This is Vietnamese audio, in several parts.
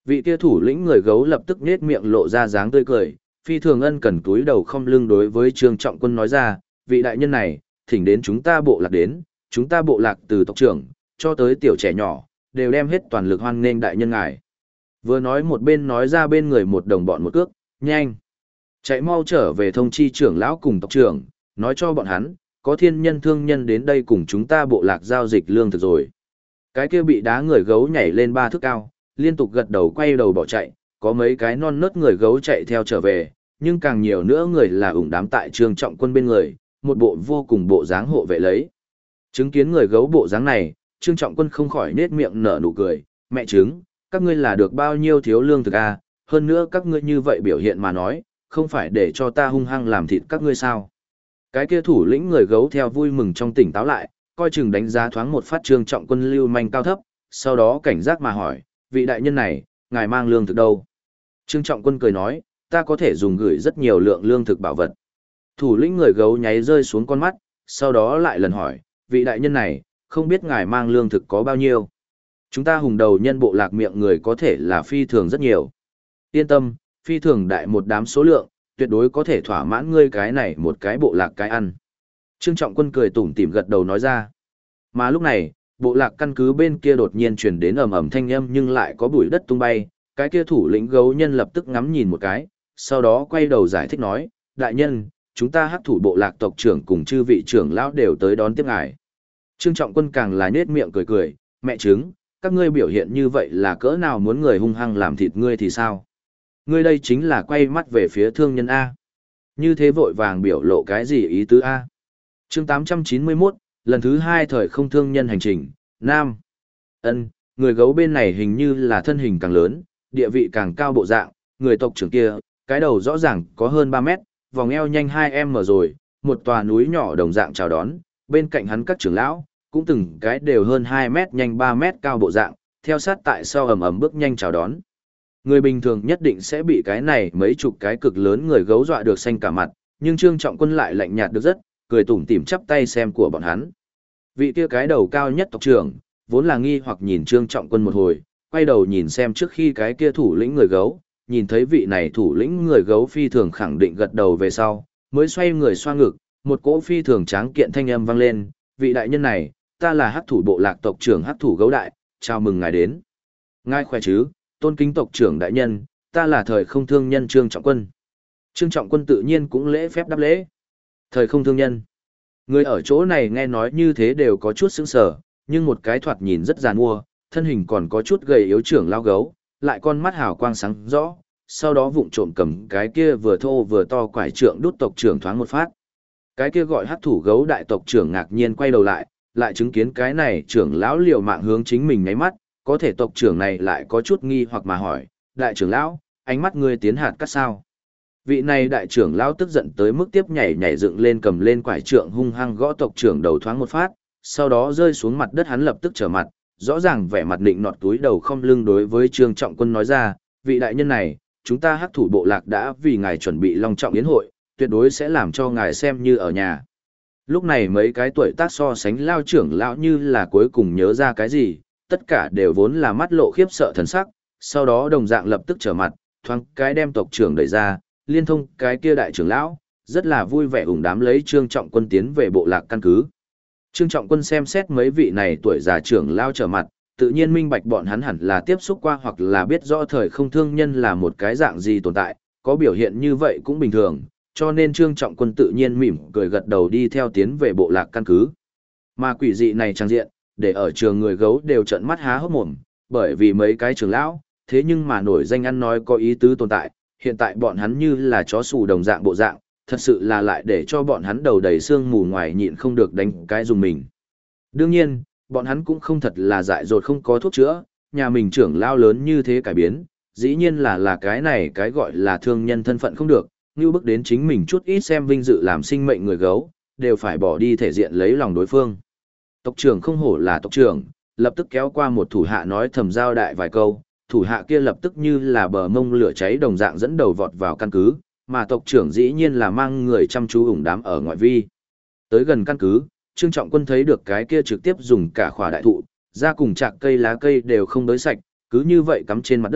Vị kia thủ lĩnh người gấu lập tức nhếch miệng lộ ra dáng tươi cười, phi thường ân cần túi đầu không lưng đối với Trương Trọng Quân nói ra, vị đại nhân này, thỉnh đến chúng ta bộ lạc đến, chúng ta bộ lạc từ tộc trưởng, cho tới tiểu trẻ nhỏ, đều đem hết toàn lực hoan nghênh đại nhân ngài. Vừa nói một bên nói ra bên người một đồng bọn một cước, nhanh. Chạy mau trở về thông chi trưởng lão cùng tộc trưởng, nói cho bọn hắn, có thiên nhân thương nhân đến đây cùng chúng ta bộ lạc giao dịch lương thực rồi. Cái kia bị đá người gấu nhảy lên 3 thước cao, liên tục gật đầu quay đầu bỏ chạy, có mấy cái non nớt người gấu chạy theo trở về, nhưng càng nhiều nữa người là ủng đám tại Trương Trọng Quân bên người, một bộ vô cùng bộ dáng hộ vệ lấy. Chứng kiến người gấu bộ dáng này, Trương Trọng Quân không khỏi nết miệng nở nụ cười, mẹ chứng, các ngươi là được bao nhiêu thiếu lương thực à, hơn nữa các ngươi như vậy biểu hiện mà nói, không phải để cho ta hung hăng làm thịt các ngươi sao. Cái kia thủ lĩnh người gấu theo vui mừng trong tỉnh táo lại, coi chừng đánh giá thoáng một phát Trương Trọng Quân lưu manh cao thấp, sau đó cảnh giác mà hỏi, vị đại nhân này, ngài mang lương thực đâu? Trương Trọng Quân cười nói, ta có thể dùng gửi rất nhiều lượng lương thực bảo vật. Thủ lĩnh người gấu nháy rơi xuống con mắt, sau đó lại lần hỏi, vị đại nhân này, không biết ngài mang lương thực có bao nhiêu? Chúng ta hùng đầu nhân bộ lạc miệng người có thể là phi thường rất nhiều. Yên tâm, phi thường đại một đám số lượng, tuyệt đối có thể thỏa mãn ngươi cái này một cái bộ lạc cái ăn. Trương Trọng Quân cười tủm tỉm gật đầu nói ra. Mà lúc này, bộ lạc căn cứ bên kia đột nhiên truyền đến ầm ầm thanh âm nhưng lại có bụi đất tung bay, cái kia thủ lĩnh gấu nhân lập tức ngắm nhìn một cái, sau đó quay đầu giải thích nói, đại nhân, chúng ta hắc thủ bộ lạc tộc trưởng cùng chư vị trưởng lão đều tới đón tiếp ngài. Trương Trọng Quân càng là nhếch miệng cười cười, mẹ chứng, các ngươi biểu hiện như vậy là cỡ nào muốn người hung hăng làm thịt ngươi thì sao? Ngươi đây chính là quay mắt về phía thương nhân A. Như thế vội vàng biểu lộ cái gì ý tứ A? Chương 891, lần thứ 2 thời không thương nhân hành trình, Nam. Ân, người gấu bên này hình như là thân hình càng lớn, địa vị càng cao bộ dạng, người tộc trưởng kia, cái đầu rõ ràng có hơn 3 mét, vòng eo nhanh 2m rồi, một tòa núi nhỏ đồng dạng chào đón, bên cạnh hắn các trưởng lão, cũng từng cái đều hơn 2 mét nhanh 3 mét cao bộ dạng, theo sát tại sau ầm ầm bước nhanh chào đón. Người bình thường nhất định sẽ bị cái này mấy chục cái cực lớn người gấu dọa được xanh cả mặt, nhưng Trương Trọng Quân lại lạnh nhạt được rất, cười tủm tỉm chắp tay xem của bọn hắn. Vị kia cái đầu cao nhất tộc trưởng, vốn là nghi hoặc nhìn Trương Trọng Quân một hồi, quay đầu nhìn xem trước khi cái kia thủ lĩnh người gấu, nhìn thấy vị này thủ lĩnh người gấu phi thường khẳng định gật đầu về sau, mới xoay người xoa ngực, một cỗ phi thường tráng kiện thanh âm vang lên, vị đại nhân này, ta là hắc thủ bộ lạc tộc trưởng hắc thủ gấu đại, chào mừng ngài đến. Ngài khỏe chứ, tôn kính tộc trưởng đại nhân, ta là thời không thương nhân Trương Trọng Quân. Trương Trọng Quân tự nhiên cũng lễ phép đáp lễ. Thời không thương nhân. Người ở chỗ này nghe nói như thế đều có chút sững sờ, nhưng một cái thoạt nhìn rất giàn mua, thân hình còn có chút gầy yếu trưởng lao gấu, lại con mắt hào quang sáng rõ, sau đó vụng trộm cầm cái kia vừa thô vừa to quải trượng đút tộc trưởng thoáng một phát. Cái kia gọi hắc thủ gấu đại tộc trưởng ngạc nhiên quay đầu lại chứng kiến cái này trưởng lão liều mạng hướng chính mình nháy mắt, có thể tộc trưởng này lại có chút nghi hoặc mà hỏi, đại trưởng lão, ánh mắt ngươi tiến hạt cắt sao? Vị này đại trưởng lão tức giận tới mức tiếp nhảy dựng lên cầm lên quải trượng hung hăng gõ tộc trưởng đầu thoáng một phát, sau đó rơi xuống mặt đất hắn lập tức trở mặt, rõ ràng vẻ mặt định nọt túi đầu không lưng đối với Trương Trọng Quân nói ra, vị đại nhân này, chúng ta hắc thủ bộ lạc đã vì ngài chuẩn bị long trọng yến hội, tuyệt đối sẽ làm cho ngài xem như ở nhà. Lúc này mấy cái tuổi tác so sánh lao trưởng lão như là cuối cùng nhớ ra cái gì, tất cả đều vốn là mắt lộ khiếp sợ thần sắc, sau đó đồng dạng lập tức trở mặt, thoáng cái đem tộc trưởng đẩy ra, liên thông cái kia đại trưởng lão, rất là vui vẻ ủng đám lấy Trương Trọng Quân tiến về bộ lạc căn cứ. Trương Trọng Quân xem xét mấy vị này tuổi già trưởng lão trở mặt, tự nhiên minh bạch bọn hắn hẳn là tiếp xúc qua hoặc là biết rõ thời không thương nhân là một cái dạng gì tồn tại, có biểu hiện như vậy cũng bình thường, cho nên Trương Trọng Quân tự nhiên mỉm cười gật đầu đi theo tiến về bộ lạc căn cứ. Mà quỷ dị này trang diện, để ở trường người gấu đều trợn mắt há hốc mồm, bởi vì mấy cái trưởng lão, thế nhưng mà nổi danh ăn nói có ý tứ tồn tại, hiện tại bọn hắn như là chó xù đồng dạng bộ dạng, thật sự là lại để cho bọn hắn đầu đầy xương mù ngoài nhịn không được đánh cái dùng mình. Đương nhiên, bọn hắn cũng không thật là dại dột không có thuốc chữa, nhà mình trưởng lao lớn như thế cải biến, dĩ nhiên là cái này cái gọi là thương nhân thân phận không được, như bước đến chính mình chút ít xem vinh dự làm sinh mệnh người gấu, đều phải bỏ đi thể diện lấy lòng đối phương. Tộc trưởng không hổ là tộc trưởng, lập tức kéo qua một thủ hạ nói thầm giao đại vài câu, thủ hạ kia lập tức như là bờ mông lửa cháy đồng dạng dẫn đầu vọt vào căn cứ, mà tộc trưởng dĩ nhiên là mang người chăm chú ủng đám ở ngoại vi. Tới gần căn cứ, Trương Trọng Quân thấy được cái kia trực tiếp dùng cả khỏa đại thụ, ra cùng chạc cây lá cây đều không đới sạch, cứ như vậy cắm trên mặt đất,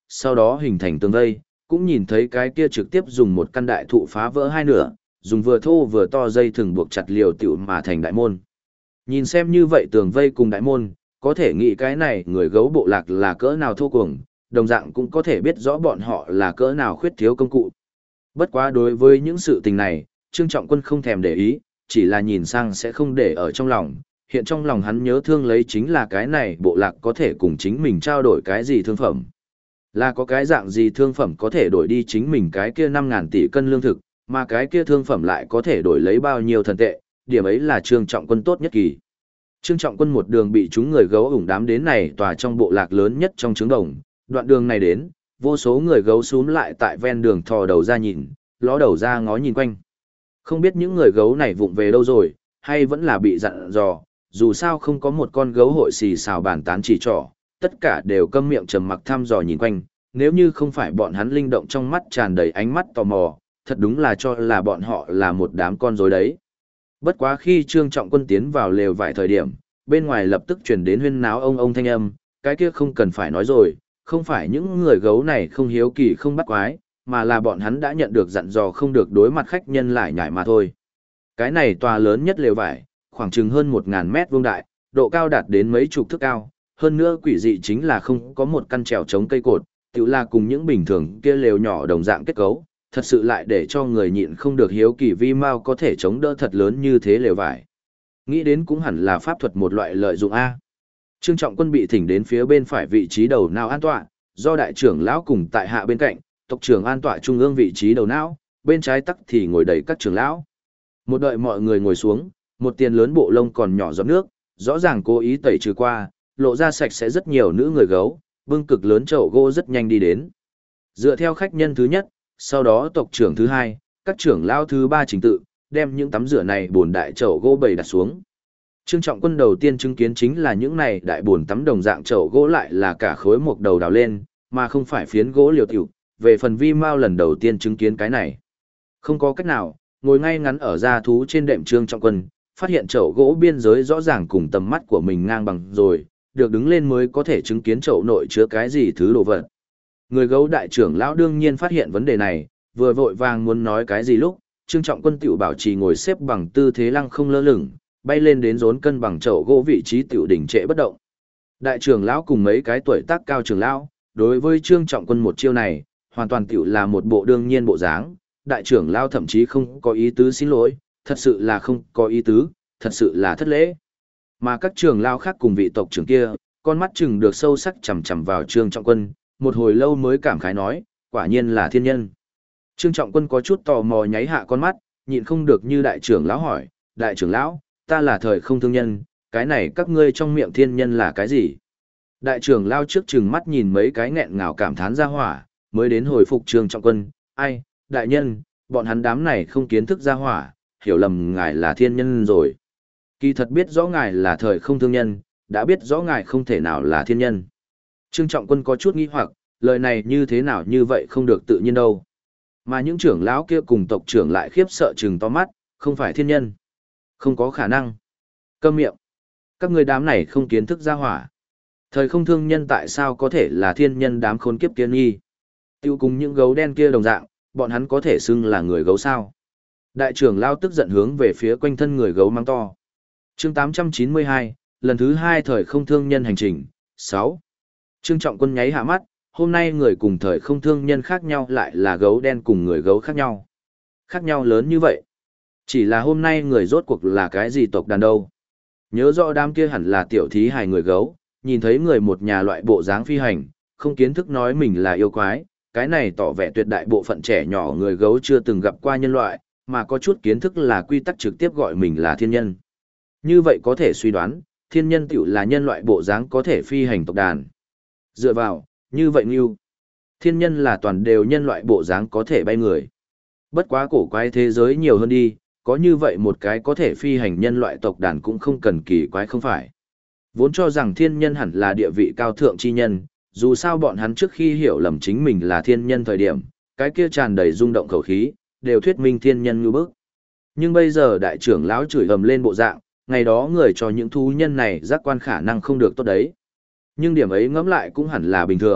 sau đó hình thành tường vây, cũng nhìn thấy cái kia trực tiếp dùng một căn đại thụ phá vỡ hai nửa, dùng vừa thô vừa to dây thừng buộc chặt liều tiểu mà thành đại môn. Nhìn xem như vậy tường vây cùng đại môn, có thể nghĩ cái này người gấu bộ lạc là cỡ nào thô cuồng, đồng dạng cũng có thể biết rõ bọn họ là cỡ nào khuyết thiếu công cụ. Bất quá đối với những sự tình này, Trương Trọng Quân không thèm để ý, chỉ là nhìn sang sẽ không để ở trong lòng. Hiện trong lòng hắn nhớ thương lấy chính là cái này bộ lạc có thể cùng chính mình trao đổi cái gì thương phẩm. Là có cái dạng gì thương phẩm có thể đổi đi chính mình cái kia 5.000 tỷ cân lương thực, mà cái kia thương phẩm lại có thể đổi lấy bao nhiêu thần tệ, điểm ấy là Trương Trọng Quân tốt nhất kỳ. Trương Trọng Quân một đường bị chúng người gấu ủng đám đến này tòa trong bộ lạc lớn nhất trong trứng đồng, đoạn đường này đến, vô số người gấu xúm lại tại ven đường thò đầu ra nhìn, ló đầu ra ngó nhìn quanh. Không biết những người gấu này vụng về đâu rồi, hay vẫn là bị dặn dò, dù sao không có một con gấu hội xì xào bàn tán chỉ trỏ, tất cả đều câm miệng trầm mặc thăm dò nhìn quanh, nếu như không phải bọn hắn linh động trong mắt tràn đầy ánh mắt tò mò, thật đúng là cho là bọn họ là một đám con rối đấy. Bất quá khi Trương Trọng Quân tiến vào lều vài thời điểm, bên ngoài lập tức truyền đến huyên náo ông thanh âm, cái kia không cần phải nói rồi, không phải những người gấu này không hiếu kỳ không bắt quái, mà là bọn hắn đã nhận được dặn dò không được đối mặt khách nhân lại nhải mà thôi. Cái này tòa lớn nhất lều vải, khoảng chừng hơn 1.000 mét vuông đại, độ cao đạt đến mấy chục thước cao, hơn nữa quỷ dị chính là không có một căn trèo chống cây cột, tự là cùng những bình thường kia lều nhỏ đồng dạng kết cấu, thật sự lại để cho người nhịn không được hiếu kỳ vi mau có thể chống đỡ thật lớn như thế lều vải. Nghĩ đến cũng hẳn là pháp thuật một loại lợi dụng A. Trương Trọng Quân bị thỉnh đến phía bên phải vị trí đầu não an tọa, do đại trưởng lão cùng tại hạ bên cạnh, tộc trưởng an tọa trung ương vị trí đầu não, bên trái tắc thì ngồi đầy các trưởng lão. Một đợi mọi người ngồi xuống, một tiền lớn bộ lông còn nhỏ giọt nước, rõ ràng cố ý tẩy trừ qua, lộ ra sạch sẽ rất nhiều nữ người gấu, bưng cực lớn chậu gỗ rất nhanh đi đến. Dựa theo khách nhân thứ nhất, sau đó tộc trưởng thứ hai, các trưởng lão thứ ba trình tự, đem những tấm rửa này bồn đại chậu gỗ bày đặt xuống. Trương Trọng Quân đầu tiên chứng kiến chính là những này đại bồn tắm đồng dạng chậu gỗ lại là cả khối mộc đầu đào lên, mà không phải phiến gỗ liều tiểu. Về phần vi mao lần đầu tiên chứng kiến cái này. Không có cách nào, ngồi ngay ngắn ở gia thú trên đệm Trương Trọng Quân, phát hiện chậu gỗ biên giới rõ ràng cùng tầm mắt của mình ngang bằng rồi, được đứng lên mới có thể chứng kiến chậu nội chứa cái gì thứ đồ vật. Người gấu đại trưởng lão đương nhiên phát hiện vấn đề này, vừa vội vàng muốn nói cái gì lúc, Trương Trọng Quân tiểu bảo trì ngồi xếp bằng tư thế lăng không lơ lửng, bay lên đến rốn cân bằng chậu gỗ vị trí tiểu đỉnh trệ bất động. Đại trưởng lão cùng mấy cái tuổi tác cao trưởng lão, đối với Trương Trọng Quân một chiêu này, hoàn toàn tiểu là một bộ đương nhiên bộ dáng, đại trưởng lão thậm chí không có ý tứ xin lỗi, thật sự là không có ý tứ, thật sự là thất lễ. Mà các trưởng lão khác cùng vị tộc trưởng kia, con mắt chừng được sâu sắc chằm chằm vào Trương Trọng Quân, một hồi lâu mới cảm khái nói, quả nhiên là thiên nhân. Trương Trọng Quân có chút tò mò nháy hạ con mắt, nhịn không được như đại trưởng lão hỏi, đại trưởng lão, ta là thời không thương nhân, cái này các ngươi trong miệng thiên nhân là cái gì? Đại trưởng lão trước chừng mắt nhìn mấy cái nghẹn ngào cảm thán ra hỏa, mới đến hồi phục Trương Trọng Quân, ai, đại nhân, bọn hắn đám này không kiến thức ra hỏa, hiểu lầm ngài là thiên nhân rồi. Kỳ thật biết rõ ngài là thời không thương nhân, đã biết rõ ngài không thể nào là thiên nhân. Trương Trọng Quân có chút nghi hoặc, lời này như thế nào như vậy không được tự nhiên đâu. Mà những trưởng lão kia cùng tộc trưởng lại khiếp sợ trừng to mắt, không phải thiên nhân. Không có khả năng. Câm miệng. Các người đám này không kiến thức ra hỏa. Thời không thương nhân tại sao có thể là thiên nhân đám khốn kiếp kiên nghi. Tiêu cùng những gấu đen kia đồng dạng, bọn hắn có thể xưng là người gấu sao. Đại trưởng lao tức giận hướng về phía quanh thân người gấu mang to. Chương 892, lần thứ 2 thời không thương nhân hành trình, 6. Trương Trọng Quân nháy hạ mắt, hôm nay người cùng thời không thương nhân khác nhau lại là gấu đen cùng người gấu khác nhau. Khác nhau lớn như vậy. Chỉ là hôm nay người rốt cuộc là cái gì tộc đàn đâu. Nhớ rõ đám kia hẳn là tiểu thí hài người gấu, nhìn thấy người một nhà loại bộ dáng phi hành, không kiến thức nói mình là yêu quái, cái này tỏ vẻ tuyệt đại bộ phận trẻ nhỏ người gấu chưa từng gặp qua nhân loại, mà có chút kiến thức là quy tắc trực tiếp gọi mình là thiên nhân. Như vậy có thể suy đoán, thiên nhân tiểu là nhân loại bộ dáng có thể phi hành tộc đàn. Dựa vào, như vậy như, thiên nhân là toàn đều nhân loại bộ dáng có thể bay người. Bất quá cổ quái thế giới nhiều hơn đi, có như vậy một cái có thể phi hành nhân loại tộc đàn cũng không cần kỳ quái không phải. Vốn cho rằng thiên nhân hẳn là địa vị cao thượng chi nhân, dù sao bọn hắn trước khi hiểu lầm chính mình là thiên nhân thời điểm, cái kia tràn đầy rung động khẩu khí, đều thuyết minh thiên nhân như bức. Nhưng bây giờ đại trưởng lão chửi ầm lên bộ dạng, ngày đó người cho những thú nhân này giác quan khả năng không được tốt đấy. Nhưng điểm ấy ngẫm lại cũng hẳn là bình thường,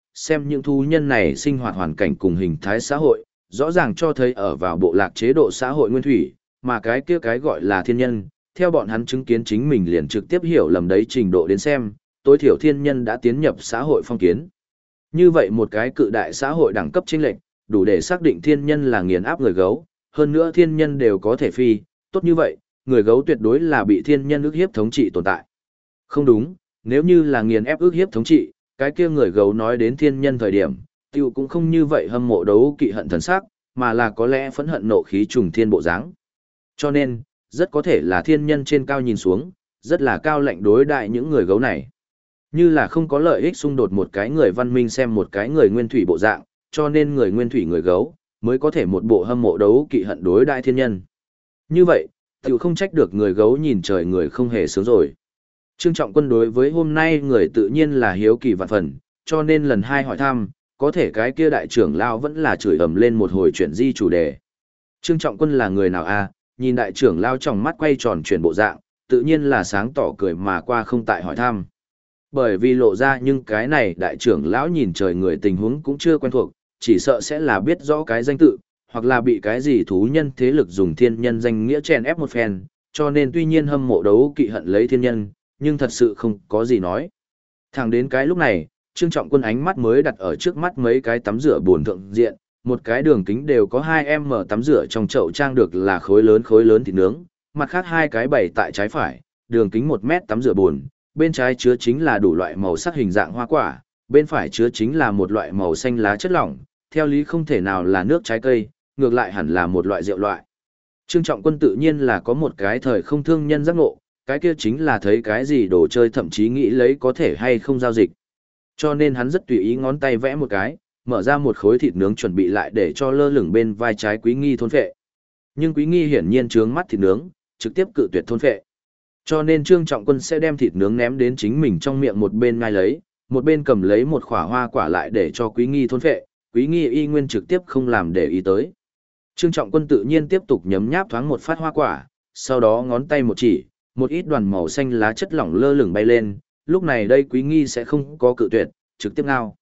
xem những thú nhân này sinh hoạt hoàn cảnh cùng hình thái xã hội, rõ ràng cho thấy ở vào bộ lạc chế độ xã hội nguyên thủy, mà cái kia cái gọi là thiên nhân, theo bọn hắn chứng kiến chính mình liền trực tiếp hiểu lầm đấy trình độ đến xem, tối thiểu thiên nhân đã tiến nhập xã hội phong kiến. Như vậy một cái cự đại xã hội đẳng cấp chênh lệch, đủ để xác định thiên nhân là nghiền áp người gấu, hơn nữa thiên nhân đều có thể phi, tốt như vậy, người gấu tuyệt đối là bị thiên nhân ức hiếp thống trị tồn tại. Không đúng, nếu như là nghiền ép ức hiếp thống trị, cái kia người gấu nói đến thiên nhân thời điểm, tiêu cũng không như vậy hâm mộ đấu kỵ hận thần sắc, mà là có lẽ phẫn hận nộ khí trùng thiên bộ dáng. Cho nên, rất có thể là thiên nhân trên cao nhìn xuống, rất là cao lạnh đối đại những người gấu này. Như là không có lợi ích xung đột một cái người văn minh xem một cái người nguyên thủy bộ dạng, cho nên người nguyên thủy người gấu, mới có thể một bộ hâm mộ đấu kỵ hận đối đại thiên nhân. Như vậy, tiểu không trách được người gấu nhìn trời người không hề sướng rồi. Trương Trọng Quân đối với hôm nay người tự nhiên là hiếu kỳ vạn phần, cho nên lần hai hỏi thăm, có thể cái kia đại trưởng lao vẫn là chửi ầm lên một hồi chuyện di chủ đề. Trương Trọng Quân là người nào a? Nhìn đại trưởng lao trong mắt quay tròn chuyển bộ dạng, tự nhiên là sáng tỏ cười mà qua không tại hỏi thăm. Bởi vì lộ ra nhưng cái này đại trưởng lão nhìn trời người tình huống cũng chưa quen thuộc, chỉ sợ sẽ là biết rõ cái danh tự, hoặc là bị cái gì thú nhân thế lực dùng thiên nhân danh nghĩa chèn ép một phen, cho nên tuy nhiên hâm mộ đấu kỵ hận lấy thiên nhân, nhưng thật sự không có gì nói. Thẳng đến cái lúc này, Trương Trọng Quân ánh mắt mới đặt ở trước mắt mấy cái tắm rửa buồn thượng diện, một cái đường kính đều có 2m tắm rửa trong chậu trang được là khối lớn thịt nướng, mặt khác hai cái bày tại trái phải, đường kính 1 mét tắm rửa buồn, bên trái chứa chính là đủ loại màu sắc hình dạng hoa quả, bên phải chứa chính là một loại màu xanh lá chất lỏng, theo lý không thể nào là nước trái cây, ngược lại hẳn là một loại rượu loại. Trương Trọng Quân tự nhiên là có một cái thời không thương nhân giác ngộ, cái kia chính là thấy cái gì đồ chơi thậm chí nghĩ lấy có thể hay không giao dịch. Cho nên hắn rất tùy ý ngón tay vẽ một cái, mở ra một khối thịt nướng chuẩn bị lại để cho lơ lửng bên vai trái Quý Nghi thôn phệ. Nhưng Quý Nghi hiển nhiên trướng mắt thịt nướng, trực tiếp cự tuyệt thôn phệ. Cho nên Trương Trọng Quân sẽ đem thịt nướng ném đến chính mình trong miệng một bên ngai lấy, một bên cầm lấy một khỏa hoa quả lại để cho Quý Nghi thôn phệ, Quý Nghi y nguyên trực tiếp không làm để ý tới. Trương Trọng Quân tự nhiên tiếp tục nhấm nháp thoáng một phát hoa quả, sau đó ngón tay một chỉ, một ít đoàn màu xanh lá chất lỏng lơ lửng bay lên, lúc này đây Quý Nghi sẽ không có cự tuyệt, trực tiếp ngao.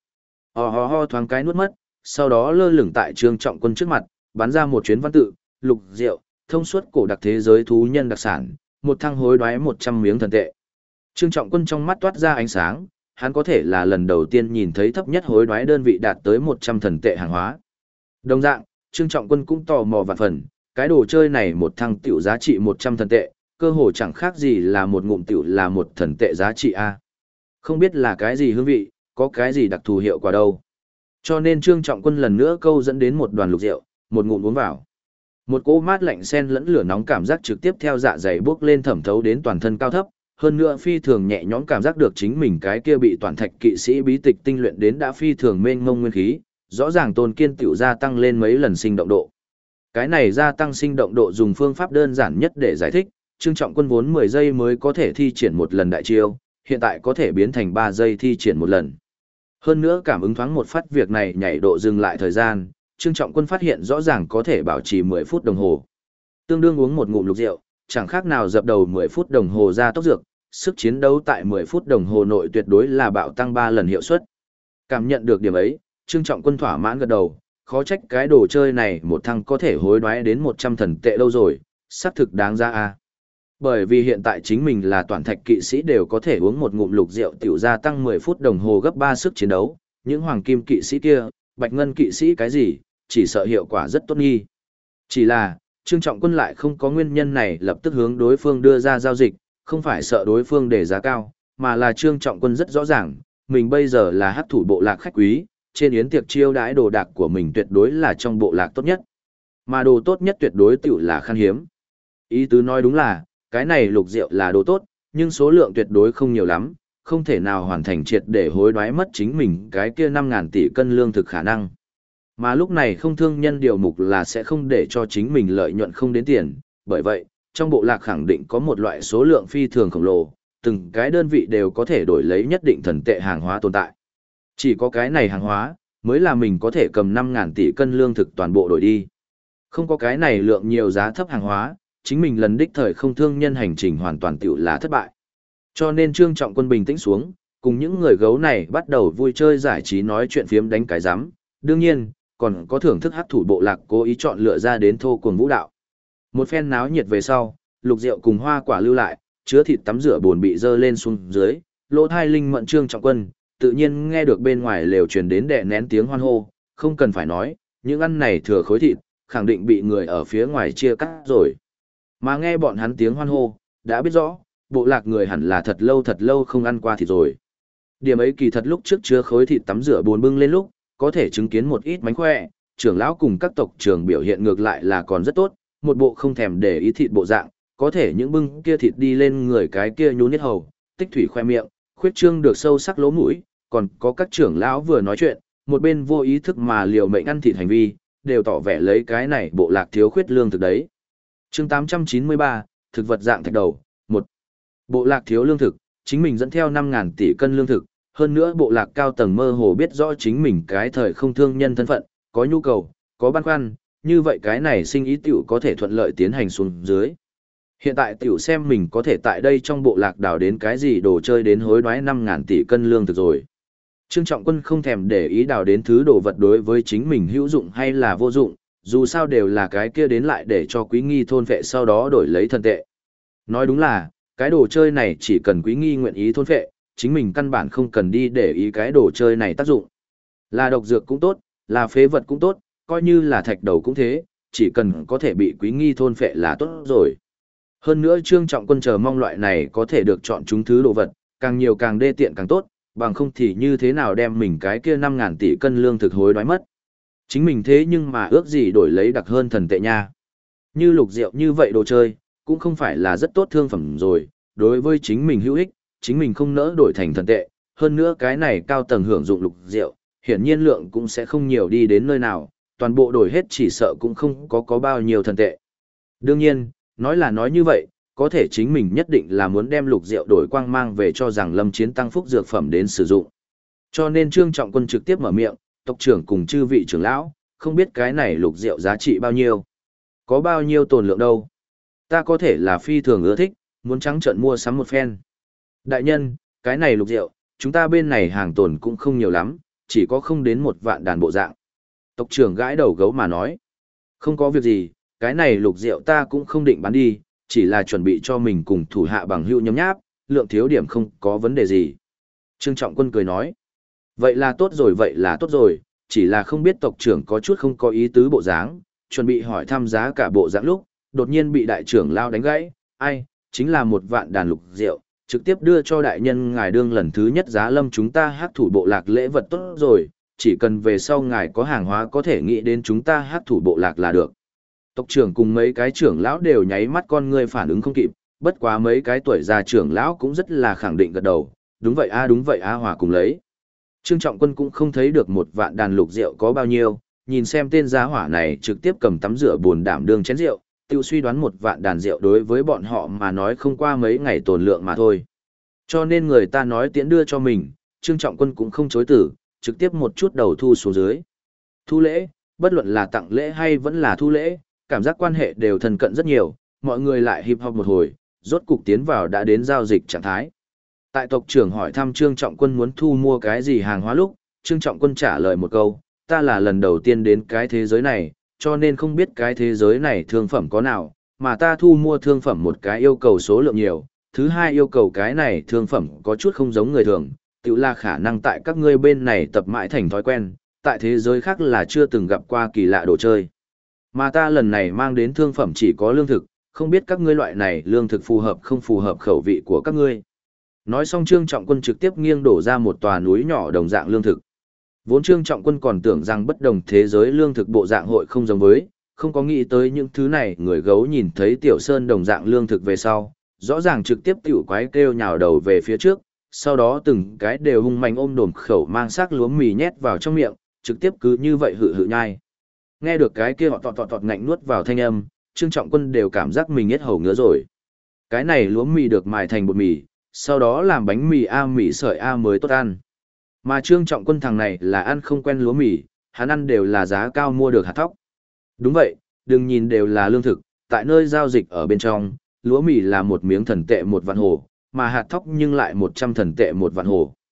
Ho thoáng cái nuốt mất, sau đó lơ lửng tại Trương Trọng Quân trước mặt, bắn ra một chuyến văn tự, lục rượu, thông suốt cổ đặc thế giới thú nhân đặc sản, một thăng hối đoái 100 miếng thần tệ. Trương Trọng Quân trong mắt toát ra ánh sáng, hắn có thể là lần đầu tiên nhìn thấy thấp nhất hối đoái đơn vị đạt tới 100 thần tệ hàng hóa. Đồng dạng, Trương Trọng Quân cũng tò mò vạn phần, cái đồ chơi này một thăng tiểu giá trị 100 thần tệ, cơ hồ chẳng khác gì là một ngụm tiểu là một thần tệ giá trị A. Không biết là cái gì hương vị, có cái gì đặc thù hiệu quả đâu. Cho nên Trương Trọng Quân lần nữa câu dẫn đến một đoàn lục rượu, một ngụm uống vào. Một cỗ mát lạnh xen lẫn lửa nóng cảm giác trực tiếp theo dạ dày bốc lên thẩm thấu đến toàn thân cao thấp, hơn nữa phi thường nhẹ nhõm cảm giác được chính mình cái kia bị toàn thạch kỵ sĩ bí tịch tinh luyện đến đã phi thường mênh mông nguyên khí, rõ ràng Tôn Kiên tiểu gia tăng lên mấy lần sinh động độ. Cái này gia tăng sinh động độ dùng phương pháp đơn giản nhất để giải thích, Trương Trọng Quân vốn 10 giây mới có thể thi triển một lần đại chiêu, hiện tại có thể biến thành 3 giây thi triển một lần. Hơn nữa cảm ứng thoáng một phát việc này nhảy độ dừng lại thời gian, Trương Trọng Quân phát hiện rõ ràng có thể bảo trì 10 phút đồng hồ. Tương đương uống một ngụm lục rượu, chẳng khác nào dập đầu 10 phút đồng hồ ra tốc dược, sức chiến đấu tại 10 phút đồng hồ nội tuyệt đối là bạo tăng 3 lần hiệu suất. Cảm nhận được điểm ấy, Trương Trọng Quân thỏa mãn gật đầu, khó trách cái đồ chơi này một thằng có thể hối đoái đến 100 thần tệ lâu rồi, xác thực đáng ra a. Bởi vì hiện tại chính mình là toàn thạch kỵ sĩ đều có thể uống một ngụm lục rượu tiểu gia tăng 10 phút đồng hồ gấp 3 sức chiến đấu, những hoàng kim kỵ sĩ kia, bạch ngân kỵ sĩ cái gì, chỉ sợ hiệu quả rất tốt nghi. Chỉ là, Trương Trọng Quân lại không có nguyên nhân này lập tức hướng đối phương đưa ra giao dịch, không phải sợ đối phương để giá cao, mà là Trương Trọng Quân rất rõ ràng, mình bây giờ là hắc thủ bộ lạc khách quý, trên yến tiệc chiêu đãi đồ đạc của mình tuyệt đối là trong bộ lạc tốt nhất. Mà đồ tốt nhất tuyệt đối tiểu là khan hiếm. Ý tứ nói đúng là, cái này lục rượu là đồ tốt, nhưng số lượng tuyệt đối không nhiều lắm, không thể nào hoàn thành triệt để hối đoái mất chính mình cái kia 5.000 tỷ cân lương thực khả năng. Mà lúc này không thương nhân điều mục là sẽ không để cho chính mình lợi nhuận không đến tiền, bởi vậy, trong bộ lạc khẳng định có một loại số lượng phi thường khổng lồ, từng cái đơn vị đều có thể đổi lấy nhất định thần tệ hàng hóa tồn tại. Chỉ có cái này hàng hóa, mới là mình có thể cầm 5.000 tỷ cân lương thực toàn bộ đổi đi. Không có cái này lượng nhiều giá thấp hàng hóa, chính mình lần đích thời không thương nhân hành trình hoàn toàn tiểu là thất bại. Cho nên Trương Trọng Quân bình tĩnh xuống, cùng những người gấu này bắt đầu vui chơi giải trí nói chuyện phiếm đánh cái rắm. Đương nhiên, còn có thưởng thức hắc thủ bộ lạc cố ý chọn lựa ra đến thô cuồng vũ đạo. Một phen náo nhiệt về sau, Lục Diệu cùng Hoa Quả lưu lại, chứa thịt tắm rửa bồn bị dơ lên xuống dưới, lỗ thai linh mẫn Trương Trọng Quân, tự nhiên nghe được bên ngoài lều truyền đến đè nén tiếng hoan hô, không cần phải nói, những ăn này thừa khối thịt, khẳng định bị người ở phía ngoài chia cắt rồi. Mà nghe bọn hắn tiếng hoan hô, đã biết rõ, bộ lạc người hẳn là thật lâu không ăn qua thịt rồi. Điểm ấy kỳ thật lúc trước chứa khối thịt tắm rửa bồn bưng lên lúc, có thể chứng kiến một ít mánh khỏe, trưởng lão cùng các tộc trưởng biểu hiện ngược lại là còn rất tốt, một bộ không thèm để ý thịt bộ dạng, có thể những bưng kia thịt đi lên người cái kia nhún nhét hầu, tích thủy khoe miệng, khuyết trương được sâu sắc lỗ mũi, còn có các trưởng lão vừa nói chuyện, một bên vô ý thức mà liều mệnh ăn thịt hành vi, đều tỏ vẻ lấy cái này bộ lạc thiếu khuyết lương thực đấy. Chương 893, thực vật dạng thạch đầu, 1. Bộ lạc thiếu lương thực, chính mình dẫn theo 5.000 tỷ cân lương thực, hơn nữa bộ lạc cao tầng mơ hồ biết rõ chính mình cái thời không thương nhân thân phận, có nhu cầu, có băn khoăn, như vậy cái này sinh ý tiểu có thể thuận lợi tiến hành xuống dưới. Hiện tại tiểu xem mình có thể tại đây trong bộ lạc đào đến cái gì đồ chơi đến hối đoái 5.000 tỷ cân lương thực rồi. Trương Trọng Quân không thèm để ý đào đến thứ đồ vật đối với chính mình hữu dụng hay là vô dụng, dù sao đều là cái kia đến lại để cho quý nghi thôn phệ sau đó đổi lấy thần tệ. Nói đúng là, cái đồ chơi này chỉ cần quý nghi nguyện ý thôn phệ, chính mình căn bản không cần đi để ý cái đồ chơi này tác dụng. Là độc dược cũng tốt, là phế vật cũng tốt, coi như là thạch đầu cũng thế, chỉ cần có thể bị quý nghi thôn phệ là tốt rồi. Hơn nữa Trương Trọng Quân chờ mong loại này có thể được chọn chúng thứ đồ vật, càng nhiều càng đê tiện càng tốt, bằng không thì như thế nào đem mình cái kia 5.000 tỷ cân lương thực hối đoái mất. Chính mình thế nhưng mà ước gì đổi lấy đặc hơn thần tệ nha. Như lục rượu như vậy đồ chơi, cũng không phải là rất tốt thương phẩm rồi, đối với chính mình hữu ích, chính mình không nỡ đổi thành thần tệ, hơn nữa cái này cao tầng hưởng dụng lục rượu, hiển nhiên lượng cũng sẽ không nhiều đi đến nơi nào, toàn bộ đổi hết chỉ sợ cũng không có bao nhiêu thần tệ. Đương nhiên, nói là nói như vậy, có thể chính mình nhất định là muốn đem lục rượu đổi quang mang về cho rằng Lâm Chiến tăng phúc dược phẩm đến sử dụng. Cho nên Trương Trọng Quân trực tiếp mở miệng, tộc trưởng cùng chư vị trưởng lão, không biết cái này lục rượu giá trị bao nhiêu, có bao nhiêu tồn lượng đâu. Ta có thể là phi thường ưa thích, muốn trắng trợn mua sắm một phen. Đại nhân, cái này lục rượu, chúng ta bên này hàng tồn cũng không nhiều lắm, chỉ có không đến 1 vạn đàn bộ dạng. Tộc trưởng gãi đầu gấu mà nói, không có việc gì, cái này lục rượu ta cũng không định bán đi, chỉ là chuẩn bị cho mình cùng thủ hạ bằng hữu nhấm nháp, lượng thiếu điểm không có vấn đề gì. Trương Trọng Quân cười nói, vậy là tốt rồi, chỉ là không biết tộc trưởng có chút không có ý tứ bộ dáng, chuẩn bị hỏi thăm giá cả bộ dáng lúc, đột nhiên bị đại trưởng lao đánh gãy, ai, chính là 1 vạn đàn lục rượu, trực tiếp đưa cho đại nhân ngài đương lần thứ nhất giá lâm chúng ta hát thủ bộ lạc lễ vật tốt rồi, chỉ cần về sau ngài có hàng hóa có thể nghĩ đến chúng ta hát thủ bộ lạc là được. Tộc trưởng cùng mấy cái trưởng lão đều nháy mắt con ngươi phản ứng không kịp, bất quá mấy cái tuổi già trưởng lão cũng rất là khẳng định gật đầu, đúng vậy a hòa cùng lấy. Trương Trọng Quân cũng không thấy được 1 vạn đàn lục rượu có bao nhiêu, nhìn xem tên giá hỏa này trực tiếp cầm tắm rửa buồn đảm đương chén rượu, tiêu suy đoán 1 vạn đàn rượu đối với bọn họ mà nói không qua mấy ngày tồn lượng mà thôi. Cho nên người ta nói tiễn đưa cho mình, Trương Trọng Quân cũng không chối từ, trực tiếp một chút đầu thu xuống dưới. Thu lễ, bất luận là tặng lễ hay vẫn là thu lễ, cảm giác quan hệ đều thân cận rất nhiều, mọi người lại hiệp họp một hồi, rốt cục tiến vào đã đến giao dịch trạng thái. Tại tộc trưởng hỏi thăm Trương Trọng Quân muốn thu mua cái gì hàng hóa lúc, Trương Trọng Quân trả lời một câu, ta là lần đầu tiên đến cái thế giới này, cho nên không biết cái thế giới này thương phẩm có nào, mà ta thu mua thương phẩm một cái yêu cầu số lượng nhiều, thứ hai yêu cầu cái này thương phẩm có chút không giống người thường, tự là khả năng tại các ngươi bên này tập mãi thành thói quen, tại thế giới khác là chưa từng gặp qua kỳ lạ đồ chơi. Mà ta lần này mang đến thương phẩm chỉ có lương thực, không biết các ngươi loại này lương thực phù hợp không phù hợp khẩu vị của các ngươi. Nói xong Trương Trọng Quân trực tiếp nghiêng đổ ra một tòa núi nhỏ đồng dạng lương thực. Vốn Trương Trọng Quân còn tưởng rằng bất đồng thế giới lương thực bộ dạng hội không giống với, không có nghĩ tới những thứ này người gấu nhìn thấy Tiểu Sơn đồng dạng lương thực về sau, rõ ràng trực tiếp tiểu quái kêu nhào đầu về phía trước, sau đó từng cái đều hung mạnh ôm đồm khẩu mang xác lúa mì nhét vào trong miệng, trực tiếp cứ như vậy hự hự nhai. Nghe được cái kia họ tọt ngạnh nuốt vào thanh âm, Trương Trọng Quân đều cảm giác mình hết hầu ngứa rồi. Cái này lúa mì được mài thành bột mì, sau đó làm bánh mì mì sợi mới tốt ăn. Mà Trương Trọng Quân thằng này là ăn không quen lúa mì, hắn ăn đều là giá cao mua được hạt thóc. Đúng vậy, đừng nhìn đều là lương thực, tại nơi giao dịch ở bên trong, lúa mì là 1 miếng thần tệ 1 vạn hồ, mà hạt thóc nhưng lại 100 thần tệ 1 vạn hồ.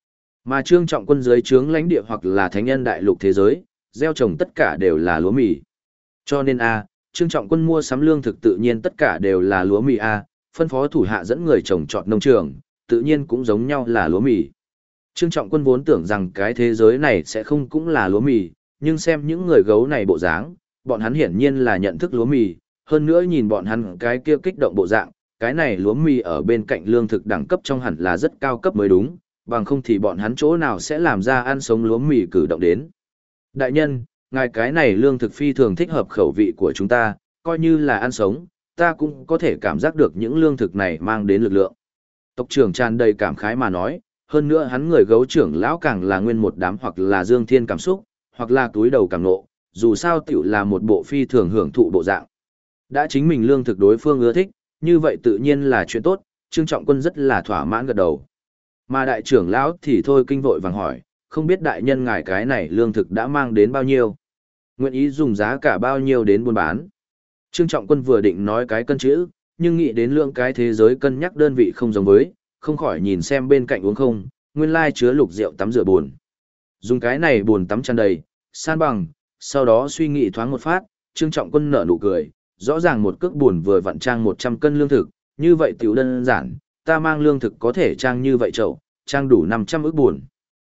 Mà Trương Trọng Quân dưới trướng lãnh địa hoặc là thánh nhân đại lục thế giới, gieo trồng tất cả đều là lúa mì. Cho nên Trương Trọng Quân mua sắm lương thực tự nhiên tất cả đều là lúa mì phân phó thủ hạ dẫn người trồng trọt nông trường, tự nhiên cũng giống nhau là lúa mì. Trương Trọng Quân vốn tưởng rằng cái thế giới này sẽ không cũng là lúa mì, nhưng xem những người gấu này bộ dáng, bọn hắn hiển nhiên là nhận thức lúa mì, hơn nữa nhìn bọn hắn cái kia kích động bộ dạng, cái này lúa mì ở bên cạnh lương thực đẳng cấp trong hẳn là rất cao cấp mới đúng, bằng không thì bọn hắn chỗ nào sẽ làm ra ăn sống lúa mì cử động đến. Đại nhân, ngài cái này lương thực phi thường thích hợp khẩu vị của chúng ta, coi như là ăn sống, ta cũng có thể cảm giác được những lương thực này mang đến lực lượng. Tộc trưởng tràn đầy cảm khái mà nói, hơn nữa hắn người gấu trưởng lão càng là nguyên một đám hoặc là dương thiên cảm xúc, hoặc là túi đầu cảm nộ, dù sao tiểu là một bộ phi thường hưởng thụ bộ dạng. Đã chính mình lương thực đối phương ưa thích, như vậy tự nhiên là chuyện tốt, Trương Trọng Quân rất là thỏa mãn gật đầu. Mà đại trưởng lão thì thôi kinh vội vàng hỏi, không biết đại nhân ngài cái này lương thực đã mang đến bao nhiêu? Nguyện ý dùng giá cả bao nhiêu đến buôn bán? Trương Trọng Quân vừa định nói cái cân chữ, nhưng nghĩ đến lượng cái thế giới cân nhắc đơn vị không giống với, không khỏi nhìn xem bên cạnh uống không, nguyên lai chứa lục rượu tắm rửa buồn. Dùng cái này buồn tắm tràn đầy, san bằng, sau đó suy nghĩ thoáng một phát, Trương Trọng Quân nở nụ cười, rõ ràng một cước buồn vừa vặn trang 100 cân lương thực, như vậy tiểu đơn giản, ta mang lương thực có thể trang như vậy chậu, trang đủ 500 ức buồn.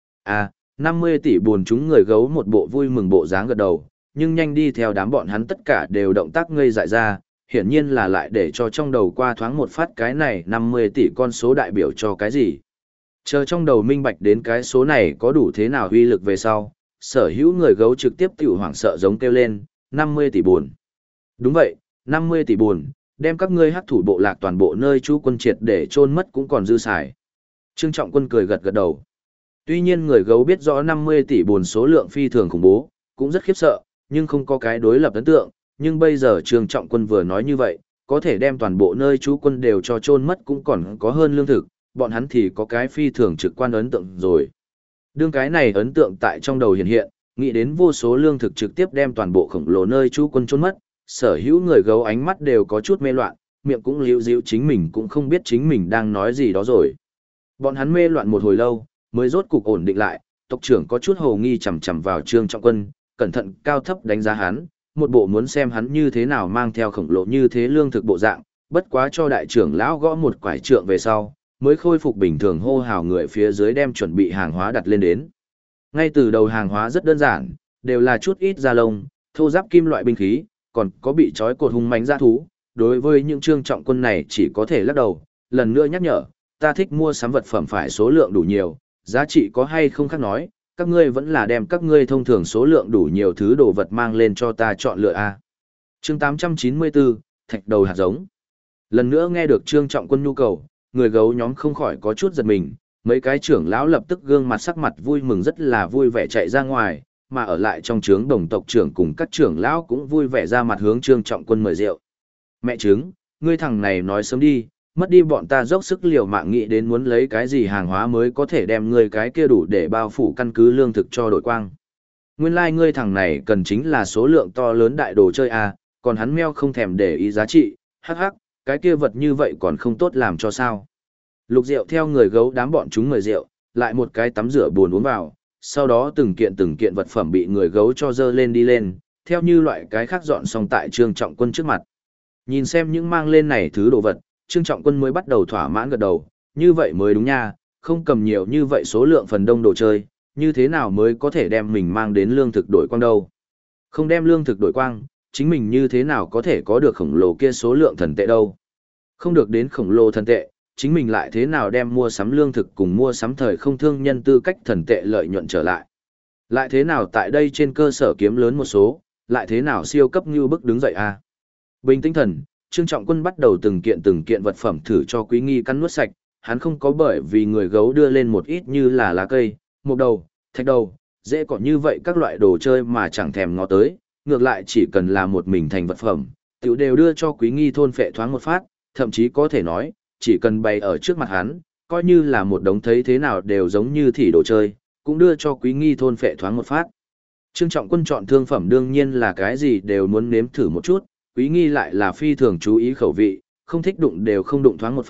50 tỷ buồn chúng người gấu một bộ vui mừng bộ dáng gật đầu, nhưng nhanh đi theo đám bọn hắn tất cả đều động tác ngây dại ra, hiển nhiên là lại để cho trong đầu qua thoáng một phát cái này 50 tỷ con số đại biểu cho cái gì. Chờ trong đầu minh bạch đến cái số này có đủ thế nào uy lực về sau, sở hữu người gấu trực tiếp tiểu hoảng sợ giống kêu lên, 50 tỷ buồn. Đúng vậy, 50 tỷ buồn, đem các ngươi hắc thủ bộ lạc toàn bộ nơi trú quân triệt để chôn mất cũng còn dư xài. Trương Trọng Quân cười gật gật đầu. Tuy nhiên người gấu biết rõ 50 tỷ buồn số lượng phi thường khủng bố, cũng rất khiếp sợ, nhưng không có cái đối lập ấn tượng, nhưng bây giờ Trương Trọng Quân vừa nói như vậy, có thể đem toàn bộ nơi trú quân đều cho chôn mất cũng còn có hơn lương thực, bọn hắn thì có cái phi thường trực quan ấn tượng rồi. Đương cái này ấn tượng tại trong đầu hiện hiện, nghĩ đến vô số lương thực trực tiếp đem toàn bộ khổng lồ nơi trú quân chôn mất, sở hữu người gấu ánh mắt đều có chút mê loạn, miệng cũng liễu díu chính mình cũng không biết chính mình đang nói gì đó rồi. Bọn hắn mê loạn một hồi lâu, mới rốt cục ổn định lại, tộc trưởng có chút hồ nghi chằm chằm vào Trương Trọng Quân, cẩn thận cao thấp đánh giá hắn, một bộ muốn xem hắn như thế nào mang theo khổng lồ như thế lương thực bộ dạng, bất quá cho đại trưởng lão gõ một quải trượng về sau, mới khôi phục bình thường hô hào người phía dưới đem chuẩn bị hàng hóa đặt lên đến. Ngay từ đầu hàng hóa rất đơn giản, đều là chút ít da lông, thô giáp kim loại binh khí, còn có bị trói cột hung mãnh dã thú, đối với những Trương Trọng Quân này chỉ có thể lắc đầu, lần nữa nhắc nhở, ta thích mua sắm vật phẩm phải số lượng đủ nhiều, giá trị có hay không khác nói, các ngươi vẫn là đem các ngươi thông thường số lượng đủ nhiều thứ đồ vật mang lên cho ta chọn lựa a. Chương 894, thạch đầu hạt giống. Lần nữa nghe được Trương Trọng Quân nhu cầu, người gấu nhóm không khỏi có chút giật mình, mấy cái trưởng lão lập tức gương mặt sắc mặt vui mừng rất là vui vẻ chạy ra ngoài, mà ở lại trong trướng đồng tộc trưởng cùng các trưởng lão cũng vui vẻ ra mặt hướng Trương Trọng Quân mời rượu. Mẹ trứng, ngươi thằng này nói sớm đi, mất đi bọn ta dốc sức liều mạng nghĩ đến muốn lấy cái gì hàng hóa mới có thể đem ngươi cái kia đủ để bao phủ căn cứ lương thực cho đội quang. Nguyên lai ngươi thằng này cần chính là số lượng to lớn đại đồ chơi còn hắn meo không thèm để ý giá trị, hắc hắc, cái kia vật như vậy còn không tốt làm cho sao. Lục rượu theo người gấu đám bọn chúng mời rượu, lại một cái tắm rửa buồn uống vào, sau đó từng kiện vật phẩm bị người gấu cho dơ lên đi lên, theo như loại cái khác dọn xong tại Trương Trọng Quân trước mặt. Nhìn xem những mang lên này thứ đồ vật, Trương Trọng Quân mới bắt đầu thỏa mãn gật đầu, như vậy mới đúng nha, không cầm nhiều như vậy số lượng phần đông đồ chơi, như thế nào mới có thể đem mình mang đến lương thực đổi quang đâu. Không đem lương thực đổi quang, chính mình như thế nào có thể có được khổng lồ kia số lượng thần tệ đâu. Không được đến khổng lồ thần tệ, chính mình lại thế nào đem mua sắm lương thực cùng mua sắm thời không thương nhân tư cách thần tệ lợi nhuận trở lại. Lại thế nào tại đây trên cơ sở kiếm lớn một số, lại thế nào siêu cấp như bức đứng dậy Bình tĩnh thần, Trương Trọng Quân bắt đầu từng kiện vật phẩm thử cho Quý Nghi cắn nuốt sạch, hắn không có bởi vì người gấu đưa lên một ít như là lá cây, mục đầu, thạch đầu, dễ cỏ như vậy các loại đồ chơi mà chẳng thèm ngó tới, ngược lại chỉ cần là một mình thành vật phẩm, tiểu đều đưa cho Quý Nghi thôn phệ thoáng một phát, thậm chí có thể nói, chỉ cần bày ở trước mặt hắn, coi như là một đống thấy thế nào đều giống như thỉ đồ chơi, cũng đưa cho Quý Nghi thôn phệ thoáng một phát. Trương Trọng Quân chọn thương phẩm đương nhiên là cái gì đều muốn nếm thử một chút, Quý Nghi lại là phi thường chú ý khẩu vị, không thích đụng đều không đụng thoáng một phát,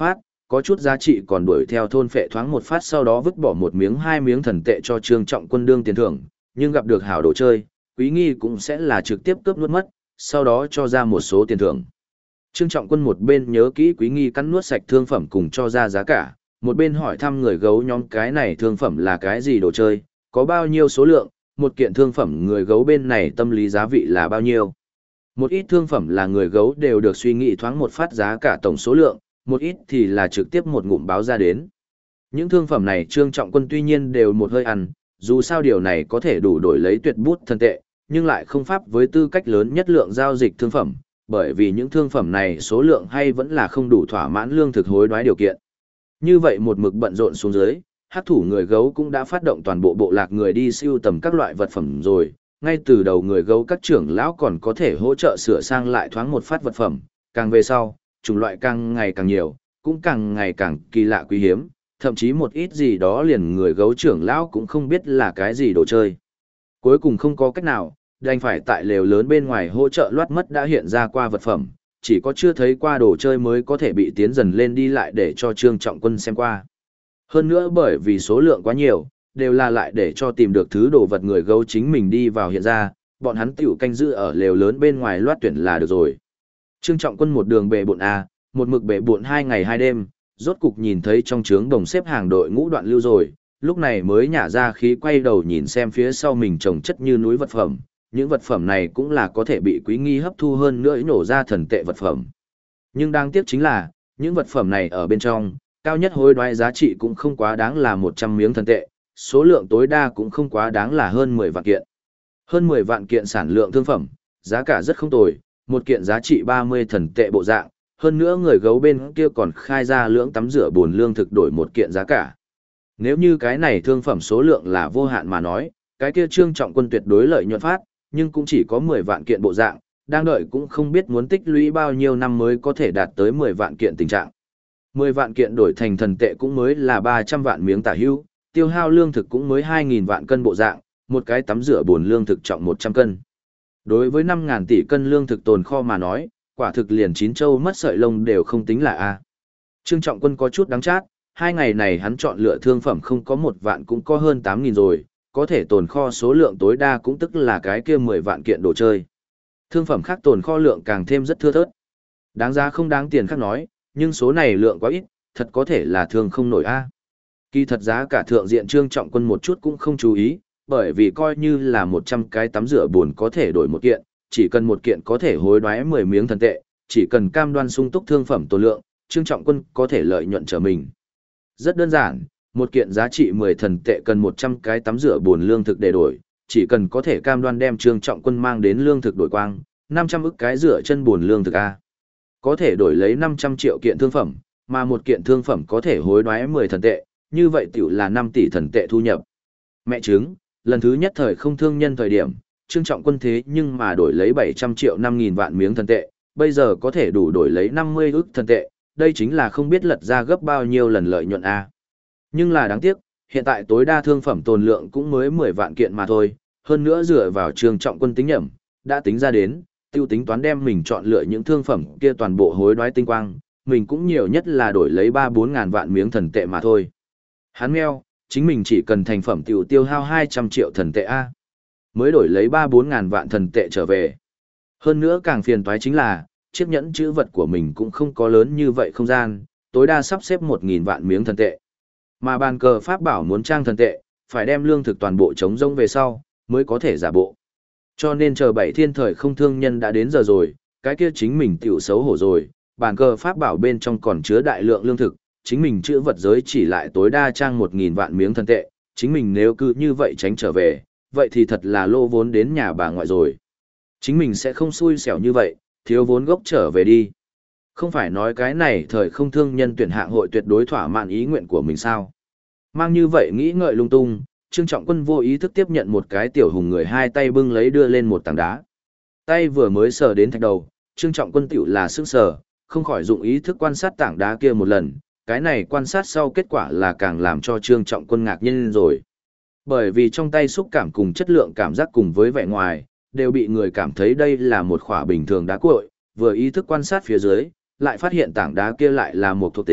có chút giá trị còn đuổi theo thôn phệ thoáng một phát, sau đó vứt bỏ một miếng hai miếng thần tệ cho Trương Trọng Quân đương tiền thưởng, nhưng gặp được hảo đồ chơi, Quý Nghi cũng sẽ là trực tiếp cướp nuốt mất, sau đó cho ra một số tiền thưởng. Trương Trọng Quân một bên nhớ kỹ Quý Nghi cắn nuốt sạch thương phẩm cùng cho ra giá cả, một bên hỏi thăm người gấu nhóm cái này thương phẩm là cái gì đồ chơi, có bao nhiêu số lượng, một kiện thương phẩm người gấu bên này tâm lý giá vị là bao nhiêu. Một ít thương phẩm là người gấu đều được suy nghĩ thoáng một phát giá cả tổng số lượng, một ít thì là trực tiếp một ngụm báo ra đến. Những thương phẩm này Trương Trọng Quân tuy nhiên đều một hơi ăn, dù sao điều này có thể đủ đổi lấy tuyệt bút thần tệ, nhưng lại không pháp với tư cách lớn nhất lượng giao dịch thương phẩm, bởi vì những thương phẩm này số lượng hay vẫn là không đủ thỏa mãn lương thực hối đoái điều kiện. Như vậy một mực bận rộn xuống dưới, hắc thủ người gấu cũng đã phát động toàn bộ bộ lạc người đi sưu tầm các loại vật phẩm rồi, ngay từ đầu người gấu các trưởng lão còn có thể hỗ trợ sửa sang lại thoáng một phát vật phẩm, càng về sau, chủng loại càng ngày càng nhiều, cũng càng ngày càng kỳ lạ quý hiếm, thậm chí một ít gì đó liền người gấu trưởng lão cũng không biết là cái gì đồ chơi. Cuối cùng không có cách nào, đành phải tại lều lớn bên ngoài hỗ trợ loát mất đã hiện ra qua vật phẩm, chỉ có chưa thấy qua đồ chơi mới có thể bị tiến dần lên đi lại để cho Trương Trọng Quân xem qua. Hơn nữa bởi vì số lượng quá nhiều, đều là lại để cho tìm được thứ đồ vật người gấu chính mình đi vào hiện ra, bọn hắn tiểu canh giữ ở lều lớn bên ngoài loát tuyển là được rồi. Trương Trọng Quân một đường bệ bộn một mực bệ bộn 2 ngày 2 đêm, rốt cục nhìn thấy trong trướng đồng xếp hàng đội ngũ đoạn lưu rồi, lúc này mới nhả ra khí quay đầu nhìn xem phía sau mình trồng chất như núi vật phẩm, những vật phẩm này cũng là có thể bị Quý Nghi hấp thu hơn nữa nổ ra thần tệ vật phẩm. Nhưng đáng tiếc chính là, những vật phẩm này ở bên trong, cao nhất hối đoái giá trị cũng không quá đáng là 100 miếng thần tệ, số lượng tối đa cũng không quá đáng là hơn 10 vạn kiện. Hơn 10 vạn kiện sản lượng thương phẩm, giá cả rất không tồi, một kiện giá trị 30 thần tệ bộ dạng, hơn nữa người gấu bên kia còn khai ra lưỡng tắm rửa bồn lương thực đổi một kiện giá cả. Nếu như cái này thương phẩm số lượng là vô hạn mà nói, cái kia Trương Trọng Quân tuyệt đối lợi nhuận phát, nhưng cũng chỉ có 10 vạn kiện bộ dạng, đang đợi cũng không biết muốn tích lũy bao nhiêu năm mới có thể đạt tới 10 vạn kiện tình trạng. 10 vạn kiện đổi thành thần tệ cũng mới là 300 vạn miếng tả hữu, tiêu hao lương thực cũng mới 2.000 vạn cân bộ dạng, một cái tắm rửa bồn lương thực trọng 100 cân. Đối với 5.000 tỷ cân lương thực tồn kho mà nói, quả thực liền chín châu mất sợi lông đều không tính là a. Trương Trọng Quân có chút đáng chát, 2 ngày này hắn chọn lựa thương phẩm không có 1 vạn cũng có hơn 8.000 rồi, có thể tồn kho số lượng tối đa cũng tức là cái kia 10 vạn kiện đồ chơi. Thương phẩm khác tồn kho lượng càng thêm rất thưa thớt. Đáng giá không đáng tiền khác nói, nhưng số này lượng quá ít, thật có thể là thương không nổi a. Kỳ thật giá cả thượng diện Trương Trọng Quân một chút cũng không chú ý, bởi vì coi như là 100 cái tắm rửa buồn có thể đổi một kiện, chỉ cần một kiện có thể hối đoái 10 miếng thần tệ, chỉ cần cam đoan sung túc thương phẩm tồn lượng, Trương Trọng Quân có thể lợi nhuận trở mình. Rất đơn giản, một kiện giá trị 10 thần tệ cần 100 cái tắm rửa buồn lương thực để đổi, chỉ cần có thể cam đoan đem Trương Trọng Quân mang đến lương thực đổi quang, 500 ức cái rửa chân buồn lương thực a. Có thể đổi lấy 500 triệu kiện thương phẩm, mà một kiện thương phẩm có thể hối đoái 10 thần tệ, như vậy tiểu là 5 tỷ thần tệ thu nhập. Mẹ chứng, lần thứ nhất thời không thương nhân thời điểm, Trương Trọng Quân thế nhưng mà đổi lấy 700 triệu 5.000 vạn miếng thần tệ, bây giờ có thể đủ đổi lấy 50 ức thần tệ, đây chính là không biết lật ra gấp bao nhiêu lần lợi nhuận a. Nhưng là đáng tiếc, hiện tại tối đa thương phẩm tồn lượng cũng mới 10 vạn kiện mà thôi, hơn nữa dựa vào Trương Trọng Quân tính nhẩm, đã tính ra đến, tiêu tính toán đem mình chọn lựa những thương phẩm kia toàn bộ hối đoái tinh quang, mình cũng nhiều nhất là đổi lấy 3-4 ngàn vạn miếng thần tệ mà thôi. Hắn meo, chính mình chỉ cần thành phẩm tiêu hao 200 triệu thần tệ A. Mới đổi lấy 3-4 ngàn vạn thần tệ trở về. Hơn nữa càng phiền toái chính là, chiếc nhẫn chữ vật của mình cũng không có lớn như vậy không gian, tối đa sắp xếp 1.000 vạn miếng thần tệ. Mà bàn cờ pháp bảo muốn trang thần tệ, phải đem lương thực toàn bộ chống rông về sau, mới có thể giả bộ. Cho nên chờ 7 thiên thời không thương nhân đã đến giờ rồi, cái kia chính mình tiểu xấu hổ rồi, bàn cờ pháp bảo bên trong còn chứa đại lượng lương thực, chính mình chữ vật giới chỉ lại tối đa trang 1.000 vạn miếng thần tệ, chính mình nếu cứ như vậy tránh trở về, vậy thì thật là lô vốn đến nhà bà ngoại rồi. Chính mình sẽ không xui xẻo như vậy, thiếu vốn gốc trở về đi. Không phải nói cái này thời không thương nhân tuyển hạng hội tuyệt đối thỏa mãn ý nguyện của mình sao. Mang như vậy nghĩ ngợi lung tung, Trương Trọng Quân vô ý thức tiếp nhận một cái tiểu hùng người hai tay bưng lấy đưa lên một tảng đá. Tay vừa mới sờ đến thạch đầu, Trương Trọng Quân tiểu là sững sờ, không khỏi dụng ý thức quan sát tảng đá kia một lần, cái này quan sát sau kết quả là càng làm cho Trương Trọng Quân ngạc nhiên rồi. Bởi vì trong tay xúc cảm cùng chất lượng cảm giác cùng với vẻ ngoài, đều bị người cảm thấy đây là một khỏa bình thường đá cuội, vừa ý thức quan sát phía dưới, lại phát hiện tảng đá kia lại là một thuộc tính,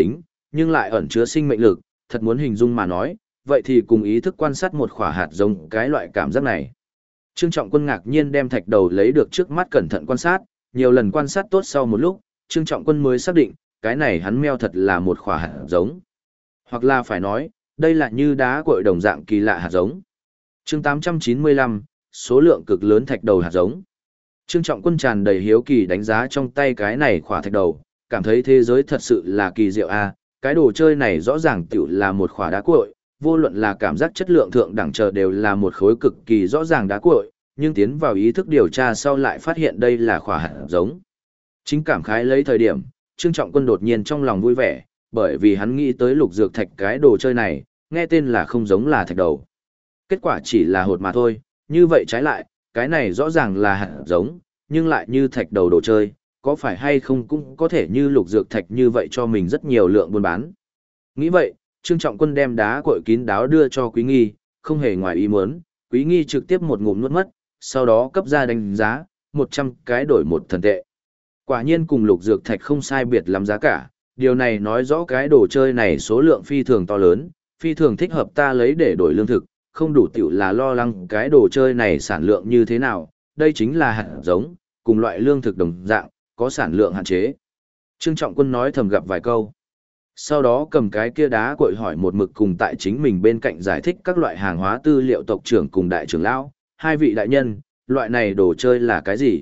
nhưng lại ẩn chứa sinh mệnh lực, thật muốn hình dung mà nói, vậy thì cùng ý thức quan sát một quả hạt giống cái loại cảm giác này. Trương Trọng Quân ngạc nhiên đem thạch đầu lấy được trước mắt cẩn thận quan sát, nhiều lần quan sát tốt sau một lúc, Trương Trọng Quân mới xác định, cái này hắn meo thật là một quả hạt giống. Hoặc là phải nói, đây là như đá cuội đồng dạng kỳ lạ hạt giống. Chương 895, số lượng cực lớn thạch đầu hạt giống. Trương Trọng Quân tràn đầy hiếu kỳ đánh giá trong tay cái này quả thạch đầu, cảm thấy thế giới thật sự là kỳ diệu a, cái đồ chơi này rõ ràng tiểu là một quả đá cuội, vô luận là cảm giác chất lượng thượng đẳng chờ đều là một khối cực kỳ rõ ràng đá cuội, nhưng tiến vào ý thức điều tra sau lại phát hiện đây là quả hạt giống. Chính cảm khái lấy thời điểm, Trương Trọng Quân đột nhiên trong lòng vui vẻ, bởi vì hắn nghĩ tới lục dược thạch cái đồ chơi này, nghe tên là không giống là thạch đầu. Kết quả chỉ là hột mà thôi, như vậy trái lại, cái này rõ ràng là hạt giống, nhưng lại như thạch đầu đồ chơi, có phải hay không cũng có thể như lục dược thạch như vậy cho mình rất nhiều lượng buôn bán. Nghĩ vậy, Trương Trọng Quân đem đá cuội kín đáo đưa cho Quý Nghi, không hề ngoài ý muốn, Quý Nghi trực tiếp một ngụm nuốt mất, sau đó cấp ra đánh giá, 100 cái đổi một thần tệ. Quả nhiên cùng lục dược thạch không sai biệt lắm giá cả, điều này nói rõ cái đồ chơi này số lượng phi thường to lớn, phi thường thích hợp ta lấy để đổi lương thực, không đủ tiểu là lo lắng cái đồ chơi này sản lượng như thế nào, đây chính là hạt giống, cùng loại lương thực đồng dạng, có sản lượng hạn chế. Trương Trọng Quân nói thầm gặp vài câu. Sau đó cầm cái kia đá cuội hỏi một mực cùng tại chính mình bên cạnh giải thích các loại hàng hóa tư liệu tộc trưởng cùng đại trưởng lão, hai vị đại nhân, loại này đồ chơi là cái gì?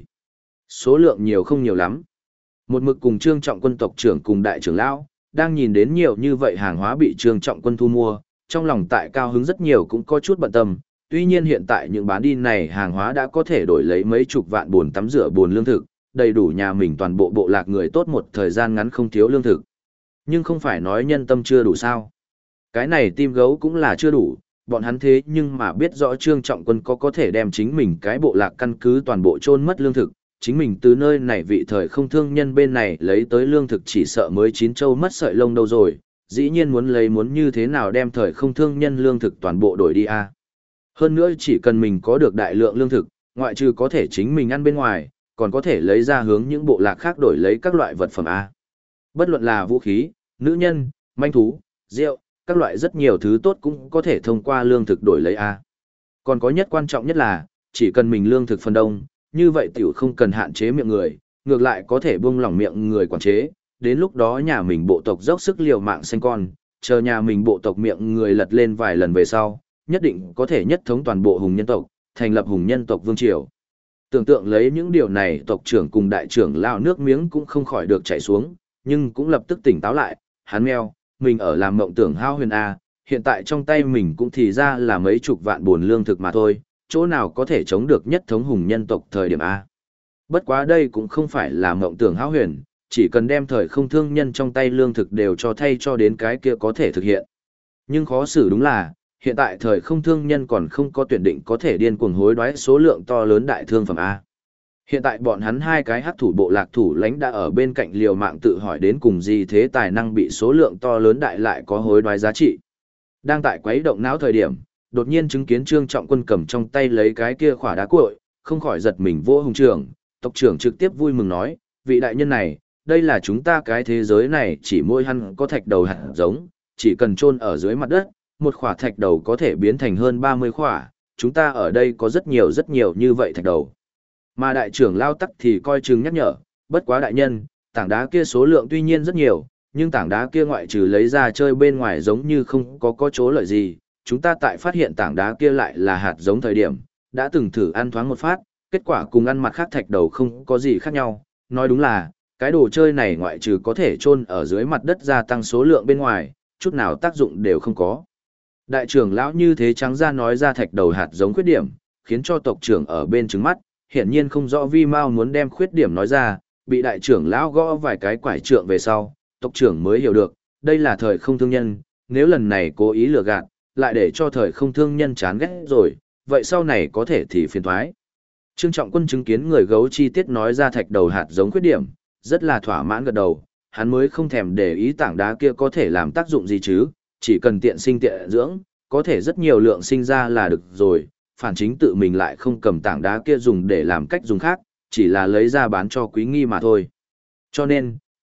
Số lượng nhiều không nhiều lắm. Một mực cùng Trương Trọng Quân tộc trưởng cùng đại trưởng lão, đang nhìn đến nhiều như vậy hàng hóa bị Trương Trọng Quân thu mua, trong lòng tại cao hứng rất nhiều cũng có chút bận tâm, tuy nhiên hiện tại những bán đi này hàng hóa đã có thể đổi lấy mấy chục vạn bồn tắm rửa bồn lương thực, đầy đủ nhà mình toàn bộ bộ lạc người tốt một thời gian ngắn không thiếu lương thực. Nhưng không phải nói nhân tâm chưa đủ sao. Cái này tim gấu cũng là chưa đủ, bọn hắn thế nhưng mà biết rõ Trương Trọng Quân có thể đem chính mình cái bộ lạc căn cứ toàn bộ chôn mất lương thực, chính mình từ nơi này vị thời không thương nhân bên này lấy tới lương thực chỉ sợ mới chín châu mất sợi lông đâu rồi, dĩ nhiên muốn như thế nào đem thời không thương nhân lương thực toàn bộ đổi đi a. Hơn nữa chỉ cần mình có được đại lượng lương thực, ngoại trừ có thể chính mình ăn bên ngoài, còn có thể lấy ra hướng những bộ lạc khác đổi lấy các loại vật phẩm a. Bất luận là vũ khí, nữ nhân, manh thú, rượu, các loại rất nhiều thứ tốt cũng có thể thông qua lương thực đổi lấy a. Còn có nhất quan trọng nhất là, chỉ cần mình lương thực phần đông, như vậy tiểu không cần hạn chế miệng người, ngược lại có thể buông lỏng miệng người quản chế, đến lúc đó nhà mình bộ tộc dốc sức liều mạng sinh con, chờ nhà mình bộ tộc miệng người lật lên vài lần về sau, nhất định có thể nhất thống toàn bộ hùng nhân tộc, thành lập hùng nhân tộc vương triều. Tưởng tượng lấy những điều này tộc trưởng cùng đại trưởng lao nước miếng cũng không khỏi được chảy xuống, nhưng cũng lập tức tỉnh táo lại, hắn meo, mình ở làm mộng tưởng hao huyền A, hiện tại trong tay mình cũng thì ra là mấy chục vạn buồn lương thực mà thôi, chỗ nào có thể chống được nhất thống hùng nhân tộc thời điểm A. Bất quá đây cũng không phải là mộng tưởng hao huyền, chỉ cần đem thời không thương nhân trong tay lương thực đều cho thay cho đến cái kia có thể thực hiện. Nhưng khó xử đúng là, hiện tại thời không thương nhân còn không có tuyển định có thể điên cuồng hối đoái số lượng to lớn đại thương phẩm A. Hiện tại bọn hắn hai cái hắc thủ bộ lạc thủ lãnh đã ở bên cạnh liều mạng tự hỏi đến cùng gì thế tài năng bị số lượng to lớn đại lại có hối đoái giá trị. Đang tại quấy động não thời điểm, đột nhiên chứng kiến Trương Trọng Quân cầm trong tay lấy cái kia khỏa đá cuội, không khỏi giật mình vô hùng trưởng, tộc trưởng trực tiếp vui mừng nói, vị đại nhân này, đây là chúng ta cái thế giới này chỉ mỗi hắn có thạch đầu hạt giống, chỉ cần chôn ở dưới mặt đất, một khỏa thạch đầu có thể biến thành hơn 30 khỏa, chúng ta ở đây có rất nhiều như vậy thạch đầu. Mà đại trưởng lao tắc thì coi chừng nhắc nhở, bất quá đại nhân, tảng đá kia số lượng tuy nhiên rất nhiều, nhưng tảng đá kia ngoại trừ lấy ra chơi bên ngoài giống như không có chỗ lợi gì, chúng ta tại phát hiện tảng đá kia lại là hạt giống thời điểm, đã từng thử ăn thoáng một phát, kết quả cùng ăn mặt khác thạch đầu không có gì khác nhau, nói đúng là, cái đồ chơi này ngoại trừ có thể chôn ở dưới mặt đất gia tăng số lượng bên ngoài, chút nào tác dụng đều không có. Đại trưởng lão như thế trắng ra nói ra thạch đầu hạt giống khuyết điểm, khiến cho tộc trưởng ở bên trứng mắt, hiển nhiên không rõ vi mao muốn đem khuyết điểm nói ra, bị đại trưởng lão gõ vài cái quải trượng về sau, tộc trưởng mới hiểu được, đây là thời không thương nhân, nếu lần này cố ý lừa gạt, lại để cho thời không thương nhân chán ghét rồi, vậy sau này có thể thì phiền thoái. Trương Trọng Quân chứng kiến người gấu chi tiết nói ra thạch đầu hạt giống khuyết điểm, rất là thỏa mãn gật đầu, hắn mới không thèm để ý tảng đá kia có thể làm tác dụng gì chứ, chỉ cần tiện sinh tiện dưỡng, có thể rất nhiều lượng sinh ra là được rồi, phản chính tự mình lại không cầm tảng đá kia dùng để làm cách dùng khác, chỉ là lấy ra bán cho Quý Nghi mà thôi. Cho nên,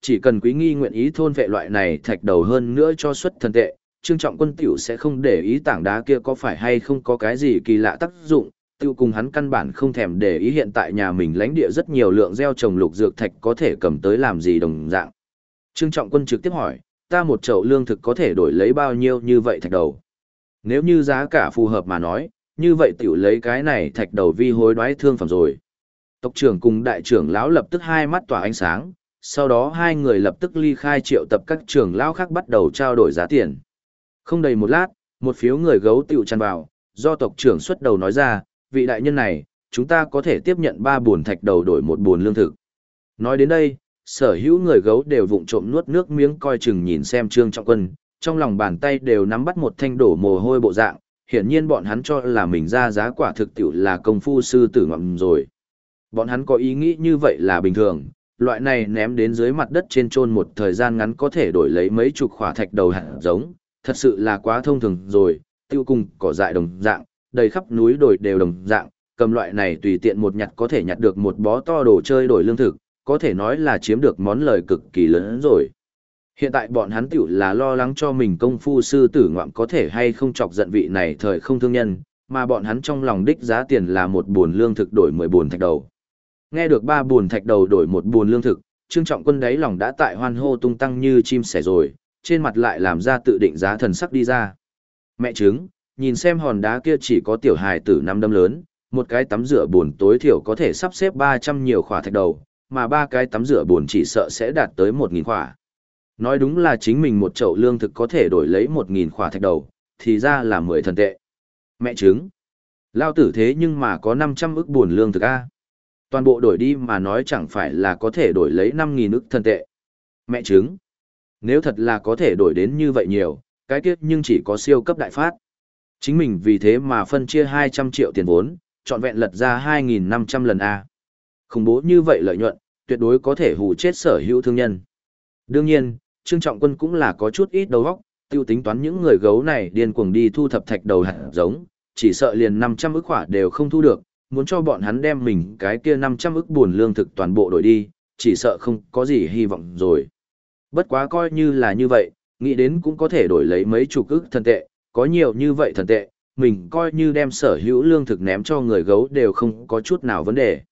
chỉ cần Quý Nghi nguyện ý thôn vệ loại này thạch đầu hơn nữa cho xuất thần tệ, Trương Trọng Quân tiểu sẽ không để ý tảng đá kia có phải hay không có cái gì kỳ lạ tác dụng, tiêu cùng hắn căn bản không thèm để ý hiện tại nhà mình lãnh địa rất nhiều lượng gieo trồng lục dược thạch có thể cầm tới làm gì đồng dạng. Trương Trọng Quân trực tiếp hỏi, ta một chậu lương thực có thể đổi lấy bao nhiêu như vậy thạch đầu? Nếu như giá cả phù hợp mà nói, như vậy tiểu lấy cái này thạch đầu vi hối đoái thương phẩm rồi. Tộc trưởng cùng đại trưởng lão lập tức hai mắt tỏa ánh sáng, sau đó hai người lập tức ly khai triệu tập các trưởng lão khác bắt đầu trao đổi giá tiền. Không đầy một lát, một phiếu người gấu tiểu tràn vào, do tộc trưởng xuất đầu nói ra, vị đại nhân này, chúng ta có thể tiếp nhận 3 buồn thạch đầu đổi 1 buồn lương thực. Nói đến đây, sở hữu người gấu đều vụng trộm nuốt nước miếng coi chừng nhìn xem Trương Trọng Quân, trong lòng bàn tay đều nắm bắt một thanh đổ mồ hôi bộ dạng, hiển nhiên bọn hắn cho là mình ra giá quả thực tiểu là công phu sư tử ngậm rồi. Bọn hắn có ý nghĩ như vậy là bình thường, loại này ném đến dưới mặt đất trên chôn một thời gian ngắn có thể đổi lấy mấy chục khỏa thạch đầu hạt giống, thật sự là quá thông thường rồi, tiêu cùng cỏ dại đồng dạng, đầy khắp núi đồi đều đồng dạng, cầm loại này tùy tiện một nhặt có thể nhặt được một bó to đồ chơi đổi lương thực, có thể nói là chiếm được món lời cực kỳ lớn rồi. Hiện tại bọn hắn tiểu là lo lắng cho mình công phu sư tử ngoạm có thể hay không chọc giận vị này thời không thương nhân, mà bọn hắn trong lòng đích giá tiền là 1 buồn lương thực đổi 10 buồn thạch đầu. Nghe được 3 buồn thạch đầu đổi 1 buồn lương thực, Trương Trọng Quân đáy lòng đã tại hoan hô tung tăng như chim sẻ rồi, trên mặt lại làm ra tự định giá thần sắc đi ra. Mẹ trứng, nhìn xem hòn đá kia chỉ có tiểu hài tử 5 đấm lớn, một cái tắm rửa buồn tối thiểu có thể sắp xếp 300 nhiều khỏa thạch đầu, mà 3 cái tắm rửa buồn chỉ sợ sẽ đạt tới 1.000 khỏa. Nói đúng là chính mình một chậu lương thực có thể đổi lấy 1.000 khỏa thạch đầu, thì ra là 10 thần tệ. Mẹ trứng, lao tử thế nhưng mà có 500 ức buồn lương thực A. Toàn bộ đổi đi mà nói chẳng phải là có thể đổi lấy 5.000 ức thần tệ. Mẹ trứng, nếu thật là có thể đổi đến như vậy nhiều, cái kiếp nhưng chỉ có siêu cấp đại phát. Chính mình vì thế mà phân chia 200 triệu tiền vốn, trọn vẹn lật ra 2.500 lần A. Khủng bố như vậy lợi nhuận, tuyệt đối có thể hù chết sở hữu thương nhân. Đương nhiên, Trương Trọng Quân cũng là có chút ít đầu óc, tiêu tính toán những người gấu này điên cuồng đi thu thập thạch đầu hạt giống, chỉ sợ liền 500 ức khỏa đều không thu được, muốn cho bọn hắn đem mình cái kia 500 ức buồn lương thực toàn bộ đổi đi, chỉ sợ không có gì hy vọng rồi. Bất quá coi như là như vậy, nghĩ đến cũng có thể đổi lấy mấy chục ức thần tệ, có nhiều như vậy thần tệ, mình coi như đem sở hữu lương thực ném cho người gấu đều không có chút nào vấn đề.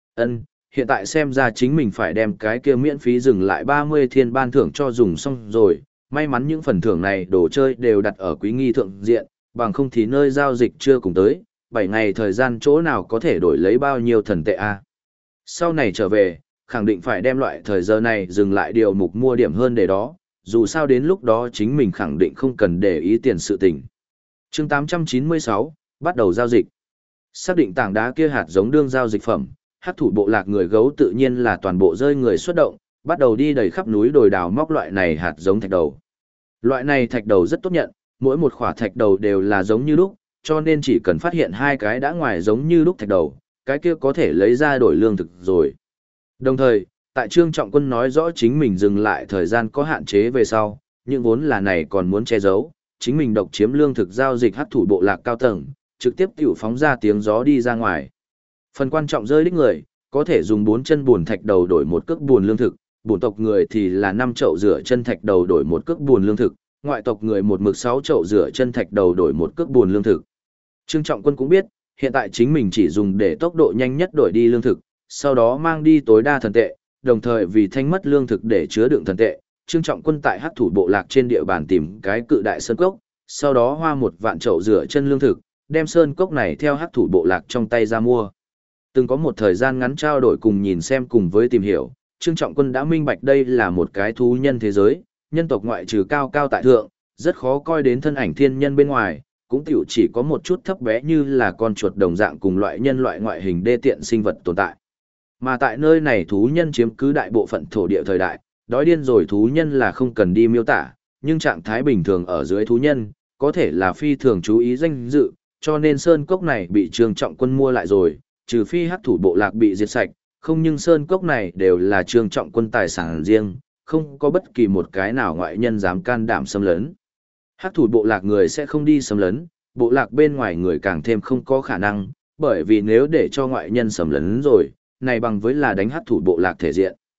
Hiện tại xem ra chính mình phải đem cái kia miễn phí dừng lại 30 thiên ban thưởng cho dùng xong rồi, may mắn những phần thưởng này đồ chơi đều đặt ở Quý Nghi thượng diện, bằng không thì nơi giao dịch chưa cùng tới, 7 ngày thời gian chỗ nào có thể đổi lấy bao nhiêu thần tệ a. Sau này trở về, khẳng định phải đem loại thời giờ này dừng lại điều mục mua điểm hơn để đó, dù sao đến lúc đó chính mình khẳng định không cần để ý tiền sự tình. Chương 896, bắt đầu giao dịch. Xác định tảng đá kia hạt giống đương giao dịch phẩm, hắc thủ bộ lạc người gấu tự nhiên là toàn bộ rơi người xuất động, bắt đầu đi đầy khắp núi đồi đào móc loại này hạt giống thạch đầu. Loại này thạch đầu rất tốt nhận, mỗi một khỏa thạch đầu đều là giống như lúc, cho nên chỉ cần phát hiện 2 cái đã ngoài giống như lúc thạch đầu, cái kia có thể lấy ra đổi lương thực rồi. Đồng thời, tại Trương Trọng Quân nói rõ chính mình dừng lại thời gian có hạn chế về sau, những vốn là này còn muốn che giấu, chính mình độc chiếm lương thực giao dịch hắc thủ bộ lạc cao tầng, trực tiếp tiểu phóng ra tiếng gió đi ra ngoài. Phần quan trọng rơi đích người, có thể dùng 4 chân buồn thạch đầu đổi 1 cước buồn lương thực, bổn tộc người thì là 5 chậu rửa chân thạch đầu đổi 1 cước buồn lương thực, ngoại tộc người một mực 6 chậu rửa chân thạch đầu đổi 1 cước buồn lương thực. Trương Trọng Quân cũng biết, hiện tại chính mình chỉ dùng để tốc độ nhanh nhất đổi đi lương thực, sau đó mang đi tối đa thần tệ, đồng thời vì thanh mất lương thực để chứa đựng thần tệ, Trương Trọng Quân tại hắc thủ bộ lạc trên địa bàn tìm cái cự đại sơn cốc, sau đó hoa 1 vạn chậu rửa chân lương thực, đem sơn cốc này theo hắc thủ bộ lạc trong tay ra mua. Từng có một thời gian ngắn trao đổi cùng nhìn xem cùng với tìm hiểu, Trương Trọng Quân đã minh bạch đây là một cái thú nhân thế giới, nhân tộc ngoại trừ cao cao tại thượng, rất khó coi đến thân ảnh thiên nhân bên ngoài, cũng tiểu chỉ có một chút thấp bé như là con chuột đồng dạng cùng loại nhân loại ngoại hình đê tiện sinh vật tồn tại. Mà tại nơi này thú nhân chiếm cứ đại bộ phận thổ địa thời đại, đói điên rồi thú nhân là không cần đi miêu tả, nhưng trạng thái bình thường ở dưới thú nhân, có thể là phi thường chú ý danh dự, cho nên sơn cốc này bị Trương Trọng Quân mua lại rồi, trừ phi hắc thủ bộ lạc bị diệt sạch, không nhưng sơn cốc này đều là Trương Trọng Quân tài sản riêng, không có bất kỳ một cái nào ngoại nhân dám can đảm xâm lấn. Hắc thủ bộ lạc người sẽ không đi xâm lấn, bộ lạc bên ngoài người càng thêm không có khả năng, bởi vì nếu để cho ngoại nhân xâm lấn rồi, này bằng với là đánh hắc thủ bộ lạc thể diện.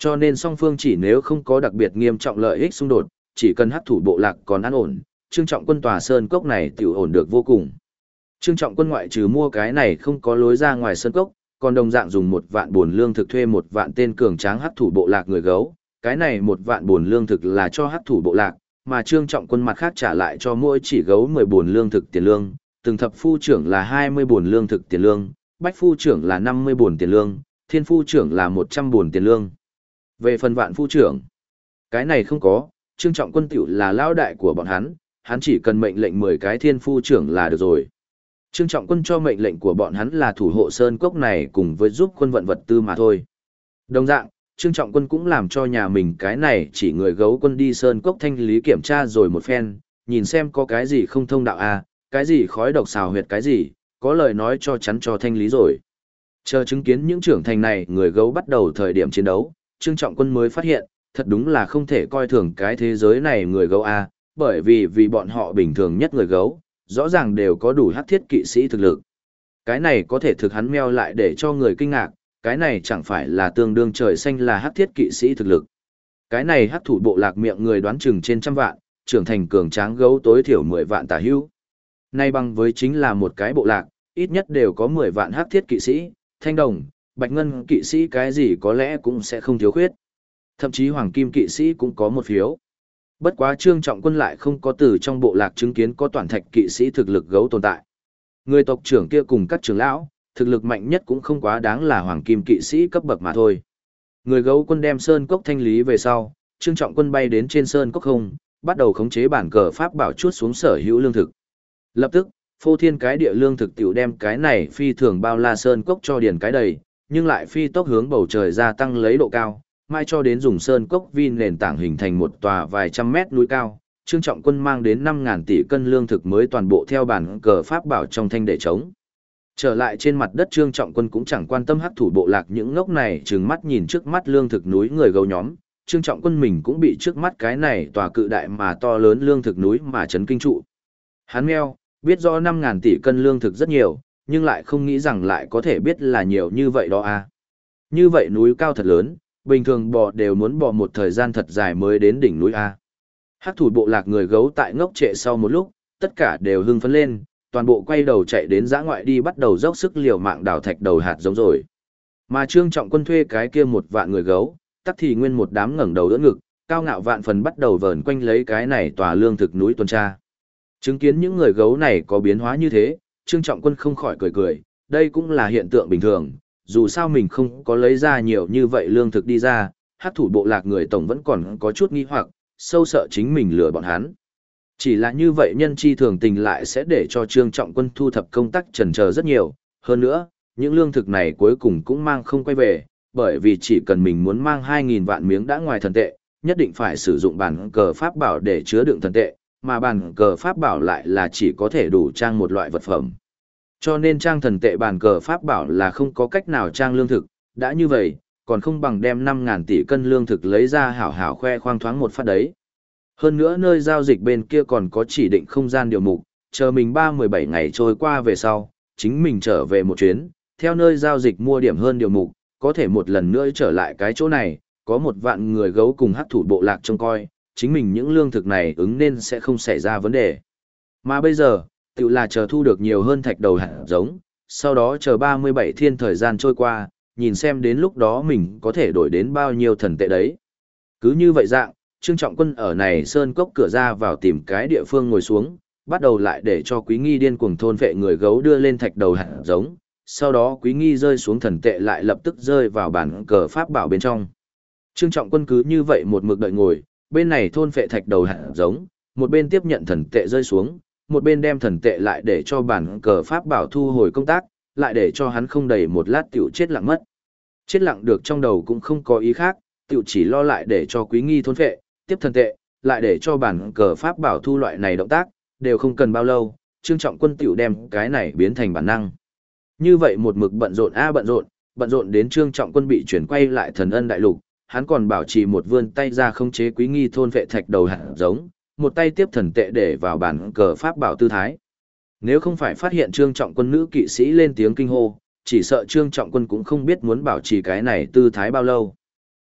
Cho nên song phương chỉ nếu không có đặc biệt nghiêm trọng lợi ích xung đột, chỉ cần hắc thủ bộ lạc còn an ổn, Trương Trọng Quân tòa sơn cốc này tiểu ổn được vô cùng. Trương Trọng Quân ngoại trừ mua cái này không có lối ra ngoài sơn cốc, còn đồng dạng dùng 1 vạn buồn lương thực thuê 1 vạn tên cường tráng hắc thủ bộ lạc người gấu, cái này 1 vạn buồn lương thực là cho hắc thủ bộ lạc, mà Trương Trọng Quân mặt khác trả lại cho mỗi chỉ gấu 10 buồn lương thực tiền lương, từng thập phu trưởng là 20 buồn lương thực tiền lương, bách phu trưởng là 50 buồn tiền lương, thiên phu trưởng là 100 buồn tiền lương. Về phần vạn phu trưởng, cái này không có, Trương Trọng Quân tiểu là lão đại của bọn hắn chỉ cần mệnh lệnh 10 cái thiên phu trưởng là được rồi. Trương Trọng Quân cho mệnh lệnh của bọn hắn là thủ hộ sơn cốc này cùng với giúp quân vận vật tư mà thôi. Đồng dạng, Trương Trọng Quân cũng làm cho nhà mình cái này chỉ người gấu quân đi sơn cốc thanh lý kiểm tra rồi một phen, nhìn xem có cái gì không thông đạo cái gì khói độc xào huyệt cái gì, có lời nói cho chắn cho thanh lý rồi. Chờ chứng kiến những trưởng thành này người gấu bắt đầu thời điểm chiến đấu, Trương Trọng Quân mới phát hiện, thật đúng là không thể coi thường cái thế giới này người gấu bởi vì bọn họ bình thường nhất người gấu, rõ ràng đều có đủ hắc thiết kỵ sĩ thực lực. Cái này có thể thực hắn meo lại để cho người kinh ngạc, cái này chẳng phải là tương đương trời xanh là hắc thiết kỵ sĩ thực lực. Cái này hắc thủ bộ lạc miệng người đoán chừng trên 100 vạn, trưởng thành cường tráng gấu tối thiểu 10 vạn tả hữu. Nay bằng với chính là một cái bộ lạc, ít nhất đều có 10 vạn hắc thiết kỵ sĩ, thanh đồng, bạch ngân kỵ sĩ cái gì có lẽ cũng sẽ không thiếu khuyết. Thậm chí hoàng kim kỵ sĩ cũng có một phiếu. Bất quá Trương Trọng Quân lại không có từ trong bộ lạc chứng kiến có toàn thạch kỵ sĩ thực lực gấu tồn tại. Người tộc trưởng kia cùng các trưởng lão, thực lực mạnh nhất cũng không quá đáng là hoàng kim kỵ sĩ cấp bậc mà thôi. Người gấu quân đem sơn cốc thanh lý về sau, Trương Trọng Quân bay đến trên sơn cốc không, bắt đầu khống chế bản cờ pháp bảo chuốt xuống sở hữu lương thực. Lập tức, phô thiên cái địa lương thực tiểu đem cái này phi thường bao la sơn cốc cho điền cái đầy, nhưng lại phi tốc hướng bầu trời gia tăng lấy độ cao, mai cho đến dùng sơn cốc vi nền tảng hình thành một tòa vài trăm mét núi cao. Trương Trọng Quân mang đến 5.000 tỷ cân lương thực mới toàn bộ theo bản cờ pháp bảo trong thanh để trống. Trở lại trên mặt đất Trương Trọng Quân cũng chẳng quan tâm hắc thủ bộ lạc những ngốc này trừng mắt nhìn trước mắt lương thực núi người gấu nhóm. Trương Trọng Quân mình cũng bị trước mắt cái này tòa cự đại mà to lớn lương thực núi mà chấn kinh trụ. Hắn meo, biết rõ 5.000 tỷ cân lương thực rất nhiều, nhưng lại không nghĩ rằng lại có thể biết là nhiều như vậy đó Như vậy núi cao thật lớn, bình thường bò đều muốn bò một thời gian thật dài mới đến đỉnh núi Hắc thủ bộ lạc người gấu tại ngốc trệ sau một lúc, tất cả đều hưng phấn lên, toàn bộ quay đầu chạy đến dã ngoại đi bắt đầu dốc sức liều mạng đào thạch đầu hạt giống rồi. Mà Trương Trọng Quân thuê cái kia 1 vạn người gấu, tắc thì nguyên một đám ngẩng đầu đỡ ngực, cao ngạo vạn phần bắt đầu vờn quanh lấy cái này tòa lương thực núi tuần tra. Chứng kiến những người gấu này có biến hóa như thế, Trương Trọng Quân không khỏi cười cười, đây cũng là hiện tượng bình thường, dù sao mình không có lấy ra nhiều như vậy lương thực đi ra, hắc thủ bộ lạc người tổng vẫn còn có chút nghi hoặc, sâu sợ chính mình lừa bọn hắn. Chỉ là như vậy nhân chi thường tình lại sẽ để cho Trương Trọng Quân thu thập công tác chần chờ rất nhiều, hơn nữa, những lương thực này cuối cùng cũng mang không quay về, bởi vì chỉ cần mình muốn mang 2.000 vạn miếng đã ngoài thần tệ, nhất định phải sử dụng bản cờ pháp bảo để chứa đựng thần tệ, mà bản cờ pháp bảo lại là chỉ có thể đủ trang một loại vật phẩm. Cho nên trang thần tệ bản cờ pháp bảo là không có cách nào trang lương thực, đã như vậy, còn không bằng đem 5.000 tỷ cân lương thực lấy ra hảo hảo khoe khoang thoáng một phát đấy. Hơn nữa nơi giao dịch bên kia còn có chỉ định không gian điều mục, chờ mình 17 ngày trôi qua về sau, chính mình trở về một chuyến, theo nơi giao dịch mua điểm hơn điều mục, có thể một lần nữa trở lại cái chỗ này, có 1 vạn người gấu cùng hắc thủ bộ lạc trông coi, chính mình những lương thực này ứng nên sẽ không xảy ra vấn đề. Mà bây giờ, tự là chờ thu được nhiều hơn thạch đầu hạt giống, sau đó chờ 37 thiên thời gian trôi qua, nhìn xem đến lúc đó mình có thể đổi đến bao nhiêu thần tệ đấy. Cứ như vậy dạng, Trương Trọng Quân ở này sơn cốc cửa ra vào tìm cái địa phương ngồi xuống, bắt đầu lại để cho Quý Nghi điên cuồng thôn vệ người gấu đưa lên thạch đầu hạt giống, sau đó Quý Nghi rơi xuống thần tệ lại lập tức rơi vào bản cờ pháp bảo bên trong. Trương Trọng Quân cứ như vậy một mực đợi ngồi, bên này thôn vệ thạch đầu hạt giống, một bên tiếp nhận thần tệ rơi xuống, một bên đem thần tệ lại để cho bản cờ pháp bảo thu hồi công tác, lại để cho hắn không đầy một lát tiểu chết lặng mất. Chết lặng được trong đầu cũng không có ý khác, tiểu chỉ lo lại để cho Quý Nghi thôn vệ, tiếp thần tệ, lại để cho bản cờ pháp bảo thu loại này động tác, đều không cần bao lâu, Trương Trọng Quân tiểu đem cái này biến thành bản năng. Như vậy một mực bận rộn bận rộn đến Trương Trọng Quân bị chuyển quay lại Thần Ân đại lục, hắn còn bảo trì một vươn tay ra khống chế Quý Nghi thôn vệ thạch đầu hạt giống, một tay tiếp thần tệ để vào bản cờ pháp bảo tư thái. Nếu không phải phát hiện Trương Trọng Quân nữ kỵ sĩ lên tiếng kinh hô, chỉ sợ Trương Trọng Quân cũng không biết muốn bảo trì cái này tư thái bao lâu.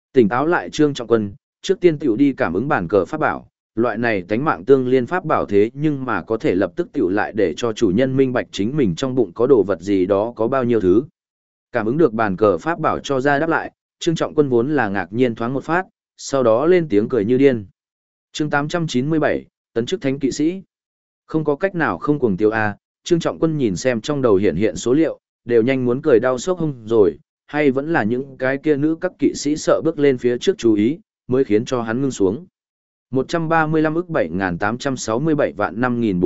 Tỉnh táo lại Trương Trọng Quân, trước tiên tiểu đi cảm ứng bản cờ pháp bảo, loại này tánh mạng tương liên pháp bảo thế nhưng mà có thể lập tức tiểu lại để cho chủ nhân minh bạch chính mình trong bụng có đồ vật gì đó có bao nhiêu thứ. Cảm ứng được bản cờ pháp bảo cho ra đáp lại, Trương Trọng Quân vốn là ngạc nhiên thoáng một phát, sau đó lên tiếng cười như điên. Chương 897, tấn chức thánh kỵ sĩ. Không có cách nào không cuồng tiêu a, Trương Trọng Quân nhìn xem trong đầu hiện số liệu, đều nhanh muốn cười đau sốc hông rồi, hay vẫn là những cái kia nữ các kỵ sĩ sợ bước lên phía trước chú ý, mới khiến cho hắn ngưng xuống. 135 ức 7.867 vạn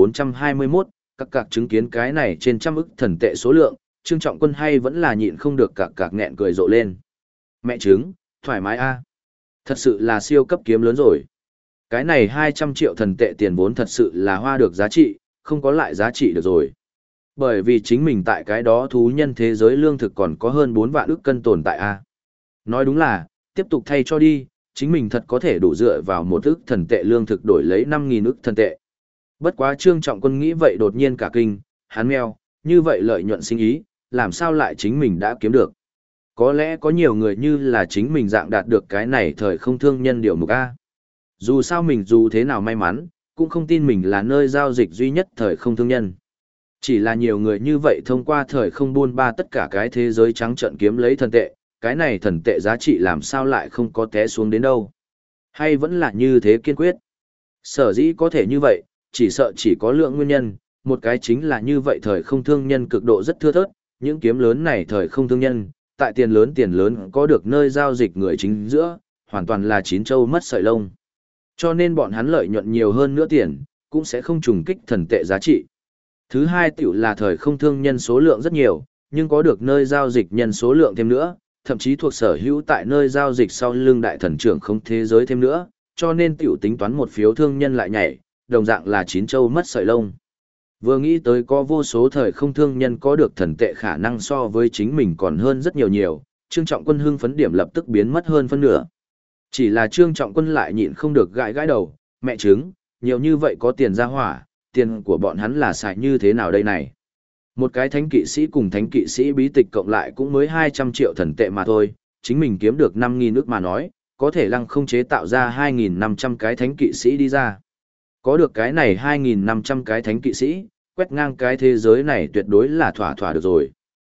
5.421, các chứng kiến cái này trên trăm ức thần tệ số lượng, Trương Trọng Quân hay vẫn là nhịn không được cạc nghẹn cười rộ lên. Mẹ chứng, thoải mái a. Thật sự là siêu cấp kiếm lớn rồi. Cái này 200 triệu thần tệ tiền vốn thật sự là hoa được giá trị, không có lại giá trị được rồi. Bởi vì chính mình tại cái đó thú nhân thế giới lương thực còn có hơn 4 vạn ức cân tồn tại a. Nói đúng là, tiếp tục thay cho đi, chính mình thật có thể đủ dựa vào một ức thần tệ lương thực đổi lấy 5.000 ức thần tệ. Bất quá Trương Trọng Quân nghĩ vậy đột nhiên cả kinh, hắn meo, như vậy lợi nhuận sinh ý, làm sao lại chính mình đã kiếm được. Có lẽ có nhiều người như là chính mình dạng đạt được cái này thời không thương nhân điều mục A. Dù sao mình dù thế nào may mắn, cũng không tin mình là nơi giao dịch duy nhất thời không thương nhân. Chỉ là nhiều người như vậy thông qua thời không buôn ba tất cả cái thế giới trắng trợn kiếm lấy thần tệ, cái này thần tệ giá trị làm sao lại không có té xuống đến đâu. Hay vẫn là như thế kiên quyết. Sở dĩ có thể như vậy, chỉ sợ chỉ có lượng nguyên nhân, một cái chính là như vậy thời không thương nhân cực độ rất thưa thớt, những kiếm lớn này thời không thương nhân, tại tiền lớn có được nơi giao dịch người chính giữa, hoàn toàn là chín châu mất sợi lông. Cho nên bọn hắn lợi nhuận nhiều hơn nữa tiền, cũng sẽ không trùng kích thần tệ giá trị. Thứ hai tiểu là thời không thương nhân số lượng rất nhiều, nhưng có được nơi giao dịch nhân số lượng thêm nữa, thậm chí thuộc sở hữu tại nơi giao dịch sau lưng đại thần trưởng không thế giới thêm nữa, cho nên tiểu tính toán một phiếu thương nhân lại nhảy, đồng dạng là chín châu mất sợi lông. Vừa nghĩ tới có vô số thời không thương nhân có được thần tệ khả năng so với chính mình còn hơn rất nhiều, Trương Trọng Quân hưng phấn điểm lập tức biến mất hơn phân nửa. Chỉ là Trương Trọng Quân lại nhịn không được gãi đầu, mẹ chứng, nhiều như vậy có tiền ra hỏa, tiền của bọn hắn là xài như thế nào đây này. Một cái thánh kỵ sĩ cùng thánh kỵ sĩ bí tịch cộng lại cũng mới 200 triệu thần tệ mà thôi, chính mình kiếm được 5.000 ức mà nói, có thể lăng không chế tạo ra 2.500 cái thánh kỵ sĩ đi ra. Có được cái này 2.500 cái thánh kỵ sĩ, quét ngang cái thế giới này tuyệt đối là thỏa được rồi.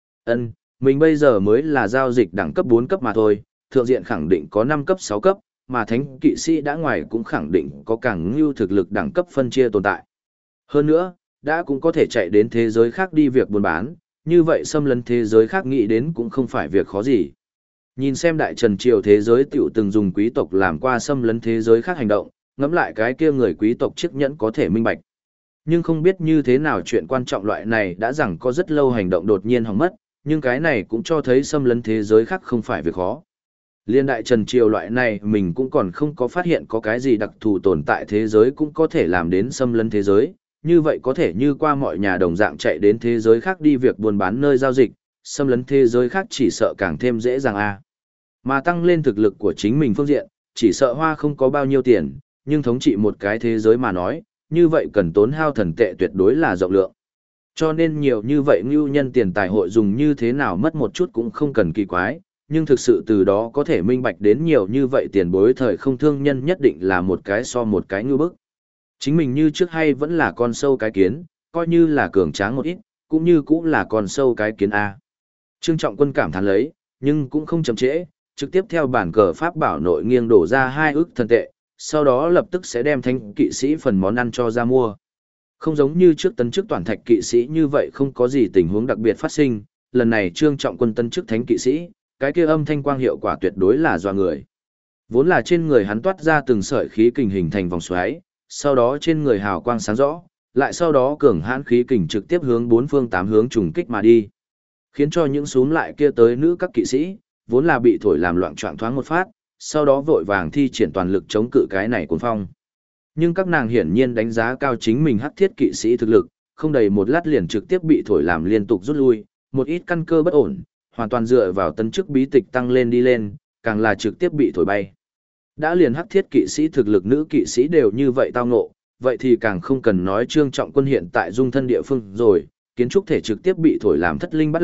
Mình bây giờ mới là giao dịch đẳng cấp 4 cấp mà thôi, thượng diện khẳng định có 5 cấp 6 cấp, mà thánh kỵ sĩ đã ngoài cũng khẳng định có càng ưu thực lực đẳng cấp phân chia tồn tại. Hơn nữa, đã cũng có thể chạy đến thế giới khác đi việc buôn bán, như vậy xâm lấn thế giới khác nghĩ đến cũng không phải việc khó gì. Nhìn xem đại trần triều thế giới tiểu từng dùng quý tộc làm qua xâm lấn thế giới khác hành động, ngẫm lại cái kia người quý tộc chiếc nhẫn có thể minh bạch. Nhưng không biết như thế nào chuyện quan trọng loại này đã rằng có rất lâu hành động đột nhiên hỏng mất, nhưng cái này cũng cho thấy xâm lấn thế giới khác không phải việc khó. Liên đại trần triều loại này mình cũng còn không có phát hiện có cái gì đặc thù tồn tại thế giới cũng có thể làm đến xâm lấn thế giới, như vậy có thể như qua mọi nhà đồng dạng chạy đến thế giới khác đi việc buôn bán nơi giao dịch, xâm lấn thế giới khác chỉ sợ càng thêm dễ dàng a. Mà tăng lên thực lực của chính mình phương diện, chỉ sợ hoa không có bao nhiêu tiền, nhưng thống trị một cái thế giới mà nói, như vậy cần tốn hao thần tệ tuyệt đối là rộng lượng. Cho nên nhiều như vậy ngưu nhân tiền tài hội dùng như thế nào mất một chút cũng không cần kỳ quái, nhưng thực sự từ đó có thể minh bạch đến nhiều như vậy tiền bối thời không thương nhân nhất định là một cái so một cái ngưu bức. Chính mình như trước hay vẫn là con sâu cái kiến, coi như là cường tráng một ít, cũng như cũng là con sâu cái kiến A. Trương Trọng Quân cảm thán lấy, nhưng cũng không chậm trễ, trực tiếp theo bản cờ pháp bảo nội nghiêng đổ ra 2 ức thần tệ, sau đó lập tức sẽ đem thánh kỵ sĩ phần món ăn cho ra mua. Không giống như trước tấn chức toàn thạch kỵ sĩ như vậy không có gì tình huống đặc biệt phát sinh, lần này Trương Trọng Quân tấn chức thánh kỵ sĩ, cái kia âm thanh quang hiệu quả tuyệt đối là doa người. Vốn là trên người hắn toát ra từng sợi khí kình hình thành vòng xoáy, sau đó trên người hào quang sáng rõ, lại sau đó cường hãn khí kình trực tiếp hướng 4 phương 8 hướng trùng kích mà đi. Khiến cho những xúm lại kia tới nữ các kỵ sĩ, vốn là bị thổi làm loạn choạng thoáng một phát, sau đó vội vàng thi triển toàn lực chống cự cái này cuồng phong. Nhưng các nàng hiển nhiên đánh giá cao chính mình hắc thiết kỵ sĩ thực lực, không đầy một lát liền trực tiếp bị thổi làm liên tục rút lui, một ít căn cơ bất ổn, hoàn toàn dựa vào tấn chức bí tịch tăng lên đi lên, càng là trực tiếp bị thổi bay. Đã liền hắc thiết kỵ sĩ thực lực nữ kỵ sĩ đều như vậy tao ngộ, vậy thì càng không cần nói Trương Trọng Quân hiện tại dung thân địa phương rồi, kiến trúc thể trực tiếp bị thổi làm thất linh bắt lạc,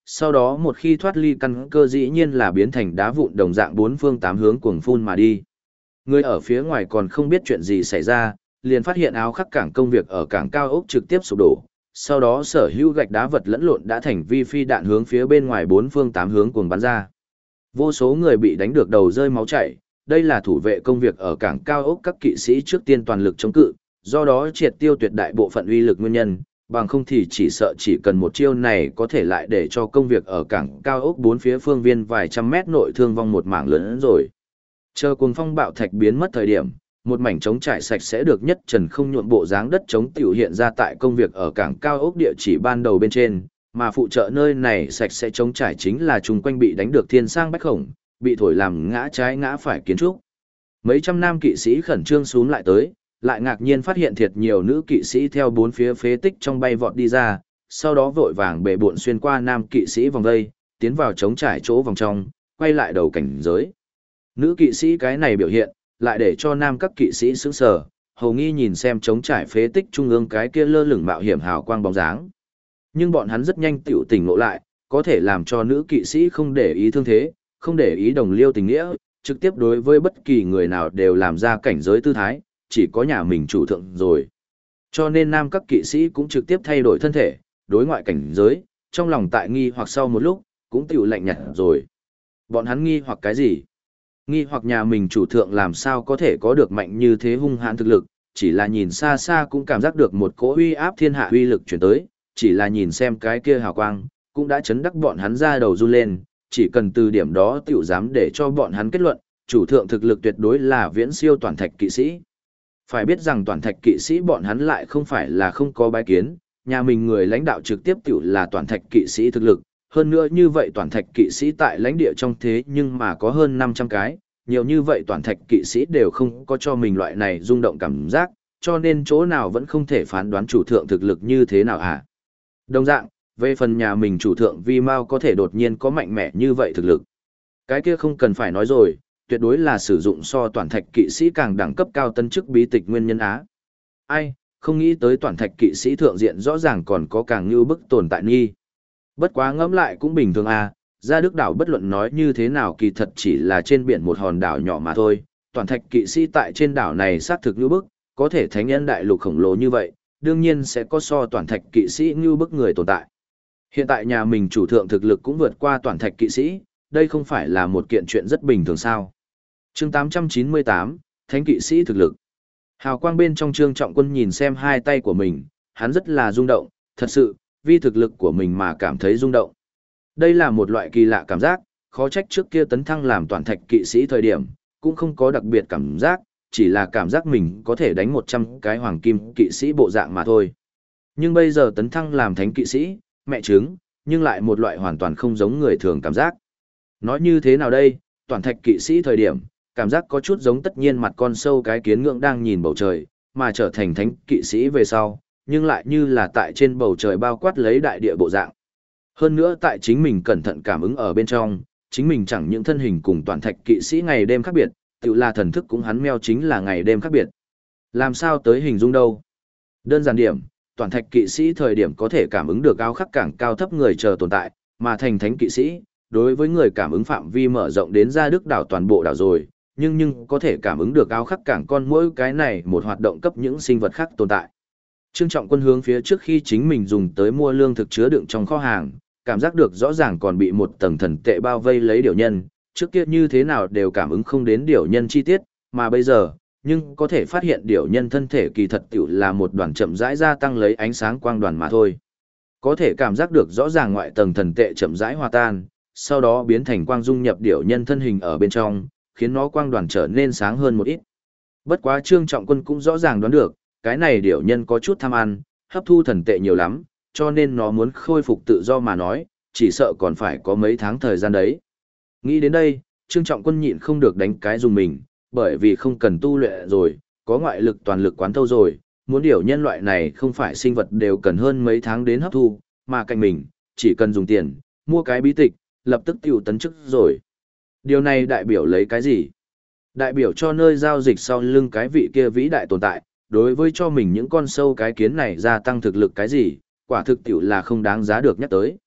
sau đó một khi thoát ly căn cơ dĩ nhiên là biến thành đá vụn đồng dạng bốn phương tám hướng cuồng phun mà đi. Người ở phía ngoài còn không biết chuyện gì xảy ra, liền phát hiện áo khắc cảng công việc ở cảng cao ốc trực tiếp sụp đổ, sau đó sở hữu gạch đá vật lẫn lộn đã thành vi phi đạn hướng phía bên ngoài bốn phương tám hướng cuồng bắn ra. Vô số người bị đánh được đầu rơi máu chảy, đây là thủ vệ công việc ở cảng cao ốc các kỵ sĩ trước tiên toàn lực chống cự, do đó triệt tiêu tuyệt đại bộ phận uy lực nguyên nhân, bằng không thì chỉ sợ chỉ cần một chiêu này có thể lại để cho công việc ở cảng cao ốc bốn phía phương viên vài trăm mét nội thương vong một mảng lớn hơn rồi. Chờ cuồng phong bạo thạch biến mất thời điểm, một mảnh trống trải sạch sẽ được nhất trần không nhuộm bộ dáng đất trống tiểu hiện ra tại công việc ở cảng cao ốc địa chỉ ban đầu bên trên, mà phụ trợ nơi này sạch sẽ trống trải chính là chung quanh bị đánh được thiên sang bách khổng, bị thổi làm ngã trái ngã phải kiến trúc. Mấy trăm nam kỵ sĩ khẩn trương xuống lại tới, lại ngạc nhiên phát hiện thiệt nhiều nữ kỵ sĩ theo bốn phía phế tích trong bay vọt đi ra, sau đó vội vàng bệ bộn xuyên qua nam kỵ sĩ vòng vây, tiến vào trống trải chỗ vòng trong, quay lại đầu cảnh giới. Nữ kỵ sĩ cái này biểu hiện, lại để cho nam các kỵ sĩ sững sờ, hầu nghi nhìn xem trống trải phế tích trung ương cái kia lơ lửng mạo hiểm hào quang bóng dáng. Nhưng bọn hắn rất nhanh tiểu tỉnh ngộ lại, có thể làm cho nữ kỵ sĩ không để ý thương thế, không để ý đồng liêu tình nghĩa, trực tiếp đối với bất kỳ người nào đều làm ra cảnh giới tư thái, chỉ có nhà mình chủ thượng rồi. Cho nên nam các kỵ sĩ cũng trực tiếp thay đổi thân thể, đối ngoại cảnh giới, trong lòng tại nghi hoặc sau một lúc, cũng tiểu lạnh nhạt rồi. Bọn hắn nghi hoặc cái gì? Nghi hoặc nhà mình chủ thượng làm sao có thể có được mạnh như thế hung hãn thực lực, chỉ là nhìn xa xa cũng cảm giác được một cỗ uy áp thiên hạ uy lực chuyển tới, chỉ là nhìn xem cái kia hào quang, cũng đã chấn đắc bọn hắn ra đầu run lên, chỉ cần từ điểm đó tiểu dám để cho bọn hắn kết luận, chủ thượng thực lực tuyệt đối là viễn siêu toàn thạch kỵ sĩ. Phải biết rằng toàn thạch kỵ sĩ bọn hắn lại không phải là không có bái kiến, nhà mình người lãnh đạo trực tiếp tiểu là toàn thạch kỵ sĩ thực lực, hơn nữa như vậy toàn thạch kỵ sĩ tại lãnh địa trong thế nhưng mà có hơn 500 cái, nhiều như vậy toàn thạch kỵ sĩ đều không có cho mình loại này rung động cảm giác, cho nên chỗ nào vẫn không thể phán đoán chủ thượng thực lực như thế nào hả? Đồng dạng, về phần nhà mình chủ thượng Vi Mao có thể đột nhiên có mạnh mẽ như vậy thực lực. Cái kia không cần phải nói rồi, tuyệt đối là sử dụng so toàn thạch kỵ sĩ càng đẳng cấp cao tân chức bí tịch nguyên nhân á. Ai, không nghĩ tới toàn thạch kỵ sĩ thượng diện rõ ràng còn có càng như bức tồn tại nghi. Bất quá ngẫm lại cũng bình thường à, ra Đức đảo bất luận nói như thế nào kỳ thật chỉ là trên biển một hòn đảo nhỏ mà thôi, toàn thạch kỵ sĩ tại trên đảo này xác thực như bức, có thể thánh nhân đại lục khổng lồ như vậy, đương nhiên sẽ có so toàn thạch kỵ sĩ như bức người tồn tại. Hiện tại nhà mình chủ thượng thực lực cũng vượt qua toàn thạch kỵ sĩ, đây không phải là một kiện chuyện rất bình thường sao. Chương 898, Thánh kỵ sĩ thực lực. Hào quang bên trong Trương Trọng Quân nhìn xem hai tay của mình, hắn rất là rung động, thật sự, vì thực lực của mình mà cảm thấy rung động. Đây là một loại kỳ lạ cảm giác, khó trách trước kia tấn thăng làm toàn thạch kỵ sĩ thời điểm, cũng không có đặc biệt cảm giác, chỉ là cảm giác mình có thể đánh 100 cái hoàng kim kỵ sĩ bộ dạng mà thôi. Nhưng bây giờ tấn thăng làm thánh kỵ sĩ, mẹ chứng, nhưng lại một loại hoàn toàn không giống người thường cảm giác. Nói như thế nào đây, toàn thạch kỵ sĩ thời điểm, cảm giác có chút giống tất nhiên mặt con sâu cái kiến ngưỡng đang nhìn bầu trời, mà trở thành thánh kỵ sĩ về sau, nhưng lại như là tại trên bầu trời bao quát lấy đại địa bộ dạng. Hơn nữa tại chính mình cẩn thận cảm ứng ở bên trong, chính mình chẳng những thân hình cùng toàn thạch kỵ sĩ ngày đêm khác biệt, tự là thần thức cũng hắn meo chính là ngày đêm khác biệt. Làm sao tới hình dung đâu? Đơn giản điểm, toàn thạch kỵ sĩ thời điểm có thể cảm ứng được áo khắc cảng cao thấp người chờ tồn tại, mà thành thánh kỵ sĩ, đối với người cảm ứng phạm vi mở rộng đến ra Đức đảo toàn bộ đảo rồi, nhưng có thể cảm ứng được áo khắc cảng con mỗi cái này một hoạt động cấp những sinh vật khác tồn tại. Trương Trọng Quân hướng phía trước khi chính mình dùng tới mua lương thực chứa đựng trong kho hàng, cảm giác được rõ ràng còn bị một tầng thần tệ bao vây lấy điểu nhân, trước kia như thế nào đều cảm ứng không đến điểu nhân chi tiết, mà bây giờ, nhưng có thể phát hiện điểu nhân thân thể kỳ thật tiểu là một đoàn chậm rãi gia tăng lấy ánh sáng quang đoàn mà thôi. Có thể cảm giác được rõ ràng ngoại tầng thần tệ chậm rãi hòa tan, sau đó biến thành quang dung nhập điểu nhân thân hình ở bên trong, khiến nó quang đoàn trở nên sáng hơn một ít. Bất quá Trương Trọng Quân cũng rõ ràng đoán được, cái này điểu nhân có chút tham ăn, hấp thu thần tệ nhiều lắm, cho nên nó muốn khôi phục tự do mà nói, chỉ sợ còn phải có mấy tháng thời gian đấy. Nghĩ đến đây, Trương Trọng Quân nhịn không được đánh cái dùng mình, bởi vì không cần tu luyện rồi, có ngoại lực toàn lực quán thâu rồi, muốn điểu nhân loại này không phải sinh vật đều cần hơn mấy tháng đến hấp thu, mà cạnh mình, chỉ cần dùng tiền, mua cái bí tịch, lập tức tiêu tấn chức rồi. Điều này đại biểu lấy cái gì? Đại biểu cho nơi giao dịch sau lưng cái vị kia vĩ đại tồn tại, đối với cho mình những con sâu cái kiến này gia tăng thực lực cái gì, quả thực tiểu là không đáng giá được nhắc tới.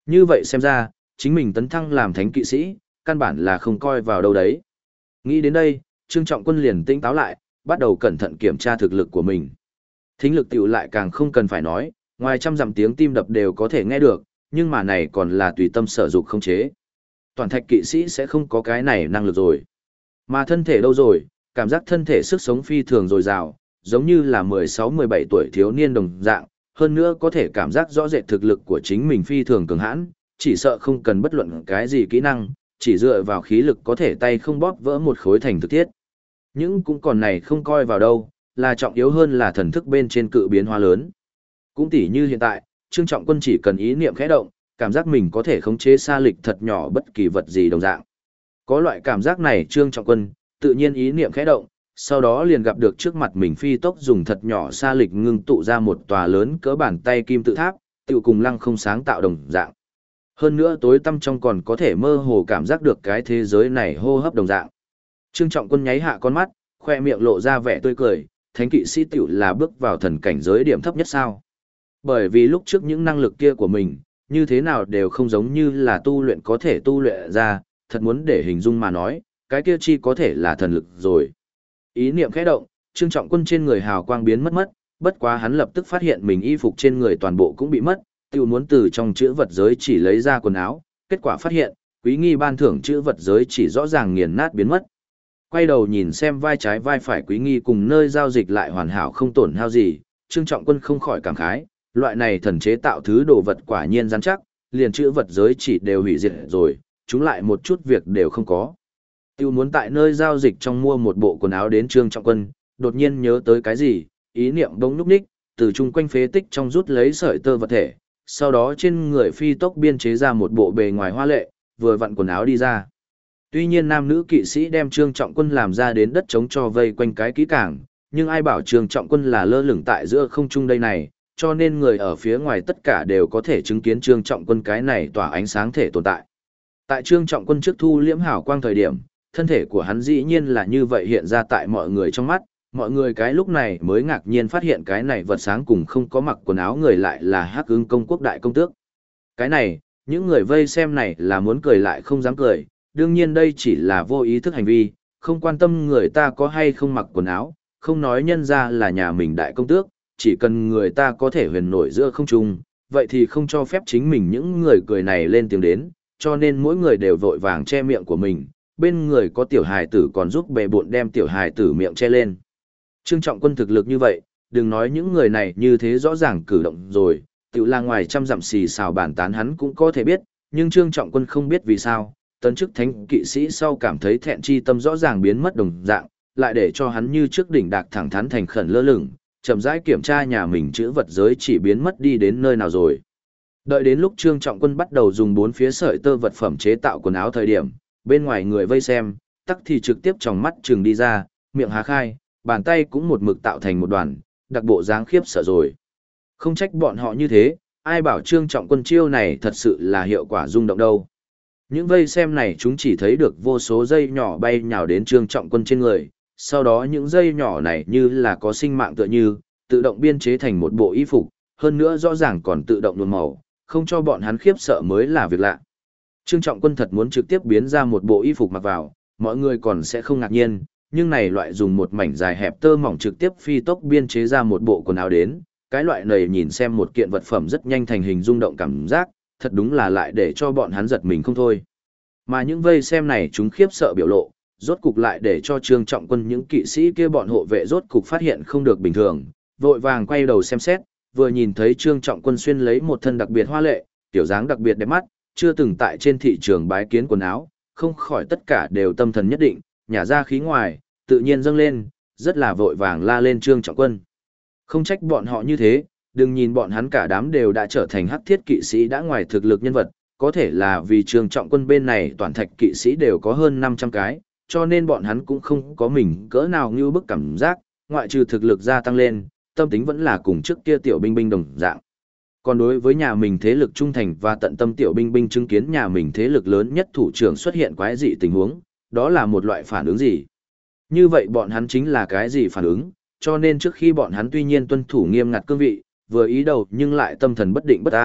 Như vậy xem ra, chính mình tấn thăng làm thánh kỵ sĩ, căn bản là không coi vào đâu đấy. Nghĩ đến đây, Trương Trọng Quân liền tỉnh táo lại, bắt đầu cẩn thận kiểm tra thực lực của mình. Thính lực tiểu lại càng không cần phải nói, ngoài trăm dặm tiếng tim đập đều có thể nghe được, nhưng mà này còn là tùy tâm sở dục không chế. Toàn thạch kỵ sĩ sẽ không có cái này năng lực rồi. Mà thân thể đâu rồi, cảm giác thân thể sức sống phi thường dồi dào, giống như là 16-17 tuổi thiếu niên đồng dạng, hơn nữa có thể cảm giác rõ rệt thực lực của chính mình phi thường cường hãn, chỉ sợ không cần bất luận cái gì kỹ năng, chỉ dựa vào khí lực có thể tay không bóp vỡ một khối thành thực thiết. Nhưng cũng còn này không coi vào đâu, là trọng yếu hơn là thần thức bên trên cự biến hóa lớn. Cũng tỉ như hiện tại, Trương Trọng Quân chỉ cần ý niệm khẽ động, cảm giác mình có thể khống chế xa lịch thật nhỏ bất kỳ vật gì đồng dạng. Có loại cảm giác này Trương Trọng Quân, tự nhiên ý niệm khẽ động, sau đó liền gặp được trước mặt mình phi tốc dùng thật nhỏ xa lịch ngưng tụ ra một tòa lớn cỡ bàn tay kim tự tháp, tự cùng lăng không sáng tạo đồng dạng. Hơn nữa tối tăm trong còn có thể mơ hồ cảm giác được cái thế giới này hô hấp đồng dạng. Trương Trọng Quân nháy hạ con mắt, khoe miệng lộ ra vẻ tươi cười, thánh kỵ sĩ tiểu là bước vào thần cảnh giới điểm thấp nhất sao. Bởi vì lúc trước những năng lực kia của mình, như thế nào đều không giống như là tu luyện có thể tu luyện ra, thật muốn để hình dung mà nói, cái kia chi có thể là thần lực rồi. Ý niệm khẽ động, Trương Trọng Quân trên người hào quang biến mất, bất quá hắn lập tức phát hiện mình y phục trên người toàn bộ cũng bị mất, tiểu muốn từ trong chữ vật giới chỉ lấy ra quần áo, kết quả phát hiện, quý nghi ban thưởng chữ vật giới chỉ rõ ràng nghiền nát biến mất. Quay đầu nhìn xem vai trái vai phải quý nghi cùng nơi giao dịch lại hoàn hảo không tổn hao gì, Trương Trọng Quân không khỏi cảm khái, loại này thần chế tạo thứ đồ vật quả nhiên rắn chắc, liền chữ vật giới chỉ đều hủy diệt rồi, chúng lại một chút việc đều không có. Tiêu muốn tại nơi giao dịch trong mua một bộ quần áo đến Trương Trọng Quân, đột nhiên nhớ tới cái gì, ý niệm bỗng nhúc nhích, từ chung quanh phế tích trong rút lấy sợi tơ vật thể, sau đó trên người phi tốc biên chế ra một bộ bề ngoài hoa lệ, vừa vặn quần áo đi ra. Tuy nhiên nam nữ kỵ sĩ đem Trương Trọng Quân làm ra đến đất trống cho vây quanh cái kỹ cảng, nhưng ai bảo Trương Trọng Quân là lơ lửng tại giữa không trung đây này, cho nên người ở phía ngoài tất cả đều có thể chứng kiến Trương Trọng Quân cái này tỏa ánh sáng thể tồn tại. Tại Trương Trọng Quân trước thu liễm hào quang thời điểm, thân thể của hắn dĩ nhiên là như vậy hiện ra tại mọi người trong mắt, mọi người cái lúc này mới ngạc nhiên phát hiện cái này vật sáng cùng không có mặc quần áo người lại là Hắc Ưng công quốc đại công tước. Cái này, những người vây xem này là muốn cười lại không dám cười, đương nhiên đây chỉ là vô ý thức hành vi, không quan tâm người ta có hay không mặc quần áo, không nói nhân ra là nhà mình đại công tước, chỉ cần người ta có thể huyền nổi giữa không trung, vậy thì không cho phép chính mình những người cười này lên tiếng đến, cho nên mỗi người đều vội vàng che miệng của mình, bên người có tiểu hài tử còn giúp bề bộn đem tiểu hài tử miệng che lên. Trương Trọng Quân thực lực như vậy, đừng nói những người này như thế rõ ràng cử động rồi, tiểu là ngoài trăm dặm xì xào bản tán hắn cũng có thể biết, nhưng Trương Trọng Quân không biết vì sao, tấn chức thánh kỵ sĩ sau cảm thấy thẹn chi tâm rõ ràng biến mất đồng dạng, lại để cho hắn như trước đỉnh đạc thẳng thắn thành khẩn lơ lửng, chậm rãi kiểm tra nhà mình chữ vật giới chỉ biến mất đi đến nơi nào rồi. Đợi đến lúc Trương Trọng Quân bắt đầu dùng bốn phía sợi tơ vật phẩm chế tạo quần áo thời điểm, bên ngoài người vây xem, tắc thì trực tiếp trong mắt trừng đi ra, miệng há khai, bàn tay cũng một mực tạo thành một đoàn, đặc bộ dáng khiếp sợ rồi. Không trách bọn họ như thế, ai bảo Trương Trọng Quân chiêu này thật sự là hiệu quả rung động đâu. Những vây xem này chúng chỉ thấy được vô số dây nhỏ bay nhào đến Trương Trọng Quân trên người, sau đó những dây nhỏ này như là có sinh mạng tựa như, tự động biên chế thành một bộ y phục, hơn nữa rõ ràng còn tự động nhuộm màu, không cho bọn hắn khiếp sợ mới là việc lạ. Trương Trọng Quân thật muốn trực tiếp biến ra một bộ y phục mặc vào, mọi người còn sẽ không ngạc nhiên, nhưng này loại dùng một mảnh dài hẹp tơ mỏng trực tiếp phi tốc biên chế ra một bộ quần áo đến, cái loại này nhìn xem một kiện vật phẩm rất nhanh thành hình rung động cảm giác, thật đúng là lại để cho bọn hắn giật mình không thôi. Mà những vây xem này chúng khiếp sợ biểu lộ, rốt cục lại để cho Trương Trọng Quân những kỵ sĩ kia bọn hộ vệ rốt cục phát hiện không được bình thường, vội vàng quay đầu xem xét, vừa nhìn thấy Trương Trọng Quân xuyên lấy một thân đặc biệt hoa lệ, tiểu dáng đặc biệt đẹp mắt, chưa từng tại trên thị trường bái kiến quần áo, không khỏi tất cả đều tâm thần nhất định, nhả ra khí ngoài, tự nhiên dâng lên, rất là vội vàng la lên Trương Trọng Quân. Không trách bọn họ như thế, đừng nhìn bọn hắn cả đám đều đã trở thành hắc thiết kỵ sĩ đã ngoài thực lực nhân vật, có thể là vì Trương Trọng Quân bên này toàn thạch kỵ sĩ đều có hơn 500 cái, cho nên bọn hắn cũng không có mình cỡ nào như bức cảm giác, ngoại trừ thực lực gia tăng lên, tâm tính vẫn là cùng trước kia tiểu binh binh đồng dạng. Còn đối với nhà mình thế lực trung thành và tận tâm tiểu binh binh chứng kiến nhà mình thế lực lớn nhất thủ trưởng xuất hiện quái dị tình huống, đó là một loại phản ứng gì? Như vậy bọn hắn chính là cái gì phản ứng, cho nên trước khi bọn hắn tuy nhiên tuân thủ nghiêm ngặt cương vị, vừa ý đầu nhưng lại tâm thần bất định bất an,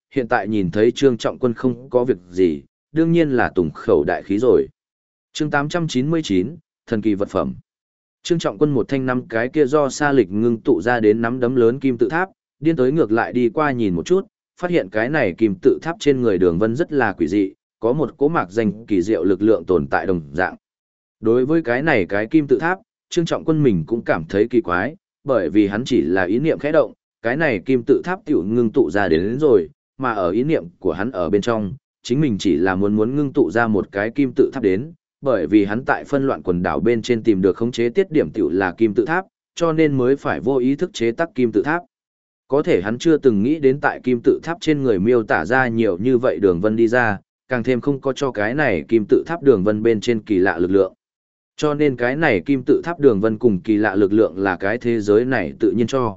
hiện tại nhìn thấy Trương Trọng Quân không có việc gì, đương nhiên là tùng khẩu đại khí rồi. Chương 899, thần kỳ vật phẩm. Trương Trọng Quân một thanh năm cái kia do sa lịch ngưng tụ ra đến nắm đấm lớn kim tự tháp, điên tới ngược lại đi qua nhìn một chút, phát hiện cái này kim tự tháp trên người Đường Vân rất là quỷ dị, có một cỗ mạc danh kỳ diệu lực lượng tồn tại đồng dạng. Đối với cái này cái kim tự tháp, Trương Trọng Quân mình cũng cảm thấy kỳ quái, bởi vì hắn chỉ là ý niệm khẽ động, cái này kim tự tháp tiểu ngưng tụ ra đến rồi, mà ở ý niệm của hắn ở bên trong, chính mình chỉ là muốn ngưng tụ ra một cái kim tự tháp đến, bởi vì hắn tại phân loạn quần đảo bên trên tìm được khống chế tiết điểm tiểu là kim tự tháp, cho nên mới phải vô ý thức chế tác kim tự tháp. Có thể hắn chưa từng nghĩ đến tại kim tự tháp trên người miêu tả ra nhiều như vậy đường vân đi ra, càng thêm không có cho cái này kim tự tháp đường vân bên trên kỳ lạ lực lượng. Cho nên cái này kim tự tháp đường vân cùng kỳ lạ lực lượng là cái thế giới này tự nhiên cho.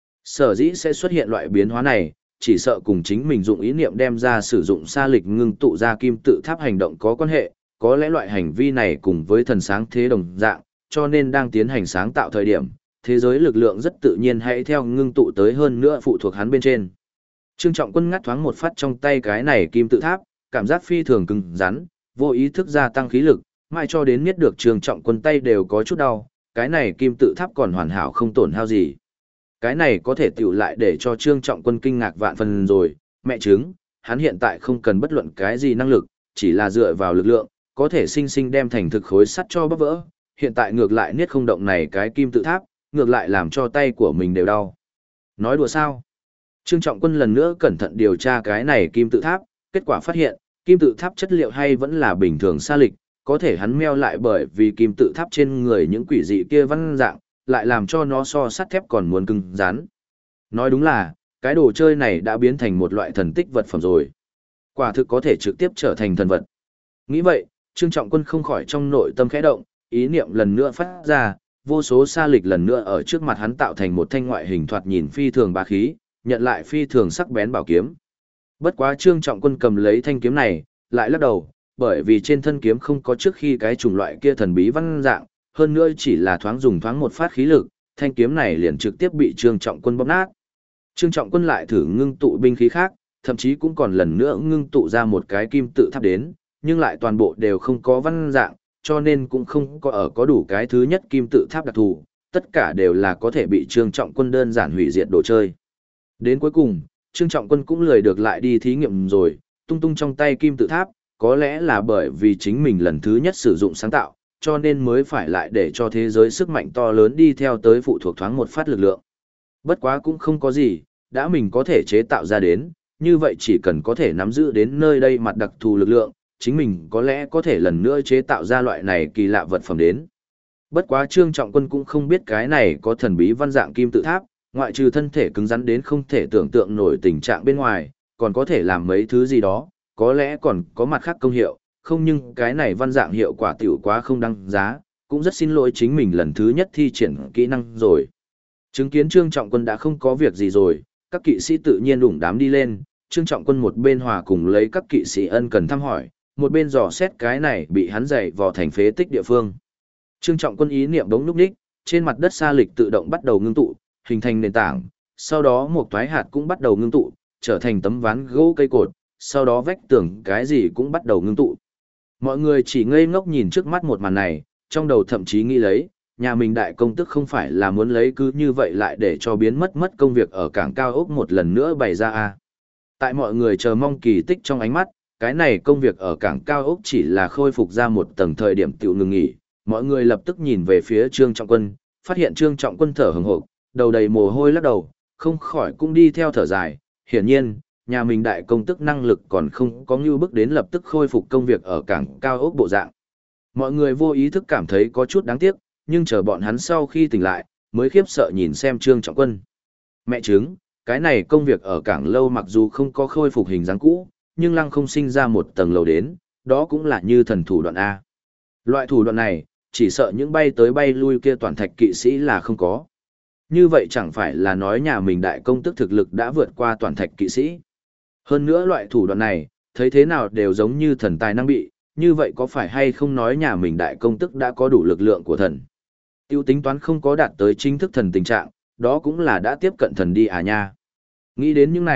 Sở dĩ sẽ xuất hiện loại biến hóa này, chỉ sợ cùng chính mình dụng ý niệm đem ra sử dụng sa lịch ngưng tụ ra kim tự tháp hành động có quan hệ, có lẽ loại hành vi này cùng với thần sáng thế đồng dạng, cho nên đang tiến hành sáng tạo thời điểm, thế giới lực lượng rất tự nhiên hãy theo ngưng tụ tới hơn nữa phụ thuộc hắn bên trên. Trương Trọng Quân ngắt thoáng một phát trong tay cái này kim tự tháp, cảm giác phi thường cứng rắn, vô ý thức gia tăng khí lực, mãi cho đến biết được Trương Trọng Quân tay đều có chút đau, cái này kim tự tháp còn hoàn hảo không tổn hao gì. Cái này có thể tiểu lại để cho Trương Trọng Quân kinh ngạc vạn phần rồi, mẹ chứng, hắn hiện tại không cần bất luận cái gì năng lực, chỉ là dựa vào lực lượng, có thể sinh sinh đem thành thực khối sắt cho bóp vỡ, hiện tại ngược lại niết không động này cái kim tự tháp, ngược lại làm cho tay của mình đều đau. Nói đùa sao? Trương Trọng Quân lần nữa cẩn thận điều tra cái này kim tự tháp, kết quả phát hiện, kim tự tháp chất liệu hay vẫn là bình thường sa lịch, có thể hắn meo lại bởi vì kim tự tháp trên người những quỷ dị kia văn dạng, lại làm cho nó so sắt thép còn muốn cứng rắn. Nói đúng là, cái đồ chơi này đã biến thành một loại thần tích vật phẩm rồi. Quả thực có thể trực tiếp trở thành thần vật. Nghĩ vậy, Trương Trọng Quân không khỏi trong nội tâm khẽ động, ý niệm lần nữa phát ra, vô số sa lịch lần nữa ở trước mặt hắn tạo thành một thanh ngoại hình thoạt nhìn phi thường bá khí, nhận lại phi thường sắc bén bảo kiếm. Bất quá Trương Trọng Quân cầm lấy thanh kiếm này, lại lắc đầu, bởi vì trên thân kiếm không có trước khi cái chủng loại kia thần bí văn dạng, hơn nữa chỉ là thoáng một phát khí lực, thanh kiếm này liền trực tiếp bị Trương Trọng Quân bóp nát. Trương Trọng Quân lại thử ngưng tụ binh khí khác, thậm chí cũng còn lần nữa ngưng tụ ra một cái kim tự tháp đến, nhưng lại toàn bộ đều không có văn dạng, cho nên cũng không có đủ cái thứ nhất kim tự tháp đặc thù, tất cả đều là có thể bị Trương Trọng Quân đơn giản hủy diệt đồ chơi. Đến cuối cùng, Trương Trọng Quân cũng lười được lại đi thí nghiệm rồi, tung tung trong tay kim tự tháp, có lẽ là bởi vì chính mình lần thứ nhất sử dụng sáng tạo, cho nên mới phải lại để cho thế giới sức mạnh to lớn đi theo tới phụ thuộc thoáng một phát lực lượng. Bất quá cũng không có gì, đã mình có thể chế tạo ra đến, như vậy chỉ cần có thể nắm giữ đến nơi đây mặt đặc thù lực lượng, chính mình có lẽ có thể lần nữa chế tạo ra loại này kỳ lạ vật phẩm đến. Bất quá Trương Trọng Quân cũng không biết cái này có thần bí văn dạng kim tự tháp, ngoại trừ thân thể cứng rắn đến không thể tưởng tượng nổi tình trạng bên ngoài, còn có thể làm mấy thứ gì đó, có lẽ còn có mặt khác công hiệu, không nhưng cái này văn dạng hiệu quả tiểu quá không đăng giá, cũng rất xin lỗi chính mình lần thứ nhất thi triển kỹ năng rồi. Chứng kiến Trương Trọng Quân đã không có việc gì rồi, các kỵ sĩ tự nhiên đủng đám đi lên, Trương Trọng Quân một bên hòa cùng lấy các kỵ sĩ ân cần thăm hỏi, một bên dò xét cái này bị hắn dày vò thành phế tích địa phương. Trương Trọng Quân ý niệm đống núp đích, trên mặt đất sa lịch tự động bắt đầu ngưng tụ, hình thành nền tảng, sau đó một toái hạt cũng bắt đầu ngưng tụ, trở thành tấm ván gỗ cây cột, sau đó vách tường cái gì cũng bắt đầu ngưng tụ. Mọi người chỉ ngây ngốc nhìn trước mắt một màn này, trong đầu thậm chí nghĩ lấy, nhà mình đại công tức không phải là muốn lấy cứ như vậy lại để cho biến mất công việc ở cảng cao ốc một lần nữa bày ra à. Tại mọi người chờ mong kỳ tích trong ánh mắt, cái này công việc ở cảng cao ốc chỉ là khôi phục ra một tầng thời điểm tiểu ngừng nghỉ, mọi người lập tức nhìn về phía Trương Trọng Quân, phát hiện Trương Trọng Quân thở hừng hực, đầu đầy mồ hôi lắc đầu, không khỏi cũng đi theo thở dài, hiển nhiên, nhà mình đại công tức năng lực còn không có như bước đến lập tức khôi phục công việc ở cảng cao ốc bộ dạng. Mọi người vô ý thức cảm thấy có chút đáng tiếc, nhưng chờ bọn hắn sau khi tỉnh lại, mới khiếp sợ nhìn xem Trương Trọng Quân. Mẹ chứng, cái này công việc ở cảng lâu mặc dù không có khôi phục hình dáng cũ, nhưng lăng không sinh ra một tầng lầu đến, đó cũng là như thần thủ đoạn A. Loại thủ đoạn này, chỉ sợ những bay tới bay lui kia toàn thạch kỵ sĩ là không có. Như vậy chẳng phải là nói nhà mình đại công tức thực lực đã vượt qua toàn thạch kỵ sĩ. Hơn nữa loại thủ đoạn này, thấy thế nào đều giống như thần tài năng bị, như vậy có phải hay không nói nhà mình đại công tức đã có đủ lực lượng của thần. Tiêu tính toán không có đạt tới chính thức thần tình trạng, đó cũng là đã tiếp cận thần đi à nha. Nghĩ đến những này,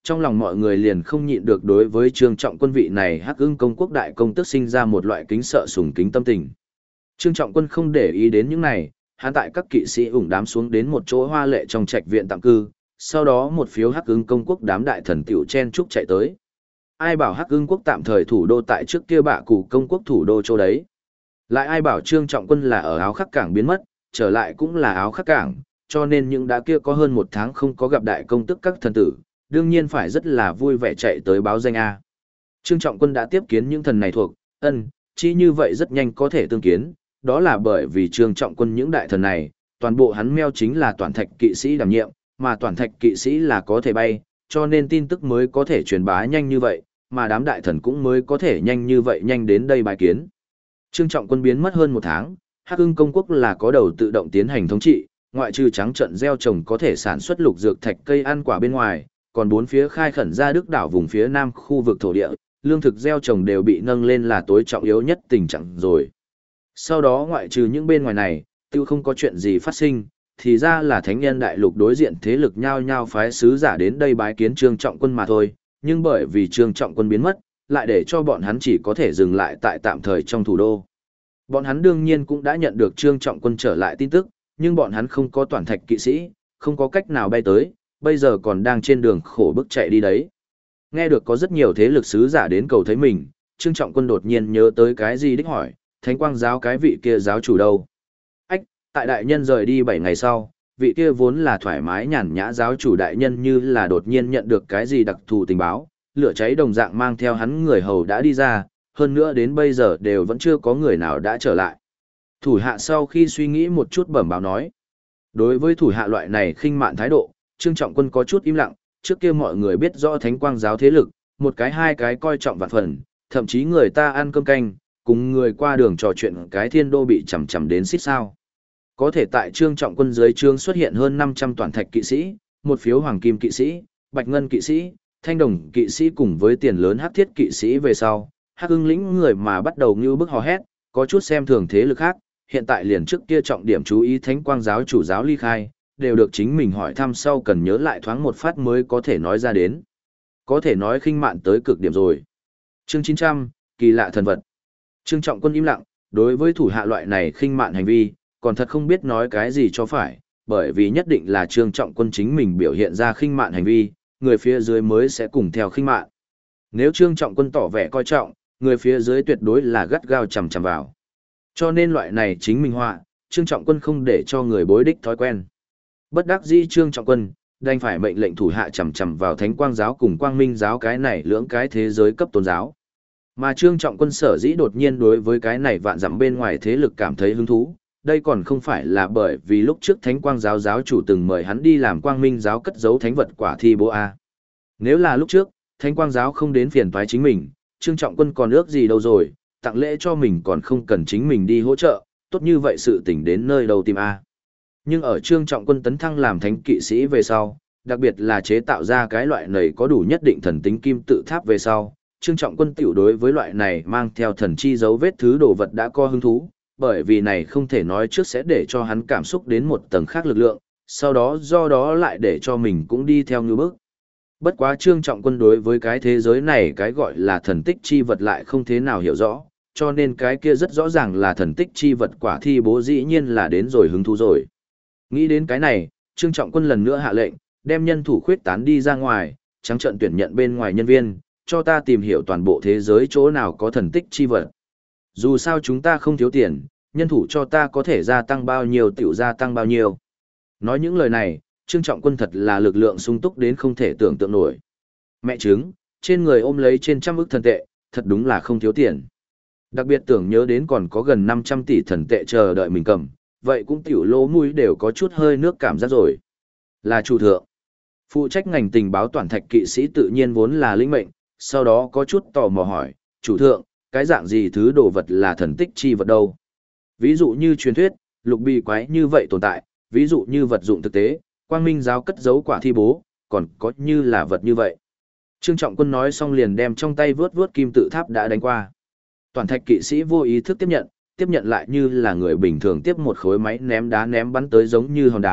trong lòng mọi người liền không nhịn được đối với Trương Trọng Quân vị này Hắc Ưng công quốc đại công tức sinh ra một loại kính sợ sùng kính tâm tình. Trương Trọng Quân không để ý đến những này, hắn tại các kỵ sĩ ủng đám xuống đến một chỗ hoa lệ trong trạch viện tạm cư, sau đó một phiếu Hắc Ưng công quốc đám đại thần tiểu chen chúc chạy tới. Ai bảo Hắc Ưng quốc tạm thời thủ đô tại trước kia bạ cụ công quốc thủ đô chỗ đấy. Lại ai bảo Trương Trọng Quân là ở áo khắc cảng biến mất, trở lại cũng là áo khắc cảng, cho nên những đã kia có hơn một tháng không có gặp đại công tức các thần tử, đương nhiên phải rất là vui vẻ chạy tới báo danh A. Trương Trọng Quân đã tiếp kiến những thần này thuộc, chỉ như vậy rất nhanh có thể tương kiến, đó là bởi vì Trương Trọng Quân những đại thần này, toàn bộ hắn meo chính là toàn thạch kỵ sĩ đảm nhiệm, mà toàn thạch kỵ sĩ là có thể bay, cho nên tin tức mới có thể truyền bá nhanh như vậy, mà đám đại thần cũng mới có thể nhanh như vậy nhanh đến đây bài kiến. Trương Trọng Quân biến mất hơn một tháng, Hắc Ưng công quốc là có đầu tự động tiến hành thống trị, ngoại trừ trắng trận gieo trồng có thể sản xuất lục dược thạch cây ăn quả bên ngoài, còn bốn phía khai khẩn ra đức đảo vùng phía nam khu vực thổ địa, lương thực gieo trồng đều bị nâng lên là tối trọng yếu nhất tình trạng rồi. Sau đó ngoại trừ những bên ngoài này, tiêu không có chuyện gì phát sinh, thì ra là thánh nhân đại lục đối diện thế lực nhao nhao phái sứ giả đến đây bái kiến Trương Trọng Quân mà thôi, nhưng bởi vì Trương Trọng Quân biến mất, lại để cho bọn hắn chỉ có thể dừng lại tại tạm thời trong thủ đô. Bọn hắn đương nhiên cũng đã nhận được Trương Trọng Quân trở lại tin tức, nhưng bọn hắn không có toàn thạch kỵ sĩ, không có cách nào bay tới, bây giờ còn đang trên đường khổ bức chạy đi đấy. Nghe được có rất nhiều thế lực sứ giả đến cầu thấy mình, Trương Trọng Quân đột nhiên nhớ tới cái gì đích hỏi, Thánh Quang giáo cái vị kia giáo chủ đâu? Ách, tại đại nhân rời đi 7 ngày sau, vị kia vốn là thoải mái nhàn nhã giáo chủ đại nhân như là đột nhiên nhận được cái gì đặc thù tình báo, lửa cháy đồng dạng mang theo hắn người hầu đã đi ra, hơn nữa đến bây giờ đều vẫn chưa có người nào đã trở lại. Thủ hạ sau khi suy nghĩ một chút bẩm báo nói. Đối với thủ hạ loại này khinh mạn thái độ, Trương Trọng Quân có chút im lặng, trước kia mọi người biết rõ Thánh Quang giáo thế lực, một cái hai cái coi trọng vạn phần, thậm chí người ta ăn cơm canh, cùng người qua đường trò chuyện cái thiên đô bị chầm chầm đến xít sao. Có thể tại Trương Trọng Quân dưới trương xuất hiện hơn 500 toàn thạch kỵ sĩ, một phiếu hoàng kim kỵ sĩ, bạch ngân kỵ sĩ, thanh đồng kỵ sĩ cùng với tiền lớn hắc thiết kỵ sĩ về sau, Hắc Ưng lĩnh người mà bắt đầu như bức hò hét, có chút xem thường thế lực khác, hiện tại liền trước kia trọng điểm chú ý Thánh Quang giáo chủ giáo ly khai, đều được chính mình hỏi thăm sau cần nhớ lại thoáng một phát mới có thể nói ra đến. Có thể nói khinh mạn tới cực điểm rồi. Chương 900, kỳ lạ thần vật. Trương Trọng Quân im lặng, đối với thủ hạ loại này khinh mạn hành vi, còn thật không biết nói cái gì cho phải, bởi vì nhất định là Trương Trọng Quân chính mình biểu hiện ra khinh mạn hành vi, người phía dưới mới sẽ cùng theo khinh mạn. Nếu Trương Trọng Quân tỏ vẻ coi trọng, người phía dưới tuyệt đối là gắt gao chằm chằm vào. Cho nên loại này chính minh họa, Trương Trọng Quân không để cho người bối đích thói quen. Bất đắc dĩ Trương Trọng Quân, đành phải mệnh lệnh thủ hạ chằm chằm vào Thánh Quang giáo cùng Quang Minh giáo cái này lưỡng cái thế giới cấp tôn giáo. Mà Trương Trọng Quân sở dĩ đột nhiên đối với cái này vạn dặm bên ngoài thế lực cảm thấy hứng thú, đây còn không phải là bởi vì lúc trước Thánh Quang giáo giáo chủ từng mời hắn đi làm Quang Minh giáo cất giấu thánh vật quả thi bố A. Nếu là lúc trước, Thánh Quang giáo không đến phiền toái chính mình, Trương Trọng Quân còn ước gì đâu rồi, tặng lễ cho mình còn không cần chính mình đi hỗ trợ, tốt như vậy sự tình đến nơi đâu tìm A. Nhưng ở Trương Trọng Quân tấn thăng làm thánh kỵ sĩ về sau, đặc biệt là chế tạo ra cái loại này có đủ nhất định thần tính kim tự tháp về sau, Trương Trọng Quân tiểu đối với loại này mang theo thần chi dấu vết thứ đồ vật đã có hứng thú, bởi vì này không thể nói trước sẽ để cho hắn cảm xúc đến một tầng khác lực lượng, sau đó do đó lại để cho mình cũng đi theo như bước. Bất quá Trương Trọng Quân đối với cái thế giới này cái gọi là thần tích chi vật lại không thế nào hiểu rõ, cho nên cái kia rất rõ ràng là thần tích chi vật quả thi bố dĩ nhiên là đến rồi hứng thú rồi. Nghĩ đến cái này, Trương Trọng Quân lần nữa hạ lệnh, đem nhân thủ khuyết tán đi ra ngoài, trắng trận tuyển nhận bên ngoài nhân viên, cho ta tìm hiểu toàn bộ thế giới chỗ nào có thần tích chi vật. Dù sao chúng ta không thiếu tiền, nhân thủ cho ta có thể gia tăng bao nhiêu tiểu gia tăng bao nhiêu. Nói những lời này, Trương Trọng Quân thật là lực lượng sung túc đến không thể tưởng tượng nổi. Mẹ chứng, trên người ôm lấy trên 100 ức thần tệ, thật đúng là không thiếu tiền. Đặc biệt tưởng nhớ đến còn có gần 500 tỷ thần tệ chờ đợi mình cầm, vậy cũng tiểu lỗ mũi đều có chút hơi nước cảm giác rồi. Là chủ thượng. Phụ trách ngành tình báo toàn thạch kỵ sĩ tự nhiên vốn là lĩnh mệnh, sau đó có chút tò mò hỏi, chủ thượng, cái dạng gì thứ đồ vật là thần tích chi vật đâu? Ví dụ như truyền thuyết, lục bì quái như vậy tồn tại, ví dụ như vật dụng thực tế, Quang Minh giáo cất giấu quả thi bố, còn có như là vật như vậy. Trương Trọng Quân nói xong liền đem trong tay vướt vướt kim tự tháp đã đánh qua. Toàn thạch kỵ sĩ vô ý thức tiếp nhận lại như là người bình thường tiếp một khối máy ném đá ném bắn tới giống như hòn đá,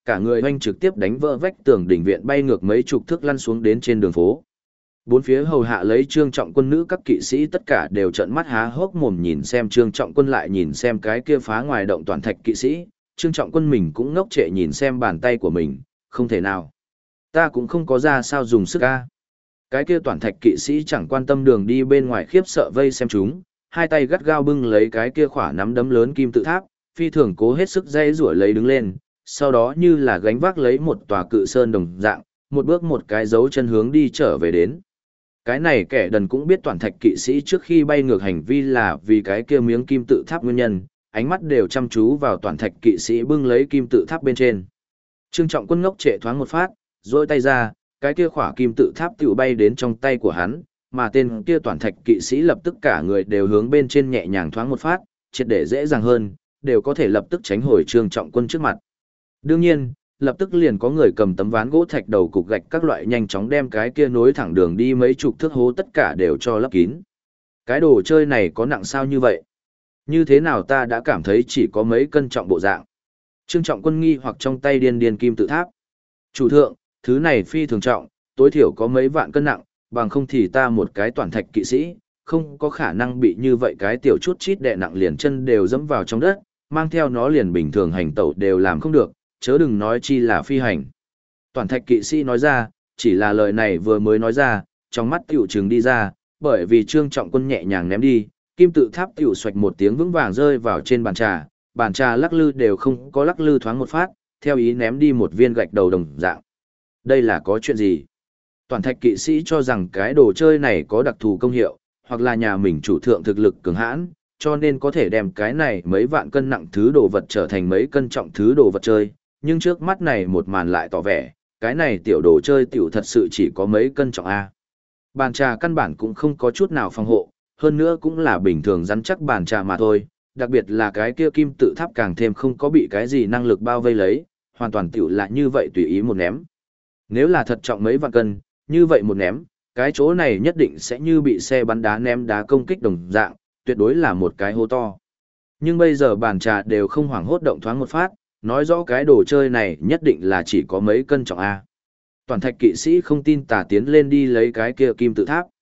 cả người oanh trực tiếp đánh vỡ vách tường đỉnh viện bay ngược mấy chục thước lăn xuống đến trên đường phố. Bốn phía hầu hạ lấy Trương Trọng Quân nữ các kỵ sĩ tất cả đều trợn mắt há hốc mồm nhìn xem Trương Trọng Quân, lại nhìn xem cái kia phá ngoài động toàn thạch kỵ sĩ, Trương Trọng Quân mình cũng ngốc trệ nhìn xem bàn tay của mình, không thể nào. Ta cũng không có ra sao dùng sức a. Cái kia toàn thạch kỵ sĩ chẳng quan tâm đường đi bên ngoài, khiếp sợ vây xem chúng, hai tay gắt gao bưng lấy cái kia khỏa nắm đấm lớn kim tự tháp, phi thường cố hết sức dây rủa lấy đứng lên, sau đó như là gánh vác lấy một tòa cự sơn đồng dạng, một bước một cái dấu chân hướng đi trở về đến. Cái này kẻ đần cũng biết toàn thạch kỵ sĩ trước khi bay ngược hành vi là vì cái kia miếng kim tự tháp nguyên nhân, ánh mắt đều chăm chú vào toàn thạch kỵ sĩ bưng lấy kim tự tháp bên trên. Trương Trọng Quân ngốc trệ thoáng một phát, duỗi tay ra, cái kia khỏa kim tự tháp tiểu bay đến trong tay của hắn, mà tên kia toàn thạch kỵ sĩ lập tức cả người đều hướng bên trên nhẹ nhàng thoáng một phát, triệt để dễ dàng hơn, đều có thể lập tức tránh hồi Trương Trọng Quân trước mặt. Đương nhiên, lập tức liền có người cầm tấm ván gỗ thạch đầu cục gạch các loại nhanh chóng đem cái kia nối thẳng đường đi mấy chục thước hố tất cả đều cho lấp kín. Cái đồ chơi này có nặng sao như vậy? Như thế nào ta đã cảm thấy chỉ có mấy cân trọng bộ dạng. Trương Trọng Quân nghi hoặc trong tay điên điên kim tự tháp. Chủ thượng, thứ này phi thường trọng, tối thiểu có mấy vạn cân nặng, bằng không thì ta một cái toàn thạch kỵ sĩ, không có khả năng bị như vậy cái tiểu chút chít đè nặng liền chân đều dẫm vào trong đất, mang theo nó liền bình thường hành tẩu đều làm không được, chớ đừng nói chi là phi hành. Toàn thạch kỵ sĩ nói ra, chỉ là lời này vừa mới nói ra, trong mắt tiểu trừng đi ra, bởi vì Trương Trọng Quân nhẹ nhàng ném đi, kim tự tháp tiểu xoạch một tiếng vững vàng rơi vào trên bàn trà lắc lư đều không có lắc lư thoáng một phát, theo ý ném đi một viên gạch đầu đồng dạng. Đây là có chuyện gì? Toàn thạch kỵ sĩ cho rằng cái đồ chơi này có đặc thù công hiệu, hoặc là nhà mình chủ thượng thực lực cường hãn, cho nên có thể đem cái này mấy vạn cân nặng thứ đồ vật trở thành mấy cân trọng thứ đồ vật chơi, nhưng trước mắt này một màn lại tỏ vẻ, cái này tiểu đồ chơi tiểu thật sự chỉ có mấy cân trọng A. Bàn trà căn bản cũng không có chút nào phòng hộ, hơn nữa cũng là bình thường rắn chắc bàn trà mà thôi, đặc biệt là cái kia kim tự tháp càng thêm không có bị cái gì năng lực bao vây lấy, hoàn toàn tiểu là như vậy tùy ý một ném. Nếu là thật trọng mấy vạn cân, như vậy một ném, cái chỗ này nhất định sẽ như bị xe bắn đá ném đá công kích đồng dạng, tuyệt đối là một cái hố to. Nhưng bây giờ bàn trà đều không hoảng hốt động thoáng một phát, nói rõ cái đồ chơi này nhất định là chỉ có mấy cân trọng A. Toàn thạch kỵ sĩ không tin tà tiến lên đi lấy cái kia kim tự tháp.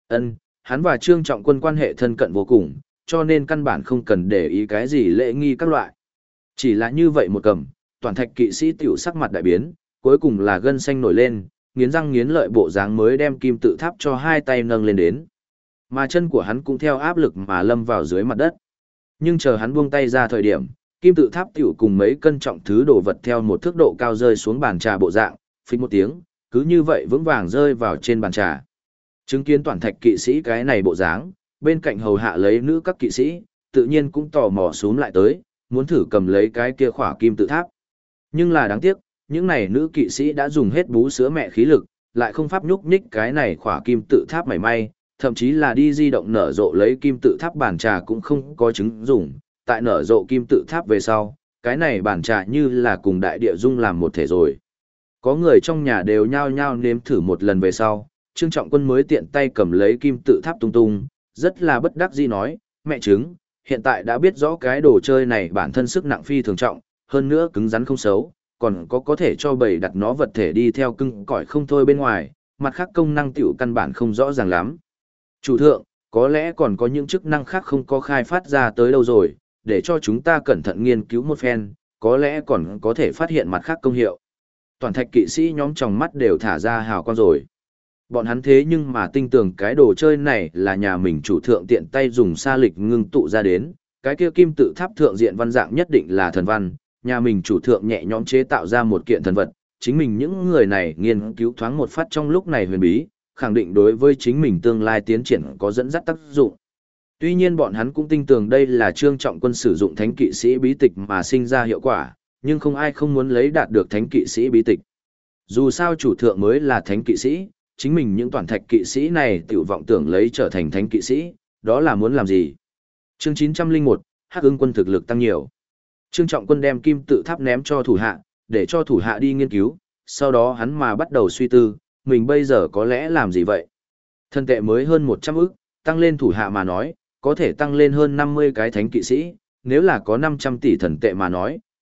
Hắn và Trương Trọng Quân quan hệ thân cận vô cùng, cho nên căn bản không cần để ý cái gì lễ nghi các loại. Chỉ là như vậy một cầm, toàn thạch kỵ sĩ tiểu sắc mặt đại biến, cuối cùng là gân xanh nổi lên, nghiến răng nghiến lợi bộ dáng mới đem kim tự tháp cho hai tay nâng lên đến. Mà chân của hắn cũng theo áp lực mà lâm vào dưới mặt đất. Nhưng chờ hắn buông tay ra thời điểm, kim tự tháp tiểu cùng mấy cân trọng thứ đồ vật theo một thước độ cao rơi xuống bàn trà bộ dạng, phích một tiếng, cứ như vậy vững vàng rơi vào trên bàn trà. Chứng kiến toàn thạch kỵ sĩ cái này bộ dáng, bên cạnh hầu hạ lấy nữ các kỵ sĩ, tự nhiên cũng tò mò xuống lại tới, muốn thử cầm lấy cái kia khỏa kim tự tháp. Nhưng là đáng tiếc, những này nữ kỵ sĩ đã dùng hết bú sữa mẹ khí lực, lại không pháp nhúc nhích cái này khỏa kim tự tháp mảy may, thậm chí là đi di động nở rộ lấy kim tự tháp bàn trà cũng không có chứng dùng, tại nở rộ kim tự tháp về sau, cái này bàn trà như là cùng đại địa dung làm một thể rồi. Có người trong nhà đều nhao nhao nếm thử một lần về sau, Trương Trọng Quân mới tiện tay cầm lấy kim tự tháp tung tung, rất là bất đắc dĩ nói, mẹ chứng, hiện tại đã biết rõ cái đồ chơi này bản thân sức nặng phi thường trọng, hơn nữa cứng rắn không xấu, còn có thể cho bầy đặt nó vật thể đi theo cưng cõi không thôi bên ngoài, mặt khác công năng tiểu căn bản không rõ ràng lắm. Chủ thượng, có lẽ còn có những chức năng khác không có khai phát ra tới đâu rồi, để cho chúng ta cẩn thận nghiên cứu một phen, có lẽ còn có thể phát hiện mặt khác công hiệu. Toàn thạch kỵ sĩ nhóm tròng mắt đều thả ra hào quang rồi. Bọn hắn thế nhưng mà tin tưởng cái đồ chơi này là nhà mình chủ thượng tiện tay dùng sa lịch ngưng tụ ra đến, cái kia kim tự tháp thượng diện văn dạng nhất định là thần văn, nhà mình chủ thượng nhẹ nhõm chế tạo ra một kiện thần vật, chính mình những người này nghiên cứu thoáng một phát trong lúc này huyền bí, khẳng định đối với chính mình tương lai tiến triển có dẫn dắt tác dụng. Tuy nhiên bọn hắn cũng tin tưởng đây là Trương Trọng Quân sử dụng thánh kỵ sĩ bí tịch mà sinh ra hiệu quả, nhưng không ai không muốn lấy đạt được thánh kỵ sĩ bí tịch. Dù sao chủ thượng mới là thánh kỵ sĩ, chính mình những toàn thạch kỵ sĩ này tiểu vọng tưởng lấy trở thành thánh kỵ sĩ, đó là muốn làm gì? Chương 901, Hắc Ưng quân thực lực tăng nhiều. Trương Trọng Quân đem kim tự tháp ném cho thủ hạ, để cho thủ hạ đi nghiên cứu, sau đó hắn mà bắt đầu suy tư, mình bây giờ có lẽ làm gì vậy? Thân tệ mới hơn 100 ức, tăng lên thủ hạ mà nói, có thể tăng lên hơn 50 cái thánh kỵ sĩ, nếu là có 500 tỷ thần tệ mà nói,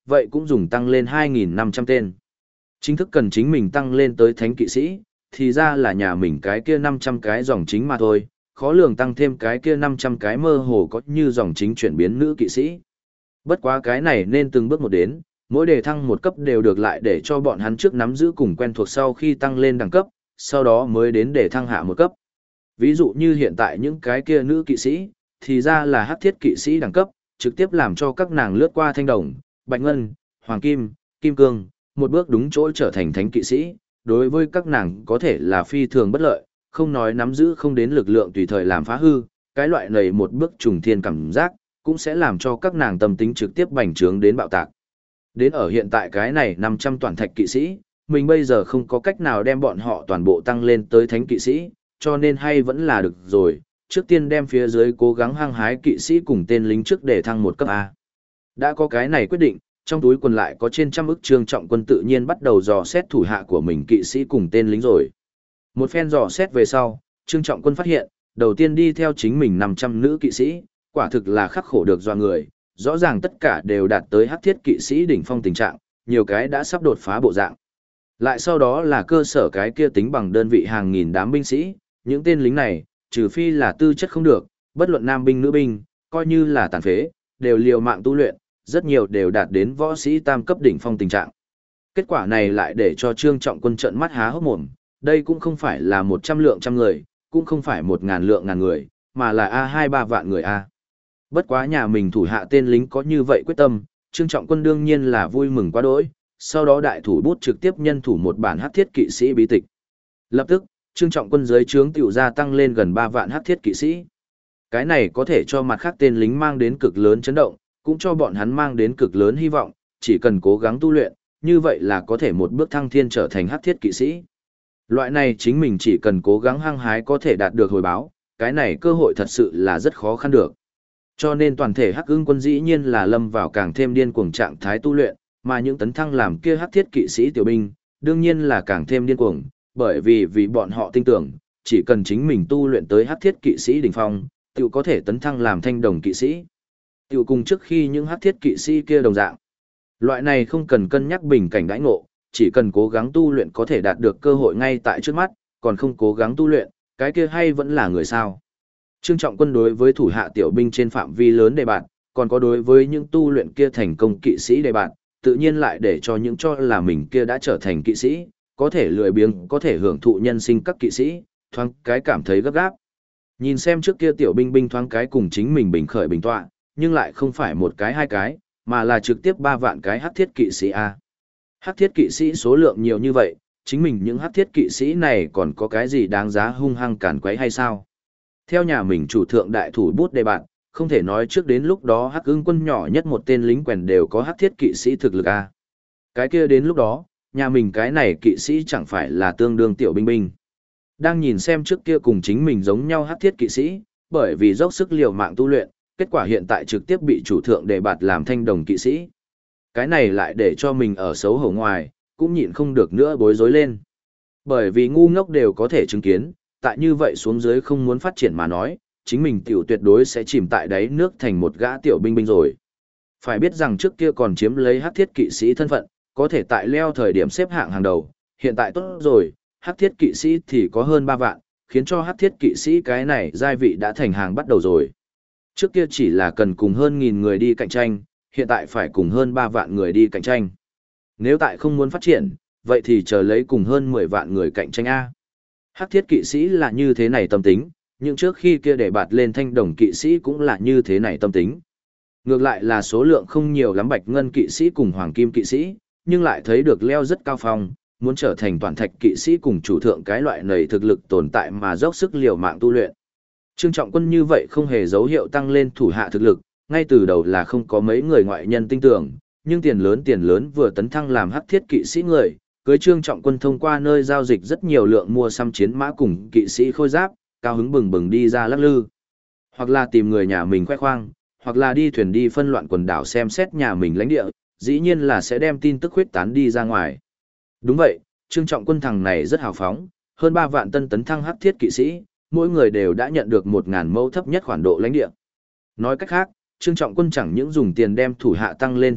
vậy cũng dùng tăng lên 2.500 tên. Chính thức cần chính mình tăng lên tới thánh kỵ sĩ, thì ra là nhà mình cái kia 500 cái dòng chính mà thôi, khó lường tăng thêm cái kia 500 cái mơ hồ có như dòng chính chuyển biến nữ kỵ sĩ. Bất quá cái này nên từng bước một đến, mỗi đề thăng một cấp đều được lại để cho bọn hắn trước nắm giữ cùng quen thuộc sau khi tăng lên đẳng cấp, sau đó mới đến để thăng hạ một cấp. Ví dụ như hiện tại những cái kia nữ kỵ sĩ, thì ra là hắc thiết kỵ sĩ đẳng cấp, trực tiếp làm cho các nàng lướt qua thanh đồng, bạch ngân, hoàng kim, kim cương, một bước đúng chỗ trở thành thánh kỵ sĩ, đối với các nàng có thể là phi thường bất lợi, không nói nắm giữ không đến lực lượng tùy thời làm phá hư, cái loại này một bước trùng thiên cảm giác, cũng sẽ làm cho các nàng tâm tính trực tiếp bành trướng đến bạo tạc. Đến ở hiện tại cái này 500 toàn thạch kỵ sĩ, mình bây giờ không có cách nào đem bọn họ toàn bộ tăng lên tới thánh kỵ sĩ, cho nên hay vẫn là được rồi, trước tiên đem phía dưới cố gắng hăng hái kỵ sĩ cùng tên lính trước để thăng một cấp A. Đã có cái này quyết định, trong túi quần lại có trên trăm ức Trương Trọng Quân tự nhiên bắt đầu dò xét thủ hạ của mình kỵ sĩ cùng tên lính rồi. Một phen dò xét về sau, Trương Trọng Quân phát hiện, đầu tiên đi theo chính mình 500 nữ kỵ sĩ, quả thực là khắc khổ được do người, rõ ràng tất cả đều đạt tới hắc thiết kỵ sĩ đỉnh phong tình trạng, nhiều cái đã sắp đột phá bộ dạng. Lại sau đó là cơ sở cái kia tính bằng đơn vị hàng nghìn đám binh sĩ, những tên lính này, trừ phi là tư chất không được, bất luận nam binh nữ binh, coi như là tàn phế, đều liều mạng tu luyện, rất nhiều đều đạt đến võ sĩ tam cấp đỉnh phong tình trạng. Kết quả này lại để cho Trương Trọng Quân trợn mắt há hốc mồm, đây cũng không phải là 100 lượng trăm người, cũng không phải 1.000 lượng ngàn người, mà là A2-3 vạn người A. Bất quá nhà mình thủ hạ tên lính có như vậy quyết tâm, Trương Trọng Quân đương nhiên là vui mừng quá đỗi, sau đó đại thủ bút trực tiếp nhân thủ một bản hắc thiết kỵ sĩ bí tịch. Lập tức, Trương Trọng Quân dưới trướng tiểu gia tăng lên gần 3 vạn hắc thiết kỵ sĩ. Cái này có thể cho mặt khác tên lính mang đến cực lớn chấn động, cũng cho bọn hắn mang đến cực lớn hy vọng, chỉ cần cố gắng tu luyện, như vậy là có thể một bước thăng thiên trở thành hắc thiết kỵ sĩ. Loại này chính mình chỉ cần cố gắng hăng hái có thể đạt được hồi báo, cái này cơ hội thật sự là rất khó khăn được. Cho nên toàn thể Hắc Ưng quân dĩ nhiên là lâm vào càng thêm điên cuồng trạng thái tu luyện, mà những tấn thăng làm kia hắc thiết kỵ sĩ tiểu binh, đương nhiên là càng thêm điên cuồng, bởi vì bọn họ tin tưởng, chỉ cần chính mình tu luyện tới hắc thiết kỵ sĩ đỉnh phong, tiểu có thể tấn thăng làm thanh đồng kỵ sĩ. Tiểu cùng trước khi những hắc thiết kỵ sĩ kia đồng dạng. Loại này không cần cân nhắc bình cảnh đãi ngộ, chỉ cần cố gắng tu luyện có thể đạt được cơ hội ngay tại trước mắt, còn không cố gắng tu luyện, cái kia hay vẫn là người sao. Trương Trọng Quân đối với thủ hạ tiểu binh trên phạm vi lớn đề bạt, còn có đối với những tu luyện kia thành công kỵ sĩ đề bạt, tự nhiên lại để cho những cho là mình kia đã trở thành kỵ sĩ, có thể lười biếng, có thể hưởng thụ nhân sinh các kỵ sĩ, thoáng cái cảm thấy gấp gáp. Nhìn xem trước kia tiểu binh binh thoáng cái cùng chính mình bình khởi bình tọa, nhưng lại không phải một cái hai cái, mà là trực tiếp 3 vạn cái hắc thiết kỵ sĩ A. Hắc thiết kỵ sĩ số lượng nhiều như vậy, chính mình những hắc thiết kỵ sĩ này còn có cái gì đáng giá hung hăng cản quấy hay sao? Theo nhà mình chủ thượng đại thủ bút đề bạn, không thể nói trước đến lúc đó Hắc Ưng quân nhỏ nhất một tên lính quèn đều có hắc thiết kỵ sĩ thực lực A. Cái kia đến lúc đó, nhà mình cái này kỵ sĩ chẳng phải là tương đương tiểu binh binh. Đang nhìn xem trước kia cùng chính mình giống nhau hắc thiết kỵ sĩ, bởi vì dốc sức liều mạng tu luyện, kết quả hiện tại trực tiếp bị chủ thượng đề bạt làm thanh đồng kỵ sĩ. Cái này lại để cho mình ở xấu hổ ngoài, cũng nhịn không được nữa bối rối lên. Bởi vì ngu ngốc đều có thể chứng kiến, tại như vậy xuống dưới không muốn phát triển mà nói, chính mình tiểu tuyệt đối sẽ chìm tại đáy nước thành một gã tiểu binh binh rồi. Phải biết rằng trước kia còn chiếm lấy hắc thiết kỵ sĩ thân phận, có thể tại leo thời điểm xếp hạng hàng đầu, hiện tại tốt rồi, hắc thiết kỵ sĩ thì có hơn 3 vạn, khiến cho hắc thiết kỵ sĩ cái này giai vị đã thành hàng bắt đầu rồi. Trước kia chỉ là cần cùng hơn 1.000 người đi cạnh tranh, hiện tại phải cùng hơn 3 vạn người đi cạnh tranh. Nếu tại không muốn phát triển, vậy thì chờ lấy cùng hơn 10 vạn người cạnh tranh A. Hắc thiết kỵ sĩ là như thế này tâm tính, nhưng trước khi kia để bạt lên thanh đồng kỵ sĩ cũng là như thế này tâm tính. Ngược lại là số lượng không nhiều lắm bạch ngân kỵ sĩ cùng hoàng kim kỵ sĩ, nhưng lại thấy được leo rất cao phong, muốn trở thành toàn thạch kỵ sĩ cùng chủ thượng cái loại này thực lực tồn tại mà dốc sức liều mạng tu luyện. Trương Trọng Quân như vậy không hề dấu hiệu tăng lên thủ hạ thực lực, ngay từ đầu là không có mấy người ngoại nhân tin tưởng, nhưng tiền lớn vừa tấn thăng làm hắc thiết kỵ sĩ người, cưới Trương Trọng Quân thông qua nơi giao dịch rất nhiều lượng mua xăm chiến mã cùng kỵ sĩ khôi giáp, cao hứng bừng bừng đi ra lắc lư. Hoặc là tìm người nhà mình khoe khoang, hoặc là đi thuyền đi phân loạn quần đảo xem xét nhà mình lãnh địa, dĩ nhiên là sẽ đem tin tức huyết tán đi ra ngoài. Đúng vậy, Trương Trọng Quân thằng này rất hào phóng, hơn 3 vạn tân tấn thăng hắc thiết kỵ sĩ, mỗi người đều đã nhận được 1.000 mẫu thấp nhất khoản độ lãnh địa. Nói cách khác, Trương Trọng Quân chẳng những dùng tiền đem thủ hạ tăng lên thực lực,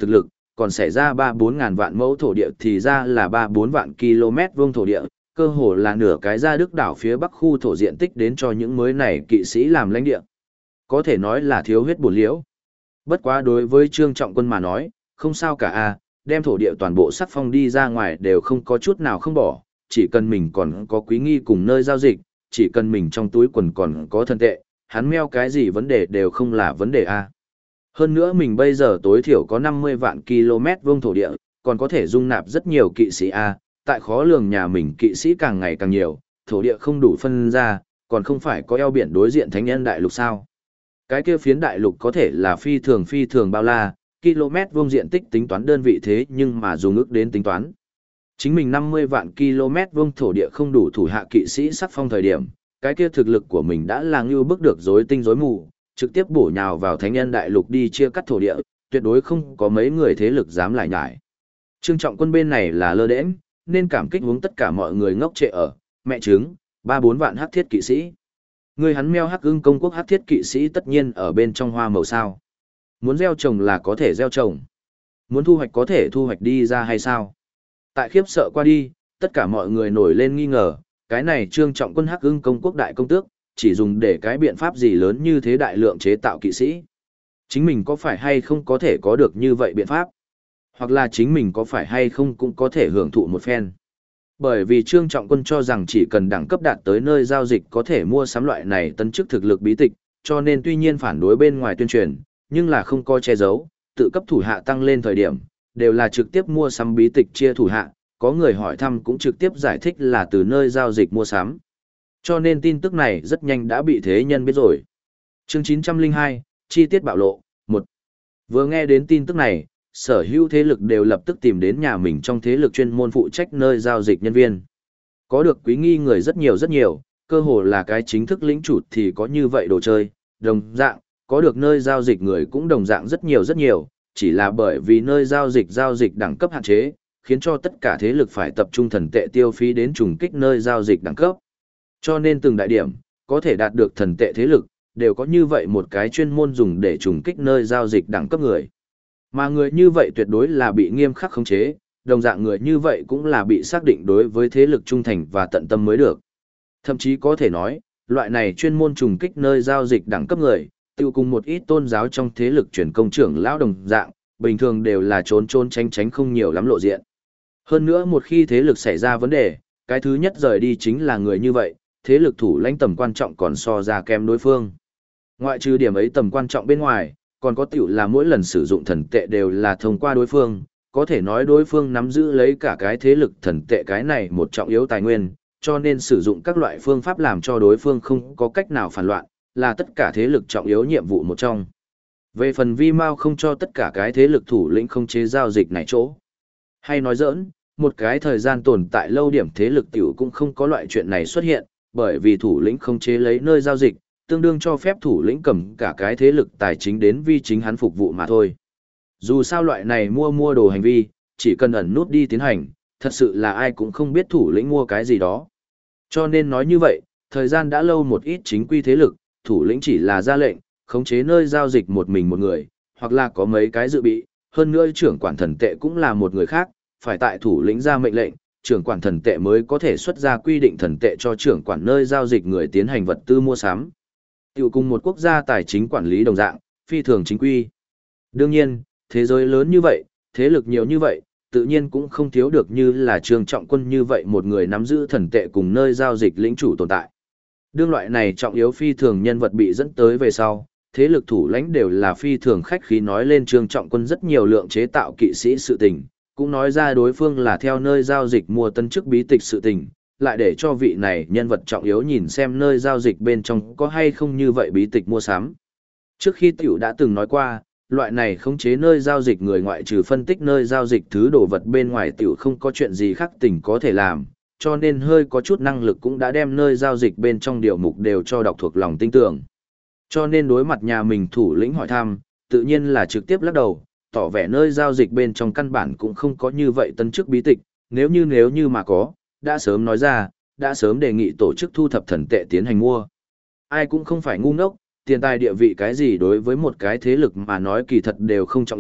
còn xảy ra 3-4 ngàn vạn mẫu thổ địa thì ra là 3-4 vạn km vuông thổ địa, cơ hồ là nửa cái Gia Đức đảo phía bắc khu thổ diện tích đến cho những mới này kỵ sĩ làm lãnh địa. Có thể nói là thiếu huyết bổ liễu. Bất quá đối với Trương Trọng Quân mà nói, không sao cả đem thổ địa toàn bộ sắc phong đi ra ngoài đều không có chút nào không bỏ, chỉ cần mình còn có quý nghi cùng nơi giao dịch, chỉ cần mình trong túi quần còn có thân tệ, hắn meo cái gì vấn đề đều không là vấn đề Hơn nữa mình bây giờ tối thiểu có 50 vạn km vuông thổ địa, còn có thể dung nạp rất nhiều kỵ sĩ tại khó lường nhà mình kỵ sĩ càng ngày càng nhiều, thổ địa không đủ phân ra, còn không phải có eo biển đối diện thánh nhân đại lục sao. Cái kia phiến đại lục có thể là phi thường bao la, km vuông diện tích tính toán đơn vị thế nhưng mà dùng ước đến tính toán. Chính mình 50 vạn km vuông thổ địa không đủ thủ hạ kỵ sĩ sắc phong thời điểm, cái kia thực lực của mình đã là ngưu bức được rối tinh rối mù, trực tiếp bổ nhào vào thánh nhân đại lục đi chia cắt thổ địa, tuyệt đối không có mấy người thế lực dám lại nhải. Trương Trọng Quân bên này là lơ đễnh, nên cảm kích hướng tất cả mọi người ngốc trệ ở, mẹ trứng, 3-4 vạn hắc thiết kỵ sĩ. Người hắn meo hắc ưng công quốc hắc thiết kỵ sĩ tất nhiên ở bên trong hoa màu sao. Muốn gieo trồng là có thể gieo trồng. Muốn thu hoạch có thể thu hoạch đi ra hay sao? Tại khiếp sợ qua đi, tất cả mọi người nổi lên nghi ngờ, cái này Trương Trọng Quân hắc ưng công quốc đại công tước, chỉ dùng để cái biện pháp gì lớn như thế đại lượng chế tạo kỵ sĩ. Chính mình có phải hay không có thể có được như vậy biện pháp? Hoặc là chính mình có phải hay không cũng có thể hưởng thụ một phen. Bởi vì Trương Trọng Quân cho rằng chỉ cần đẳng cấp đạt tới nơi giao dịch có thể mua sắm loại này tấn chức thực lực bí tịch, cho nên tuy nhiên phản đối bên ngoài tuyên truyền, nhưng là không coi che giấu, tự cấp thủ hạ tăng lên thời điểm, đều là trực tiếp mua sắm bí tịch chia thủ hạ, có người hỏi thăm cũng trực tiếp giải thích là từ nơi giao dịch mua sắm. Cho nên tin tức này rất nhanh đã bị thế nhân biết rồi. Chương 902, chi tiết bạo lộ, 1. Vừa nghe đến tin tức này, sở hữu thế lực đều lập tức tìm đến nhà mình trong thế lực chuyên môn phụ trách nơi giao dịch nhân viên. Có được quý nghi người rất nhiều, cơ hồ là cái chính thức lĩnh chủ thì có như vậy đồ chơi, đồng dạng, có được nơi giao dịch người cũng đồng dạng rất nhiều, chỉ là bởi vì nơi giao dịch đẳng cấp hạn chế, khiến cho tất cả thế lực phải tập trung thần tệ tiêu phí đến trùng kích nơi giao dịch đẳng cấp. Cho nên từng đại điểm, có thể đạt được thần tệ thế lực, đều có như vậy một cái chuyên môn dùng để trùng kích nơi giao dịch đẳng cấp người. Mà người như vậy tuyệt đối là bị nghiêm khắc khống chế, đồng dạng người như vậy cũng là bị xác định đối với thế lực trung thành và tận tâm mới được. Thậm chí có thể nói, loại này chuyên môn trùng kích nơi giao dịch đẳng cấp người, tiêu cùng một ít tôn giáo trong thế lực truyền công trưởng lão đồng dạng, bình thường đều là trốn tránh không nhiều lắm lộ diện. Hơn nữa một khi thế lực xảy ra vấn đề, cái thứ nhất rời đi chính là người như vậy, thế lực thủ lãnh tầm quan trọng còn so ra kém đối phương. Ngoại trừ điểm ấy tầm quan trọng bên ngoài, còn có tiểu là mỗi lần sử dụng thần tệ đều là thông qua đối phương, có thể nói đối phương nắm giữ lấy cả cái thế lực thần tệ cái này một trọng yếu tài nguyên, cho nên sử dụng các loại phương pháp làm cho đối phương không có cách nào phản loạn, là tất cả thế lực trọng yếu nhiệm vụ một trong. Về phần vi mao không cho tất cả cái thế lực thủ lĩnh không chế giao dịch này chỗ. Hay nói giỡn, một cái thời gian tồn tại lâu điểm thế lực tiểu cũng không có loại chuyện này xuất hiện, bởi vì thủ lĩnh không chế lấy nơi giao dịch, tương đương cho phép thủ lĩnh cầm cả cái thế lực tài chính đến vi chính hắn phục vụ mà thôi. Dù sao loại này mua đồ hành vi, chỉ cần ẩn nút đi tiến hành, thật sự là ai cũng không biết thủ lĩnh mua cái gì đó. Cho nên nói như vậy, thời gian đã lâu một ít chính quy thế lực, thủ lĩnh chỉ là ra lệnh, khống chế nơi giao dịch một mình một người, hoặc là có mấy cái dự bị, hơn nữa trưởng quản thần tệ cũng là một người khác, phải tại thủ lĩnh ra mệnh lệnh, trưởng quản thần tệ mới có thể xuất ra quy định thần tệ cho trưởng quản nơi giao dịch người tiến hành vật tư mua sắm. Tiểu cùng một quốc gia tài chính quản lý đồng dạng, phi thường chính quy. Đương nhiên, thế giới lớn như vậy, thế lực nhiều như vậy, tự nhiên cũng không thiếu được như là Trương Trọng Quân như vậy một người nắm giữ thần tệ cùng nơi giao dịch lĩnh chủ tồn tại. Đương loại này trọng yếu phi thường nhân vật bị dẫn tới về sau, thế lực thủ lãnh đều là phi thường khách khí nói lên Trương Trọng Quân rất nhiều lượng chế tạo kỵ sĩ sự tình, cũng nói ra đối phương là theo nơi giao dịch mua tân chức bí tịch sự tình, lại để cho vị này nhân vật trọng yếu nhìn xem nơi giao dịch bên trong có hay không như vậy bí tịch mua sắm. Trước khi tiểu đã từng nói qua, loại này khống chế nơi giao dịch người ngoại trừ phân tích nơi giao dịch thứ đồ vật bên ngoài tiểu không có chuyện gì khác tình có thể làm, cho nên hơi có chút năng lực cũng đã đem nơi giao dịch bên trong điều mục đều cho đọc thuộc lòng tin tưởng. Cho nên đối mặt nhà mình thủ lĩnh hỏi thăm, tự nhiên là trực tiếp lắc đầu, tỏ vẻ nơi giao dịch bên trong căn bản cũng không có như vậy tân chức bí tịch, nếu như mà có, đã sớm nói ra, đã sớm đề nghị tổ chức thu thập thần tệ tiến hành mua. Ai cũng không phải ngu ngốc, tiền tài địa vị cái gì đối với một cái thế lực mà nói kỳ thật đều không trọng yếu,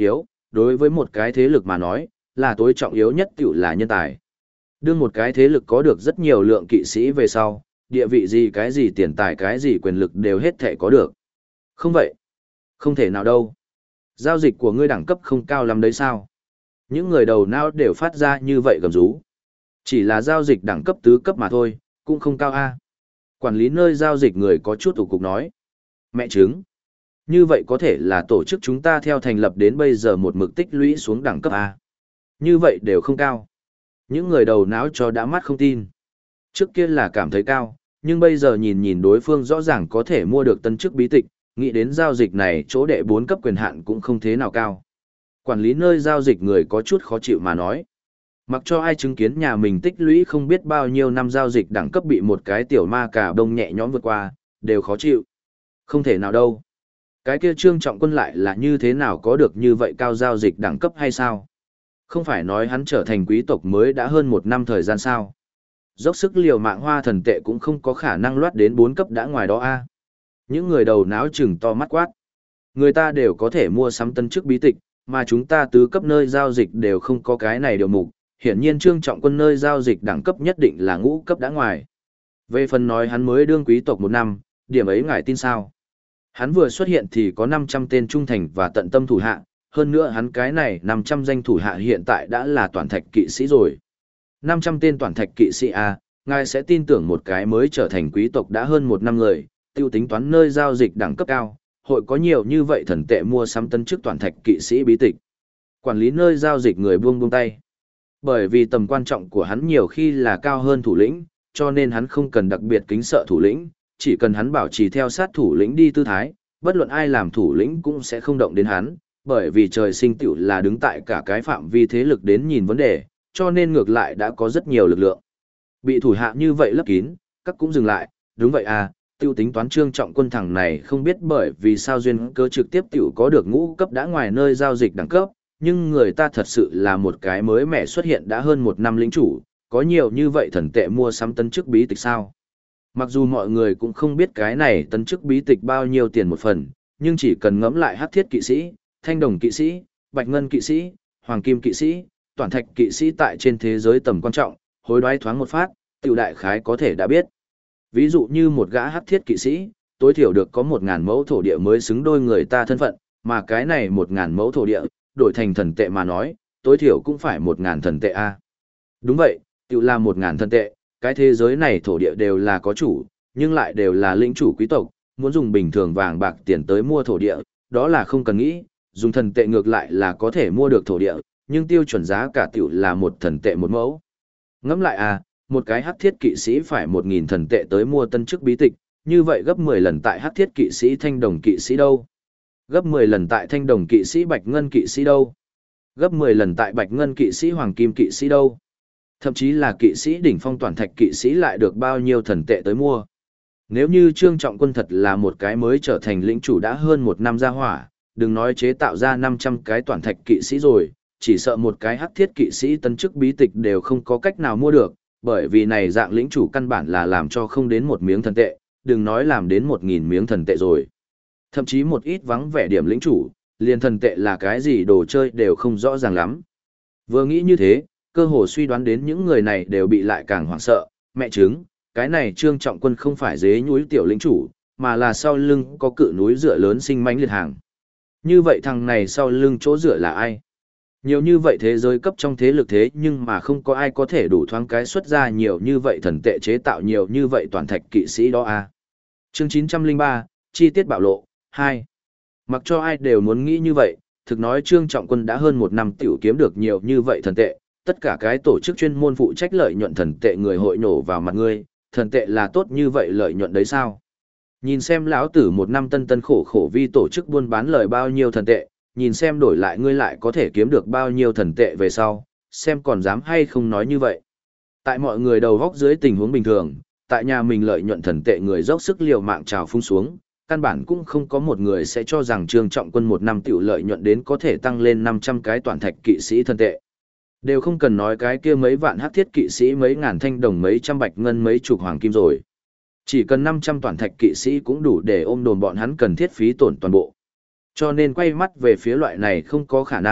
đối với một cái thế lực mà nói, là tối trọng yếu nhất tiểu là nhân tài. Đương một cái thế lực có được rất nhiều lượng kỵ sĩ về sau, địa vị gì cái gì tiền tài cái gì quyền lực đều hết thể có được. Không vậy. Không thể nào đâu. Giao dịch của ngươi đẳng cấp không cao lắm đấy sao? Những người đầu não đều phát ra như vậy gầm rú. Chỉ là giao dịch đẳng cấp tứ cấp mà thôi, cũng không cao a. Quản lý nơi giao dịch người có chút ủ cục nói. Mẹ chứng. Như vậy có thể là tổ chức chúng ta theo thành lập đến bây giờ một mực tích lũy xuống đẳng cấp A. Như vậy đều không cao. Những người đầu não cho đã mắt không tin. Trước kia là cảm thấy cao, nhưng bây giờ nhìn nhìn đối phương rõ ràng có thể mua được tân chức bí tịch, nghĩ đến giao dịch này chỗ đệ 4 cấp quyền hạn cũng không thế nào cao. Quản lý nơi giao dịch người có chút khó chịu mà nói. Mặc cho ai chứng kiến nhà mình tích lũy không biết bao nhiêu năm giao dịch đẳng cấp bị một cái tiểu ma cà đông nhẹ nhõm vượt qua, đều khó chịu. Không thể nào đâu. Cái kia Trương Trọng Quân lại là như thế nào có được như vậy cao giao dịch đẳng cấp hay sao? Không phải nói hắn trở thành quý tộc mới đã hơn 1 năm thời gian sao? Dốc sức liều mạng hoa thần tệ cũng không có khả năng loát đến 4 cấp đã ngoài đó a. Những người đầu náo chừng to mắt quát. Người ta đều có thể mua sắm tân chức bí tịch, mà chúng ta tứ cấp nơi giao dịch đều không có cái này điều mục. Hiển nhiên Trương Trọng Quân nơi giao dịch đẳng cấp nhất định là ngũ cấp đã ngoài. Về phần nói hắn mới đương quý tộc 1 năm, điểm ấy ngài tin sao? Hắn vừa xuất hiện thì có 500 tên trung thành và tận tâm thủ hạ, hơn nữa hắn cái này 500 danh thủ hạ hiện tại đã là toàn thạch kỵ sĩ rồi. 500 tên toàn thạch kỵ sĩ A, ngài sẽ tin tưởng một cái mới trở thành quý tộc đã hơn 1 năm người, tiêu tính toán nơi giao dịch đẳng cấp cao, hội có nhiều như vậy thần tệ mua sắm tân chức toàn thạch kỵ sĩ bí tịch. Quản lý nơi giao dịch người buông tay. Bởi vì tầm quan trọng của hắn nhiều khi là cao hơn thủ lĩnh, cho nên hắn không cần đặc biệt kính sợ thủ lĩnh, chỉ cần hắn bảo trì theo sát thủ lĩnh đi tư thái, bất luận ai làm thủ lĩnh cũng sẽ không động đến hắn, bởi vì trời sinh tiểu là đứng tại cả cái phạm vi thế lực đến nhìn vấn đề, cho nên ngược lại đã có rất nhiều lực lượng. Bị thủ hạ như vậy lấp kín, các cũng dừng lại, đúng vậy à, tiêu tính toán Trương Trọng Quân thằng này không biết bởi vì sao duyên cơ trực tiếp tiểu có được ngũ cấp đã ngoài nơi giao dịch đẳng cấp, nhưng người ta thật sự là một cái mới mẻ xuất hiện đã hơn 1 năm lĩnh chủ, có nhiều như vậy thần tệ mua sắm tân chức bí tịch sao. Mặc dù mọi người cũng không biết cái này tân chức bí tịch bao nhiêu tiền một phần, nhưng chỉ cần ngẫm lại hắc thiết kỵ sĩ, thanh đồng kỵ sĩ, bạch ngân kỵ sĩ, hoàng kim kỵ sĩ, toàn thạch kỵ sĩ tại trên thế giới tầm quan trọng, hối đoái thoáng một phát, tiểu đại khái có thể đã biết. Ví dụ như một gã hắc thiết kỵ sĩ, tối thiểu được có 1.000 mẫu thổ địa mới xứng đôi người ta thân phận, mà cái này 1.000 mẫu thổ địa, đổi thành thần tệ mà nói, tối thiểu cũng phải 1.000 thần tệ a. Đúng vậy, tiểu là 1.000 thần tệ, cái thế giới này thổ địa đều là có chủ, nhưng lại đều là lĩnh chủ quý tộc, muốn dùng bình thường vàng bạc tiền tới mua thổ địa, đó là không cần nghĩ, dùng thần tệ ngược lại là có thể mua được thổ địa, nhưng tiêu chuẩn giá cả tiểu là 1 thần tệ 1 mẫu. Ngẫm lại à, một cái hắc thiết kỵ sĩ phải 1.000 thần tệ tới mua tân chức bí tịch, như vậy gấp 10 lần tại hắc thiết kỵ sĩ thanh đồng kỵ sĩ đâu? Gấp 10 lần tại thanh đồng kỵ sĩ bạch ngân kỵ sĩ đâu? Gấp 10 lần tại bạch ngân kỵ sĩ hoàng kim kỵ sĩ đâu? Thậm chí là kỵ sĩ đỉnh phong toàn thạch kỵ sĩ lại được bao nhiêu thần tệ tới mua. Nếu như Trương Trọng Quân thật là một cái mới trở thành lĩnh chủ đã hơn 1 năm ra hỏa, đừng nói chế tạo ra 500 cái toàn thạch kỵ sĩ rồi, chỉ sợ một cái hắc thiết kỵ sĩ tân chức bí tịch đều không có cách nào mua được, bởi vì này dạng lĩnh chủ căn bản là làm cho không đến 1 miếng thần tệ, đừng nói làm đến 1.000 miếng thần tệ rồi. Thậm chí một ít vắng vẻ điểm lĩnh chủ, liền thần tệ là cái gì đồ chơi đều không rõ ràng lắm. Vừa nghĩ như thế, cơ hồ suy đoán đến những người này đều bị lại càng hoảng sợ, mẹ chứng, cái này Trương Trọng Quân không phải dế núi tiểu lĩnh chủ, mà là sau lưng có cự núi dựa lớn sinh mãnh liệt hàng. Như vậy thằng này sau lưng chỗ dựa là ai? Nhiều như vậy thế giới cấp trong thế lực thế nhưng mà không có ai có thể đủ thoáng cái xuất ra nhiều như vậy thần tệ chế tạo nhiều như vậy toàn thạch kỵ sĩ đó à. Chương 903, chi tiết bạo lộ, 2. Mặc cho ai đều muốn nghĩ như vậy, thực nói Trương Trọng Quân đã hơn 1 năm tiểu kiếm được nhiều như vậy thần tệ, tất cả cái tổ chức chuyên môn phụ trách lợi nhuận thần tệ người hội nổ vào mặt ngươi, thần tệ là tốt như vậy lợi nhuận đấy sao? Nhìn xem lão tử 1 năm tân tân khổ khổ vi tổ chức buôn bán lời bao nhiêu thần tệ, nhìn xem đổi lại ngươi lại có thể kiếm được bao nhiêu thần tệ về sau, xem còn dám hay không nói như vậy. Tại mọi người đầu góc dưới tình huống bình thường, tại nhà mình lợi nhuận thần tệ người dốc sức liều mạng trào phung xuống, căn bản cũng không có một người sẽ cho rằng Trương Trọng Quân 1 năm tiểu lợi nhuận đến có thể tăng lên 500 cái toàn thạch kỵ sĩ thần tệ. Đều không cần nói cái kia mấy vạn hắc thiết kỵ sĩ mấy ngàn thanh đồng mấy trăm bạch ngân mấy chục hoàng kim rồi. Chỉ cần 500 toàn thạch kỵ sĩ cũng đủ để ôm đồn bọn hắn cần thiết phí tổn toàn bộ. Cho nên quay mắt về phía loại này không có khả năng,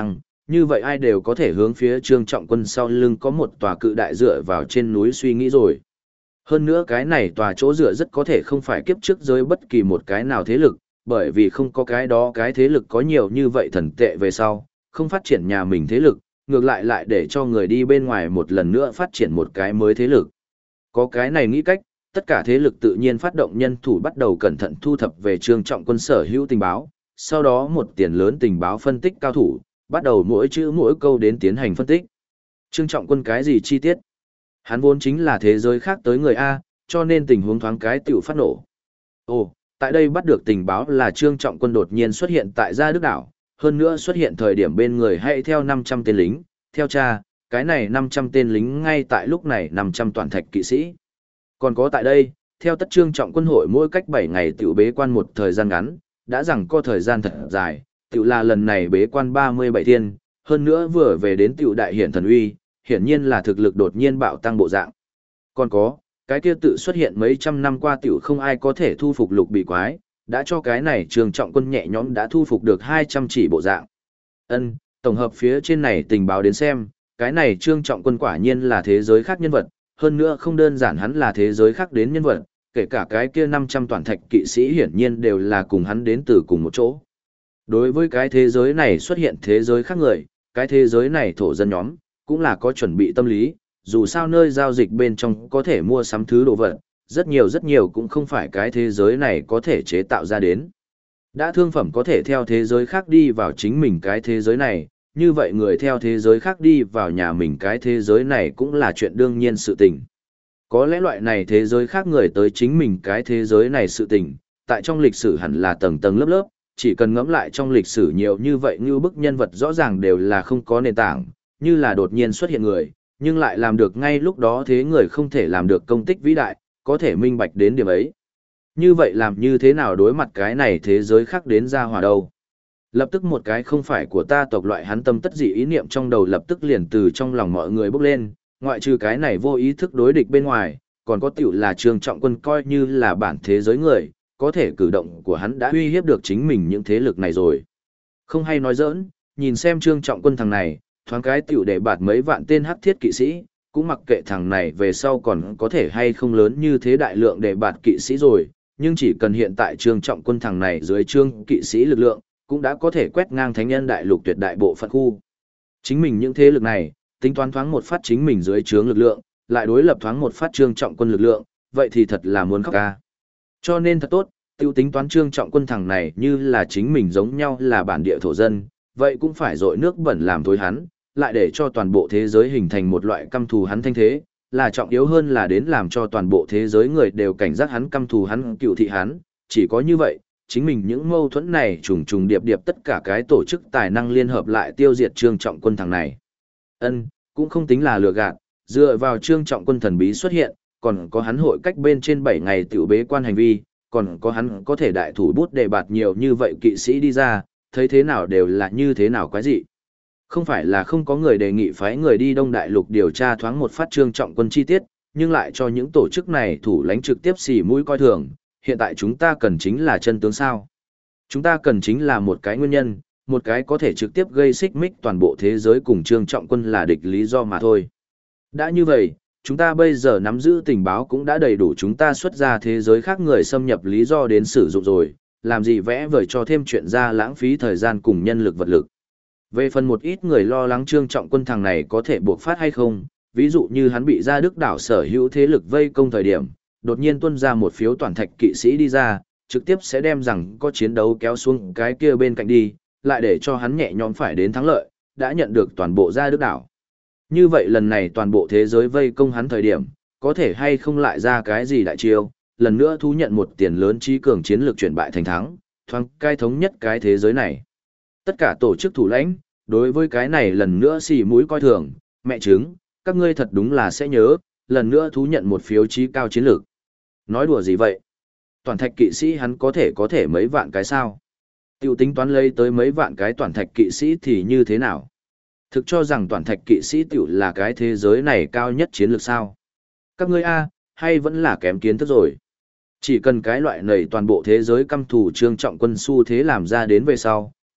như vậy ai đều có thể hướng phía Trương Trọng Quân sau lưng có một tòa cự đại dựa vào trên núi suy nghĩ rồi. Hơn nữa cái này tòa chỗ dựa rất có thể không phải kiếp trước giới bất kỳ một cái nào thế lực, bởi vì không có cái đó cái thế lực có nhiều như vậy thần tệ về sau, không phát triển nhà mình thế lực, ngược lại lại để cho người đi bên ngoài một lần nữa phát triển một cái mới thế lực. Có cái này nghĩ cách, tất cả thế lực tự nhiên phát động nhân thủ bắt đầu cẩn thận thu thập về Trương Trọng Quân sở hữu tình báo, sau đó một tiền lớn tình báo phân tích cao thủ, bắt đầu mỗi chữ mỗi câu đến tiến hành phân tích. Trương Trọng Quân cái gì chi tiết? Hắn vốn chính là thế giới khác tới người A, cho nên tình huống thoáng cái tiểu phát nổ. Ồ, tại đây bắt được tình báo là Trương Trọng Quân đột nhiên xuất hiện tại Gia Đức Đảo, hơn nữa xuất hiện thời điểm bên người hay theo 500 tên lính, theo cha, cái này 500 tên lính ngay tại lúc này 500 toàn thạch kỵ sĩ. Còn có tại đây, theo tất Trương Trọng Quân hội mỗi cách 7 ngày tiểu bế quan một thời gian ngắn, đã rằng có thời gian thật dài, tiểu là lần này bế quan 37 thiên, hơn nữa vừa về đến tiểu đại hiển thần uy, hiển nhiên là thực lực đột nhiên bạo tăng bộ dạng. Còn có, cái kia tự xuất hiện mấy trăm năm qua tiểu không ai có thể thu phục lục bị quái, đã cho cái này Trương Trọng Quân nhẹ nhõm đã thu phục được 200 chỉ bộ dạng. Ân, tổng hợp phía trên này tình báo đến xem, cái này Trương Trọng Quân quả nhiên là thế giới khác nhân vật, hơn nữa không đơn giản hắn là thế giới khác đến nhân vật, kể cả cái kia 500 toàn thạch kỵ sĩ hiển nhiên đều là cùng hắn đến từ cùng một chỗ. Đối với cái thế giới này xuất hiện thế giới khác người, cái thế giới này thổ dân nhóm, cũng là có chuẩn bị tâm lý, dù sao nơi giao dịch bên trong có thể mua sắm thứ đồ vật, rất nhiều cũng không phải cái thế giới này có thể chế tạo ra đến. Đã thương phẩm có thể theo thế giới khác đi vào chính mình cái thế giới này, như vậy người theo thế giới khác đi vào nhà mình cái thế giới này cũng là chuyện đương nhiên sự tình. Có lẽ loại này thế giới khác người tới chính mình cái thế giới này sự tình, tại trong lịch sử hẳn là tầng tầng lớp lớp, chỉ cần ngẫm lại trong lịch sử nhiều như vậy như bức nhân vật rõ ràng đều là không có nền tảng, như là đột nhiên xuất hiện người, nhưng lại làm được ngay lúc đó thế người không thể làm được công tích vĩ đại, có thể minh bạch đến điểm ấy. Như vậy làm như thế nào đối mặt cái này thế giới khác đến ra hòa đâu? Lập tức một cái không phải của ta tộc loại hắn tâm tất dị ý niệm trong đầu lập tức liền từ trong lòng mọi người bốc lên, ngoại trừ cái này vô ý thức đối địch bên ngoài, còn có tiểu là Trương Trọng Quân coi như là bản thế giới người, có thể cử động của hắn đã uy hiếp được chính mình những thế lực này rồi. Không hay nói giỡn, nhìn xem Trương Trọng Quân thằng này, thoáng cái tiểu để bạt mấy vạn tên hắc thiết kỵ sĩ, cũng mặc kệ thằng này về sau còn có thể hay không lớn như thế đại lượng để bạt kỵ sĩ rồi, nhưng chỉ cần hiện tại Trương Trọng Quân thằng này dưới trương kỵ sĩ lực lượng, cũng đã có thể quét ngang thánh nhân đại lục tuyệt đại bộ phận khu. Chính mình những thế lực này, tính toán thoáng một phát chính mình dưới trướng lực lượng, lại đối lập thoáng một phát Trương Trọng Quân lực lượng, vậy thì thật là muốn khóc ca. Cho nên thật tốt, tiêu tính toán Trương Trọng Quân thằng này như là chính mình giống nhau là bản địa thổ dân, vậy cũng phải dội nước bẩn làm thối hắn, lại để cho toàn bộ thế giới hình thành một loại căm thù hắn thanh thế, là trọng yếu hơn là đến làm cho toàn bộ thế giới người đều cảnh giác hắn căm thù hắn cựu thị hắn, chỉ có như vậy, chính mình những mâu thuẫn này trùng trùng điệp điệp tất cả cái tổ chức tài năng liên hợp lại tiêu diệt Trương Trọng Quân thằng này. Ân, cũng không tính là lừa gạt, dựa vào Trương Trọng Quân thần bí xuất hiện, còn có hắn hội cách bên trên 7 ngày tiểu bế quan hành vi, còn có hắn có thể đại thủ bút đề bạt nhiều như vậy kỵ sĩ đi ra, thấy thế nào đều là như thế nào quái dị. Không phải là không có người đề nghị phái người đi Đông Đại Lục điều tra thoáng một phát Trương Trọng Quân chi tiết, nhưng lại cho những tổ chức này thủ lãnh trực tiếp xỉ mũi coi thường, hiện tại chúng ta cần chính là chân tướng sao. Chúng ta cần chính là một cái nguyên nhân, một cái có thể trực tiếp gây xích mích toàn bộ thế giới cùng Trương Trọng Quân là địch lý do mà thôi. Đã như vậy, chúng ta bây giờ nắm giữ tình báo cũng đã đầy đủ chúng ta xuất ra thế giới khác người xâm nhập lý do đến sử dụng rồi, làm gì vẽ vời cho thêm chuyện ra lãng phí thời gian cùng nhân lực vật lực. Về phần một ít người lo lắng Trương Trọng Quân thằng này có thể buộc phát hay không, ví dụ như hắn bị Gia Đức Đảo sở hữu thế lực vây công thời điểm, đột nhiên tuôn ra một phiếu toàn thạch kỵ sĩ đi ra, trực tiếp sẽ đem rằng có chiến đấu kéo xuống cái kia bên cạnh đi, lại để cho hắn nhẹ nhõm phải đến thắng lợi, đã nhận được toàn bộ Gia Đức Đảo. Như vậy lần này toàn bộ thế giới vây công hắn thời điểm, có thể hay không lại ra cái gì đại chiêu, lần nữa thu nhận một tiền lớn trí cường chiến lược chuyển bại thành thắng, thoáng cai thống nhất cái thế giới này. Tất cả tổ chức thủ lãnh, đối với cái này lần nữa xì mũi coi thường, mẹ chứng, các ngươi thật đúng là sẽ nhớ, lần nữa thú nhận một phiếu trí cao chiến lược. Nói đùa gì vậy? Toàn thạch kỵ sĩ hắn có thể mấy vạn cái sao? Tiêu tính toán lấy tới mấy vạn cái toàn thạch kỵ sĩ thì như thế nào? Thực cho rằng toàn thạch kỵ sĩ tiểu là cái thế giới này cao nhất chiến lược sao? Các ngươi A, hay vẫn là kém kiến thức rồi? Chỉ cần cái loại này toàn bộ thế giới căm thù Trương Trọng Quân xu thế làm ra đến về sau,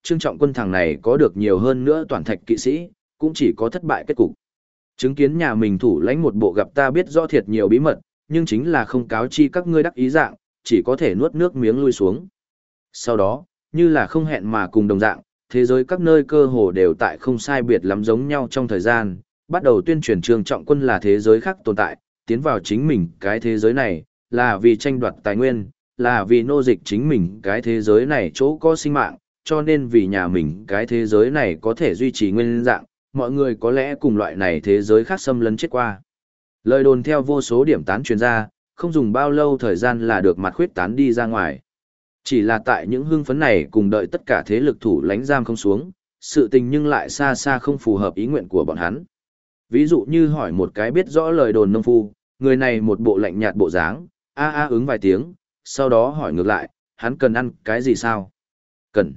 Trương Trọng Quân thằng này có được nhiều hơn nữa toàn thạch kỵ sĩ, cũng chỉ có thất bại kết cục. Chứng kiến nhà mình thủ lãnh một bộ gặp ta biết rõ thiệt nhiều bí mật, nhưng chính là không cáo chi các ngươi đắc ý dạng, chỉ có thể nuốt nước miếng lui xuống. Sau đó, như là không hẹn mà cùng đồng dạng, thế giới các nơi cơ hồ đều tại không sai biệt lắm giống nhau trong thời gian, bắt đầu tuyên truyền Trương Trọng Quân là thế giới khác tồn tại, tiến vào chính mình cái thế giới này, là vì tranh đoạt tài nguyên, là vì nô dịch chính mình cái thế giới này chỗ có sinh mạng, cho nên vì nhà mình cái thế giới này có thể duy trì nguyên dạng, mọi người có lẽ cùng loại này thế giới khác xâm lấn chết qua. Lời đồn theo vô số điểm tán truyền ra, không dùng bao lâu thời gian là được mặt khuyết tán đi ra ngoài. Chỉ là tại những hưng phấn này cùng đợi tất cả thế lực thủ lãnh giam không xuống, sự tình nhưng lại xa xa không phù hợp ý nguyện của bọn hắn. Ví dụ như hỏi một cái biết rõ lời đồn nông phu, người này một bộ lạnh nhạt bộ dáng, ứng vài tiếng, sau đó hỏi ngược lại, hắn cần ăn cái gì sao? Cần.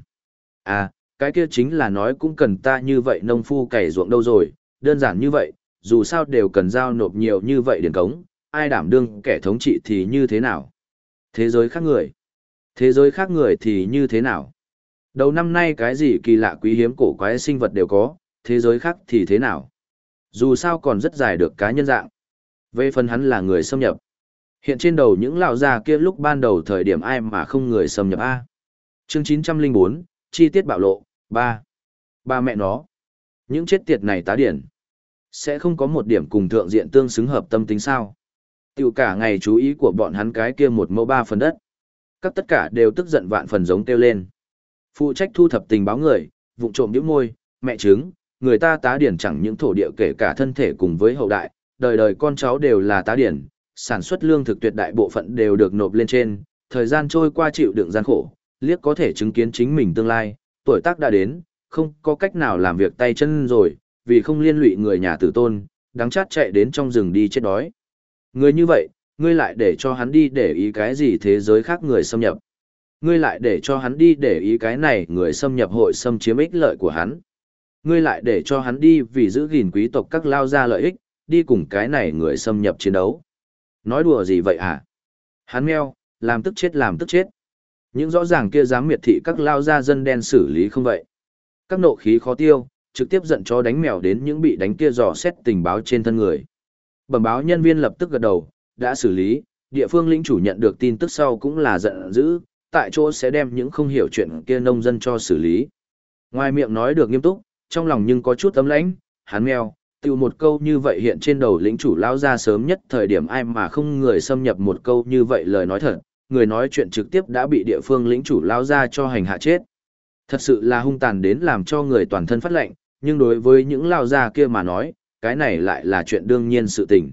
Cái kia chính là nói cũng cần ta như vậy nông phu cày ruộng đâu rồi, đơn giản như vậy, dù sao đều cần giao nộp nhiều như vậy điền cống, ai đảm đương kẻ thống trị thì như thế nào? Thế giới khác người. Thế giới khác người thì như thế nào? Đầu năm nay cái gì kỳ lạ quý hiếm cổ quái sinh vật đều có, thế giới khác thì thế nào? Dù sao còn rất dài được cá nhân dạng. Về phần hắn là người xâm nhập. Hiện trên đầu những lão già kia lúc ban đầu thời điểm ai mà không người xâm nhập A. Chương 904, chi tiết bạo lộ, 3. Ba mẹ nó. Những chết tiệt này tá điển. Sẽ không có một điểm cùng thượng diện tương xứng hợp tâm tính sao. Tiểu cả ngày chú ý của bọn hắn cái kia một mẫu 3 phần đất. Các tất cả đều tức giận vạn phần giống kêu lên. Phụ trách thu thập tình báo người, vụng trộm nhíu môi, mẹ chứng, người ta tá điển chẳng những thổ địa kể cả thân thể cùng với hậu đại, đời đời con cháu đều là tá điển, sản xuất lương thực tuyệt đại bộ phận đều được nộp lên trên, thời gian trôi qua chịu đựng gian khổ, liếc có thể chứng kiến chính mình tương lai, tuổi tác đã đến, không có cách nào làm việc tay chân rồi, vì không liên lụy người nhà tử tôn, đáng chát chạy đến trong rừng đi chết đói. Người như vậy, ngươi lại để cho hắn đi để ý cái gì thế giới khác người xâm nhập. Ngươi lại để cho hắn đi để ý cái này người xâm nhập hội xâm chiếm ích lợi của hắn. Ngươi lại để cho hắn đi vì giữ gìn quý tộc các lao ra lợi ích, đi cùng cái này người xâm nhập chiến đấu. Nói đùa gì vậy hả? Hắn meo, làm tức chết làm tức chết. Những rõ ràng kia dám miệt thị các lao ra dân đen xử lý không vậy. Các nộ khí khó tiêu, trực tiếp giận chó đánh mèo đến những bị đánh kia dò xét tình báo trên thân người. Bẩm báo nhân viên lập tức gật đầu, đã xử lý, địa phương lĩnh chủ nhận được tin tức sau cũng là giận dữ, tại chỗ sẽ đem những không hiểu chuyện kia nông dân cho xử lý. Ngoài miệng nói được nghiêm túc, trong lòng nhưng có chút tấm lãnh, hắn mèo, tiêu một câu như vậy hiện trên đầu lĩnh chủ lao ra sớm nhất thời điểm ai mà không người xâm nhập một câu như vậy lời nói thật, người nói chuyện trực tiếp đã bị địa phương lĩnh chủ lao ra cho hành hạ chết. Thật sự là hung tàn đến làm cho người toàn thân phát lệnh, nhưng đối với những lao gia kia mà nói, cái này lại là chuyện đương nhiên sự tình.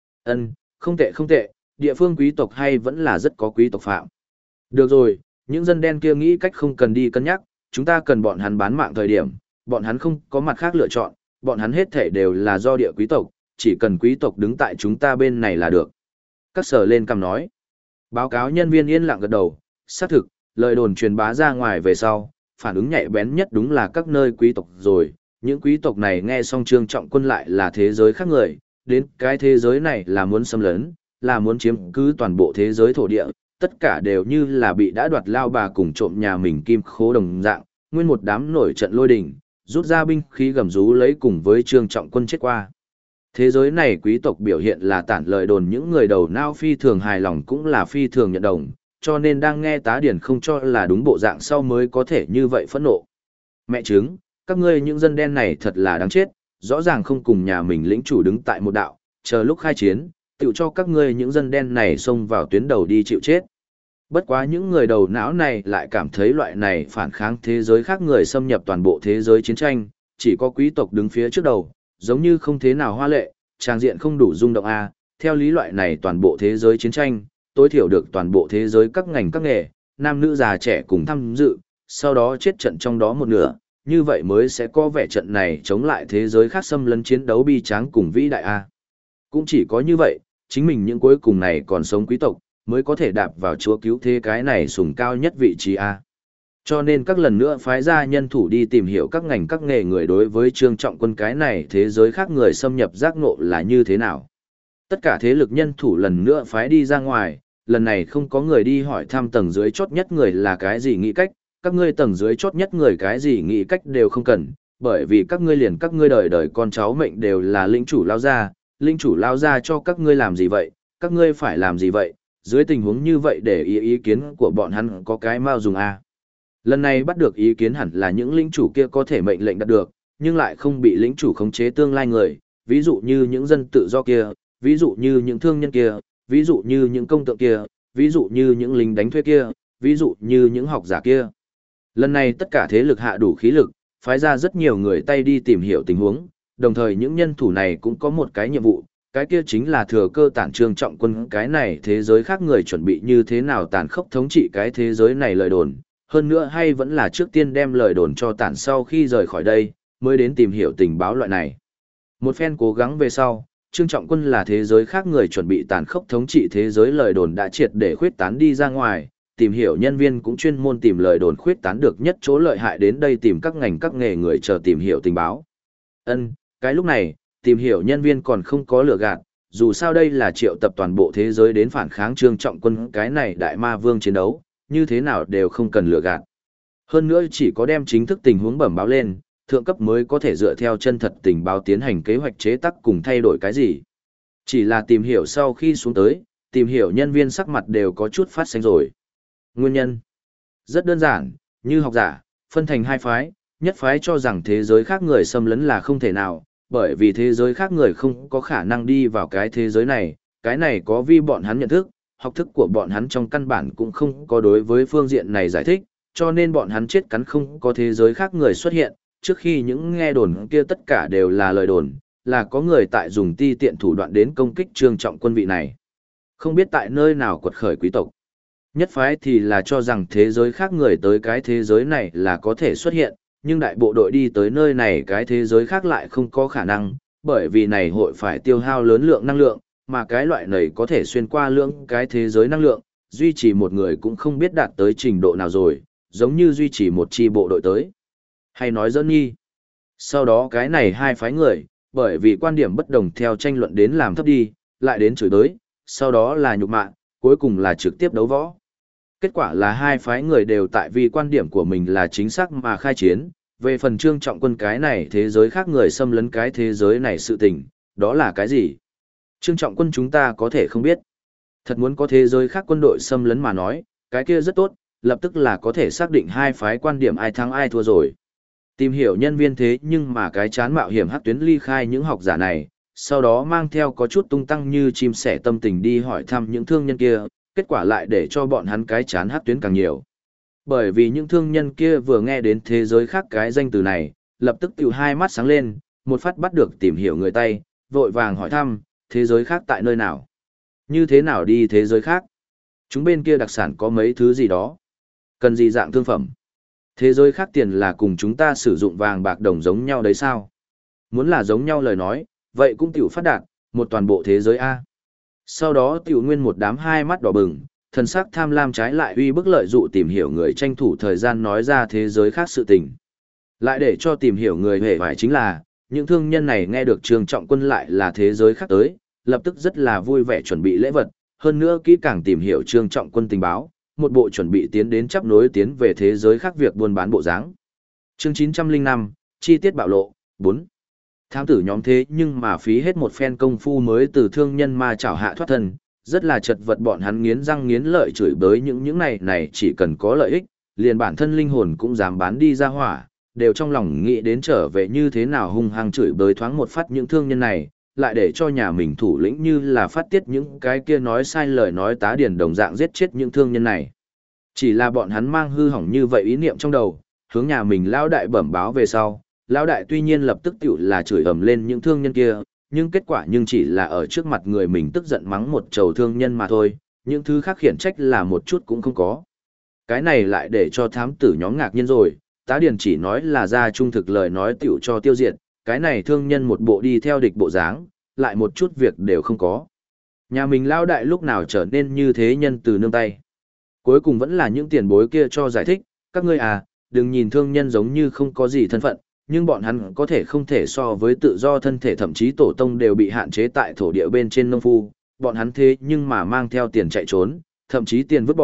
Không tệ không tệ, địa phương quý tộc hay vẫn là rất có quý tộc phạm. Được rồi, những dân đen kia nghĩ cách không cần đi cân nhắc, chúng ta cần bọn hắn bán mạng thời điểm, bọn hắn không có mặt khác lựa chọn, bọn hắn hết thể đều là do địa quý tộc, chỉ cần quý tộc đứng tại chúng ta bên này là được. Các sở lên cầm nói. Báo cáo nhân viên yên lặng gật đầu, xác thực, lời đồn truyền bá ra ngoài về sau, phản ứng nhạy bén nhất đúng là các nơi quý tộc rồi, những quý tộc này nghe xong Trương Trọng Quân lại là thế giới khác người, đến cái thế giới này là muốn xâm lấn, là muốn chiếm cứ toàn bộ thế giới thổ địa, tất cả đều như là bị đã đoạt lao bà cùng trộm nhà mình kim khố đồng dạng, nguyên một đám nổi trận lôi đình, rút ra binh khí gầm rú lấy cùng với Trương Trọng Quân chết qua. Thế giới này quý tộc biểu hiện là tản lời đồn những người đầu não phi thường hài lòng cũng là phi thường nhận đồng, cho nên đang nghe tá điển không cho là đúng bộ dạng sau mới có thể như vậy phẫn nộ. Mẹ chứng, các ngươi những dân đen này thật là đáng chết, rõ ràng không cùng nhà mình lĩnh chủ đứng tại một đạo, chờ lúc khai chiến, tự cho các ngươi những dân đen này xông vào tuyến đầu đi chịu chết. Bất quá những người đầu não này lại cảm thấy loại này phản kháng thế giới khác người xâm nhập toàn bộ thế giới chiến tranh, chỉ có quý tộc đứng phía trước đầu, giống như không thế nào hoa lệ, tràng diện không đủ rung động a. Theo lý loại này toàn bộ thế giới chiến tranh, tối thiểu được toàn bộ thế giới các ngành các nghề, nam nữ già trẻ cùng tham dự, sau đó chết trận trong đó một nửa, như vậy mới sẽ có vẻ trận này chống lại thế giới khác xâm lấn chiến đấu bi tráng cùng vĩ đại a. Cũng chỉ có như vậy, chính mình những cuối cùng này còn sống quý tộc, mới có thể đạp vào chúa cứu thế cái này sùng cao nhất vị trí a. Cho nên các lần nữa phái ra nhân thủ đi tìm hiểu các ngành các nghề người đối với Trương Trọng Quân cái này thế giới khác người xâm nhập giác ngộ là như thế nào. Tất cả thế lực nhân thủ lần nữa phái đi ra ngoài, lần này không có người đi hỏi thăm tầng dưới chốt nhất người là cái gì nghĩ cách, các ngươi tầng dưới chót nhất người cái gì nghĩ cách đều không cần, bởi vì các ngươi liền các ngươi đời đời con cháu mệnh đều là lĩnh chủ lao ra cho các ngươi làm gì vậy, các ngươi phải làm gì vậy, dưới tình huống như vậy để ý kiến của bọn hắn có cái mau dùng à. Lần này bắt được ý kiến hẳn là những lĩnh chủ kia có thể mệnh lệnh đạt được, nhưng lại không bị lĩnh chủ khống chế tương lai người, ví dụ như những dân tự do kia, ví dụ như những thương nhân kia, ví dụ như những công tượng kia, ví dụ như những lính đánh thuê kia, ví dụ như những học giả kia. Lần này tất cả thế lực hạ đủ khí lực, phái ra rất nhiều người tay đi tìm hiểu tình huống, đồng thời những nhân thủ này cũng có một cái nhiệm vụ, cái kia chính là thừa cơ tản Trương Trọng Quân cái này thế giới khác người chuẩn bị như thế nào tàn khốc thống trị cái thế giới này lời đồn, hơn nữa hay vẫn là trước tiên đem lời đồn cho tản sau khi rời khỏi đây, mới đến tìm hiểu tình báo loại này. Một phen cố gắng về sau, Trương Trọng Quân là thế giới khác người chuẩn bị tàn khốc thống trị thế giới lời đồn đã triệt để khuyết tán đi ra ngoài, tìm hiểu nhân viên cũng chuyên môn tìm lời đồn khuyết tán được nhất chỗ lợi hại đến đây tìm các ngành các nghề người chờ tìm hiểu tình báo. Cái lúc này, tìm hiểu nhân viên còn không có lừa gạt, dù sao đây là triệu tập toàn bộ thế giới đến phản kháng Trương Trọng Quân cái này đại ma vương chiến đấu, như thế nào đều không cần lừa gạt. Hơn nữa chỉ có đem chính thức tình huống bẩm báo lên, thượng cấp mới có thể dựa theo chân thật tình báo tiến hành kế hoạch chế tác cùng thay đổi cái gì. Chỉ là tìm hiểu sau khi xuống tới, tìm hiểu nhân viên sắc mặt đều có chút phát xanh rồi. Nguyên nhân rất đơn giản, như học giả, phân thành hai phái, nhất phái cho rằng thế giới khác người xâm lấn là không thể nào, bởi vì thế giới khác người không có khả năng đi vào cái thế giới này, cái này có vì bọn hắn nhận thức, học thức của bọn hắn trong căn bản cũng không có đối với phương diện này giải thích, cho nên bọn hắn chết cắn không có thế giới khác người xuất hiện, trước khi những nghe đồn kia tất cả đều là lời đồn, là có người tại dùng ti tiện thủ đoạn đến công kích Trương Trọng Quân vị này. Không biết tại nơi nào quật khởi quý tộc. Nhất phái thì là cho rằng thế giới khác người tới cái thế giới này là có thể xuất hiện, nhưng đại bộ đội đi tới nơi này cái thế giới khác lại không có khả năng, bởi vì này hội phải tiêu hao lớn lượng năng lượng, mà cái loại này có thể xuyên qua lượng cái thế giới năng lượng, duy trì một người cũng không biết đạt tới trình độ nào rồi, giống như duy trì một chi bộ đội tới. Hay nói dẫn nhi. Sau đó cái này hai phái người, bởi vì quan điểm bất đồng theo tranh luận đến làm thấp đi, lại đến chửi tới, sau đó là nhục mạ, cuối cùng là trực tiếp đấu võ. Kết quả là hai phái người đều tại vì quan điểm của mình là chính xác mà khai chiến, về phần Trương Trọng Quân cái này thế giới khác người xâm lấn cái thế giới này sự tình, đó là cái gì? Trương Trọng Quân chúng ta có thể không biết. Thật muốn có thế giới khác quân đội xâm lấn mà nói, cái kia rất tốt, lập tức là có thể xác định hai phái quan điểm ai thắng ai thua rồi. Tìm hiểu nhân viên thế nhưng mà cái chán mạo hiểm hắc tuyến ly khai những học giả này, sau đó mang theo có chút tung tăng như chim sẻ tâm tình đi hỏi thăm những thương nhân kia, kết quả lại để cho bọn hắn cái chán hắc tuyến càng nhiều. Bởi vì những thương nhân kia vừa nghe đến thế giới khác cái danh từ này, lập tức tiểu hai mắt sáng lên, một phát bắt được tìm hiểu người tay, vội vàng hỏi thăm, thế giới khác tại nơi nào? Như thế nào đi thế giới khác? Chúng bên kia đặc sản có mấy thứ gì đó? Cần gì dạng thương phẩm? Thế giới khác tiền là cùng chúng ta sử dụng vàng bạc đồng giống nhau đấy sao? Muốn là giống nhau lời nói, vậy cũng tiểu phát đạt, một toàn bộ thế giới A. Sau đó tiểu nguyên một đám hai mắt đỏ bừng, thần sắc tham lam trái lại uy bức lợi dụ tìm hiểu người tranh thủ thời gian nói ra thế giới khác sự tình. Lại để cho tìm hiểu người hề phải chính là, những thương nhân này nghe được Trương Trọng Quân lại là thế giới khác tới, lập tức rất là vui vẻ chuẩn bị lễ vật, hơn nữa kỹ càng tìm hiểu Trương Trọng Quân tình báo, một bộ chuẩn bị tiến đến chấp nối tiến về thế giới khác việc buôn bán bộ dáng. Chương 905, chi tiết bạo lộ, 4. Thám tử nhóm thế nhưng mà phí hết một phen công phu mới từ thương nhân ma chảo hạ thoát thân, rất là chật vật bọn hắn nghiến răng nghiến lợi chửi bới những này chỉ cần có lợi ích, liền bản thân linh hồn cũng dám bán đi ra hỏa, đều trong lòng nghĩ đến trở về như thế nào hung hăng chửi bới thoáng một phát những thương nhân này, lại để cho nhà mình thủ lĩnh như là phát tiết những cái kia nói sai lời nói tá điển đồng dạng giết chết những thương nhân này. Chỉ là bọn hắn mang hư hỏng như vậy ý niệm trong đầu, hướng nhà mình lão đại bẩm báo về sau, lão đại tuy nhiên lập tức tiểu là chửi ầm lên những thương nhân kia, nhưng kết quả nhưng chỉ là ở trước mặt người mình tức giận mắng một trầu thương nhân mà thôi, những thứ khác khiển trách là một chút cũng không có. Cái này lại để cho thám tử nhóm ngạc nhiên rồi, tá điển chỉ nói là ra trung thực lời nói tiểu cho tiêu diệt, cái này thương nhân một bộ đi theo địch bộ dáng, lại một chút việc đều không có. Nhà mình lão đại lúc nào trở nên như thế nhân từ nương tay. Cuối cùng vẫn là những tiền bối kia cho giải thích, các ngươi à, đừng nhìn thương nhân giống như không có gì thân phận, nhưng bọn hắn có thể không thể so với tự do thân thể, thậm chí tổ tông đều bị hạn chế tại thổ địa bên trên nông phu, bọn hắn thế nhưng mà mang theo tiền chạy trốn, thậm chí tiền vứt bỏ,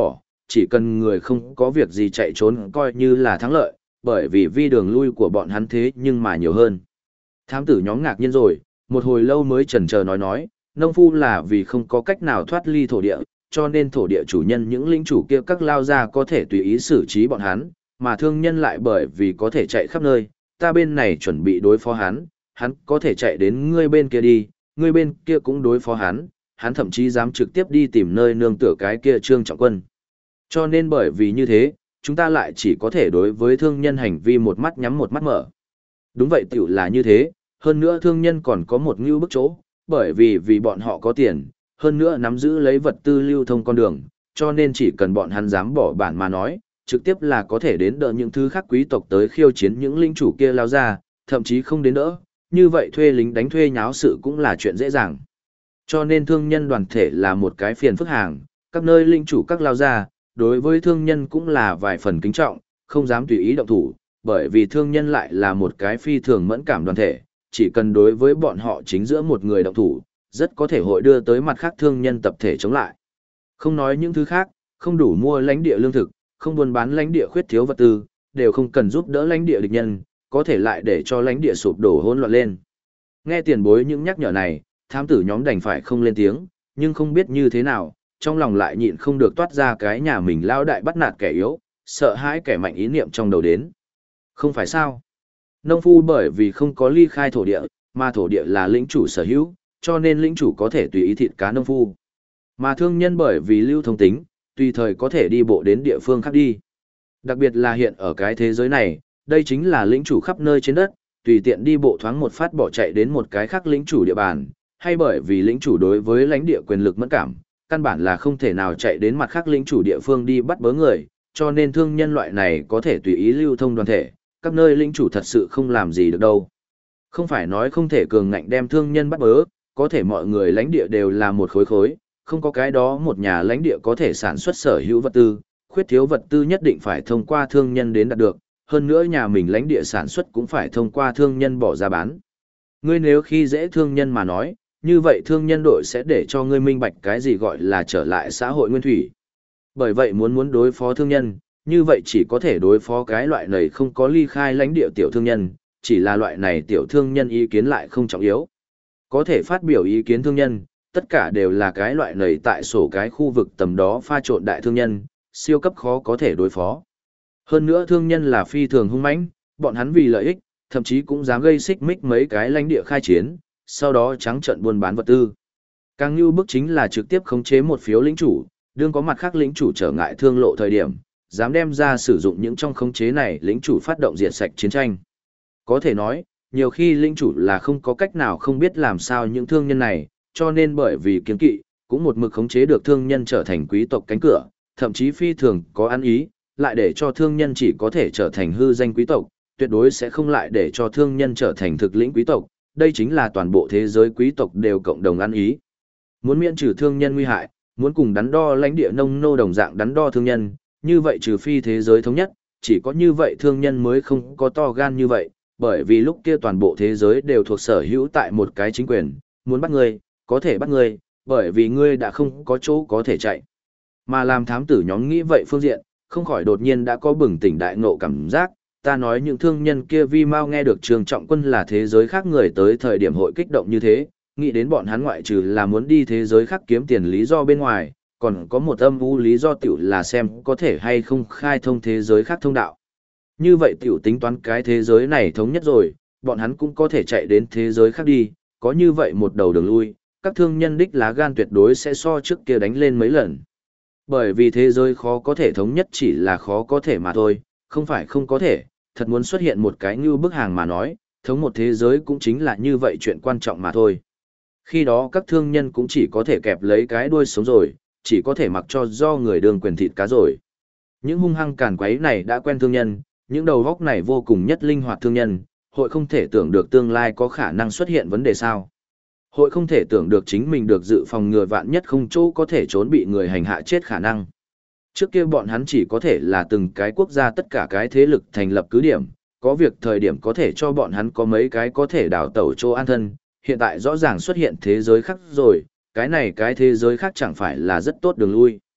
chỉ cần người không có việc gì chạy trốn coi như là thắng lợi, bởi vì vi đường lui của bọn hắn thế nhưng mà nhiều hơn. Thám tử nhóm ngạc nhiên rồi, một hồi lâu mới chần chờ nói, nông phu là vì không có cách nào thoát ly thổ địa, cho nên thổ địa chủ nhân những lĩnh chủ kia các lao ra có thể tùy ý xử trí bọn hắn, mà thương nhân lại bởi vì có thể chạy khắp nơi, ta bên này chuẩn bị đối phó hắn có thể chạy đến ngươi bên kia đi, ngươi bên kia cũng đối phó hắn thậm chí dám trực tiếp đi tìm nơi nương tựa cái kia Trương Trọng Quân. Cho nên bởi vì như thế, chúng ta lại chỉ có thể đối với thương nhân hành vi một mắt nhắm một mắt mở. Đúng vậy tiểu là như thế, hơn nữa thương nhân còn có một ngưu bức chỗ, bởi vì bọn họ có tiền, hơn nữa nắm giữ lấy vật tư lưu thông con đường, cho nên chỉ cần bọn hắn dám bỏ bản mà nói, trực tiếp là có thể đến đỡ những thứ khác quý tộc tới khiêu chiến những linh chủ kia lao ra, thậm chí không đến đỡ, như vậy thuê lính đánh thuê nháo sự cũng là chuyện dễ dàng. Cho nên thương nhân đoàn thể là một cái phiền phức hàng, các nơi linh chủ các lao ra, đối với thương nhân cũng là vài phần kính trọng, không dám tùy ý động thủ, bởi vì thương nhân lại là một cái phi thường mẫn cảm đoàn thể, chỉ cần đối với bọn họ chính giữa một người động thủ, rất có thể hội đưa tới mặt khác thương nhân tập thể chống lại. Không nói những thứ khác, không đủ mua lãnh địa lương thực, không buôn bán lãnh địa khuyết thiếu vật tư, đều không cần giúp đỡ lãnh địa địch nhân, có thể lại để cho lãnh địa sụp đổ hỗn loạn lên. Nghe tiền bối những nhắc nhở này, thám tử nhóm đành phải không lên tiếng, nhưng không biết như thế nào, trong lòng lại nhịn không được toát ra cái nhà mình lao đại bắt nạt kẻ yếu, sợ hãi kẻ mạnh ý niệm trong đầu đến. Không phải sao? Nông phu bởi vì không có ly khai thổ địa, mà thổ địa là lĩnh chủ sở hữu, cho nên lĩnh chủ có thể tùy ý thịt cá nông phu. Mà thương nhân bởi vì lưu thông tính, tùy thời có thể đi bộ đến địa phương khác đi. Đặc biệt là hiện ở cái thế giới này, đây chính là lĩnh chủ khắp nơi trên đất, tùy tiện đi bộ thoáng một phát bỏ chạy đến một cái khác lĩnh chủ địa bàn, hay bởi vì lĩnh chủ đối với lãnh địa quyền lực mẫn cảm, căn bản là không thể nào chạy đến mặt khác lĩnh chủ địa phương đi bắt bớ người, cho nên thương nhân loại này có thể tùy ý lưu thông đoàn thể, các nơi lĩnh chủ thật sự không làm gì được đâu. Không phải nói không thể cường ngạnh đem thương nhân bắt bớ, có thể mọi người lãnh địa đều là một khối khối, không có cái đó một nhà lãnh địa có thể sản xuất sở hữu vật tư, khuyết thiếu vật tư nhất định phải thông qua thương nhân đến đạt được, hơn nữa nhà mình lãnh địa sản xuất cũng phải thông qua thương nhân bỏ ra bán. Ngươi nếu khi dễ thương nhân mà nói, như vậy thương nhân đội sẽ để cho ngươi minh bạch cái gì gọi là trở lại xã hội nguyên thủy. Bởi vậy muốn đối phó thương nhân, như vậy chỉ có thể đối phó cái loại này không có ly khai lãnh địa tiểu thương nhân, chỉ là loại này tiểu thương nhân ý kiến lại không trọng yếu. Có thể phát biểu ý kiến thương nhân, tất cả đều là cái loại này tại sổ cái khu vực tầm đó pha trộn đại thương nhân, siêu cấp khó có thể đối phó. Hơn nữa thương nhân là phi thường hung mãnh, bọn hắn vì lợi ích, thậm chí cũng dám gây xích mích mấy cái lãnh địa khai chiến, sau đó trắng trợn buôn bán vật tư. Càng như bức chính là trực tiếp khống chế một phiếu lĩnh chủ, đương có mặt khác lĩnh chủ trở ngại thương lộ thời điểm, dám đem ra sử dụng những trong khống chế này lĩnh chủ phát động diệt sạch chiến tranh. Có thể nói, nhiều khi lĩnh chủ là không có cách nào không biết làm sao những thương nhân này, cho nên bởi vì kiêng kỵ, cũng một mực khống chế được thương nhân trở thành quý tộc cánh cửa, thậm chí phi thường có ăn ý, lại để cho thương nhân chỉ có thể trở thành hư danh quý tộc, tuyệt đối sẽ không lại để cho thương nhân trở thành thực lĩnh quý tộc, đây chính là toàn bộ thế giới quý tộc đều cộng đồng ăn ý. Muốn miễn trừ thương nhân nguy hại, muốn cùng đắn đo lãnh địa nông nô đồng dạng đắn đo thương nhân, như vậy trừ phi thế giới thống nhất, chỉ có như vậy thương nhân mới không có to gan như vậy, bởi vì lúc kia toàn bộ thế giới đều thuộc sở hữu tại một cái chính quyền, muốn bắt ngươi, có thể bắt ngươi, bởi vì ngươi đã không có chỗ có thể chạy. Mà làm thám tử nhóm nghĩ vậy phương diện, không khỏi đột nhiên đã có bừng tỉnh đại ngộ cảm giác, ta nói những thương nhân kia vi mau nghe được Trương Trọng Quân là thế giới khác người tới thời điểm hội kích động như thế, nghĩ đến bọn hắn ngoại trừ là muốn đi thế giới khác kiếm tiền lý do bên ngoài, còn có một âm u lý do tiểu là xem có thể hay không khai thông thế giới khác thông đạo. Như vậy tiểu tính toán cái thế giới này thống nhất rồi, bọn hắn cũng có thể chạy đến thế giới khác đi, có như vậy một đầu đường lui, các thương nhân đích lá gan tuyệt đối sẽ so trước kia đánh lên mấy lần. Bởi vì thế giới khó có thể thống nhất chỉ là khó có thể mà thôi, không phải không có thể, thật muốn xuất hiện một cái như bức hàng mà nói, thống một thế giới cũng chính là như vậy chuyện quan trọng mà thôi. Khi đó các thương nhân cũng chỉ có thể kẹp lấy cái đuôi sống rồi, chỉ có thể mặc cho do người đường quyền thịt cá rồi. Những hung hăng càn quấy này đã quen thương nhân, những đầu góc này vô cùng nhất linh hoạt thương nhân, hội không thể tưởng được tương lai có khả năng xuất hiện vấn đề sao. Hội không thể tưởng được chính mình được dự phòng ngừa vạn nhất không chỗ có thể trốn bị người hành hạ chết khả năng. Trước kia bọn hắn chỉ có thể là từng cái quốc gia tất cả cái thế lực thành lập cứ điểm, có việc thời điểm có thể cho bọn hắn có mấy cái có thể đào tẩu chỗ an thân, hiện tại rõ ràng xuất hiện thế giới khác rồi, cái này cái thế giới khác chẳng phải là rất tốt đường lui.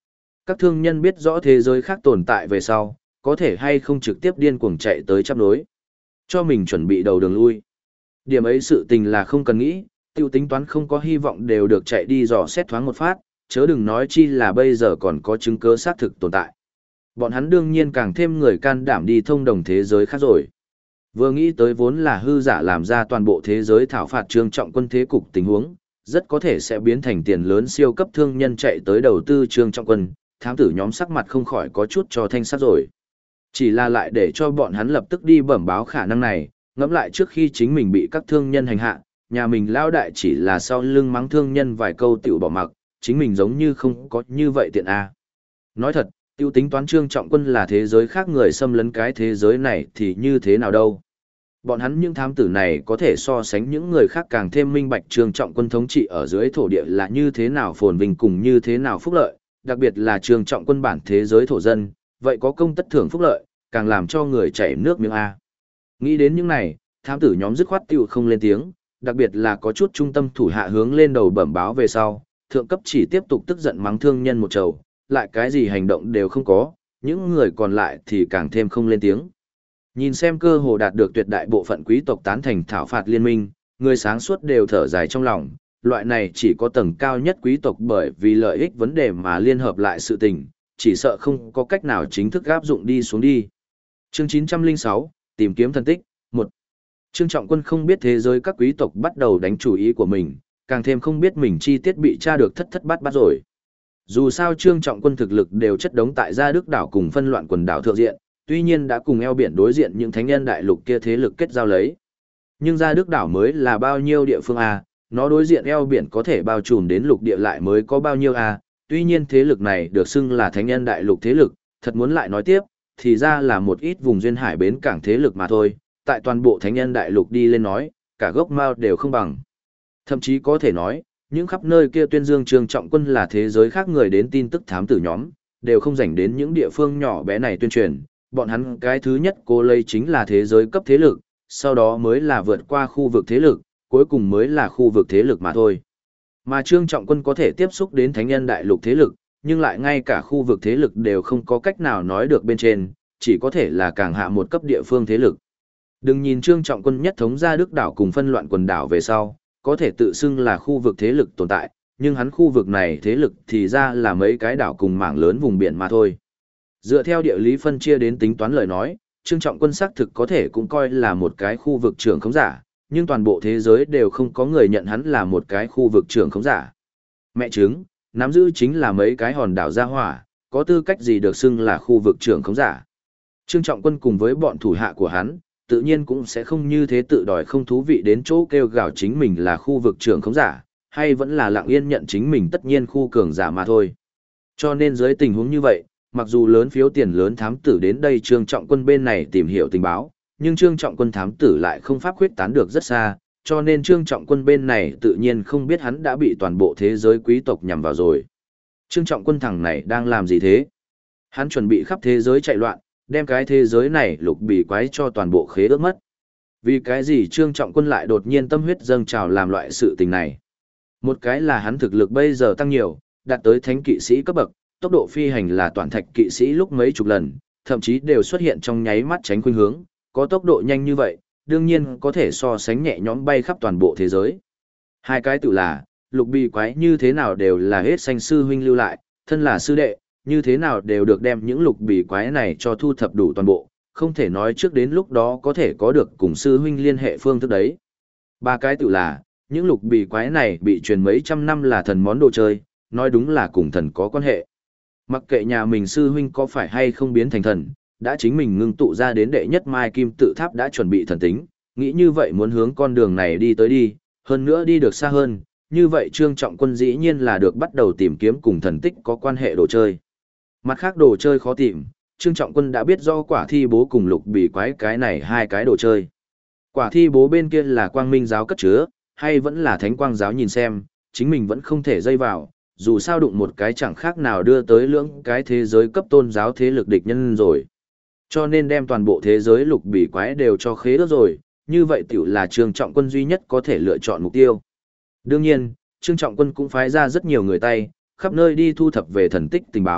Các thương nhân biết rõ thế giới khác tồn tại về sau, có thể hay không trực tiếp điên cuồng chạy tới chấp nối. Cho mình chuẩn bị đầu đường lui. Điểm ấy sự tình là không cần nghĩ, tiêu tính toán không có hy vọng đều được chạy đi dò xét thoáng một phát, chớ đừng nói chi là bây giờ còn có chứng cứ xác thực tồn tại. Bọn hắn đương nhiên càng thêm người can đảm đi thông đồng thế giới khác rồi. Vừa nghĩ tới vốn là hư giả làm ra toàn bộ thế giới thảo phạt Trương Trọng Quân thế cục tình huống, rất có thể sẽ biến thành tiền lớn siêu cấp thương nhân chạy tới đầu tư Trương Trọng Quân, thám tử nhóm sắc mặt không khỏi có chút cho thanh sắc rồi. Chỉ là lại để cho bọn hắn lập tức đi bẩm báo khả năng này, ngẫm lại trước khi chính mình bị các thương nhân hành hạ, nhà mình lao đại chỉ là sau lưng mắng thương nhân vài câu tiểu bỏ mặc, chính mình giống như không có như vậy tiện a. Nói thật, tiêu tính toán Trương Trọng Quân là thế giới khác người xâm lấn cái thế giới này thì như thế nào đâu. Bọn hắn những thám tử này có thể so sánh những người khác càng thêm minh bạch Trương Trọng Quân thống trị ở dưới thổ địa là như thế nào phồn vinh cùng như thế nào phúc lợi, đặc biệt là Trương Trọng Quân bản thế giới thổ dân, vậy có công tất thưởng phúc lợi, càng làm cho người chảy nước miếng a. Nghĩ đến những này, thám tử nhóm dứt khoát tiêu không lên tiếng, đặc biệt là có chút trung tâm thủ hạ hướng lên đầu bẩm báo về sau, thượng cấp chỉ tiếp tục tức giận mắng thương nhân một trầu, lại cái gì hành động đều không có, những người còn lại thì càng thêm không lên tiếng. Nhìn xem cơ hồ đạt được tuyệt đại bộ phận quý tộc tán thành thảo phạt liên minh, người sáng suốt đều thở dài trong lòng, loại này chỉ có tầng cao nhất quý tộc bởi vì lợi ích vấn đề mà liên hợp lại sự tình, chỉ sợ không có cách nào chính thức áp dụng đi xuống đi. Chương 906, tìm kiếm thần tích, 1. Trương Trọng Quân không biết thế giới các quý tộc bắt đầu đánh chủ ý của mình, càng thêm không biết mình chi tiết bị tra được thất thất bát bát rồi. Dù sao Trương Trọng Quân thực lực đều chất đống tại Gia Đức đảo cùng phân loạn quần đảo thượng diện, tuy nhiên đã cùng eo biển đối diện những thánh nhân đại lục kia thế lực kết giao lấy. Nhưng Gia Đức đảo mới là bao nhiêu địa phương a, nó đối diện eo biển có thể bao trùm đến lục địa lại mới có bao nhiêu a, tuy nhiên thế lực này được xưng là thánh nhân đại lục thế lực, thật muốn lại nói tiếp, thì ra là một ít vùng duyên hải bến cảng thế lực mà thôi, tại toàn bộ thánh nhân đại lục đi lên nói, cả gốc mao đều không bằng. Thậm chí có thể nói, những khắp nơi kia tuyên dương Trương Trọng Quân là thế giới khác người đến tin tức thám tử nhóm, đều không dành đến những địa phương nhỏ bé này tuyên truyền, bọn hắn cái thứ nhất cố lấy chính là thế giới cấp thế lực, sau đó mới là vượt qua khu vực thế lực, cuối cùng mới là khu vực thế lực mà thôi. Mà Trương Trọng Quân có thể tiếp xúc đến thánh nhân đại lục thế lực, nhưng lại ngay cả khu vực thế lực đều không có cách nào nói được bên trên, chỉ có thể là càng hạ một cấp địa phương thế lực. Đừng nhìn Trương Trọng Quân nhất thống Gia Đức đảo cùng phân loạn quần đảo về sau, có thể tự xưng là khu vực thế lực tồn tại, nhưng hắn khu vực này thế lực thì ra là mấy cái đảo cùng mảng lớn vùng biển mà thôi. Dựa theo địa lý phân chia đến tính toán lời nói, Trương Trọng Quân xác thực có thể cũng coi là một cái khu vực trưởng khống giả, nhưng toàn bộ thế giới đều không có người nhận hắn là một cái khu vực trưởng khống giả. Mẹ chứng, nắm giữ chính là mấy cái hòn đảo gia hỏa, có tư cách gì được xưng là khu vực trưởng khống giả. Trương Trọng Quân cùng với bọn thủ hạ của hắn, tự nhiên cũng sẽ không như thế tự đòi không thú vị đến chỗ kêu gào chính mình là khu vực trưởng khống giả, hay vẫn là lặng yên nhận chính mình tất nhiên khu cường giả mà thôi. Cho nên dưới tình huống như vậy, mặc dù lớn phiếu tiền lớn thám tử đến đây Trương Trọng Quân bên này tìm hiểu tình báo, nhưng Trương Trọng Quân thám tử lại không pháp khuyết tán được rất xa, cho nên Trương Trọng Quân bên này tự nhiên không biết hắn đã bị toàn bộ thế giới quý tộc nhằm vào rồi. Trương Trọng Quân thằng này đang làm gì thế? Hắn chuẩn bị khắp thế giới chạy loạn, đem cái thế giới này lục bì quái cho toàn bộ khế ước mất. Vì cái gì Trương Trọng Quân lại đột nhiên tâm huyết dâng trào làm loại sự tình này? Một cái là hắn thực lực bây giờ tăng nhiều, đạt tới thánh kỵ sĩ cấp bậc, tốc độ phi hành là toàn thạch kỵ sĩ lúc mấy chục lần, thậm chí đều xuất hiện trong nháy mắt tránh khuynh hướng, có tốc độ nhanh như vậy, đương nhiên có thể so sánh nhẹ nhõm bay khắp toàn bộ thế giới. Hai cái tự là, lục bì quái như thế nào đều là hết xanh sư huynh lưu lại, thân là sư đệ, như thế nào đều được đem những lục bì quái này cho thu thập đủ toàn bộ, không thể nói trước đến lúc đó có thể có được cùng sư huynh liên hệ phương thức đấy. Ba cái tự là, những lục bì quái này bị truyền mấy trăm năm là thần món đồ chơi, nói đúng là cùng thần có quan hệ. Mặc kệ nhà mình sư huynh có phải hay không biến thành thần, đã chính mình ngưng tụ ra đến đệ nhất mai kim tự tháp đã chuẩn bị thần tính, nghĩ như vậy muốn hướng con đường này đi tới đi, hơn nữa đi được xa hơn, như vậy Trương Trọng Quân dĩ nhiên là được bắt đầu tìm kiếm cùng thần tích có quan hệ đồ chơi. Mặt khác đồ chơi khó tìm, Trương Trọng Quân đã biết do quả thi bố cùng lục bì quái cái này hai cái đồ chơi. Quả thi bố bên kia là quang minh giáo cất chứa, hay vẫn là thánh quang giáo nhìn xem, chính mình vẫn không thể dây vào, dù sao đụng một cái chẳng khác nào đưa tới lưỡng cái thế giới cấp tôn giáo thế lực địch nhân rồi. Cho nên đem toàn bộ thế giới lục bì quái đều cho khế ước rồi, như vậy tiểu là Trương Trọng Quân duy nhất có thể lựa chọn mục tiêu. Đương nhiên, Trương Trọng Quân cũng phái ra rất nhiều người tay, khắp nơi đi thu thập về thần tích tình báo,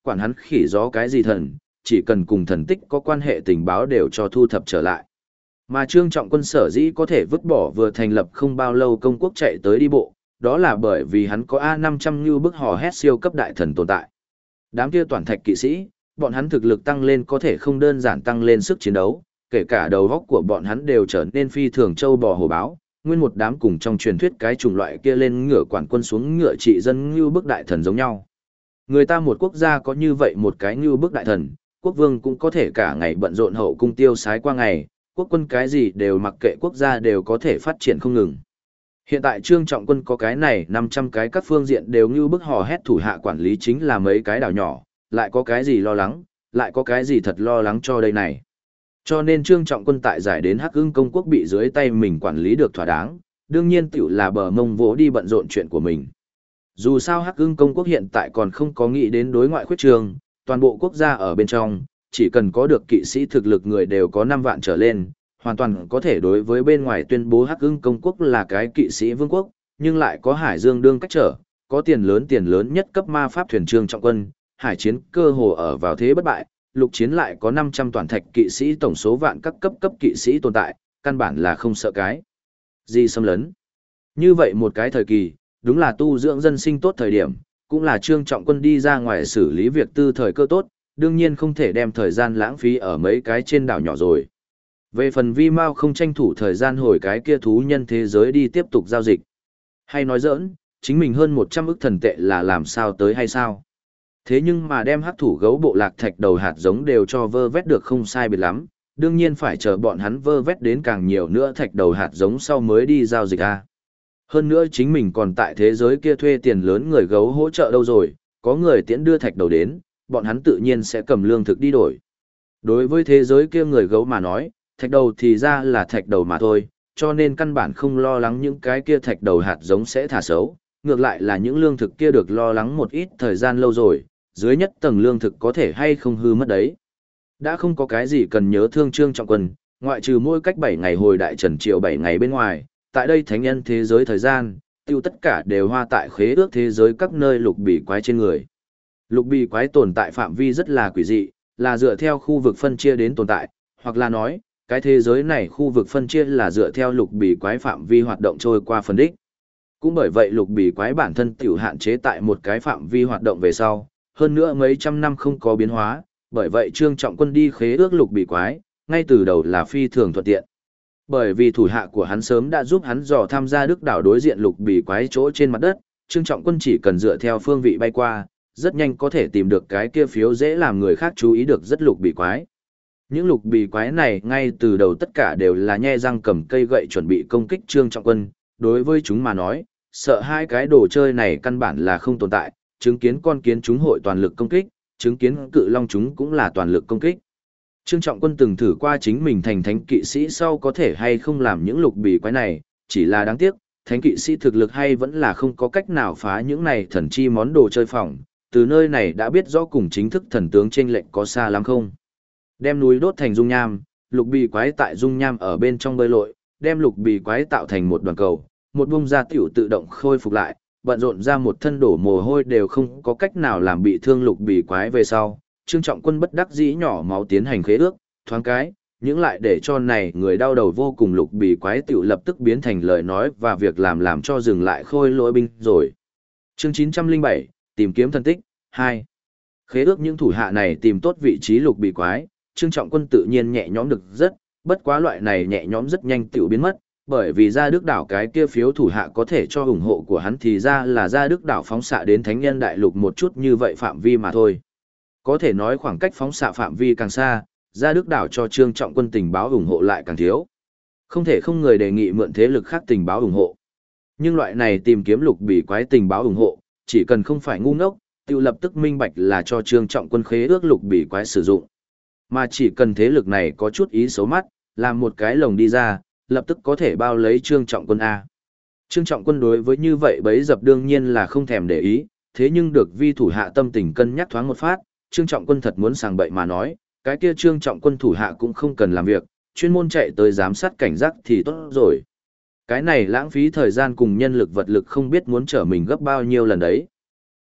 quản hắn khỉ gió cái gì thần, chỉ cần cùng thần tích có quan hệ tình báo đều cho thu thập trở lại. Mà Trương Trọng Quân sở dĩ có thể vứt bỏ vừa thành lập không bao lâu công quốc chạy tới đi bộ, đó là bởi vì hắn có A500 như bức hò hét siêu cấp đại thần tồn tại. Đám kia toàn thạch kỵ sĩ, bọn hắn thực lực tăng lên có thể không đơn giản tăng lên sức chiến đấu, kể cả đầu óc của bọn hắn đều trở nên phi thường châu bò hổ báo, nguyên một đám cùng trong truyền thuyết cái chủng loại kia lên ngựa quản quân xuống ngựa trị dân như bức đại thần giống nhau. Người ta một quốc gia có như vậy một cái như bức đại thần, quốc vương cũng có thể cả ngày bận rộn hậu cung tiêu sái qua ngày, quốc quân cái gì đều mặc kệ, quốc gia đều có thể phát triển không ngừng. Hiện tại Trương Trọng Quân có cái này 500 cái các phương diện đều như bức hò hét thủ hạ quản lý chính là mấy cái đảo nhỏ, lại có cái gì lo lắng, lại có cái gì thật lo lắng cho đây này. Cho nên Trương Trọng Quân tại giải đến Hắc Ưng công quốc bị dưới tay mình quản lý được thỏa đáng, đương nhiên tiểu là bờ mông vỗ đi bận rộn chuyện của mình. Dù sao Hắc Ưng công quốc hiện tại còn không có nghĩ đến đối ngoại khuyết trường, toàn bộ quốc gia ở bên trong, chỉ cần có được kỵ sĩ thực lực người đều có 5 vạn trở lên, hoàn toàn có thể đối với bên ngoài tuyên bố Hắc Ưng công quốc là cái kỵ sĩ vương quốc, nhưng lại có Hải Dương đương cách trở, có tiền lớn nhất cấp ma pháp thuyền Trương Trọng Quân, hải chiến cơ hồ ở vào thế bất bại, lục chiến lại có 500 toàn thạch kỵ sĩ, tổng số vạn các cấp kỵ sĩ tồn tại, căn bản là không sợ cái gì xâm lấn. Như vậy một cái thời kỳ, đúng là tu dưỡng dân sinh tốt thời điểm, cũng là Trương Trọng Quân đi ra ngoài xử lý việc tư thời cơ tốt, đương nhiên không thể đem thời gian lãng phí ở mấy cái trên đảo nhỏ rồi. Về phần Vi Mao không tranh thủ thời gian hồi cái kia thú nhân thế giới đi tiếp tục giao dịch. Hay nói giỡn, chính mình hơn 100 ức thần tệ là làm sao tới hay sao? Thế nhưng mà đem hắc thủ gấu bộ lạc thạch đầu hạt giống đều cho vơ vét được không sai biệt lắm, đương nhiên phải chờ bọn hắn vơ vét đến càng nhiều nữa thạch đầu hạt giống sau mới đi giao dịch a. Hơn nữa chính mình còn tại thế giới kia thuê tiền lớn người gấu hỗ trợ đâu rồi, có người tiễn đưa thạch đầu đến, bọn hắn tự nhiên sẽ cầm lương thực đi đổi. Đối với thế giới kia người gấu mà nói, thạch đầu thì ra là thạch đầu mà thôi, cho nên căn bản không lo lắng những cái kia thạch đầu hạt giống sẽ thả xấu, ngược lại là những lương thực kia được lo lắng một ít thời gian lâu rồi, dưới nhất tầng lương thực có thể hay không hư mất đấy. Đã không có cái gì cần nhớ thương Trương Trọng Quân, ngoại trừ mỗi cách 7 ngày hồi đại trần triệu 7 ngày bên ngoài, tại đây thánh nhân thế giới thời gian, tiêu tất cả đều hoa tại khế ước thế giới các nơi lục bì quái trên người. Lục bì quái tồn tại phạm vi rất là quỷ dị, là dựa theo khu vực phân chia đến tồn tại, hoặc là nói, cái thế giới này khu vực phân chia là dựa theo lục bì quái phạm vi hoạt động trôi qua phân đích. Cũng bởi vậy lục bì quái bản thân tiểu hạn chế tại một cái phạm vi hoạt động về sau, hơn nữa mấy trăm năm không có biến hóa, bởi vậy Trương Trọng Quân đi khế ước lục bì quái, ngay từ đầu là phi thường thuận tiện. Bởi vì thủ hạ của hắn sớm đã giúp hắn dò tham gia đức đảo đối diện lục bì quái chỗ trên mặt đất, Trương Trọng Quân chỉ cần dựa theo phương vị bay qua, rất nhanh có thể tìm được cái kia phiếu dễ làm người khác chú ý được rất lục bì quái. Những lục bì quái này ngay từ đầu tất cả đều là nhe răng cầm cây gậy chuẩn bị công kích Trương Trọng Quân, đối với chúng mà nói, sợ hai cái đồ chơi này căn bản là không tồn tại, chứng kiến con kiến chúng hội toàn lực công kích, chứng kiến cự long chúng cũng là toàn lực công kích. Trương Trọng Quân từng thử qua chính mình thành thánh kỵ sĩ sau có thể hay không làm những lục bì quái này, chỉ là đáng tiếc, thánh kỵ sĩ thực lực hay vẫn là không có cách nào phá những này thần chi món đồ chơi phỏng, từ nơi này đã biết rõ cùng chính thức thần tướng chênh lệnh có xa lắm không. Đem núi đốt thành dung nham, lục bì quái tại dung nham ở bên trong bơi lội, đem lục bì quái tạo thành một đoàn cầu, một bung ra tiểu tự động khôi phục lại, bận rộn ra một thân đổ mồ hôi đều không có cách nào làm bị thương lục bì quái về sau. Trương Trọng Quân bất đắc dĩ nhỏ máu tiến hành khế ước, thoáng cái, những lại để cho này người đau đầu vô cùng lục bì quái tiểu lập tức biến thành lời nói và việc làm cho dừng lại khôi lỗi binh rồi. Chương 907, tìm kiếm thân tích, 2. Khế ước những thủ hạ này tìm tốt vị trí lục bì quái, Trương Trọng Quân tự nhiên nhẹ nhõm được rất, bất quá loại này nhẹ nhõm rất nhanh tiểu biến mất, bởi vì ra Đức đảo cái kia phiếu thủ hạ có thể cho ủng hộ của hắn thì ra là ra Đức đảo phóng xạ đến Thánh Nhân Đại Lục một chút như vậy phạm vi mà thôi. Có thể nói khoảng cách phóng xạ phạm vi càng xa, ra Đức đảo cho Trương Trọng Quân tình báo ủng hộ lại càng thiếu. Không thể không người đề nghị mượn thế lực khác tình báo ủng hộ. Nhưng loại này tìm kiếm lục bì quái tình báo ủng hộ, chỉ cần không phải ngu ngốc, tự lập tức minh bạch là cho Trương Trọng Quân khế ước lục bì quái sử dụng. Mà chỉ cần thế lực này có chút ý xấu mắt, làm một cái lồng đi ra, lập tức có thể bao lấy Trương Trọng Quân A. Trương Trọng Quân đối với như vậy bấy dập đương nhiên là không thèm để ý, thế nhưng được vi thủ hạ tâm tình cân nhắc thoáng một phát, Trương Trọng Quân thật muốn sàng bậy mà nói, cái kia Trương Trọng Quân thủ hạ cũng không cần làm việc, chuyên môn chạy tới giám sát cảnh giác thì tốt rồi. Cái này lãng phí thời gian cùng nhân lực vật lực không biết muốn trở mình gấp bao nhiêu lần đấy.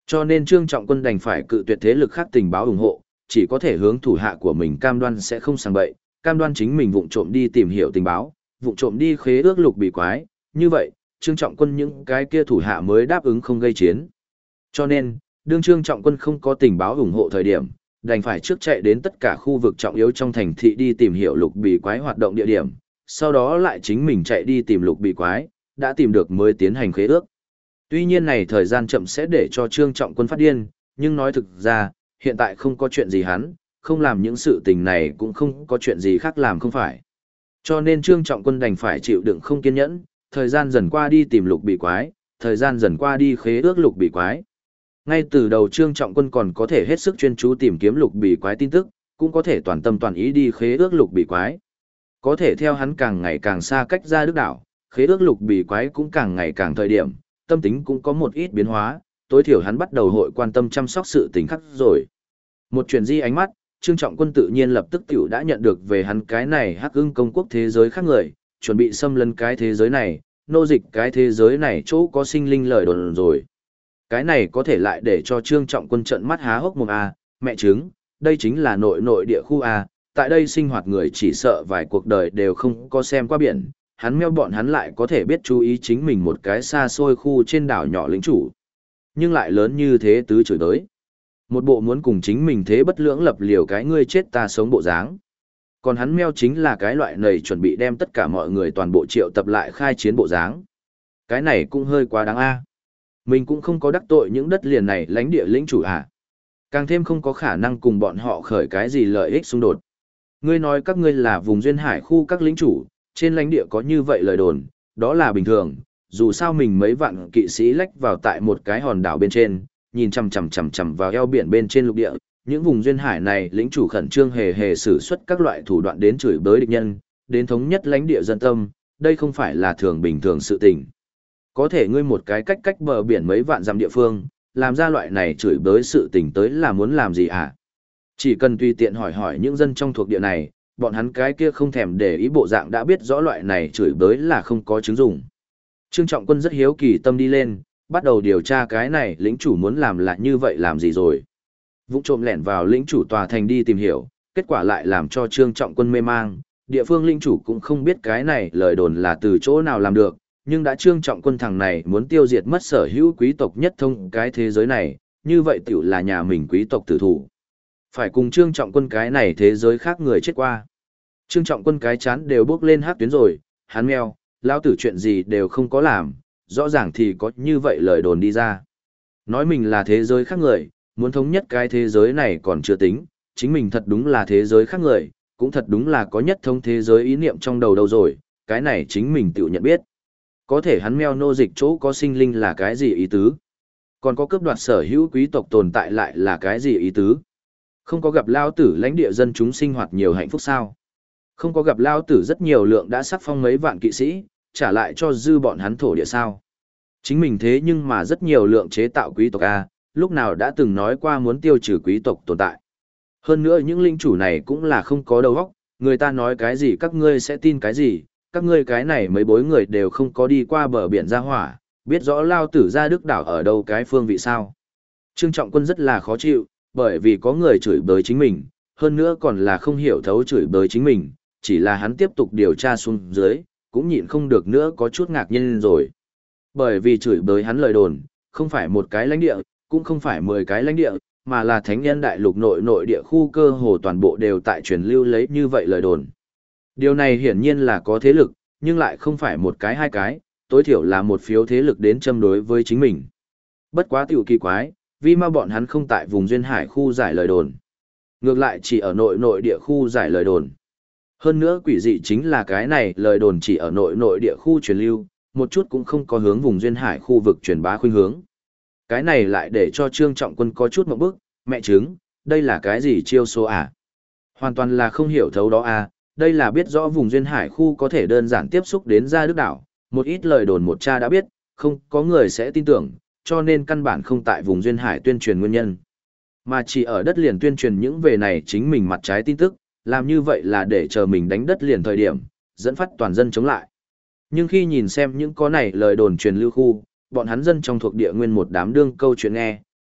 Cho nên Trương Trọng Quân đành phải cự tuyệt thế lực khác tình báo ủng hộ, chỉ có thể hướng thủ hạ của mình cam đoan sẽ không sang bậy, cam đoan chính mình vụng trộm đi tìm hiểu tình báo, vụng trộm đi khế ước lục bị quái, như vậy, Trương Trọng Quân những cái kia thủ hạ mới đáp ứng không gây chiến. Cho nên, đương Trương Trọng Quân không có tình báo ủng hộ thời điểm, đành phải trước chạy đến tất cả khu vực trọng yếu trong thành thị đi tìm hiểu lục bị quái hoạt động địa điểm, sau đó lại chính mình chạy đi tìm lục bị quái, đã tìm được mới tiến hành khế ước. Tuy nhiên này thời gian chậm sẽ để cho Trương Trọng Quân phát điên, nhưng nói thực ra, hiện tại không có chuyện gì hắn, không làm những sự tình này cũng không có chuyện gì khác làm không phải. Cho nên Trương Trọng Quân đành phải chịu đựng không kiên nhẫn, thời gian dần qua đi tìm lục bị quái, thời gian dần qua đi khế ước lục bị quái. Ngay từ đầu Trương Trọng Quân còn có thể hết sức chuyên chú tìm kiếm lục bị quái tin tức, cũng có thể toàn tâm toàn ý đi khế ước lục bị quái. Có thể theo hắn càng ngày càng xa cách ra đức đảo, khế ước lục bị quái cũng càng ngày càng thời điểm, tâm tính cũng có một ít biến hóa, tối thiểu hắn bắt đầu hội quan tâm chăm sóc sự tình khác rồi. Một chuyển di ánh mắt, Trương Trọng Quân tự nhiên lập tức tiểu đã nhận được về hắn cái này Hắc Ưng công quốc thế giới khác người, chuẩn bị xâm lấn cái thế giới này, nô dịch cái thế giới này chỗ có sinh linh lời đồn rồi. Cái này có thể lại để cho Trương Trọng Quân trợn mắt há hốc mồm a, mẹ chứng, đây chính là nội địa khu a, tại đây sinh hoạt người chỉ sợ vài cuộc đời đều không có xem qua biển, hắn meo bọn hắn lại có thể biết chú ý chính mình một cái xa xôi khu trên đảo nhỏ lĩnh chủ. Nhưng lại lớn như thế tứ chửi tới. Một bộ muốn cùng chính mình thế bất lưỡng lập liều cái ngươi chết ta sống bộ dáng. Còn hắn meo chính là cái loại này chuẩn bị đem tất cả mọi người toàn bộ triệu tập lại khai chiến bộ dáng. Cái này cũng hơi quá đáng a. Mình cũng không có đắc tội những đất liền này lãnh địa lĩnh chủ à. Càng thêm không có khả năng cùng bọn họ khởi cái gì lợi ích xung đột. Ngươi nói các ngươi là vùng duyên hải khu các lĩnh chủ, trên lãnh địa có như vậy lời đồn, đó là bình thường, dù sao mình mấy vạn kỵ sĩ lách vào tại một cái hòn đảo bên trên, nhìn chằm vào eo biển bên trên lục địa, những vùng duyên hải này lĩnh chủ khẩn trương hề hề sử xuất các loại thủ đoạn đến chửi bới địch nhân, đến thống nhất lãnh địa dân tâm, đây không phải là thường bình thường sự tình. Có thể ngươi một cái cách bờ biển mấy vạn dặm địa phương, làm ra loại này chửi bới sự tình tới là muốn làm gì hả? Chỉ cần tùy tiện hỏi những dân trong thuộc địa này, bọn hắn cái kia không thèm để ý bộ dạng đã biết rõ loại này chửi bới là không có chứng dụng. Trương Trọng Quân rất hiếu kỳ tâm đi lên, bắt đầu điều tra cái này lĩnh chủ muốn làm là như vậy làm gì rồi. Vũng trộm lẻn vào lĩnh chủ tòa thành đi tìm hiểu, kết quả lại làm cho Trương Trọng Quân mê mang, địa phương lĩnh chủ cũng không biết cái này lời đồn là từ chỗ nào làm được, nhưng đã Trương Trọng Quân thằng này muốn tiêu diệt mất sở hữu quý tộc nhất thông cái thế giới này, như vậy tiểu là nhà mình quý tộc tử thủ. Phải cùng Trương Trọng Quân cái này thế giới khác người chết qua. Trương Trọng Quân cái chán đều bước lên hát tuyến rồi, hắn meo, lão tử chuyện gì đều không có làm, rõ ràng thì có như vậy lời đồn đi ra. Nói mình là thế giới khác người, muốn thống nhất cái thế giới này còn chưa tính, chính mình thật đúng là thế giới khác người, cũng thật đúng là có nhất thống thế giới ý niệm trong đầu đâu rồi, cái này chính mình tự nhận biết. Có thể hắn meo nô dịch chỗ có sinh linh là cái gì ý tứ? Còn có cướp đoạt sở hữu quý tộc tồn tại lại là cái gì ý tứ? Không có gặp lao tử lãnh địa dân chúng sinh hoạt nhiều hạnh phúc sao? Không có gặp lao tử rất nhiều lượng đã sắc phong mấy vạn kỵ sĩ, trả lại cho dư bọn hắn thổ địa sao? Chính mình thế nhưng mà rất nhiều lượng chế tạo quý tộc A, lúc nào đã từng nói qua muốn tiêu trừ quý tộc tồn tại. Hơn nữa những linh chủ này cũng là không có đầu óc, người ta nói cái gì các ngươi sẽ tin cái gì, các ngươi cái này mấy bối người đều không có đi qua bờ biển ra hỏa, biết rõ lao tử ra đức đảo ở đâu cái phương vị sao. Trương Trọng Quân rất là khó chịu, bởi vì có người chửi bới chính mình, hơn nữa còn là không hiểu thấu chửi bới chính mình, chỉ là hắn tiếp tục điều tra xuống dưới, cũng nhịn không được nữa có chút ngạc nhiên rồi. Bởi vì chửi bới hắn lời đồn, không phải một cái lãnh địa, cũng không phải 10 cái lãnh địa, mà là thánh nhân đại lục nội địa khu cơ hồ toàn bộ đều tại truyền lưu lấy như vậy lời đồn. Điều này hiển nhiên là có thế lực, nhưng lại không phải một cái hai cái, tối thiểu là một phiếu thế lực đến châm đối với chính mình. Bất quá tiểu kỳ quái, vì mà bọn hắn không tại vùng duyên hải khu giải lời đồn. Ngược lại chỉ ở nội địa khu giải lời đồn. Hơn nữa quỷ dị chính là cái này lời đồn chỉ ở nội địa khu truyền lưu, một chút cũng không có hướng vùng duyên hải khu vực truyền bá khuynh hướng. Cái này lại để cho Trương Trọng Quân có chút ngộp bức, mẹ chứng, đây là cái gì chiêu số à? Hoàn toàn là không hiểu thấu đó à, đây là biết rõ vùng duyên hải khu có thể đơn giản tiếp xúc đến ra đức đảo, một ít lời đồn một cha đã biết, không có người sẽ tin tưởng, cho nên căn bản không tại vùng duyên hải tuyên truyền nguyên nhân. Mà chỉ ở đất liền tuyên truyền những về này chính mình mặt trái tin tức, làm như vậy là để chờ mình đánh đất liền thời điểm, dẫn phát toàn dân chống lại. Nhưng khi nhìn xem những có này lời đồn truyền lưu khu, bọn hắn dân trong thuộc địa nguyên một đám đương câu chuyện nghe,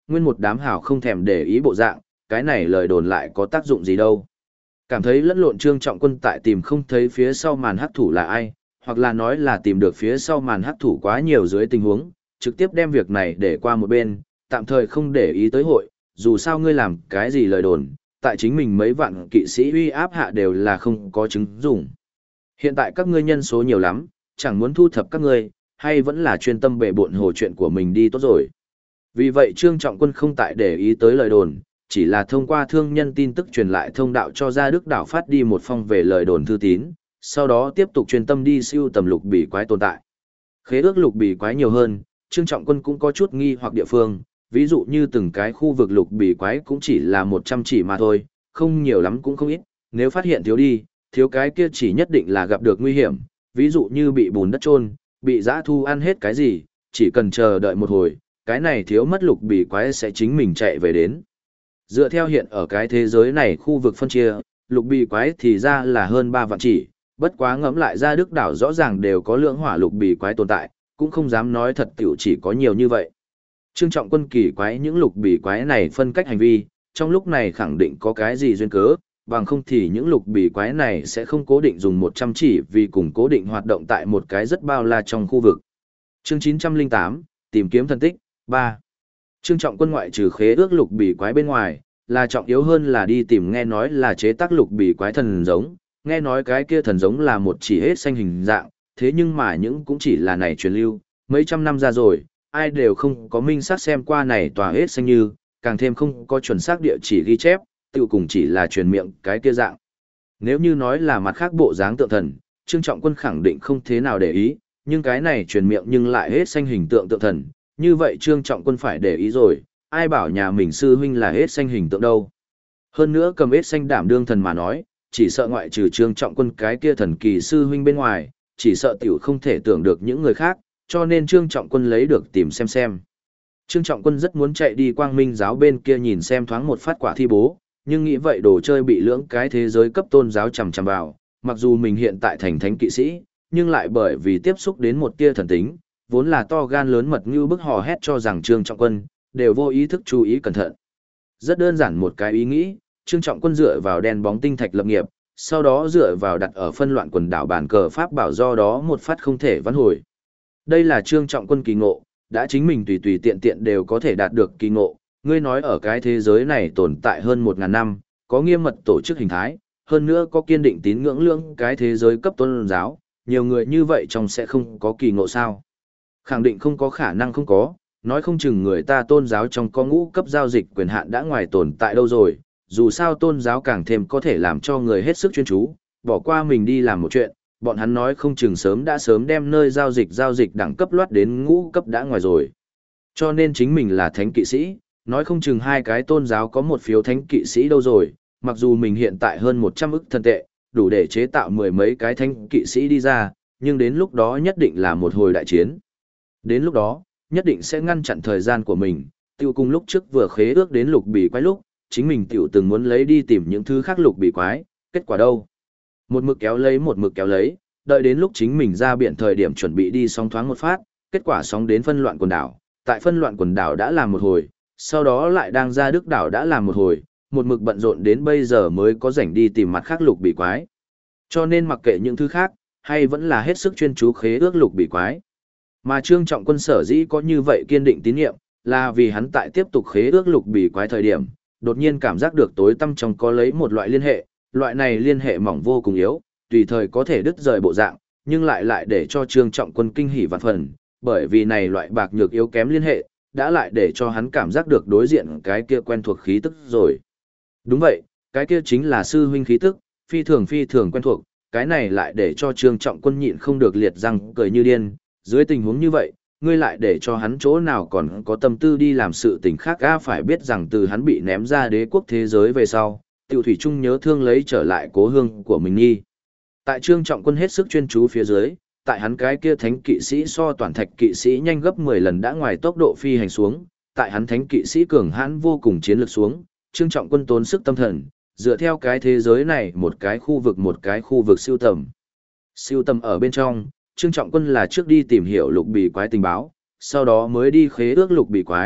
nguyên một đám hảo không thèm để ý bộ dạng, cái này lời đồn lại có tác dụng gì đâu. Cảm thấy lẫn lộn Trương Trọng Quân tại tìm không thấy phía sau màn hắc thủ là ai, hoặc là nói là tìm được phía sau màn hắc thủ quá nhiều dưới tình huống, trực tiếp đem việc này để qua một bên, tạm thời không để ý tới hội, dù sao ngươi làm cái gì lời đồn, tại chính mình mấy vạn kỵ sĩ uy áp hạ đều là không có chứng dùng. Hiện tại các ngươi nhân số nhiều lắm, chẳng muốn thu thập các ngươi, hay vẫn là chuyên tâm bệ bộn hồ chuyện của mình đi tốt rồi. Vì vậy Trương Trọng Quân không tại để ý tới lời đồn, chỉ là thông qua thương nhân tin tức truyền lại thông đạo cho Gia Đức Đảo phát đi một phong về lời đồn thư tín, sau đó tiếp tục chuyên tâm đi siêu tầm lục bỉ quái tồn tại. Khế ước lục bỉ quái nhiều hơn, Trương Trọng Quân cũng có chút nghi hoặc địa phương, ví dụ như từng cái khu vực lục bỉ quái cũng chỉ là 100 chỉ mà thôi, không nhiều lắm cũng không ít, nếu phát hiện thiếu đi, thiếu cái kia chỉ nhất định là gặp được nguy hiểm, ví dụ như bị bùn đất chôn, bị dã thu ăn hết cái gì, chỉ cần chờ đợi một hồi, cái này thiếu mất lục bỉ quái sẽ chính mình chạy về đến. Dựa theo hiện ở cái thế giới này khu vực phân chia, lục bỉ quái thì ra là hơn 3 vạn chỉ, bất quá ngẫm lại ra Đức Đảo rõ ràng đều có lượng hỏa lục bỉ quái tồn tại, cũng không dám nói thật tiểu chỉ có nhiều như vậy. Trương Trọng Quân kỳ quái những lục bỉ quái này phân cách hành vi, trong lúc này khẳng định có cái gì duyên cớ, bằng không thì những lục bỉ quái này sẽ không cố định dùng 100 chỉ vì cùng cố định hoạt động tại một cái rất bao la trong khu vực. Chương 908, tìm kiếm thần tích, 3. Trương Trọng Quân ngoại trừ khế ước lục bỉ quái bên ngoài, là trọng yếu hơn là đi tìm nghe nói là chế tác lục bỉ quái thần giống, nghe nói cái kia thần giống là một chỉ hết xanh hình dạng, thế nhưng mà những cũng chỉ là này truyền lưu, mấy trăm năm ra rồi, ai đều không có minh xác xem qua này tòa hết xanh như, càng thêm không có chuẩn xác địa chỉ ghi chép, tự cùng chỉ là truyền miệng cái kia dạng. Nếu như nói là mặt khác bộ dáng tượng thần, Trương Trọng Quân khẳng định không thế nào để ý, nhưng cái này truyền miệng nhưng lại hết xanh hình tượng tượng thần, như vậy Trương Trọng Quân phải để ý rồi, ai bảo nhà mình sư huynh là hết xanh hình tượng đâu. Hơn nữa cầm hết xanh đảm đương thần mà nói, chỉ sợ ngoại trừ Trương Trọng Quân cái kia thần kỳ sư huynh bên ngoài, chỉ sợ tiểu không thể tưởng được những người khác, cho nên Trương Trọng Quân lấy được tìm xem. Trương Trọng Quân rất muốn chạy đi Quang Minh giáo bên kia nhìn xem thoáng một phát quả thi bố, nhưng nghĩ vậy đồ chơi bị lưỡng cái thế giới cấp tôn giáo chằm chằm vào, mặc dù mình hiện tại thành thánh kỵ sĩ, nhưng lại bởi vì tiếp xúc đến một tia thần tính, vốn là to gan lớn mật như bức hò hét cho rằng Trương Trọng Quân, đều vô ý thức chú ý cẩn thận. Rất đơn giản một cái ý nghĩ, Trương Trọng Quân dựa vào đèn bóng tinh thạch lập nghiệp, sau đó dựa vào đặt ở phân loạn quần đảo bàn cờ pháp bảo do đó một phát không thể vãn hồi. Đây là Trương Trọng Quân kỳ ngộ, đã chính mình tùy tùy tiện tiện đều có thể đạt được kỳ ngộ, ngươi nói ở cái thế giới này tồn tại hơn 1000 năm, có nghiêm mật tổ chức hình thái, hơn nữa có kiên định tín ngưỡng lưỡng cái thế giới cấp tôn giáo, nhiều người như vậy trong sẽ không có kỳ ngộ sao? Khẳng định không có khả năng không có, nói không chừng người ta tôn giáo trong có ngũ cấp giao dịch quyền hạn đã ngoài tồn tại đâu rồi, dù sao tôn giáo càng thêm có thể làm cho người hết sức chuyên chú, bỏ qua mình đi làm một chuyện, bọn hắn nói không chừng sớm đem nơi giao dịch đẳng cấp loát đến ngũ cấp đã ngoài rồi. Cho nên chính mình là thánh kỵ sĩ, nói không chừng hai cái tôn giáo có một phiếu thánh kỵ sĩ đâu rồi, mặc dù mình hiện tại hơn 100 ức thần tệ, đủ để chế tạo mười mấy cái thánh kỵ sĩ đi ra, nhưng đến lúc đó nhất định là một hồi đại chiến. Đến lúc đó, nhất định sẽ ngăn chặn thời gian của mình, tiêu cùng lúc trước vừa khế ước đến lục bỉ quái lúc, chính mình tiểu từng muốn lấy đi tìm những thứ khác lục bỉ quái, kết quả đâu? Một mực kéo lấy, đợi đến lúc chính mình ra biển thời điểm chuẩn bị đi sóng thoáng một phát, kết quả sóng đến phân loạn quần đảo, tại phân loạn quần đảo đã làm một hồi, sau đó lại đang ra Đức đảo đã làm một hồi, một mực bận rộn đến bây giờ mới có rảnh đi tìm mặt khác lục bỉ quái. Cho nên mặc kệ những thứ khác, hay vẫn là hết sức chuyên chú khế ước lục bỉ quái. Mà Trương Trọng Quân sở dĩ có như vậy kiên định tín nhiệm, là vì hắn tại tiếp tục khế ước lục bỉ quái thời điểm, đột nhiên cảm giác được tối tăm trong có lấy một loại liên hệ, loại này liên hệ mỏng vô cùng yếu, tùy thời có thể đứt rời bộ dạng, nhưng lại để cho Trương Trọng Quân kinh hỉ vạn phần, bởi vì này loại bạc nhược yếu kém liên hệ, đã lại để cho hắn cảm giác được đối diện cái kia quen thuộc khí tức rồi. Đúng vậy, cái kia chính là sư huynh khí tức, phi thường quen thuộc, cái này lại để cho Trương Trọng Quân nhịn không được liệt răng cười như điên, dưới tình huống như vậy, ngươi lại để cho hắn chỗ nào còn có tâm tư đi làm sự tình khác phải biết rằng từ hắn bị ném ra đế quốc thế giới về sau, Tiểu Thủy Trung nhớ thương lấy trở lại cố hương của mình nghi. Tại Trương Trọng Quân hết sức chuyên chú phía dưới, tại hắn cái kia thánh kỵ sĩ so toàn thạch kỵ sĩ nhanh gấp 10 lần đã ngoài tốc độ phi hành xuống, tại hắn thánh kỵ sĩ cường hãn vô cùng chiến lược xuống, Trương Trọng Quân tốn sức tâm thần, dựa theo cái thế giới này một cái khu vực siêu tầm. Siêu tầm ở bên trong, Trương Trọng Quân là trước đi tìm hiểu lục bỉ quái tình báo, sau đó mới đi khế ước lục bỉ quái,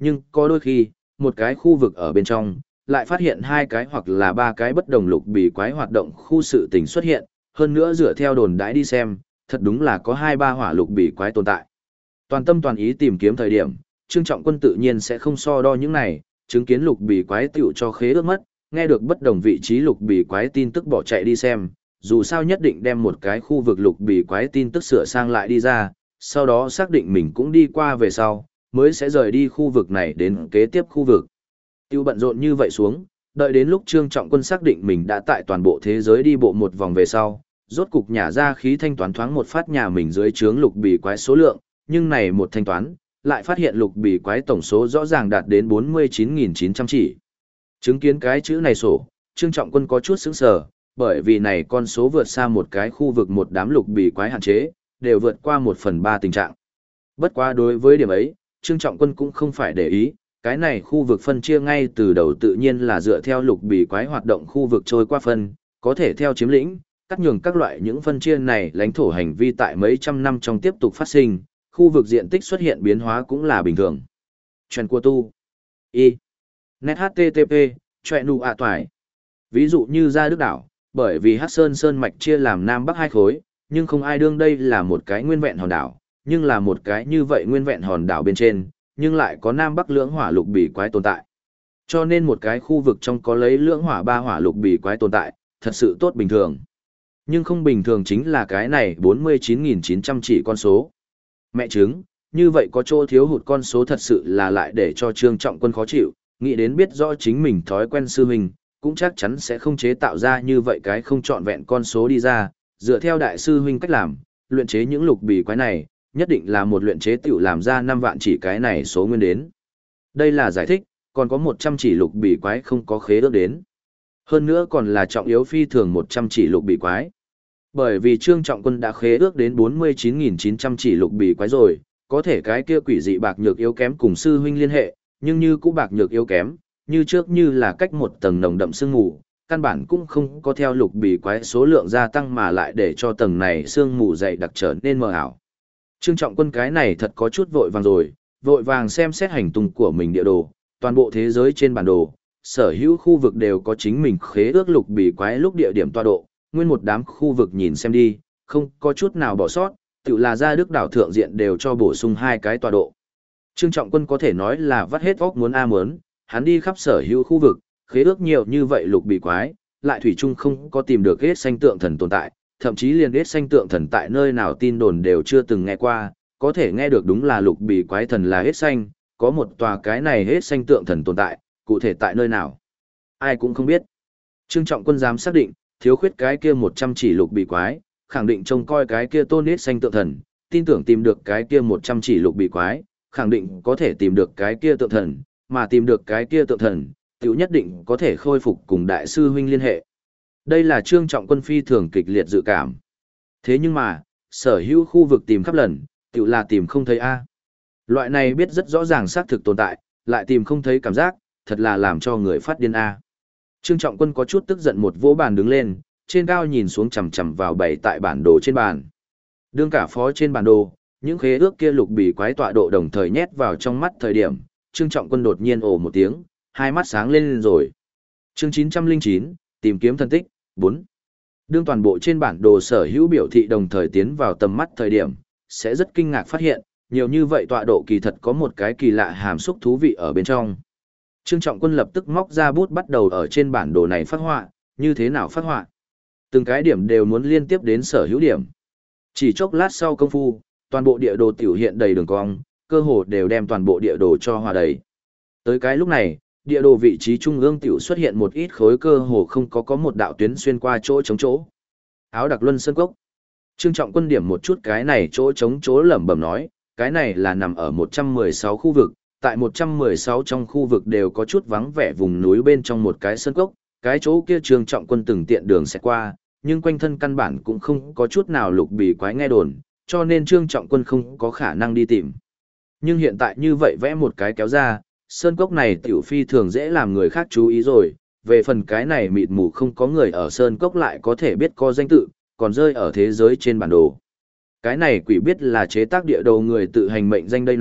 nhưng có đôi khi, một cái khu vực ở bên trong, lại phát hiện hai cái hoặc là ba cái bất đồng lục bì quái hoạt động khu sự tình xuất hiện, hơn nữa dựa theo đồn đãi đi xem, thật đúng là có hai ba hỏa lục bì quái tồn tại. Toàn tâm toàn ý tìm kiếm thời điểm, Trương Trọng Quân tự nhiên sẽ không so đo những này, chứng kiến lục bì quái tiểu cho khế ước mất, nghe được bất đồng vị trí lục bì quái tin tức bỏ chạy đi xem, dù sao nhất định đem một cái khu vực lục bì quái tin tức sửa sang lại đi ra, sau đó xác định mình cũng đi qua về sau, mới sẽ rời đi khu vực này đến kế tiếp khu vực. Tiêu bận rộn như vậy xuống, đợi đến lúc Trương Trọng Quân xác định mình đã tại toàn bộ thế giới đi bộ một vòng về sau, rốt cục nhả ra khí thanh toán thoáng một phát nhà mình dưới trướng lục bì quái số lượng, nhưng này một thanh toán, lại phát hiện lục bì quái tổng số rõ ràng đạt đến 49.900 chỉ. Chứng kiến cái chữ này sổ, Trương Trọng Quân có chút sững sờ, bởi vì này con số vượt xa một cái khu vực một đám lục bì quái hạn chế, đều vượt qua 1/3 tình trạng. Bất quá đối với điểm ấy, Trương Trọng Quân cũng không phải để ý, cái này khu vực phân chia ngay từ đầu tự nhiên là dựa theo lục bì quái hoạt động khu vực trôi qua phân, có thể theo chiếm lĩnh, cắt nhường các loại những phân chia này lãnh thổ hành vi tại mấy trăm năm trong tiếp tục phát sinh, khu vực diện tích xuất hiện biến hóa cũng là bình thường. Chuyện của tu. Y. Net HTTP, chuyện nụ ạ toài. Ví dụ như Gia Đức Đảo, bởi vì Hắc Sơn Sơn Mạch chia làm Nam Bắc hai khối, nhưng không ai đương đây là một cái nguyên vẹn hòn đảo, nhưng là một cái như vậy nguyên vẹn hòn đảo bên trên, nhưng lại có Nam Bắc lưỡng hỏa lục bì quái tồn tại. Cho nên một cái khu vực trong có lấy lưỡng hỏa ba hỏa lục bì quái tồn tại, thật sự tốt bình thường. Nhưng không bình thường chính là cái này 49.900 chỉ con số. Mẹ chứng, như vậy có chỗ thiếu hụt con số thật sự là lại để cho Trương Trọng Quân khó chịu, nghĩ đến biết rõ chính mình thói quen sư mình, cũng chắc chắn sẽ không chế tạo ra như vậy cái không trọn vẹn con số đi ra, dựa theo đại sư huynh cách làm, luyện chế những lục bì quái này, nhất định là một luyện chế tiểu làm ra 5 vạn chỉ cái này số nguyên đến. Đây là giải thích, còn có 100 chỉ lục bì quái không có khế ước đến. Hơn nữa còn là trọng yếu phi thường 100 chỉ lục bì quái. Bởi vì Trương Trọng Quân đã khế ước đến 49.900 chỉ lục bì quái rồi, có thể cái kia quỷ dị bạc nhược yếu kém cùng sư huynh liên hệ, nhưng như cũ bạc nhược yếu kém, như trước như là cách một tầng nồng đậm sương mù, căn bản cũng không có theo lục bì quái số lượng gia tăng mà lại để cho tầng này sương mù dày đặc trở nên mờ ảo. Trương Trọng Quân cái này thật có chút vội vàng rồi, vội vàng xem xét hành tung của mình địa đồ, toàn bộ thế giới trên bản đồ, sở hữu khu vực đều có chính mình khế ước lục bì quái lúc địa điểm tọa độ, nguyên một đám khu vực nhìn xem đi, không có chút nào bỏ sót, tự là Gia Đức Đảo thượng diện đều cho bổ sung 2 cái tọa độ. Trương Trọng Quân có thể nói là vắt hết óc muốn muốn, hắn đi khắp sở hữu khu vực, khế ước nhiều như vậy lục bì quái, lại thủy chung không có tìm được hết xanh tượng thần tồn tại, thậm chí liền hết xanh tượng thần tại nơi nào tin đồn đều chưa từng nghe qua, có thể nghe được đúng là lục bì quái thần là hết xanh, có một tòa cái này hết xanh tượng thần tồn tại, cụ thể tại nơi nào, ai cũng không biết. Trương Trọng Quân dám xác định, thiếu khuyết cái kia 100 chỉ lục bì quái, khẳng định trông coi cái kia tôn hết xanh tượng thần, tin tưởng tìm được cái kia 100 chỉ lục bì quái, khẳng định có thể tìm được cái kia tượng thần, mà tìm được cái kia tượng thần, tiểu nhất định có thể khôi phục cùng đại sư huynh liên hệ. Đây là Trương Trọng Quân phi thường kịch liệt dự cảm. Thế nhưng mà, sở hữu khu vực tìm khắp lần, tiểu là tìm không thấy A. Loại này biết rất rõ ràng xác thực tồn tại, lại tìm không thấy cảm giác, thật là làm cho người phát điên A. Trương Trọng Quân có chút tức giận một vỗ bàn đứng lên, trên cao nhìn xuống chằm chằm vào bày tại bản đồ trên bàn. Đương cả phó trên bản đồ, những khế ước kia lục bì quái tọa độ đồng thời nhét vào trong mắt thời điểm, Trương Trọng Quân đột nhiên ồ một tiếng, hai mắt sáng lên rồi. Chương 909, tìm kiếm thân tích, 4. Đương toàn bộ trên bản đồ sở hữu biểu thị đồng thời tiến vào tầm mắt thời điểm, sẽ rất kinh ngạc phát hiện, nhiều như vậy tọa độ kỳ thật có một cái kỳ lạ hàm xúc thú vị ở bên trong. Trương Trọng Quân lập tức móc ra bút bắt đầu ở trên bản đồ này phát họa, như thế nào phát họa? Từng cái điểm đều muốn liên tiếp đến sở hữu điểm. Chỉ chốc lát sau công phu, toàn bộ địa đồ tiểu hiện đầy đường cong, cơ hồ đều đem toàn bộ địa đồ cho hòa đầy. Tới cái lúc này, địa đồ vị trí trung ương tiểu xuất hiện một ít khối cơ hồ không có một đạo tuyến xuyên qua chỗ trống chỗ. Áo đặc luân sơn cốc. Trương Trọng Quân điểm một chút cái này chỗ trống chỗ lẩm bẩm nói, cái này là nằm ở 116 khu vực, tại 116 trong khu vực đều có chút vắng vẻ vùng núi bên trong một cái sơn cốc, cái chỗ kia Trương Trọng Quân từng tiện đường sẽ qua, nhưng quanh thân căn bản cũng không có chút nào lục bì quái nghe đồn, cho nên Trương Trọng Quân không có khả năng đi tìm. Nhưng hiện tại như vậy vẽ một cái kéo ra, sơn cốc này tiểu phi thường dễ làm người khác chú ý rồi, về phần cái này mịt mù không có người ở sơn cốc lại có thể biết có danh tự, còn rơi ở thế giới trên bản đồ. Cái này quỷ biết là chế tác địa đồ người tự hành mệnh danh đây này,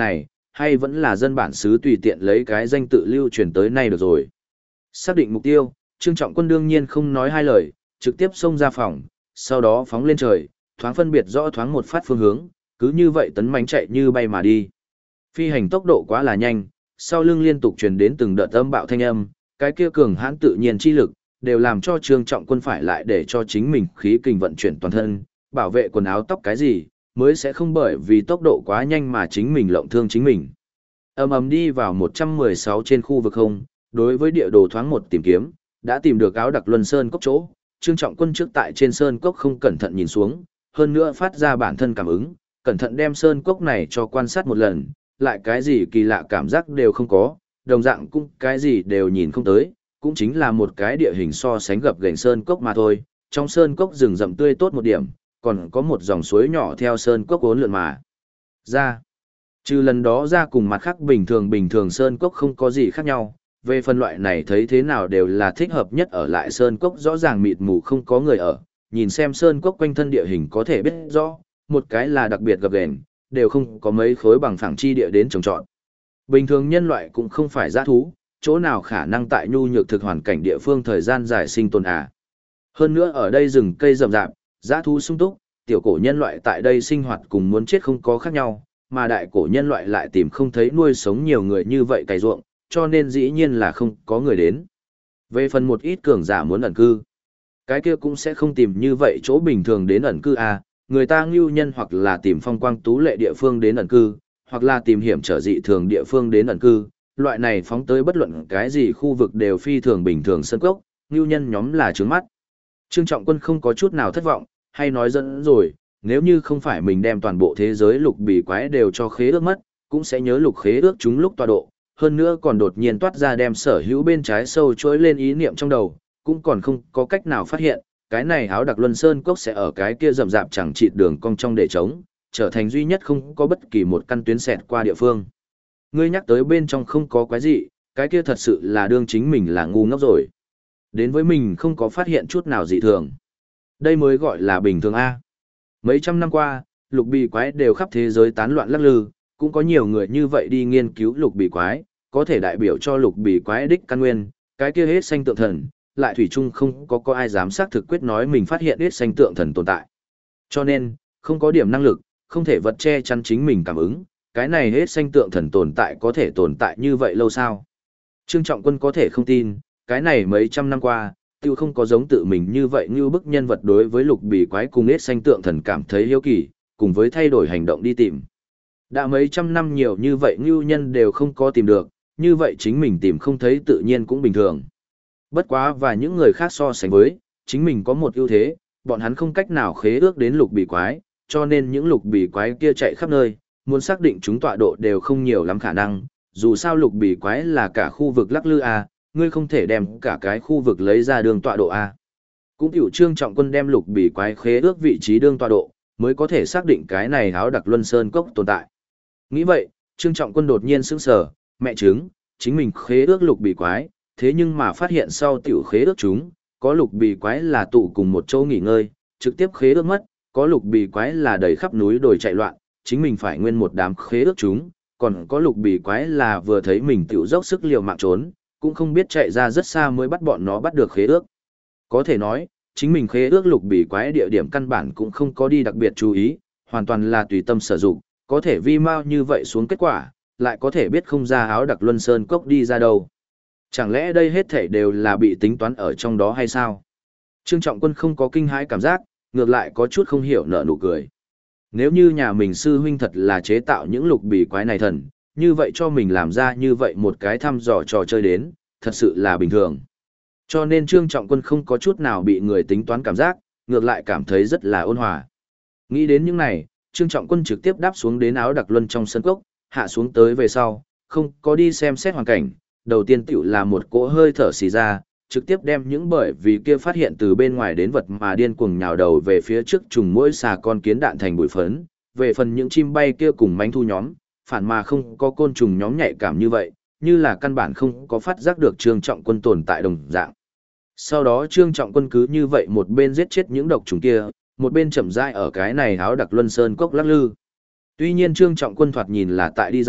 hay vẫn là dân bản xứ tùy tiện lấy cái danh tự lưu truyền tới nay được rồi. Xác định mục tiêu, Trương Trọng Quân đương nhiên không nói hai lời, trực tiếp xông ra phòng, sau đó phóng lên trời, thoáng phân biệt rõ thoáng một phát phương hướng, cứ như vậy tấn mãnh chạy như bay mà đi. Phi hành tốc độ quá là nhanh, sau lưng liên tục truyền đến từng đợt âm bạo thanh âm, cái kia cường hãn tự nhiên chi lực, đều làm cho Trương Trọng Quân phải lại để cho chính mình khí kình vận chuyển toàn thân, bảo vệ quần áo tóc cái gì, mới sẽ không bởi vì tốc độ quá nhanh mà chính mình lộng thương chính mình. Ầm ầm đi vào 116 trên khu vực không, đối với địa đồ thoáng một tìm kiếm, đã tìm được áo đặc luân sơn cốc chỗ, Trương Trọng Quân trước tại trên sơn cốc không cẩn thận nhìn xuống, hơn nữa phát ra bản thân cảm ứng, cẩn thận đem sơn cốc này cho quan sát một lần, lại cái gì kỳ lạ cảm giác đều không có, đồng dạng cũng cái gì đều nhìn không tới, cũng chính là một cái địa hình so sánh gập ghềnh sơn cốc mà thôi, trong sơn cốc rừng rậm tươi tốt một điểm, còn có một dòng suối nhỏ theo sơn cốc uốn lượn mà ra. Trừ lần đó ra cùng mặt khác bình thường sơn cốc không có gì khác nhau, về phân loại này thấy thế nào đều là thích hợp nhất ở lại sơn cốc rõ ràng mịt mù không có người ở, nhìn xem sơn cốc quanh thân địa hình có thể biết rõ, một cái là đặc biệt gập ghềnh, đều không có mấy khối bằng phẳng chi địa đến trồng trọt. Bình thường nhân loại cũng không phải dã thú, chỗ nào khả năng tại nhu nhược thực hoàn cảnh địa phương thời gian dài sinh tồn à. Hơn nữa ở đây rừng cây rậm rạp, dã thú sung túc, tiểu cổ nhân loại tại đây sinh hoạt cùng muốn chết không có khác nhau, mà đại cổ nhân loại lại tìm không thấy nuôi sống nhiều người như vậy cày ruộng, cho nên dĩ nhiên là không có người đến. Về phần một ít cường giả muốn ẩn cư, cái kia cũng sẽ không tìm như vậy chỗ bình thường đến ẩn cư à, người ta ngưu nhân hoặc là tìm phong quang tú lệ địa phương đến ẩn cư, hoặc là tìm hiểm trở dị thường địa phương đến ẩn cư, loại này phóng tới bất luận cái gì khu vực đều phi thường bình thường sân cốc, ngưu nhân nhóm là trướng mắt. Trương Trọng Quân không có chút nào thất vọng, hay nói dẫn rồi, nếu như không phải mình đem toàn bộ thế giới lục bì quái đều cho khế ước mất, cũng sẽ nhớ lục khế ước chúng lúc tọa độ, hơn nữa còn đột nhiên toát ra đem sở hữu bên trái sâu chuỗi lên ý niệm trong đầu, cũng còn không có cách nào phát hiện, cái này áo đặc luân sơn cốc sẽ ở cái kia rậm rạp chẳng chịt đường cong trong để trống, trở thành duy nhất không có bất kỳ một căn tuyến xẹt qua địa phương. Ngươi nhắc tới bên trong không có quái gì, cái kia thật sự là đương chính mình là ngu ngốc rồi. Đến với mình không có phát hiện chút nào dị thường. Đây mới gọi là bình thường A. Mấy trăm năm qua, lục bì quái đều khắp thế giới tán loạn lắc lư, cũng có nhiều người như vậy đi nghiên cứu lục bì quái, có thể đại biểu cho lục bì quái đích căn nguyên, cái kia hết xanh tượng thần, lại thủy chung không có ai dám xác thực quyết nói mình phát hiện hết xanh tượng thần tồn tại. Cho nên, không có điểm năng lực, không thể vật che chắn chính mình cảm ứng, cái này hết xanh tượng thần tồn tại có thể tồn tại như vậy lâu sao? Trương Trọng Quân có thể không tin, cái này mấy trăm năm qua, tiêu không có giống tự mình như vậy như bức nhân vật đối với lục bì quái cùng hết xanh tượng thần cảm thấy hiếu kỳ, cùng với thay đổi hành động đi tìm. Đã mấy trăm năm nhiều như vậy ngưu nhân đều không có tìm được, như vậy chính mình tìm không thấy tự nhiên cũng bình thường. Bất quá và những người khác so sánh với, chính mình có một ưu thế, bọn hắn không cách nào khế ước đến lục bì quái, cho nên những lục bì quái kia chạy khắp nơi, muốn xác định chúng tọa độ đều không nhiều lắm khả năng, dù sao lục bì quái là cả khu vực lắc lư A, ngươi không thể đem cả cái khu vực lấy ra đường tọa độ A. Cũng tiểu Trương Trọng Quân đem lục bì quái khế ước vị trí đường tọa độ, mới có thể xác định cái này áo đặc luân sơn cốc tồn tại. Nghĩ vậy, Trương Trọng Quân đột nhiên sững sờ, mẹ chứng, chính mình khế ước lục bì quái, thế nhưng mà phát hiện sau tiểu khế ước chúng, có lục bì quái là tụ cùng một chỗ nghỉ ngơi, trực tiếp khế ước mất, có lục bì quái là đầy khắp núi đồi chạy loạn, chính mình phải nguyên một đám khế ước chúng, còn có lục bì quái là vừa thấy mình tiểu dốc sức liều mạng trốn, cũng không biết chạy ra rất xa mới bắt bọn nó bắt được khế ước. Có thể nói, chính mình khế ước lục bì quái địa điểm căn bản cũng không có đi đặc biệt chú ý, hoàn toàn là tùy tâm sử dụng, có thể vi mau như vậy xuống kết quả, lại có thể biết không ra áo đặc luân sơn cốc đi ra đâu. Chẳng lẽ đây hết thảy đều là bị tính toán ở trong đó hay sao? Trương Trọng Quân không có kinh hãi cảm giác, ngược lại có chút không hiểu nở nụ cười. Nếu như nhà mình sư huynh thật là chế tạo những lục bì quái này thần, như vậy cho mình làm ra như vậy một cái thăm dò trò chơi đến, thật sự là bình thường. Cho nên Trương Trọng Quân không có chút nào bị người tính toán cảm giác, ngược lại cảm thấy rất là ôn hòa. Nghĩ đến những này, Trương Trọng Quân trực tiếp đáp xuống đến áo đặc luân trong sân cốc, hạ xuống tới về sau, không có đi xem xét hoàn cảnh, đầu tiên tiểu là một cỗ hơi thở xì ra, trực tiếp đem những bởi vì kia phát hiện từ bên ngoài đến vật mà điên cuồng nhào đầu về phía trước trùng mỗi xà con kiến đạn thành bụi phấn, về phần những chim bay kia cùng mánh thu nhóm, phản mà không có côn trùng nhóm nhạy cảm như vậy, như là căn bản không có phát giác được Trương Trọng Quân tồn tại đồng dạng. Sau đó Trương Trọng Quân cứ như vậy một bên giết chết những độc trùng kia, một bên chậm rãi ở cái này áo đặc luân sơn cốc lắc lư. Tuy nhiên Trương Trọng Quân thoạt nhìn là tại đi dạo,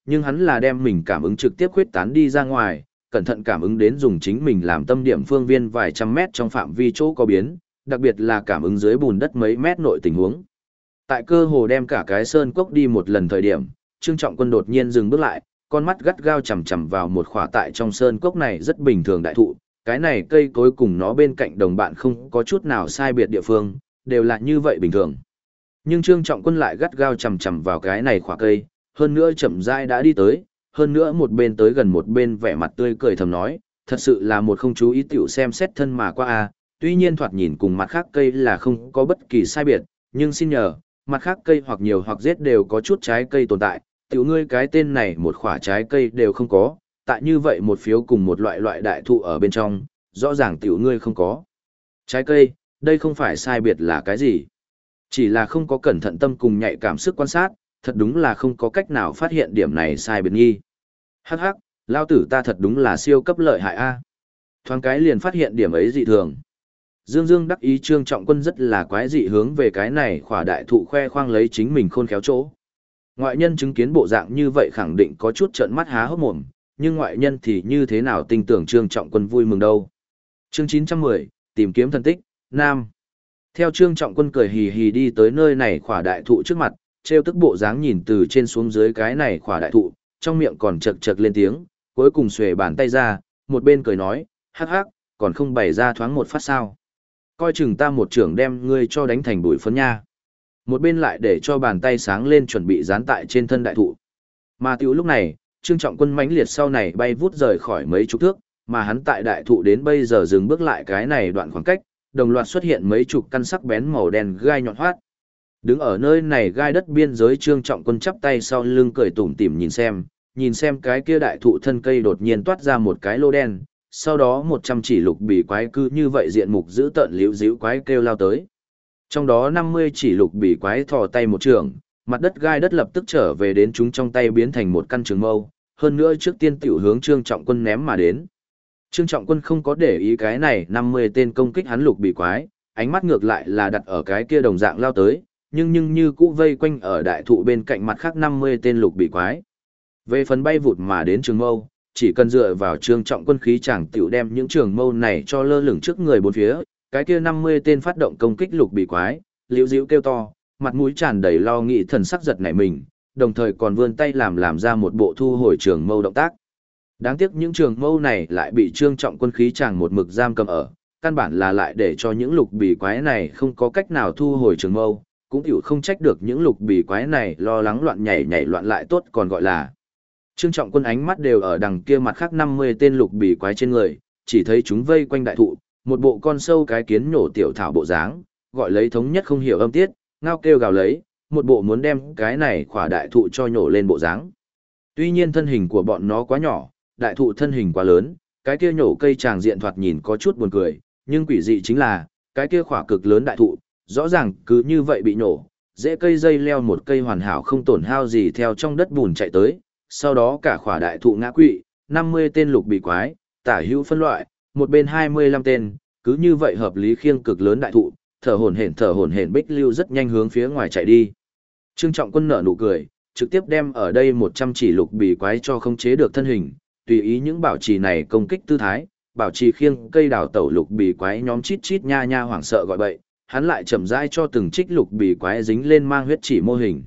nhưng hắn là đem mình cảm ứng trực tiếp khuyết tán đi ra ngoài, cẩn thận cảm ứng đến dùng chính mình làm tâm điểm phương viên vài trăm mét trong phạm vi chỗ có biến, đặc biệt là cảm ứng dưới bùn đất mấy mét nội tình huống. Tại cơ hồ đem cả cái sơn cốc đi một lần thời điểm, Trương Trọng Quân đột nhiên dừng bước lại, con mắt gắt gao chằm chằm vào một khỏa tại trong sơn cốc này rất bình thường đại thụ, cái này cây cối cùng nó bên cạnh đồng bạn không có chút nào sai biệt địa phương, đều là như vậy bình thường. Nhưng Trương Trọng Quân lại gắt gao chằm chằm vào cái này khỏa cây, hơn nữa chậm rãi đã đi tới, hơn nữa một bên tới gần một bên vẻ mặt tươi cười thầm nói, thật sự là một không chú ý tiểu xem xét thân mà qua a, tuy nhiên thoạt nhìn cùng mặt khác cây là không có bất kỳ sai biệt, nhưng xin nhờ, mặt khác cây hoặc nhiều hoặc giết đều có chút trái cây tồn tại, tiểu ngươi cái tên này một khỏa trái cây đều không có, tại như vậy một phiếu cùng một loại đại thụ ở bên trong, rõ ràng tiểu ngươi không có. Trái cây, đây không phải sai biệt là cái gì. Chỉ là không có cẩn thận tâm cùng nhạy cảm sức quan sát, thật đúng là không có cách nào phát hiện điểm này sai biệt nghi. Hắc hắc, lao tử ta thật đúng là siêu cấp lợi hại a. Thoáng cái liền phát hiện điểm ấy dị thường. Dương Dương đắc ý Trương Trọng Quân rất là quái dị hướng về cái này khỏa đại thụ khoe khoang lấy chính mình khôn khéo chỗ. Ngoại nhân chứng kiến bộ dạng như vậy khẳng định có chút trợn mắt há hốc mồm, nhưng ngoại nhân thì như thế nào tin tưởng Trương Trọng Quân vui mừng đâu. Chương 910, tìm kiếm thần tích, Nam. Theo Trương Trọng Quân cười hì hì đi tới nơi này khỏa đại thụ trước mặt, treo tức bộ dáng nhìn từ trên xuống dưới cái này khỏa đại thụ, trong miệng còn chật chật lên tiếng, cuối cùng xuề bàn tay ra, một bên cười nói, hắc hắc, còn không bày ra thoáng một phát sao. Coi chừng ta một trưởng đem ngươi cho đánh thành bụi phấn nha. Một bên lại để cho bàn tay sáng lên chuẩn bị dán tại trên thân đại thụ. Mà tiểu lúc này, Trương Trọng Quân mãnh liệt sau này bay vút rời khỏi mấy chục thước, mà hắn tại đại thụ đến bây giờ dừng bước lại cái này đoạn khoảng cách, đồng loạt xuất hiện mấy chục căn sắc bén màu đen gai nhọn hoắt. Đứng ở nơi này gai đất biên giới Trương Trọng Quân chắp tay sau lưng cười tủm tỉm nhìn xem cái kia đại thụ thân cây đột nhiên toát ra một cái lô đen, sau đó 100 chỉ lục bì quái cứ như vậy diện mục giữ tợn liễu díu quái kêu lao tới. Trong đó 50 chỉ lục bì quái thò tay một trường, mặt đất gai đất lập tức trở về đến chúng trong tay biến thành một căn trường mâu, hơn nữa trước tiên tiểu hướng Trương Trọng Quân ném mà đến. Trương Trọng Quân không có để ý cái này 50 tên công kích hắn lục bì quái, ánh mắt ngược lại là đặt ở cái kia đồng dạng lao tới, nhưng như cũ vây quanh ở đại thụ bên cạnh mặt khác 50 tên lục bì quái. Về phần bay vụt mà đến trường mâu, chỉ cần dựa vào Trương Trọng Quân khí chẳng tiểu đem những trường mâu này cho lơ lửng trước người bốn phía, cái kia 50 tên phát động công kích lục bì quái, liễu díu kêu to, mặt mũi tràn đầy lo nghĩ thần sắc giật nảy mình, đồng thời còn vươn tay làm ra một bộ thu hồi trường mâu động tác. Đáng tiếc những trường mâu này lại bị Trương Trọng Quân khí chàng một mực giam cầm ở, căn bản là lại để cho những lục bì quái này không có cách nào thu hồi trường mâu, cũng hiểu không trách được những lục bì quái này lo lắng loạn nhảy loạn lại tốt còn gọi là. Trương Trọng Quân ánh mắt đều ở đằng kia mặt khác 50 tên lục bì quái trên người, chỉ thấy chúng vây quanh đại thụ, một bộ con sâu cái kiến nhổ tiểu thảo bộ dáng, gọi lấy thống nhất không hiểu âm tiết, ngao kêu gào lấy, một bộ muốn đem cái này khỏa đại thụ cho nhổ lên bộ dáng. Tuy nhiên thân hình của bọn nó quá nhỏ, đại thụ thân hình quá lớn, cái kia nhổ cây tràng diện thoạt nhìn có chút buồn cười, nhưng quỷ dị chính là, cái kia khỏa cực lớn đại thụ, rõ ràng cứ như vậy bị nổ, rễ cây dây leo một cây hoàn hảo không tổn hao gì theo trong đất bùn chạy tới, sau đó cả khỏa đại thụ ngã quỵ, 50 tên lục bì quái, tả hữu phân loại, một bên 25 tên, cứ như vậy hợp lý khiêng cực lớn đại thụ, thở hổn hển bích lưu rất nhanh hướng phía ngoài chạy đi. Trương Trọng Quân nở nụ cười, trực tiếp đem ở đây 100 chỉ lục bì quái cho khống chế được thân hình, tùy ý những bảo trì này công kích tư thái, bảo trì khiêng cây đào tẩu lục bì quái nhóm chít chít nha nha hoảng sợ gọi bậy, hắn lại chậm rãi cho từng trích lục bì quái dính lên mang huyết chỉ mô hình.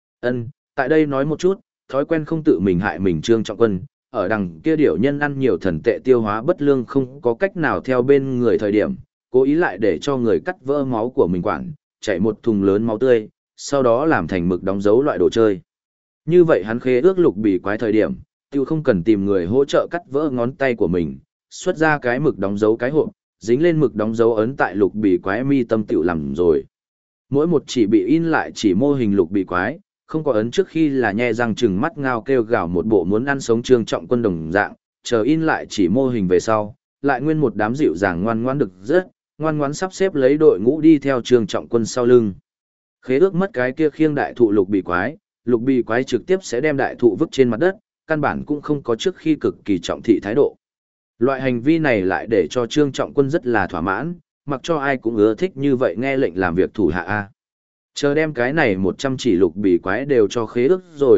Tại đây nói một chút, thói quen không tự mình hại mình Trương Trọng Quân, ở đằng kia điểu nhân ăn nhiều thần tệ tiêu hóa bất lương không có cách nào theo bên người thời điểm, cố ý lại để cho người cắt vỡ máu của mình quản, chảy một thùng lớn máu tươi, sau đó làm thành mực đóng dấu loại đồ chơi. Như vậy hắn khế ước lục bì quái thời điểm, tiêu không cần tìm người hỗ trợ cắt vỡ ngón tay của mình, xuất ra cái mực đóng dấu cái hộp, dính lên mực đóng dấu ấn tại lục bì quái mi tâm tiểu làm rồi. Mỗi một chỉ bị in lại chỉ mô hình lục bì quái, không có ấn trước khi là nhe răng trừng mắt ngao kêu gào một bộ muốn ăn sống Trương Trọng Quân đồng dạng, chờ in lại chỉ mô hình về sau, lại nguyên một đám dịu dàng ngoan ngoãn được rất, ngoan ngoãn sắp xếp lấy đội ngũ đi theo Trương Trọng Quân sau lưng. Khế ước mất cái kia khiêng đại thụ lục bì quái trực tiếp sẽ đem đại thụ vứt trên mặt đất, căn bản cũng không có trước khi cực kỳ trọng thị thái độ. Loại hành vi này lại để cho Trương Trọng Quân rất là thỏa mãn, mặc cho ai cũng ưa thích như vậy nghe lệnh làm việc thủ hạ A. Chờ đem cái này 100 chỉ lục bì quái đều cho khế ước rồi,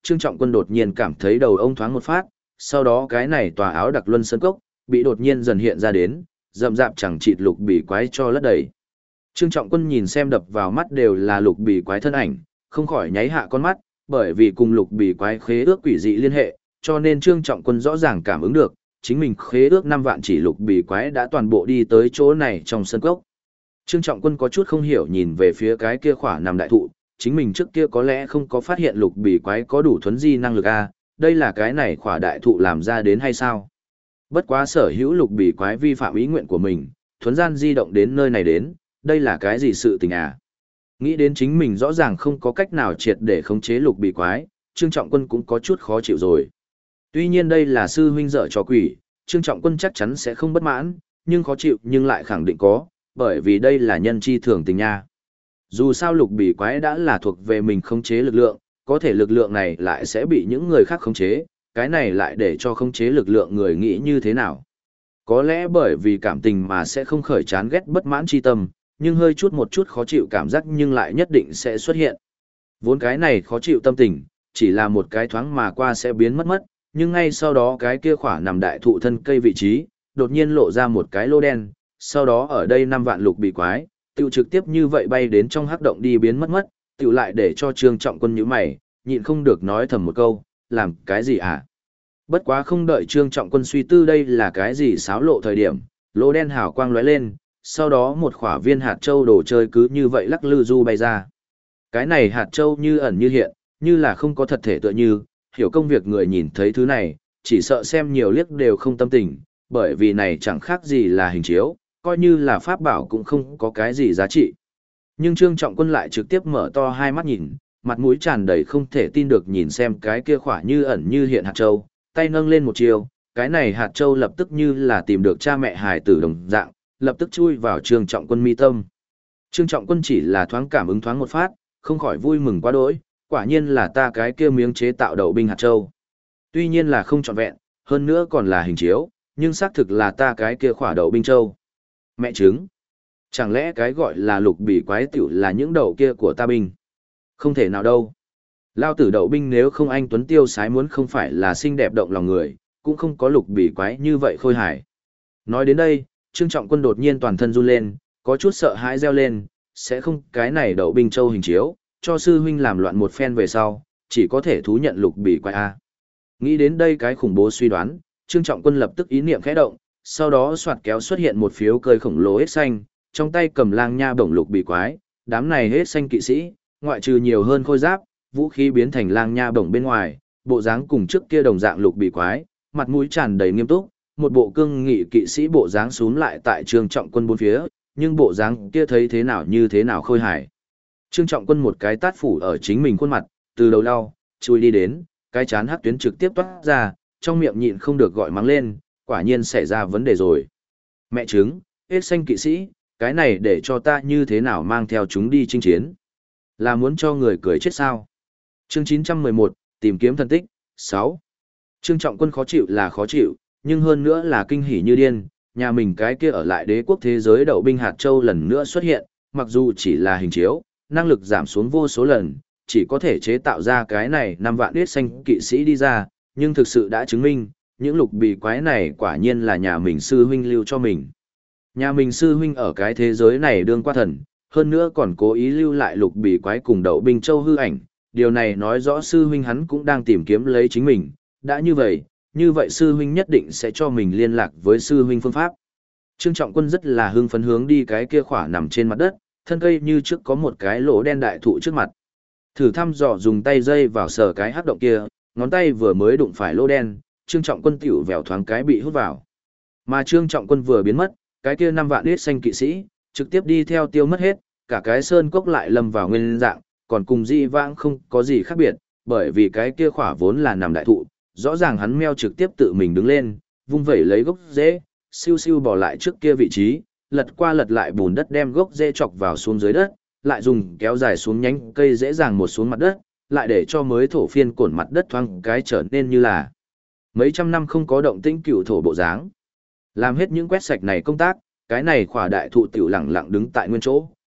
Trương Trọng Quân đột nhiên cảm thấy đầu ông thoáng một phát, sau đó cái này tòa áo đặc luân sơn cốc, bị đột nhiên dần hiện ra đến, rậm rạp chẳng chịt lục bì quái cho lất đầy. Trương Trọng Quân nhìn xem đập vào mắt đều là lục bì quái thân ảnh, không khỏi nháy hạ con mắt, bởi vì cùng lục bì quái khế ước quỷ dị liên hệ, cho nên Trương Trọng Quân rõ ràng cảm ứng được, chính mình khế ước 5 vạn chỉ lục bì quái đã toàn bộ đi tới chỗ này trong sân cốc. Trương Trọng Quân có chút không hiểu nhìn về phía cái kia khỏa nằm đại thụ, chính mình trước kia có lẽ không có phát hiện lục bì quái có đủ thuấn di năng lực a, đây là cái này khỏa đại thụ làm ra đến hay sao? Bất quá sở hữu lục bì quái vi phạm ý nguyện của mình, thuấn gian di động đến nơi này đến, đây là cái gì sự tình à? Nghĩ đến chính mình rõ ràng không có cách nào triệt để khống chế lục bì quái, Trương Trọng Quân cũng có chút khó chịu rồi. Tuy nhiên đây là sư huynh dở trò quỷ, Trương Trọng Quân chắc chắn sẽ không bất mãn, nhưng khó chịu nhưng lại khẳng định có, bởi vì đây là nhân chi thường tình nha. Dù sao lục bì quái đã là thuộc về mình khống chế lực lượng, có thể lực lượng này lại sẽ bị những người khác khống chế, cái này lại để cho khống chế lực lượng người nghĩ như thế nào. Có lẽ bởi vì cảm tình mà sẽ không khởi chán ghét bất mãn chi tâm, nhưng hơi chút một chút khó chịu cảm giác nhưng lại nhất định sẽ xuất hiện. Vốn cái này khó chịu tâm tình, chỉ là một cái thoáng mà qua sẽ biến mất, nhưng ngay sau đó cái kia khỏa nằm đại thụ thân cây vị trí, đột nhiên lộ ra một cái lô đen, sau đó ở đây 5 vạn lục bì quái, tiêu trực tiếp như vậy bay đến trong hắc động đi biến mất, tiêu lại để cho Trương Trọng Quân nhíu mày, nhịn không được nói thầm một câu, làm cái gì à? Bất quá không đợi Trương Trọng Quân suy tư đây là cái gì xáo lộ thời điểm, lô đen hào quang lóe lên, sau đó một khỏa viên hạt châu đồ chơi cứ như vậy lắc lư du bay ra. Cái này hạt châu như ẩn như hiện, như là không có thật thể tựa như, hiểu công việc người nhìn thấy thứ này, chỉ sợ xem nhiều liếc đều không tâm tình, bởi vì này chẳng khác gì là hình chiếu, coi như là pháp bảo cũng không có cái gì giá trị. Nhưng Trương Trọng Quân lại trực tiếp mở to hai mắt nhìn, mặt mũi tràn đầy không thể tin được nhìn xem cái kia khỏa như ẩn như hiện hạt châu, tay nâng lên một chiều, cái này hạt châu lập tức như là tìm được cha mẹ hài tử đồng dạng, lập tức chui vào Trương Trọng Quân mi tâm. Trương Trọng Quân chỉ là thoáng cảm ứng thoáng một phát, không khỏi vui mừng quá đỗi, quả nhiên là ta cái kia miếng chế tạo đậu binh hạt châu. Tuy nhiên là không trọn vẹn, hơn nữa còn là hình chiếu, nhưng xác thực là ta cái kia khỏa đậu binh châu. Mẹ trứng! Chẳng lẽ cái gọi là lục bì quái tiểu là những đậu kia của ta binh? Không thể nào đâu. Lao tử đậu binh nếu không anh Tuấn Tiêu sái muốn không phải là xinh đẹp động lòng người, cũng không có lục bì quái như vậy khôi hài. Nói đến đây, Trương Trọng Quân đột nhiên toàn thân run lên, có chút sợ hãi reo lên, sẽ không cái này đậu binh châu hình chiếu, cho sư huynh làm loạn một phen về sau, chỉ có thể thú nhận lục bì quái A. Nghĩ đến đây cái khủng bố suy đoán, Trương Trọng Quân lập tức ý niệm khẽ động, sau đó soạt kéo xuất hiện một phiếu cơi khổng lồ hết xanh, trong tay cầm lang nha bổng lục bì quái, đám này hết xanh kỵ sĩ, ngoại trừ nhiều hơn khôi giáp, vũ khí biến thành lang nha bổng bên ngoài, bộ dáng cùng trước kia đồng dạng lục bì quái, mặt mũi tràn đầy nghiêm túc, một bộ cương nghị kỵ sĩ bộ dáng xuống lại tại Trương Trọng Quân bốn phía, nhưng bộ dáng kia thấy thế nào như thế nào khôi hài. Trương Trọng Quân một cái tát phủ ở chính mình khuôn mặt, từ đầu lau, chui đi đến, cái chán hắc tuyến trực tiếp toát ra, trong miệng nhịn không được gọi mắng lên, quả nhiên xảy ra vấn đề rồi. Mẹ trứng, hết xanh kỵ sĩ, cái này để cho ta như thế nào mang theo chúng đi chinh chiến? Là muốn cho người cười chết sao? Chương 911, tìm kiếm thần tích, 6. Trương Trọng Quân khó chịu là khó chịu, nhưng hơn nữa là kinh hỉ như điên, nhà mình cái kia ở lại đế quốc thế giới đậu binh hạt châu lần nữa xuất hiện, mặc dù chỉ là hình chiếu, năng lực giảm xuống vô số lần, chỉ có thể chế tạo ra cái này 5 vạn huyết xanh kỵ sĩ đi ra, nhưng thực sự đã chứng minh, những lục bì quái này quả nhiên là nhà mình sư huynh lưu cho mình. Nhà mình sư huynh ở cái thế giới này đương qua thần, hơn nữa còn cố ý lưu lại lục bì quái cùng đậu binh châu hư ảnh, điều này nói rõ sư huynh hắn cũng đang tìm kiếm lấy chính mình, đã như vậy sư huynh nhất định sẽ cho mình liên lạc với sư huynh phương pháp. Trương Trọng Quân rất là hưng phấn hướng đi cái kia khỏa nằm trên mặt đất, thân cây như trước có một cái lỗ đen đại thụ trước mặt. Thử thăm dò dùng tay dây vào sờ cái hắc động kia, ngón tay vừa mới đụng phải lỗ đen, Trương Trọng Quân tiểu vèo thoáng cái bị hút vào. Mà Trương Trọng Quân vừa biến mất, cái kia 5 vạn huyết xanh kỵ sĩ, trực tiếp đi theo tiêu mất hết, cả cái sơn cốc lại lâm vào nguyên dạng, còn cùng dị vãng không có gì khác biệt, bởi vì cái kia khỏa vốn là nằm đại thụ, rõ ràng hắn meo trực tiếp tự mình đứng lên, vung vẩy lấy gốc rễ, siêu siêu bỏ lại trước kia vị trí, lật qua lật lại bùn đất đem gốc rễ chọc vào xuống dưới đất, lại dùng kéo dài xuống nhánh cây dễ dàng một xuống mặt đất, lại để cho mới thổ phiên cổn mặt đất thoáng cái trở nên như là mấy trăm năm không có động tĩnh cựu thổ bộ dáng. Làm hết những quét sạch này công tác, cái này khỏa đại thụ tiểu lẳng lặng đứng tại nguyên chỗ,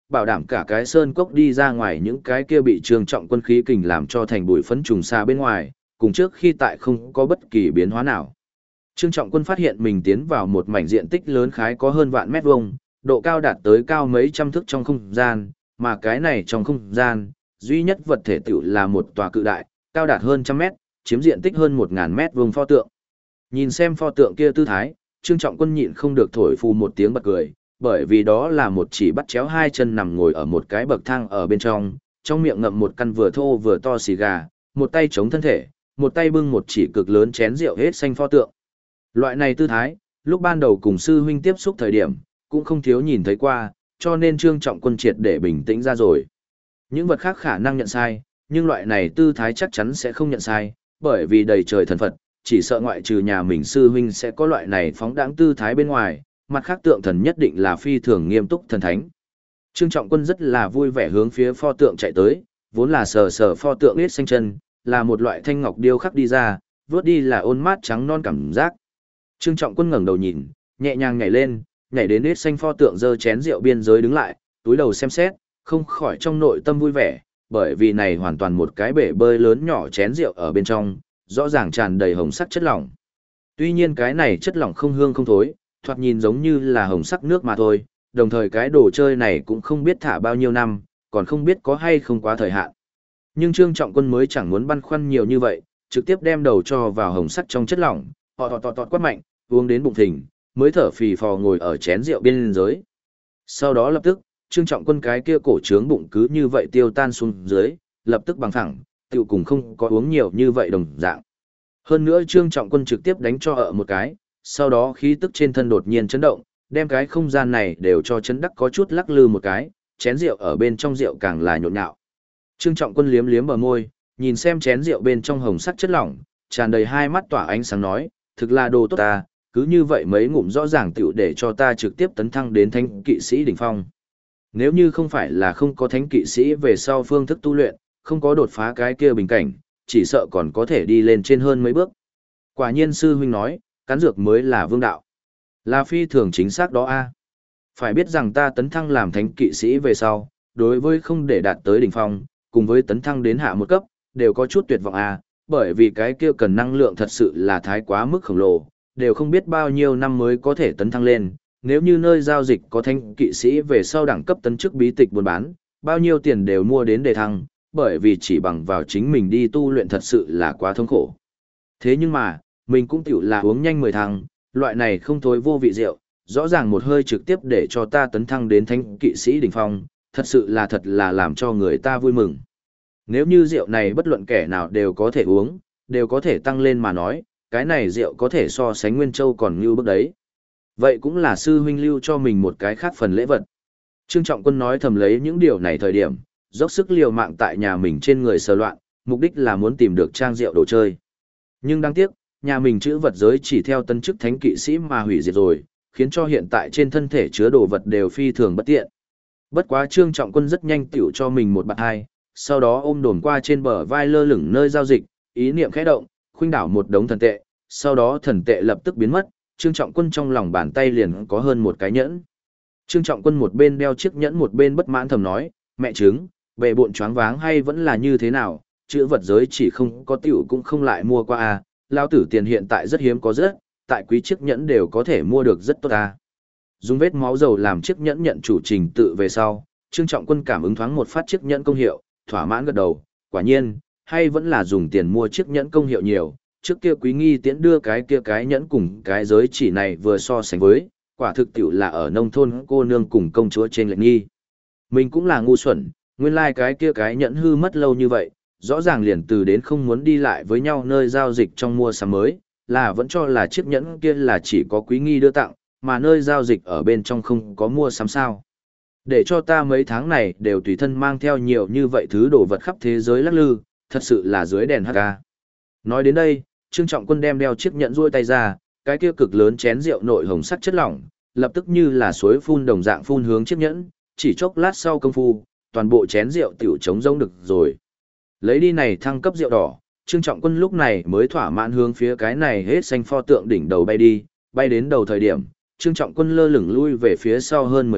bảo đảm cả cái sơn cốc đi ra ngoài những cái kia bị Trương Trọng Quân khí kình làm cho thành bụi phấn trùng xa bên ngoài, cùng trước khi tại không có bất kỳ biến hóa nào. Trương Trọng Quân phát hiện mình tiến vào một mảnh diện tích lớn khái có hơn vạn mét vuông, độ cao đạt tới cao mấy trăm thước trong không gian, mà cái này trong không gian, duy nhất vật thể tựu là một tòa cự đại, cao đạt hơn trăm mét, chiếm diện tích hơn 1000 mét vuông pho tượng. Nhìn xem pho tượng kia tư thái, Trương Trọng Quân nhịn không được thổi phù một tiếng bật cười, bởi vì đó là một chỉ bắt chéo hai chân nằm ngồi ở một cái bậc thang ở bên trong miệng ngậm một căn vừa thô vừa to xì gà, một tay chống thân thể, một tay bưng một chỉ cực lớn chén rượu hết xanh pho tượng. Loại này tư thái, lúc ban đầu cùng sư huynh tiếp xúc thời điểm, cũng không thiếu nhìn thấy qua, cho nên Trương Trọng Quân triệt để bình tĩnh ra rồi. Những vật khác khả năng nhận sai, nhưng loại này tư thái chắc chắn sẽ không nhận sai, bởi vì đầy trời thần Phật, chỉ sợ ngoại trừ nhà mình sư huynh sẽ có loại này phóng đãng tư thái bên ngoài, mặt khác tượng thần nhất định là phi thường nghiêm túc thần thánh. Trương Trọng Quân rất là vui vẻ hướng phía pho tượng chạy tới, vốn là sờ sờ pho tượng ít xanh chân, là một loại thanh ngọc điêu khắc đi ra, vớt đi là ôn mát trắng non cảm giác. Trương Trọng Quân ngẩng đầu nhìn, nhẹ nhàng nhảy lên, nhảy đến ít xanh pho tượng giơ chén rượu biên giới đứng lại, túi đầu xem xét, không khỏi trong nội tâm vui vẻ, bởi vì này hoàn toàn một cái bể bơi lớn nhỏ chén rượu ở bên trong, rõ ràng tràn đầy hồng sắc chất lỏng. Tuy nhiên cái này chất lỏng không hương không thối, thoạt nhìn giống như là hồng sắc nước mà thôi, đồng thời cái đồ chơi này cũng không biết thả bao nhiêu năm, còn không biết có hay không quá thời hạn. Nhưng Trương Trọng Quân mới chẳng muốn băn khoăn nhiều như vậy, trực tiếp đem đầu cho vào hồng sắc trong chất lỏng, tọt quát mạnh, uống đến bụng thình, mới thở phì phò ngồi ở chén rượu bên dưới. Sau đó lập tức, Trương Trọng Quân cái kia cổ trướng bụng cứ như vậy tiêu tan xuống dưới, lập tức bằng thẳng, tiểu cùng không có uống nhiều như vậy đồng dạng. Hơn nữa Trương Trọng Quân trực tiếp đánh cho một cái, sau đó khí tức trên thân đột nhiên chấn động, đem cái không gian này đều cho chấn đắc có chút lắc lư một cái, chén rượu ở bên trong rượu càng là nhộn nhạo. Trương Trọng Quân liếm liếm bờ môi, nhìn xem chén rượu bên trong hồng sắc chất lỏng, tràn đầy hai mắt tỏa ánh sáng nói, thực là đồ tốt ta, cứ như vậy mấy ngụm rõ ràng tiểu để cho ta trực tiếp tấn thăng đến thánh kỵ sĩ đỉnh phong. Nếu như không phải là không có thánh kỵ sĩ về sau phương thức tu luyện, không có đột phá cái kia bình cảnh, chỉ sợ còn có thể đi lên trên hơn mấy bước. Quả nhiên sư huynh nói, cắn dược mới là vương đạo. Là phi thường chính xác đó a. Phải biết rằng ta tấn thăng làm thánh kỵ sĩ về sau, đối với không để đạt tới đỉnh phong, cùng với tấn thăng đến hạ một cấp, đều có chút tuyệt vọng a, bởi vì cái kia cần năng lượng thật sự là thái quá mức khổng lồ, đều không biết bao nhiêu năm mới có thể tấn thăng lên. Nếu như nơi giao dịch có thánh kỵ sĩ về sau đẳng cấp tấn chức bí tịch buôn bán, bao nhiêu tiền đều mua đến đề thăng, bởi vì chỉ bằng vào chính mình đi tu luyện thật sự là quá thống khổ. Thế nhưng mà, mình cũng tiểu là uống nhanh 10 thăng, loại này không thối vô vị rượu, rõ ràng một hơi trực tiếp để cho ta tấn thăng đến thánh kỵ sĩ đỉnh phong, thật là làm cho người ta vui mừng. Nếu như rượu này bất luận kẻ nào đều có thể uống, đều có thể tăng lên mà nói, cái này rượu có thể so sánh Nguyên Châu còn như bước đấy. Vậy cũng là sư huynh lưu cho mình một cái khác phần lễ vật. Trương Trọng Quân nói thầm lấy những điều này thời điểm, dốc sức liều mạng tại nhà mình trên người sờ loạn, mục đích là muốn tìm được trang rượu đồ chơi. Nhưng đáng tiếc, nhà mình chữ vật giới chỉ theo tân chức thánh kỵ sĩ mà hủy diệt rồi, khiến cho hiện tại trên thân thể chứa đồ vật đều phi thường bất tiện. Bất quá Trương Trọng Quân rất nhanh tiểu cho mình một bạn hai, sau đó ôm đồn qua trên bờ vai lơ lửng nơi giao dịch, ý niệm khẽ động, khuynh đảo một đống thần tệ, sau đó thần tệ lập tức biến mất, Trương Trọng Quân trong lòng bàn tay liền có hơn một cái nhẫn. Trương Trọng Quân một bên đeo chiếc nhẫn một bên bất mãn thầm nói, mẹ trứng, bệ bộn choáng váng hay vẫn là như thế nào, chữ vật giới chỉ không có tiểu cũng không lại mua qua à, lao tử tiền hiện tại rất hiếm có rất, tại quý chiếc nhẫn đều có thể mua được rất tốt à. Dùng vết máu dầu làm chiếc nhẫn nhận chủ trình tự về sau, Trương Trọng Quân cảm ứng thoáng một phát chiếc nhẫn công hiệu, thỏa mãn gật đầu, quả nhiên, hay vẫn là dùng tiền mua chiếc nhẫn công hiệu nhiều, trước kia Quý Nghi Tiễn đưa cái kia cái nhẫn cùng cái giới chỉ này vừa so sánh với, quả thực tiểu là ở nông thôn cô nương cùng công chúa trên lệnh nghi. Mình cũng là ngu xuẩn, nguyên lai cái kia cái nhẫn hư mất lâu như vậy, rõ ràng liền từ đến không muốn đi lại với nhau nơi giao dịch trong mua sắm mới, là vẫn cho là chiếc nhẫn kia là chỉ có Quý Nghi đưa tặng, mà nơi giao dịch ở bên trong không có mua sắm sao. Để cho ta mấy tháng này đều tùy thân mang theo nhiều như vậy thứ đồ vật khắp thế giới lắc lư, thật sự là dưới đèn HK. Nói đến đây, Trương Trọng Quân đem đeo chiếc nhẫn duỗi tay ra, cái kia cực lớn chén rượu nội hồng sắc chất lỏng, lập tức như là suối phun đồng dạng phun hướng chiếc nhẫn, chỉ chốc lát sau công phu, toàn bộ chén rượu tiểu trống rỗng được rồi. Lấy đi này thăng cấp rượu đỏ, Trương Trọng Quân lúc này mới thỏa mãn hướng phía cái này hết xanh pho tượng đỉnh đầu bay đi, bay đến đầu thời điểm, Trương Trọng Quân lơ lửng lui về phía sau hơn 10 mét,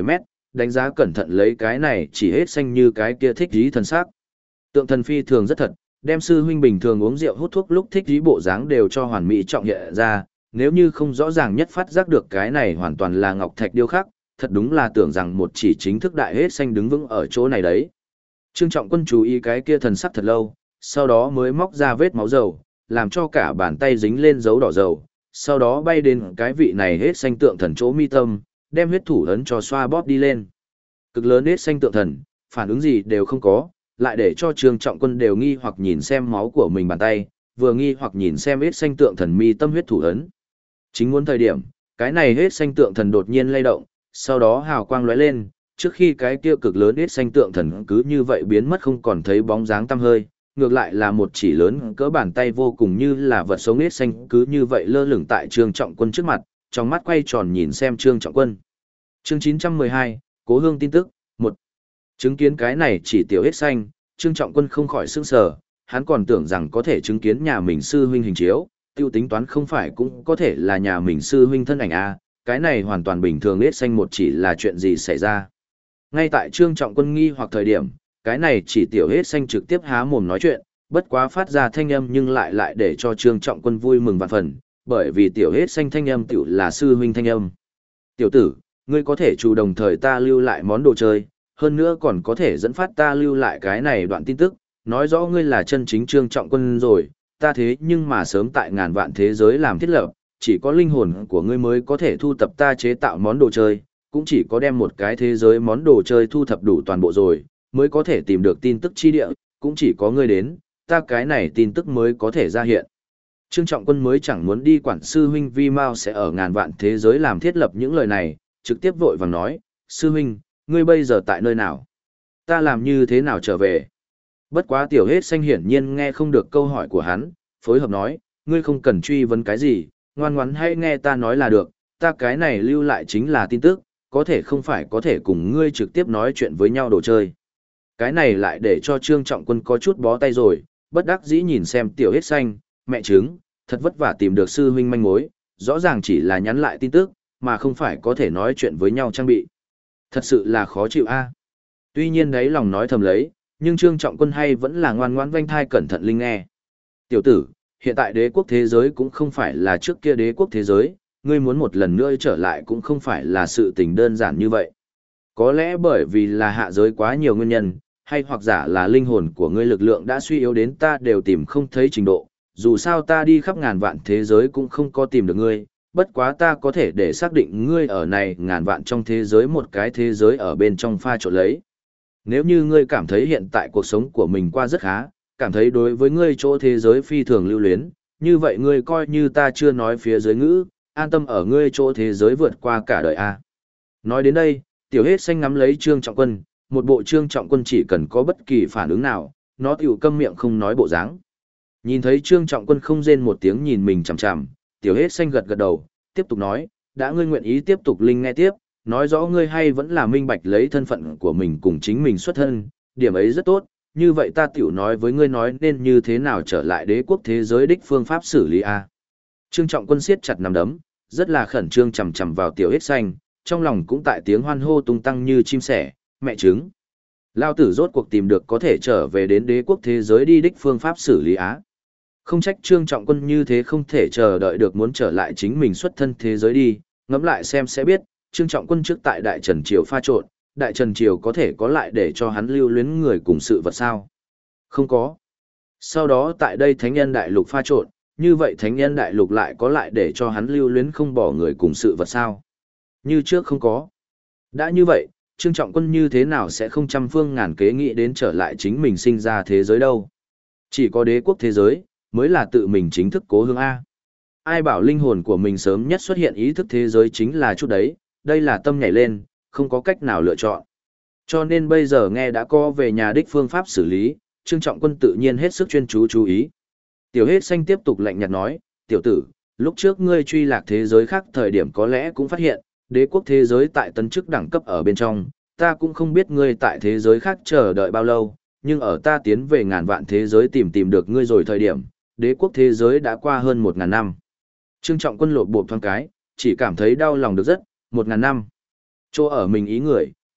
đánh giá cẩn thận lấy cái này chỉ hết xanh như cái kia thích dí thần sắc. Tượng thần phi thường rất thật, đem sư huynh bình thường uống rượu hút thuốc lúc thích dí bộ dáng đều cho hoàn mỹ trọng hiện ra, nếu như không rõ ràng nhất phát giác được cái này hoàn toàn là ngọc thạch điêu khắc, thật đúng là tưởng rằng một chỉ chính thức đại hết xanh đứng vững ở chỗ này đấy. Trương Trọng Quân chú ý cái kia thần sắc thật lâu, sau đó mới móc ra vết máu dầu, làm cho cả bàn tay dính lên dấu đỏ dầu, sau đó bay đến cái vị này hết xanh tượng thần chỗ mi tâm, đem huyết thủ ấn cho xoa bóp đi lên. Cực lớn hết xanh tượng thần, phản ứng gì đều không có, lại để cho Trương Trọng Quân đều nghi hoặc nhìn xem máu của mình bàn tay, vừa nghi hoặc nhìn xem hết xanh tượng thần mi tâm huyết thủ ấn. Chính muốn thời điểm, cái này hết xanh tượng thần đột nhiên lay động, sau đó hào quang lóe lên, trước khi cái kia cực lớn hết xanh tượng thần cứ như vậy biến mất không còn thấy bóng dáng tăm hơi, ngược lại là một chỉ lớn cỡ bàn tay vô cùng như là vật sống hết xanh cứ như vậy lơ lửng tại Trương Trọng Quân trước mặt, trong mắt quay tròn nhìn xem Trương Trọng Quân. Chương 912, Cố Hương tin tức, 1. Chứng kiến cái này chỉ tiểu hết xanh, Trương Trọng Quân không khỏi sửng sở, hắn còn tưởng rằng có thể chứng kiến nhà mình sư huynh hình chiếu, tiêu tính toán không phải cũng có thể là nhà mình sư huynh thân ảnh a, cái này hoàn toàn bình thường hết xanh một chỉ là chuyện gì xảy ra. Ngay tại Trương Trọng Quân nghi hoặc thời điểm, cái này chỉ tiểu hết xanh trực tiếp há mồm nói chuyện, bất quá phát ra thanh âm nhưng lại để cho Trương Trọng Quân vui mừng vạn phần, bởi vì tiểu hết xanh thanh âm tiểu là sư huynh thanh âm. Tiểu tử, ngươi có thể chủ đồng thời ta lưu lại món đồ chơi, hơn nữa còn có thể dẫn phát ta lưu lại cái này đoạn tin tức, nói rõ ngươi là chân chính Trương Trọng Quân rồi, ta thế nhưng mà sớm tại ngàn vạn thế giới làm thiết lập, chỉ có linh hồn của ngươi mới có thể thu thập ta chế tạo món đồ chơi, cũng chỉ có đem một cái thế giới món đồ chơi thu thập đủ toàn bộ rồi, mới có thể tìm được tin tức chi địa, cũng chỉ có ngươi đến, ta cái này tin tức mới có thể ra hiện. Trương Trọng Quân mới chẳng muốn đi quản sư huynh Vi Mao sẽ ở ngàn vạn thế giới làm thiết lập những lời này, trực tiếp vội vàng nói, sư huynh, ngươi bây giờ tại nơi nào? Ta làm như thế nào trở về? Bất quá tiểu hết xanh hiển nhiên nghe không được câu hỏi của hắn, phối hợp nói, ngươi không cần truy vấn cái gì, ngoan ngoãn hãy nghe ta nói là được, ta cái này lưu lại chính là tin tức, có thể không phải có thể cùng ngươi trực tiếp nói chuyện với nhau đồ chơi. Cái này lại để cho Trương Trọng Quân có chút bó tay rồi, bất đắc dĩ nhìn xem tiểu hết xanh, mẹ trứng, thật vất vả tìm được sư huynh manh mối, rõ ràng chỉ là nhắn lại tin tức, mà không phải có thể nói chuyện với nhau trang bị. Thật sự là khó chịu a. Tuy nhiên đấy lòng nói thầm lấy, nhưng Trương Trọng Quân hay vẫn là ngoan ngoãn vênh thai cẩn thận linh nghe. Tiểu tử, hiện tại đế quốc thế giới cũng không phải là trước kia đế quốc thế giới, ngươi muốn một lần nữa trở lại cũng không phải là sự tình đơn giản như vậy. Có lẽ bởi vì là hạ giới quá nhiều nguyên nhân, hay hoặc giả là linh hồn của ngươi lực lượng đã suy yếu đến ta đều tìm không thấy trình độ, dù sao ta đi khắp ngàn vạn thế giới cũng không có tìm được ngươi, bất quá ta có thể để xác định ngươi ở này ngàn vạn trong thế giới một cái thế giới ở bên trong pha trộn lấy. Nếu như ngươi cảm thấy hiện tại cuộc sống của mình qua rất khá, cảm thấy đối với ngươi chỗ thế giới phi thường lưu luyến, như vậy ngươi coi như ta chưa nói phía dưới ngữ, an tâm ở ngươi chỗ thế giới vượt qua cả đời a. Nói đến đây, tiểu hết xanh ngắm lấy Trương Trọng Quân, một bộ Trương Trọng Quân chỉ cần có bất kỳ phản ứng nào, nó tiểu câm miệng không nói bộ dáng. Nhìn thấy Trương Trọng Quân không rên một tiếng nhìn mình chằm chằm, tiểu hết xanh gật gật đầu, tiếp tục nói, đã ngươi nguyện ý tiếp tục linh nghe tiếp, nói rõ ngươi hay vẫn là minh bạch lấy thân phận của mình cùng chính mình xuất thân, điểm ấy rất tốt, như vậy ta tiểu nói với ngươi nói nên như thế nào trở lại đế quốc thế giới đích phương pháp xử lý a. Trương Trọng Quân siết chặt nắm đấm, rất là khẩn trương chằm chằm vào tiểu hết xanh, trong lòng cũng tại tiếng hoan hô tung tăng như chim sẻ, mẹ trứng. Lao tử rốt cuộc tìm được có thể trở về đến đế quốc thế giới đi đích phương pháp xử lý á. Không trách Trương Trọng Quân như thế không thể chờ đợi được muốn trở lại chính mình xuất thân thế giới đi, ngẫm lại xem sẽ biết, Trương Trọng Quân trước tại Đại Trần Triều pha trộn, Đại Trần Triều có thể có lại để cho hắn lưu luyến người cùng sự vật sao? Không có. Sau đó tại đây Thánh Nhân Đại Lục pha trộn, như vậy Thánh Nhân Đại Lục lại có lại để cho hắn lưu luyến không bỏ người cùng sự vật sao? Như trước không có. Đã như vậy, Trương Trọng Quân như thế nào sẽ không trăm phương ngàn kế nghĩ đến trở lại chính mình sinh ra thế giới đâu? Chỉ có đế quốc thế giới, mới là tự mình chính thức cố hương A. Ai bảo linh hồn của mình sớm nhất xuất hiện ý thức thế giới chính là chút đấy, đây là tâm nhảy lên, không có cách nào lựa chọn. Cho nên bây giờ nghe đã có về nhà đích phương pháp xử lý, Trương Trọng Quân tự nhiên hết sức chuyên chú ý. Tiểu hết xanh tiếp tục lạnh nhạt nói, tiểu tử, lúc trước ngươi truy lạc thế giới khác thời điểm có lẽ cũng phát hiện, đế quốc thế giới tại tấn chức đẳng cấp ở bên trong, ta cũng không biết ngươi tại thế giới khác chờ đợi bao lâu, nhưng ở ta tiến về ngàn vạn thế giới tìm được ngươi rồi thời điểm, đế quốc thế giới đã qua hơn 1.000 năm. Trương Trọng Quân lột bộp thoáng cái, chỉ cảm thấy đau lòng được rất, 1.000 năm. Chỗ ở mình ý người,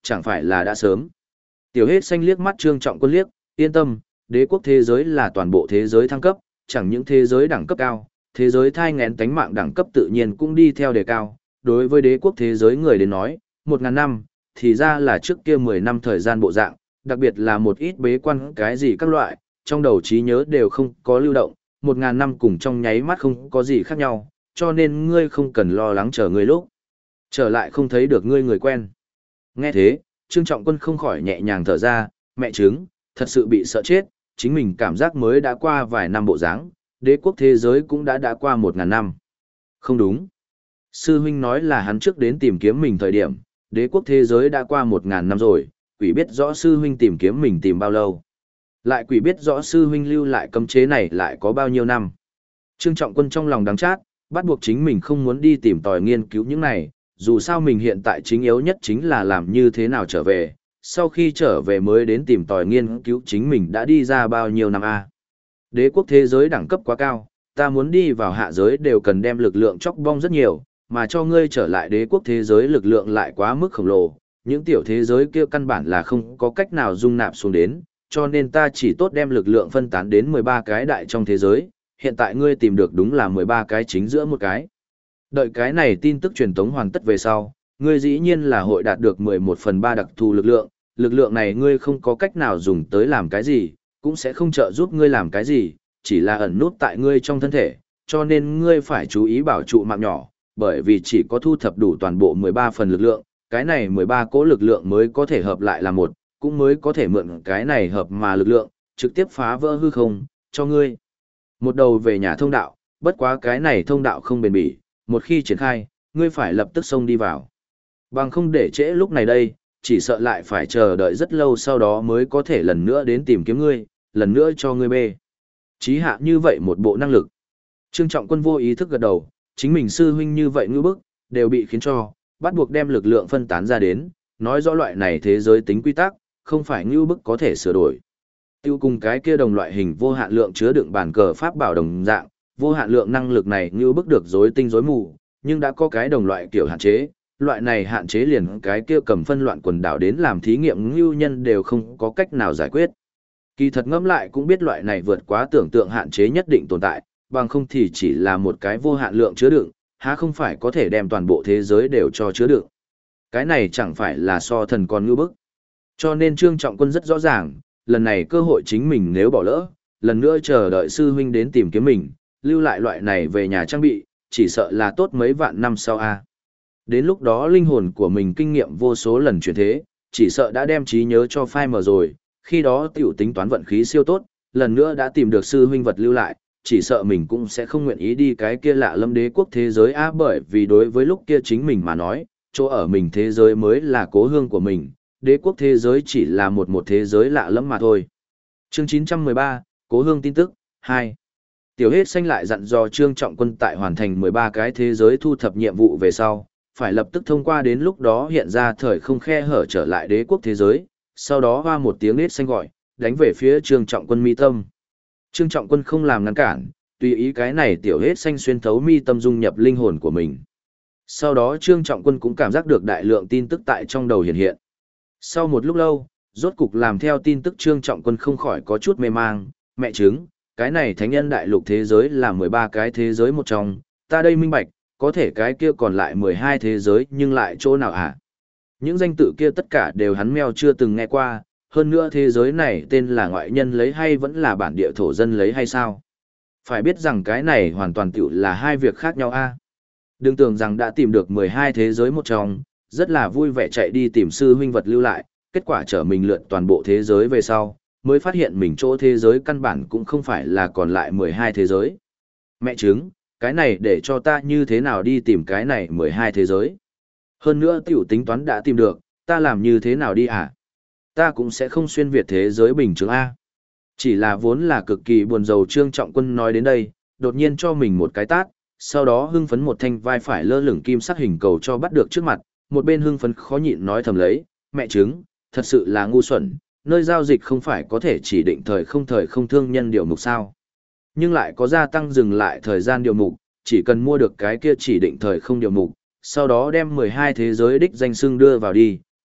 chẳng phải là đã sớm. Tiểu Hết Xanh liếc mắt Trương Trọng Quân liếc, yên tâm, đế quốc thế giới là toàn bộ thế giới thăng cấp, chẳng những thế giới đẳng cấp cao, thế giới thai nghén tánh mạng đẳng cấp tự nhiên cũng đi theo đề cao. Đối với đế quốc thế giới người đến nói, 1.000 năm, thì ra là trước kia 10 năm thời gian bộ dạng, đặc biệt là một ít bế quan cái gì các loại, trong đầu trí nhớ đều không có lưu động, 1.000 năm cùng trong nháy mắt không có gì khác nhau, cho nên ngươi không cần lo lắng chờ ngươi lúc trở lại không thấy được ngươi người quen. Nghe thế, Trương Trọng Quân không khỏi nhẹ nhàng thở ra, mẹ chứng, thật sự bị sợ chết, chính mình cảm giác mới đã qua vài năm bộ dáng, đế quốc thế giới cũng đã qua 1.000 năm. Không đúng. Sư huynh nói là hắn trước đến tìm kiếm mình thời điểm, đế quốc thế giới đã qua 1.000 năm rồi, quỷ biết rõ sư huynh tìm kiếm mình tìm bao lâu. Lại quỷ biết rõ sư huynh lưu lại cấm chế này lại có bao nhiêu năm. Trương Trọng Quân trong lòng đắng chát, bắt buộc chính mình không muốn đi tìm tòi nghiên cứu những này, dù sao mình hiện tại chính yếu nhất chính là làm như thế nào trở về, sau khi trở về mới đến tìm tòi nghiên cứu chính mình đã đi ra bao nhiêu năm a. Đế quốc thế giới đẳng cấp quá cao, ta muốn đi vào hạ giới đều cần đem lực lượng chóc bong rất nhiều, mà cho ngươi trở lại đế quốc thế giới lực lượng lại quá mức khổng lồ, những tiểu thế giới kia căn bản là không có cách nào dung nạp xuống đến, cho nên ta chỉ tốt đem lực lượng phân tán đến 13 cái đại trong thế giới, hiện tại ngươi tìm được đúng là 13 cái chính giữa một cái. Đợi cái này tin tức truyền tống hoàn tất về sau, ngươi dĩ nhiên là hội đạt được 11/3 đặc thù lực lượng này ngươi không có cách nào dùng tới làm cái gì, cũng sẽ không trợ giúp ngươi làm cái gì, chỉ là ẩn nút tại ngươi trong thân thể, cho nên ngươi phải chú ý bảo trụ mạng nhỏ, bởi vì chỉ có thu thập đủ toàn bộ 13 phần lực lượng, cái này 13 cỗ lực lượng mới có thể hợp lại là một, cũng mới có thể mượn cái này hợp mà lực lượng, trực tiếp phá vỡ hư không, cho ngươi. Một đầu về nhà thông đạo, bất quá cái này thông đạo không bền bỉ, một khi triển khai, ngươi phải lập tức xông đi vào. Bằng không để trễ lúc này đây, chỉ sợ lại phải chờ đợi rất lâu sau đó mới có thể lần nữa đến tìm kiếm ngươi, lần nữa cho ngươi bê. Chí hạ như vậy một bộ năng lực. Trương Trọng Quân vô ý thức gật đầu, chính mình sư huynh như vậy ngư bức, đều bị khiến cho, bắt buộc đem lực lượng phân tán ra đến, nói rõ loại này thế giới tính quy tắc, không phải ngư bức có thể sửa đổi. Tiêu cùng cái kia đồng loại hình vô hạn lượng chứa đựng bản cờ pháp bảo đồng dạng, vô hạn lượng năng lực này ngư bức được rối tinh rối mù, nhưng đã có cái đồng loại kiểu hạn chế, loại này hạn chế liền cái kia cầm phân loạn quần đảo đến làm thí nghiệm ngưu nhân đều không có cách nào giải quyết. Kỳ thật ngẫm lại cũng biết loại này vượt quá tưởng tượng hạn chế nhất định tồn tại, bằng không thì chỉ là một cái vô hạn lượng chứa đựng, há không phải có thể đem toàn bộ thế giới đều cho chứa đựng. Cái này chẳng phải là so thần còn ngưu bức. Cho nên Trương Trọng Quân rất rõ ràng, lần này cơ hội chính mình nếu bỏ lỡ, lần nữa chờ đợi sư huynh đến tìm kiếm mình, lưu lại loại này về nhà trang bị, chỉ sợ là tốt mấy vạn năm sau a. Đến lúc đó linh hồn của mình kinh nghiệm vô số lần chuyển thế, chỉ sợ đã đem trí nhớ cho phai mờ rồi, khi đó tiểu tính toán vận khí siêu tốt, lần nữa đã tìm được sư huynh vật lưu lại, chỉ sợ mình cũng sẽ không nguyện ý đi cái kia lạ lâm đế quốc thế giới á, bởi vì đối với lúc kia chính mình mà nói, chỗ ở mình thế giới mới là cố hương của mình, đế quốc thế giới chỉ là một thế giới lạ lẫm mà thôi. Chương 913, Cố hương tin tức 2. Tiểu Hết Xanh lại dặn dò Trương Trọng Quân tại hoàn thành 13 cái thế giới thu thập nhiệm vụ về sau, phải lập tức thông qua đến lúc đó hiện ra thời không khe hở trở lại đế quốc thế giới, sau đó hoa một tiếng Hết Xanh gọi, đánh về phía Trương Trọng Quân mi tâm. Trương Trọng Quân không làm ngăn cản, tùy ý cái này Tiểu Hết Xanh xuyên thấu mi tâm dung nhập linh hồn của mình. Sau đó Trương Trọng Quân cũng cảm giác được đại lượng tin tức tại trong đầu hiện hiện. Sau một lúc lâu, rốt cục làm theo tin tức Trương Trọng Quân không khỏi có chút mê mang, mẹ chứng, cái này thánh nhân đại lục thế giới là 13 cái thế giới một trong, ta đây minh bạch, có thể cái kia còn lại 12 thế giới nhưng lại chỗ nào hả? Những danh tự kia tất cả đều hắn meo chưa từng nghe qua, hơn nữa thế giới này tên là ngoại nhân lấy hay vẫn là bản địa thổ dân lấy hay sao? Phải biết rằng cái này hoàn toàn tiểu là hai việc khác nhau a. Đừng tưởng rằng đã tìm được 12 thế giới một trong, rất là vui vẻ chạy đi tìm sư huynh vật lưu lại, kết quả trở mình lượn toàn bộ thế giới về sau, mới phát hiện mình chỗ thế giới căn bản cũng không phải là còn lại 12 thế giới. Mẹ chứng, cái này để cho ta như thế nào đi tìm cái này 12 thế giới? Hơn nữa tiểu tính toán đã tìm được, ta làm như thế nào đi hả? Ta cũng sẽ không xuyên việt thế giới bình thường A. Chỉ là vốn là cực kỳ buồn rầu Trương Trọng Quân nói đến đây, đột nhiên cho mình một cái tát, sau đó hưng phấn một thanh vai phải lơ lửng kim sắc hình cầu cho bắt được trước mặt, một bên hưng phấn khó nhịn nói thầm lấy, mẹ chứng, thật sự là ngu xuẩn, nơi giao dịch không phải có thể chỉ định thời không thương nhân điều mục sao. Nhưng lại có gia tăng dừng lại thời gian điều mục, chỉ cần mua được cái kia chỉ định thời không điều mục, sau đó đem 12 thế giới đích danh xưng đưa vào đi,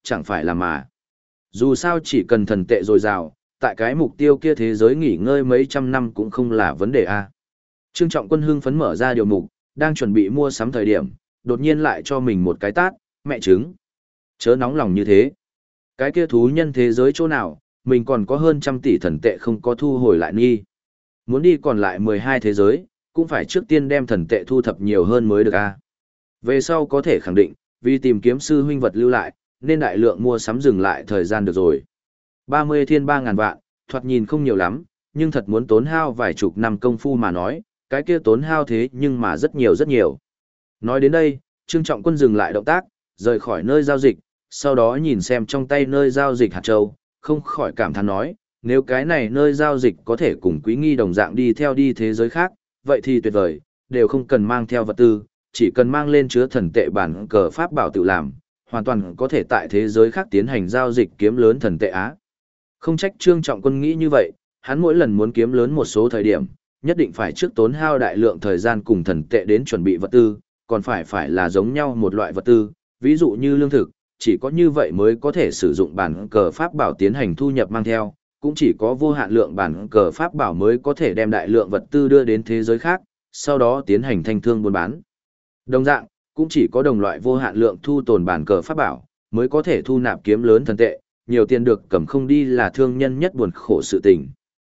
chẳng phải là mà. Dù sao chỉ cần thần tệ dồi dào, tại cái mục tiêu kia thế giới nghỉ ngơi mấy trăm năm cũng không là vấn đề a. Trương Trọng Quân hưng phấn mở ra điều mục, đang chuẩn bị mua sắm thời điểm, đột nhiên lại cho mình một cái tát, mẹ trứng. Chớ nóng lòng như thế. Cái kia thú nhân thế giới chỗ nào, mình còn có hơn 100 tỷ thần tệ không có thu hồi lại nghi. Muốn đi còn lại 12 thế giới, cũng phải trước tiên đem thần tệ thu thập nhiều hơn mới được a. Về sau có thể khẳng định, vì tìm kiếm sư huynh vật lưu lại, nên đại lượng mua sắm dừng lại thời gian được rồi. 30 thiên 3.000 vạn, thoạt nhìn không nhiều lắm, nhưng thật muốn tốn hao vài chục năm công phu mà nói, cái kia tốn hao thế nhưng mà rất nhiều rất nhiều. Nói đến đây, Trương Trọng Quân dừng lại động tác, rời khỏi nơi giao dịch, sau đó nhìn xem trong tay nơi giao dịch hạt châu, không khỏi cảm thán nói, nếu cái này nơi giao dịch có thể cùng Quý Nghi đồng dạng đi theo đi thế giới khác, vậy thì tuyệt vời, đều không cần mang theo vật tư, chỉ cần mang lên chứa thần tệ bản cờ pháp bảo tự làm, hoàn toàn có thể tại thế giới khác tiến hành giao dịch kiếm lớn thần tệ á. Không trách Trương Trọng Quân nghĩ như vậy, hắn mỗi lần muốn kiếm lớn một số thời điểm, nhất định phải trước tốn hao đại lượng thời gian cùng thần tệ đến chuẩn bị vật tư, còn phải là giống nhau một loại vật tư, ví dụ như lương thực, chỉ có như vậy mới có thể sử dụng bản cờ pháp bảo tiến hành thu nhập mang theo, cũng chỉ có vô hạn lượng bản cờ pháp bảo mới có thể đem đại lượng vật tư đưa đến thế giới khác, sau đó tiến hành thanh thương buôn bán. Đồng dạng, cũng chỉ có đồng loại vô hạn lượng thu tồn bản cờ pháp bảo, mới có thể thu nạp kiếm lớn thần tệ, nhiều tiền được cầm không đi là thương nhân nhất buồn khổ sự tình.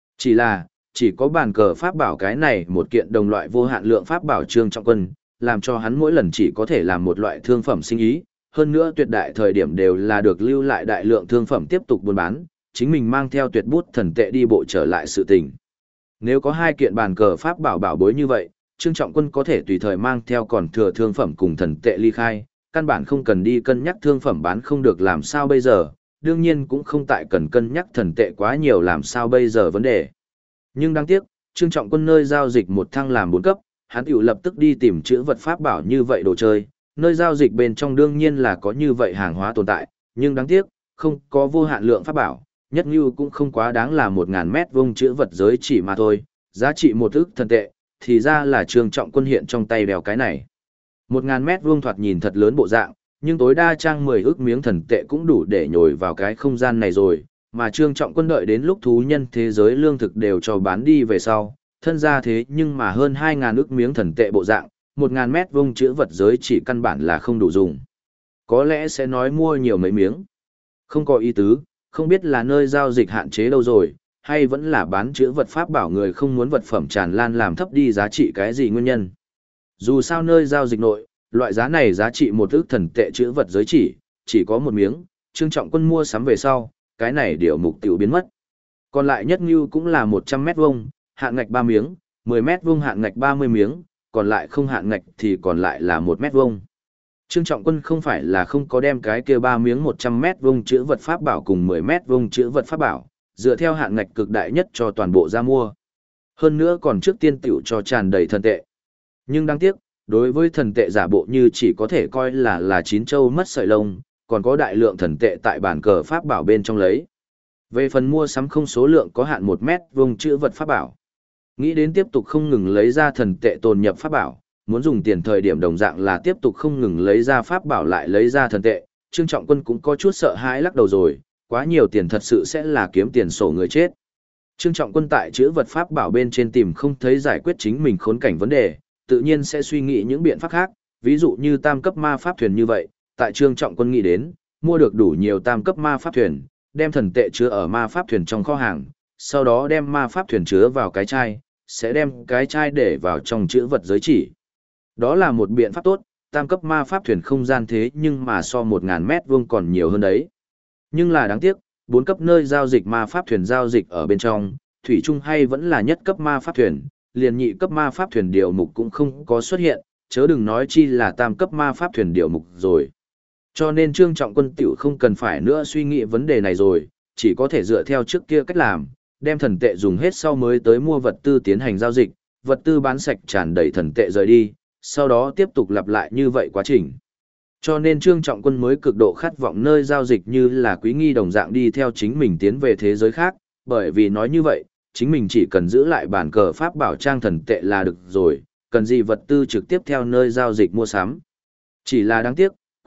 Chỉ có bản cờ pháp bảo cái này một kiện đồng loại vô hạn lượng pháp bảo Trương Trọng Quân, làm cho hắn mỗi lần chỉ có thể làm một loại thương phẩm sinh ý, hơn nữa tuyệt đại thời điểm đều là được lưu lại đại lượng thương phẩm tiếp tục buôn bán, chính mình mang theo tuyệt bút thần tệ đi bộ trở lại sự tình. Nếu có hai kiện bản cờ pháp bảo bảo bối như vậy, Trương Trọng Quân có thể tùy thời mang theo còn thừa thương phẩm cùng thần tệ ly khai, căn bản không cần đi cân nhắc thương phẩm bán không được làm sao bây giờ, đương nhiên cũng không tại cần cân nhắc thần tệ quá nhiều làm sao bây giờ vấn đề. Nhưng đáng tiếc, Trương Trọng Quân nơi giao dịch một thăng làm 4 cấp, hắn hữu lập tức đi tìm chữ vật pháp bảo như vậy đồ chơi, nơi giao dịch bên trong đương nhiên là có như vậy hàng hóa tồn tại, nhưng đáng tiếc, không có vô hạn lượng pháp bảo, nhất như cũng không quá đáng là 1.000 mét vuông chữ vật giới chỉ mà thôi, giá trị 1 ức thần tệ, thì ra là Trương Trọng Quân hiện trong tay đèo cái này. 1.000 mét vuông thoạt nhìn thật lớn bộ dạng, nhưng tối đa trang 10 ức miếng thần tệ cũng đủ để nhồi vào cái không gian này rồi, mà Trương Trọng Quân đợi đến lúc thú nhân thế giới lương thực đều cho bán đi về sau, thân ra thế nhưng mà hơn 2.000 ức miếng thần tệ bộ dạng, 1.000 mét vuông chữ vật giới chỉ căn bản là không đủ dùng. Có lẽ sẽ nói mua nhiều mấy miếng. Không có ý tứ, không biết là nơi giao dịch hạn chế đâu rồi, hay vẫn là bán chữ vật pháp bảo người không muốn vật phẩm tràn lan làm thấp đi giá trị cái gì nguyên nhân. Dù sao nơi giao dịch nội, loại giá này giá trị 1 ức thần tệ chữ vật giới chỉ có một miếng, Trương Trọng Quân mua sắm về sau, cái này điều mục tiêu biến mất. Còn lại nhất như cũng là 100 mét vuông, hạn ngạch 3 miếng, 10 mét vuông hạn ngạch 30 miếng, còn lại không hạn ngạch thì còn lại là 1 mét vuông. Trương Trọng Quân không phải là không có đem cái kia 3 miếng 100 mét vuông chữ vật pháp bảo cùng 10 mét vuông chữ vật pháp bảo, dựa theo hạn ngạch cực đại nhất cho toàn bộ ra mua. Hơn nữa còn trước tiên tiểu cho tràn đầy thần tệ. Nhưng đáng tiếc, đối với thần tệ giả bộ như chỉ có thể coi là chín châu mất sợi lông, còn có đại lượng thần tệ tại bản cờ pháp bảo bên trong lấy. Về phần mua sắm không số lượng có hạn 1 mét vuông chữ vật pháp bảo. Nghĩ đến tiếp tục không ngừng lấy ra thần tệ tồn nhập pháp bảo, muốn dùng tiền thời điểm đồng dạng là tiếp tục không ngừng lấy ra pháp bảo lại lấy ra thần tệ, Trương Trọng Quân cũng có chút sợ hãi lắc đầu rồi, quá nhiều tiền thật sự sẽ là kiếm tiền sổ người chết. Trương Trọng Quân tại chữ vật pháp bảo bên trên tìm không thấy giải quyết chính mình khốn cảnh vấn đề, tự nhiên sẽ suy nghĩ những biện pháp khác, ví dụ như tam cấp ma pháp thuyền như vậy, tại Trương Trọng Quân nghĩ đến, mua được đủ nhiều tam cấp ma pháp thuyền, đem thần tệ chứa ở ma pháp thuyền trong kho hàng, sau đó đem ma pháp thuyền chứa vào cái chai, sẽ đem cái chai để vào trong chữ vật giới chỉ. Đó là một biện pháp tốt, tam cấp ma pháp thuyền không gian thế nhưng mà so 1.000 mét vuông còn nhiều hơn đấy. Nhưng là đáng tiếc, 4 cấp nơi giao dịch ma pháp thuyền giao dịch ở bên trong, thủy chung hay vẫn là nhất cấp ma pháp thuyền, liền nhị cấp ma pháp thuyền điều mục cũng không có xuất hiện, chớ đừng nói chi là tam cấp ma pháp thuyền điều mục rồi. Cho nên Trương Trọng Quân tiểu không cần phải nữa suy nghĩ vấn đề này rồi, chỉ có thể dựa theo trước kia cách làm, đem thần tệ dùng hết sau mới tới mua vật tư tiến hành giao dịch, vật tư bán sạch tràn đầy thần tệ rời đi, sau đó tiếp tục lặp lại như vậy quá trình. Cho nên Trương Trọng Quân mới cực độ khát vọng nơi giao dịch như là Quý Nghi đồng dạng đi theo chính mình tiến về thế giới khác, bởi vì nói như vậy, chính mình chỉ cần giữ lại bản cờ pháp bảo trang thần tệ là được rồi, cần gì vật tư trực tiếp theo nơi giao dịch mua sắm. Chỉ là đáng tiếc,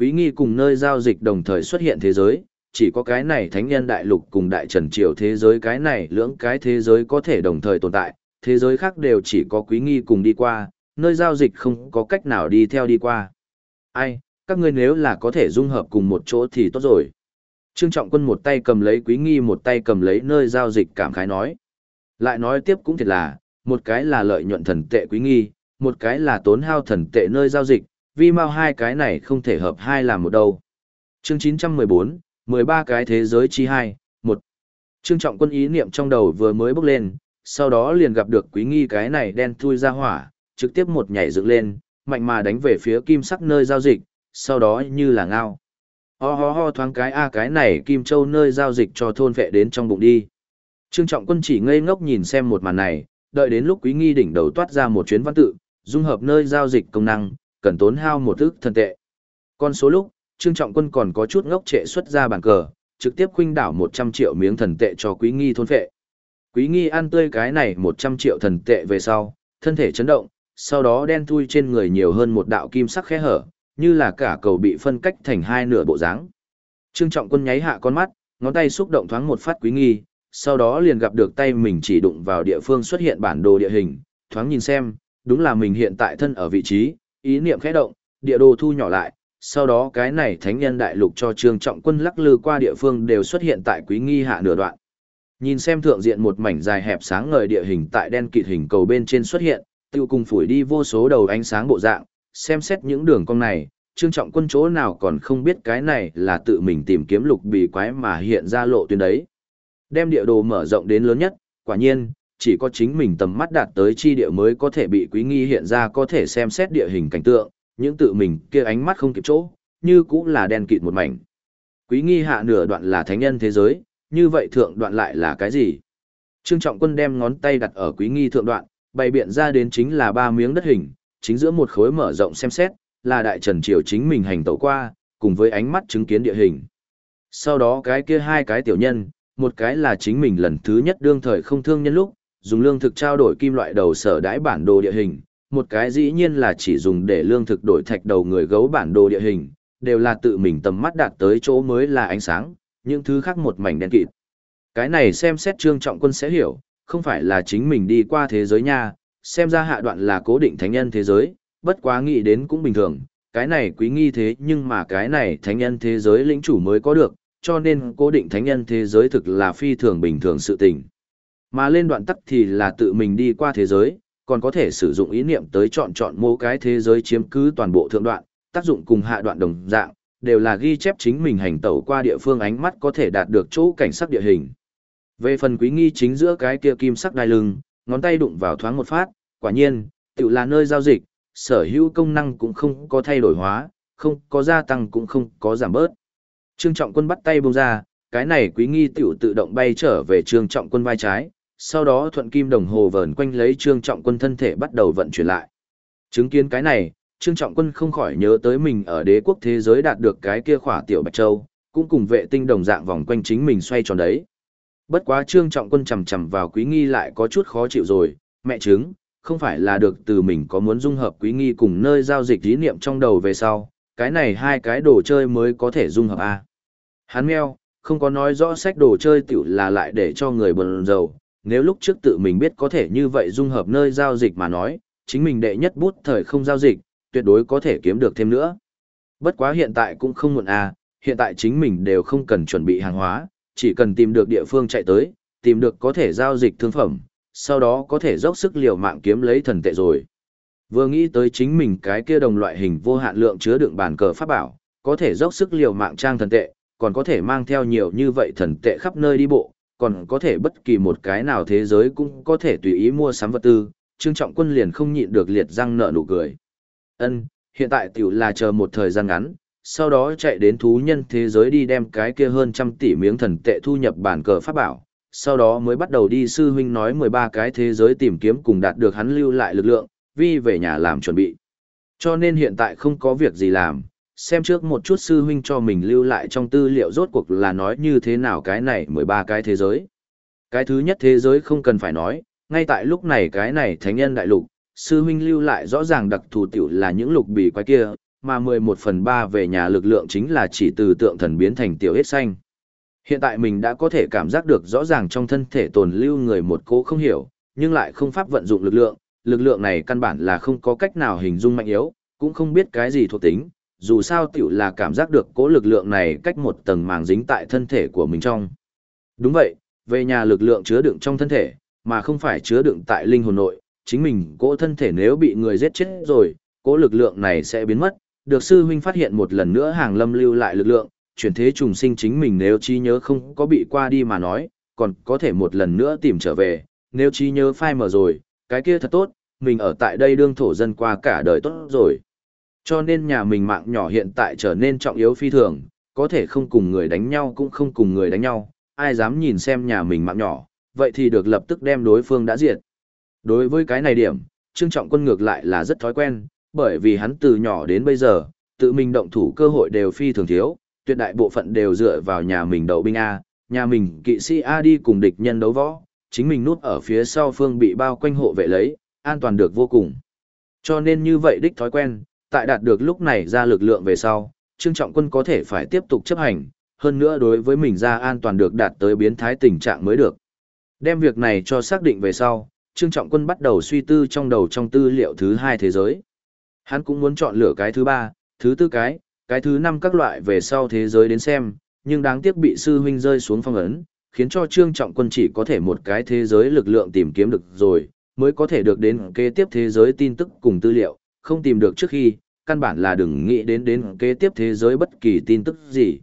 Quý nghi cùng nơi giao dịch đồng thời xuất hiện thế giới, chỉ có cái này thánh nhân đại lục cùng đại trần triều thế giới cái này lưỡng cái thế giới có thể đồng thời tồn tại, thế giới khác đều chỉ có quý nghi cùng đi qua, nơi giao dịch không có cách nào đi theo đi qua. Ai, các ngươi nếu là có thể dung hợp cùng một chỗ thì tốt rồi. Trương Trọng Quân một tay cầm lấy quý nghi một tay cầm lấy nơi giao dịch cảm khái nói. Lại nói tiếp cũng thiệt là, một cái là lợi nhuận thần tệ quý nghi, một cái là tốn hao thần tệ nơi giao dịch, vì mau hai cái này không thể hợp hai làm một đâu. Chương 914, 13 cái thế giới chi hai, một. Trương Trọng Quân ý niệm trong đầu vừa mới bốc lên, sau đó liền gặp được quý nghi cái này đen thui ra hỏa, trực tiếp một nhảy dựng lên, mạnh mà đánh về phía kim sắc nơi giao dịch, sau đó như là ngao. Ho thoáng cái cái này kim châu nơi giao dịch cho thôn vệ đến trong bụng đi. Trương Trọng Quân chỉ ngây ngốc nhìn xem một màn này, đợi đến lúc quý nghi đỉnh đầu toát ra một chuyến văn tự, dung hợp nơi giao dịch công năng, cần tốn hao một ức thần tệ. Con số lúc, Trương Trọng Quân còn có chút ngốc trệ xuất ra bàn cờ, trực tiếp khuynh đảo 100 triệu miếng thần tệ cho quý nghi thôn vệ. Quý nghi ăn tươi cái này 100 triệu thần tệ về sau, thân thể chấn động, sau đó đen thui trên người nhiều hơn một đạo kim sắc khe hở, như là cả cầu bị phân cách thành hai nửa bộ dáng. Trương Trọng Quân nháy hạ con mắt, ngón tay xúc động thoáng một phát quý nghi, sau đó liền gặp được tay mình chỉ đụng vào địa phương xuất hiện bản đồ địa hình, thoáng nhìn xem, đúng là mình hiện tại thân ở vị trí, ý niệm khẽ động, địa đồ thu nhỏ lại, sau đó cái này thánh nhân đại lục cho Trương Trọng Quân lắc lư qua địa phương đều xuất hiện tại quý nghi hạ nửa đoạn. Nhìn xem thượng diện một mảnh dài hẹp sáng ngời địa hình tại đen kịt hình cầu bên trên xuất hiện, tiêu cùng phủi đi vô số đầu ánh sáng bộ dạng, xem xét những đường cong này, Trương Trọng Quân chỗ nào còn không biết cái này là tự mình tìm kiếm lục bì quái mà hiện ra lộ tuyến đấy. Đem địa đồ mở rộng đến lớn nhất, quả nhiên, chỉ có chính mình tầm mắt đạt tới chi địa mới có thể bị quý nghi hiện ra có thể xem xét địa hình cảnh tượng, những tự mình kia ánh mắt không kịp chỗ, như cũng là đen kịt một mảnh. Quý nghi hạ nửa đoạn là thánh nhân thế giới, như vậy thượng đoạn lại là cái gì? Trương Trọng Quân đem ngón tay đặt ở quý nghi thượng đoạn, bày biện ra đến chính là 3 miếng đất hình, chính giữa một khối mở rộng xem xét, là đại trần triều chính mình hành tẩu qua, cùng với ánh mắt chứng kiến địa hình. Sau đó cái kia hai cái tiểu nhân, một cái là chính mình lần thứ nhất đương thời không thương nhân lúc, dùng lương thực trao đổi kim loại đầu sở đãi bản đồ địa hình, một cái dĩ nhiên là chỉ dùng để lương thực đổi thạch đầu người gấu bản đồ địa hình, đều là tự mình tầm mắt đạt tới chỗ mới là ánh sáng, những thứ khác một mảnh đen kịt. Cái này xem xét Trương Trọng Quân sẽ hiểu, không phải là chính mình đi qua thế giới nha, xem ra hạ đoạn là cố định thánh nhân thế giới, bất quá nghĩ đến cũng bình thường, cái này quý nghi thế nhưng mà cái này thánh nhân thế giới lĩnh chủ mới có được, cho nên cố định thánh nhân thế giới thực là phi thường bình thường sự tình. Mà lên đoạn tắc thì là tự mình đi qua thế giới, còn có thể sử dụng ý niệm tới chọn mỗi cái thế giới chiếm cứ toàn bộ thượng đoạn, tác dụng cùng hạ đoạn đồng dạng, đều là ghi chép chính mình hành tẩu qua địa phương ánh mắt có thể đạt được chỗ cảnh sắc địa hình. Về phần quý nghi chính giữa cái kia kim sắc đai lưng, ngón tay đụng vào thoáng một phát, quả nhiên, tự là nơi giao dịch, sở hữu công năng cũng không có thay đổi hóa, không có gia tăng cũng không có giảm bớt. Trương Trọng Quân bắt tay buông ra, cái này quý nghi tiểu tự động bay trở về Trương Trọng Quân vai trái, sau đó thuận kim đồng hồ vờn quanh lấy Trương Trọng Quân thân thể bắt đầu vận chuyển lại. Chứng kiến cái này, Trương Trọng Quân không khỏi nhớ tới mình ở đế quốc thế giới đạt được cái kia khỏa tiểu bạch châu, cũng cùng vệ tinh đồng dạng vòng quanh chính mình xoay tròn đấy. Bất quá Trương Trọng Quân chầm chầm vào quý nghi lại có chút khó chịu rồi, mẹ chứng, không phải là được từ mình có muốn dung hợp quý nghi cùng nơi giao dịch ý niệm trong đầu về sau, cái này hai cái đồ chơi mới có thể dung hợp a. Hắn meo, không có nói rõ sách đồ chơi tiểu là lại để cho người bần dầu, nếu lúc trước tự mình biết có thể như vậy dung hợp nơi giao dịch mà nói, chính mình đệ nhất bút thời không giao dịch, tuyệt đối có thể kiếm được thêm nữa. Bất quá hiện tại cũng không muộn à, hiện tại chính mình đều không cần chuẩn bị hàng hóa, chỉ cần tìm được địa phương chạy tới, tìm được có thể giao dịch thương phẩm, sau đó có thể dốc sức liều mạng kiếm lấy thần tệ rồi. Vừa nghĩ tới chính mình cái kia đồng loại hình vô hạn lượng chứa đựng bàn cờ pháp bảo, có thể dốc sức liều mạng trang thần tệ, còn có thể mang theo nhiều như vậy thần tệ khắp nơi đi bộ, còn có thể bất kỳ một cái nào thế giới cũng có thể tùy ý mua sắm vật tư, Trương Trọng Quân liền không nhịn được liệt răng nở nụ cười. Hiện tại tiểu là chờ một thời gian ngắn, sau đó chạy đến thú nhân thế giới đi đem cái kia hơn 100 tỷ miếng thần tệ thu nhập bản cờ pháp bảo, sau đó mới bắt đầu đi sư huynh nói 13 cái thế giới tìm kiếm cùng đạt được hắn lưu lại lực lượng, vì về nhà làm chuẩn bị. Cho nên hiện tại không có việc gì làm, xem trước một chút sư huynh cho mình lưu lại trong tư liệu rốt cuộc là nói như thế nào cái này 13 cái thế giới. Cái thứ nhất thế giới không cần phải nói, ngay tại lúc này cái này thánh nhân đại lục, sư huynh lưu lại rõ ràng đặc thù tiểu là những lục bì quái kia, mà 11/3 về nhà lực lượng chính là chỉ từ tượng thần biến thành tiểu hết xanh. Hiện tại mình đã có thể cảm giác được rõ ràng trong thân thể tồn lưu người một cỗ không hiểu, nhưng lại không pháp vận dụng lực lượng này căn bản là không có cách nào hình dung mạnh yếu, cũng không biết cái gì thuộc tính, dù sao tiểu là cảm giác được cỗ lực lượng này cách một tầng màng dính tại thân thể của mình trong. Đúng vậy, về nhà lực lượng chứa đựng trong thân thể, mà không phải chứa đựng tại linh hồn nội, chính mình cỗ thân thể nếu bị người giết chết rồi, cỗ lực lượng này sẽ biến mất, được sư huynh phát hiện một lần nữa hàng lâm lưu lại lực lượng, chuyển thế trùng sinh chính mình nếu trí nhớ không có bị qua đi mà nói, còn có thể một lần nữa tìm trở về, nếu trí nhớ phai mờ rồi, cái kia thật tốt, mình ở tại đây đương thổ dân qua cả đời tốt rồi. Cho nên nhà mình mạng nhỏ hiện tại trở nên trọng yếu phi thường, có thể không cùng người đánh nhau cũng không cùng người đánh nhau, ai dám nhìn xem nhà mình mạng nhỏ, vậy thì được lập tức đem đối phương đã diệt. Đối với cái này điểm, Trương Trọng Quân ngược lại là rất thói quen, bởi vì hắn từ nhỏ đến bây giờ, tự mình động thủ cơ hội đều phi thường thiếu, tuyệt đại bộ phận đều dựa vào nhà mình đậu binh A, nhà mình kỵ sĩ A đi cùng địch nhân đấu võ, chính mình núp ở phía sau phương bị bao quanh hộ vệ lấy, an toàn được vô cùng. Cho nên như vậy đích thói quen, tại đạt được lúc này ra lực lượng về sau, Trương Trọng Quân có thể phải tiếp tục chấp hành, hơn nữa đối với mình ra an toàn được đạt tới biến thái tình trạng mới được. Đem việc này cho xác định về sau, Trương Trọng Quân bắt đầu suy tư trong đầu trong tư liệu thứ 2 thế giới. Hắn cũng muốn chọn lựa cái thứ 3, thứ 4 cái thứ 5 các loại về sau thế giới đến xem, nhưng đáng tiếc bị sư huynh rơi xuống phong ấn, khiến cho Trương Trọng Quân chỉ có thể một cái thế giới lực lượng tìm kiếm được rồi, mới có thể được đến kế tiếp thế giới tin tức cùng tư liệu, không tìm được trước khi, căn bản là đừng nghĩ đến kế tiếp thế giới bất kỳ tin tức gì.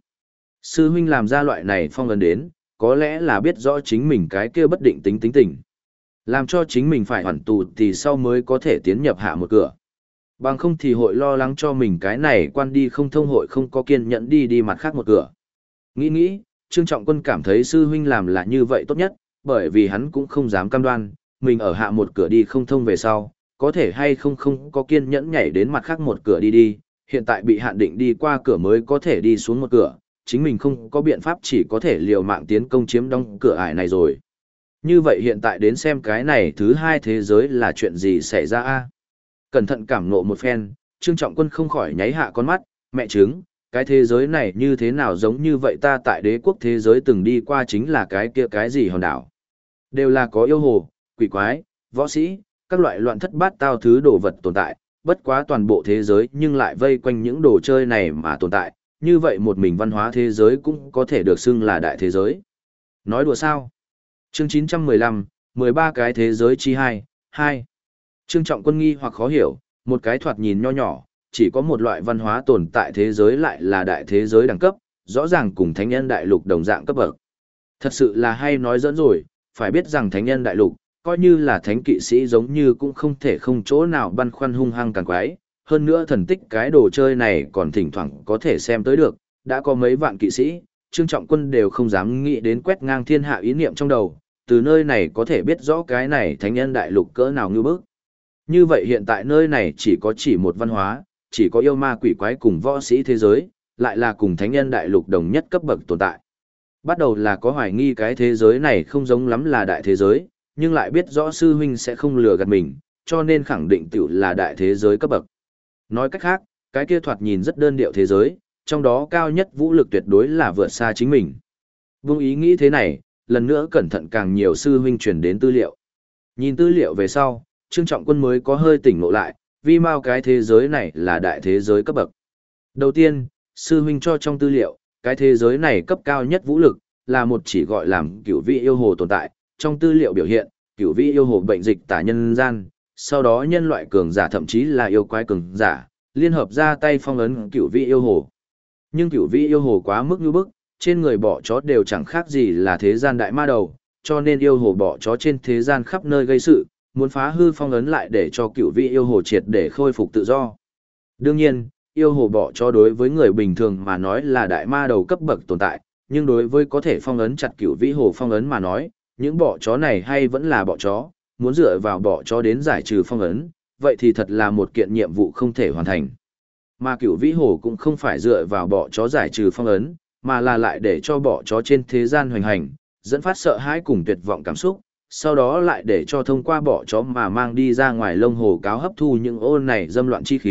Sư huynh làm ra loại này phong ấn đến, có lẽ là biết rõ chính mình cái kia bất định tính tình. Làm cho chính mình phải hoàn tù thì sau mới có thể tiến nhập hạ một cửa. Bằng không thì hội lo lắng cho mình cái này quan đi không thông hội không có kiên nhẫn đi mặt khác một cửa. Nghĩ, Trương Trọng Quân cảm thấy sư huynh làm là như vậy tốt nhất, bởi vì hắn cũng không dám cam đoan, mình ở hạ một cửa đi không thông về sau, có thể hay không có kiên nhẫn nhảy đến mặt khác một cửa đi, hiện tại bị hạn định đi qua cửa mới có thể đi xuống một cửa, chính mình không có biện pháp chỉ có thể liều mạng tiến công chiếm đóng cửa ải này rồi. Như vậy hiện tại đến xem cái này thứ 2 thế giới là chuyện gì xảy ra a? Cẩn thận cảm ngộ một phen, Trương Trọng Quân không khỏi nháy hạ con mắt, mẹ chứng, cái thế giới này như thế nào giống như vậy ta tại đế quốc thế giới từng đi qua chính là cái kia cái gì hòn đảo. Đều là có yêu hồ, quỷ quái, võ sĩ, các loại loạn thất bát tao thứ đồ vật tồn tại, bất quá toàn bộ thế giới nhưng lại vây quanh những đồ chơi này mà tồn tại, như vậy một mình văn hóa thế giới cũng có thể được xưng là đại thế giới. Nói đùa sao? Chương 915, 13 cái thế giới chi 2. Trương Trọng Quân nghi hoặc khó hiểu, một cái thoạt nhìn nho nhỏ, chỉ có một loại văn hóa tồn tại thế giới lại là đại thế giới đẳng cấp, rõ ràng cùng Thánh Nhân Đại Lục đồng dạng cấp bậc. Thật sự là hay nói dẫn rồi, phải biết rằng Thánh Nhân Đại Lục, coi như là thánh kỵ sĩ giống như cũng không thể không chỗ nào băn khoăn hung hăng càng quái, hơn nữa thần tích cái đồ chơi này còn thỉnh thoảng có thể xem tới được, đã có mấy vạn kỵ sĩ, Trương Trọng Quân đều không dám nghĩ đến quét ngang thiên hạ ý niệm trong đầu, từ nơi này có thể biết rõ cái này Thánh Nhân Đại Lục cỡ nào như bức. Như vậy hiện tại nơi này chỉ một văn hóa, chỉ có yêu ma quỷ quái cùng võ sĩ thế giới, lại là cùng Thánh Nhân Đại Lục đồng nhất cấp bậc tồn tại. Bắt đầu là có hoài nghi cái thế giới này không giống lắm là đại thế giới, nhưng lại biết rõ sư huynh sẽ không lừa gạt mình, cho nên khẳng định tiểu là đại thế giới cấp bậc. Nói cách khác, cái kia thoạt nhìn rất đơn điệu thế giới, trong đó cao nhất vũ lực tuyệt đối là vượt xa chính mình. Vương ý nghĩ thế này, lần nữa cẩn thận càng nhiều sư huynh truyền đến tư liệu. Nhìn tư liệu về sau, Trương Trọng Quân mới có hơi tỉnh ngộ lại, vì mau cái thế giới này là đại thế giới cấp bậc. Đầu tiên, sư huynh cho trong tư liệu, cái thế giới này cấp cao nhất vũ lực, là một chỉ gọi làm cửu vị yêu hồ tồn tại, trong tư liệu biểu hiện, cửu vị yêu hồ bệnh dịch tả nhân gian, sau đó nhân loại cường giả thậm chí là yêu quái cường giả, liên hợp ra tay phong ấn cửu vị yêu hồ. Nhưng cửu vị yêu hồ quá mức như bức, trên người bọ chó đều chẳng khác gì là thế gian đại ma đầu, cho nên yêu hồ bọ chó trên thế gian khắp nơi gây sự, muốn phá hư phong ấn lại để cho cửu vị yêu hồ triệt để khôi phục tự do. Đương nhiên, yêu hồ bọ chó đối với người bình thường mà nói là đại ma đầu cấp bậc tồn tại, nhưng đối với có thể phong ấn chặt cửu vị hồ phong ấn mà nói, những bọ chó này hay vẫn là bọ chó, muốn dựa vào bọ chó đến giải trừ phong ấn, vậy thì thật là một kiện nhiệm vụ không thể hoàn thành. Mà cửu vĩ hồ cũng không phải dựa vào bọ chó giải trừ phong ấn, mà là lại để cho bọ chó trên thế gian hoành hành, dẫn phát sợ hãi cùng tuyệt vọng cảm xúc, sau đó lại để cho thông qua bọ chó mà mang đi ra ngoài lông hồ cáo hấp thu những ôn này dâm loạn chi khí,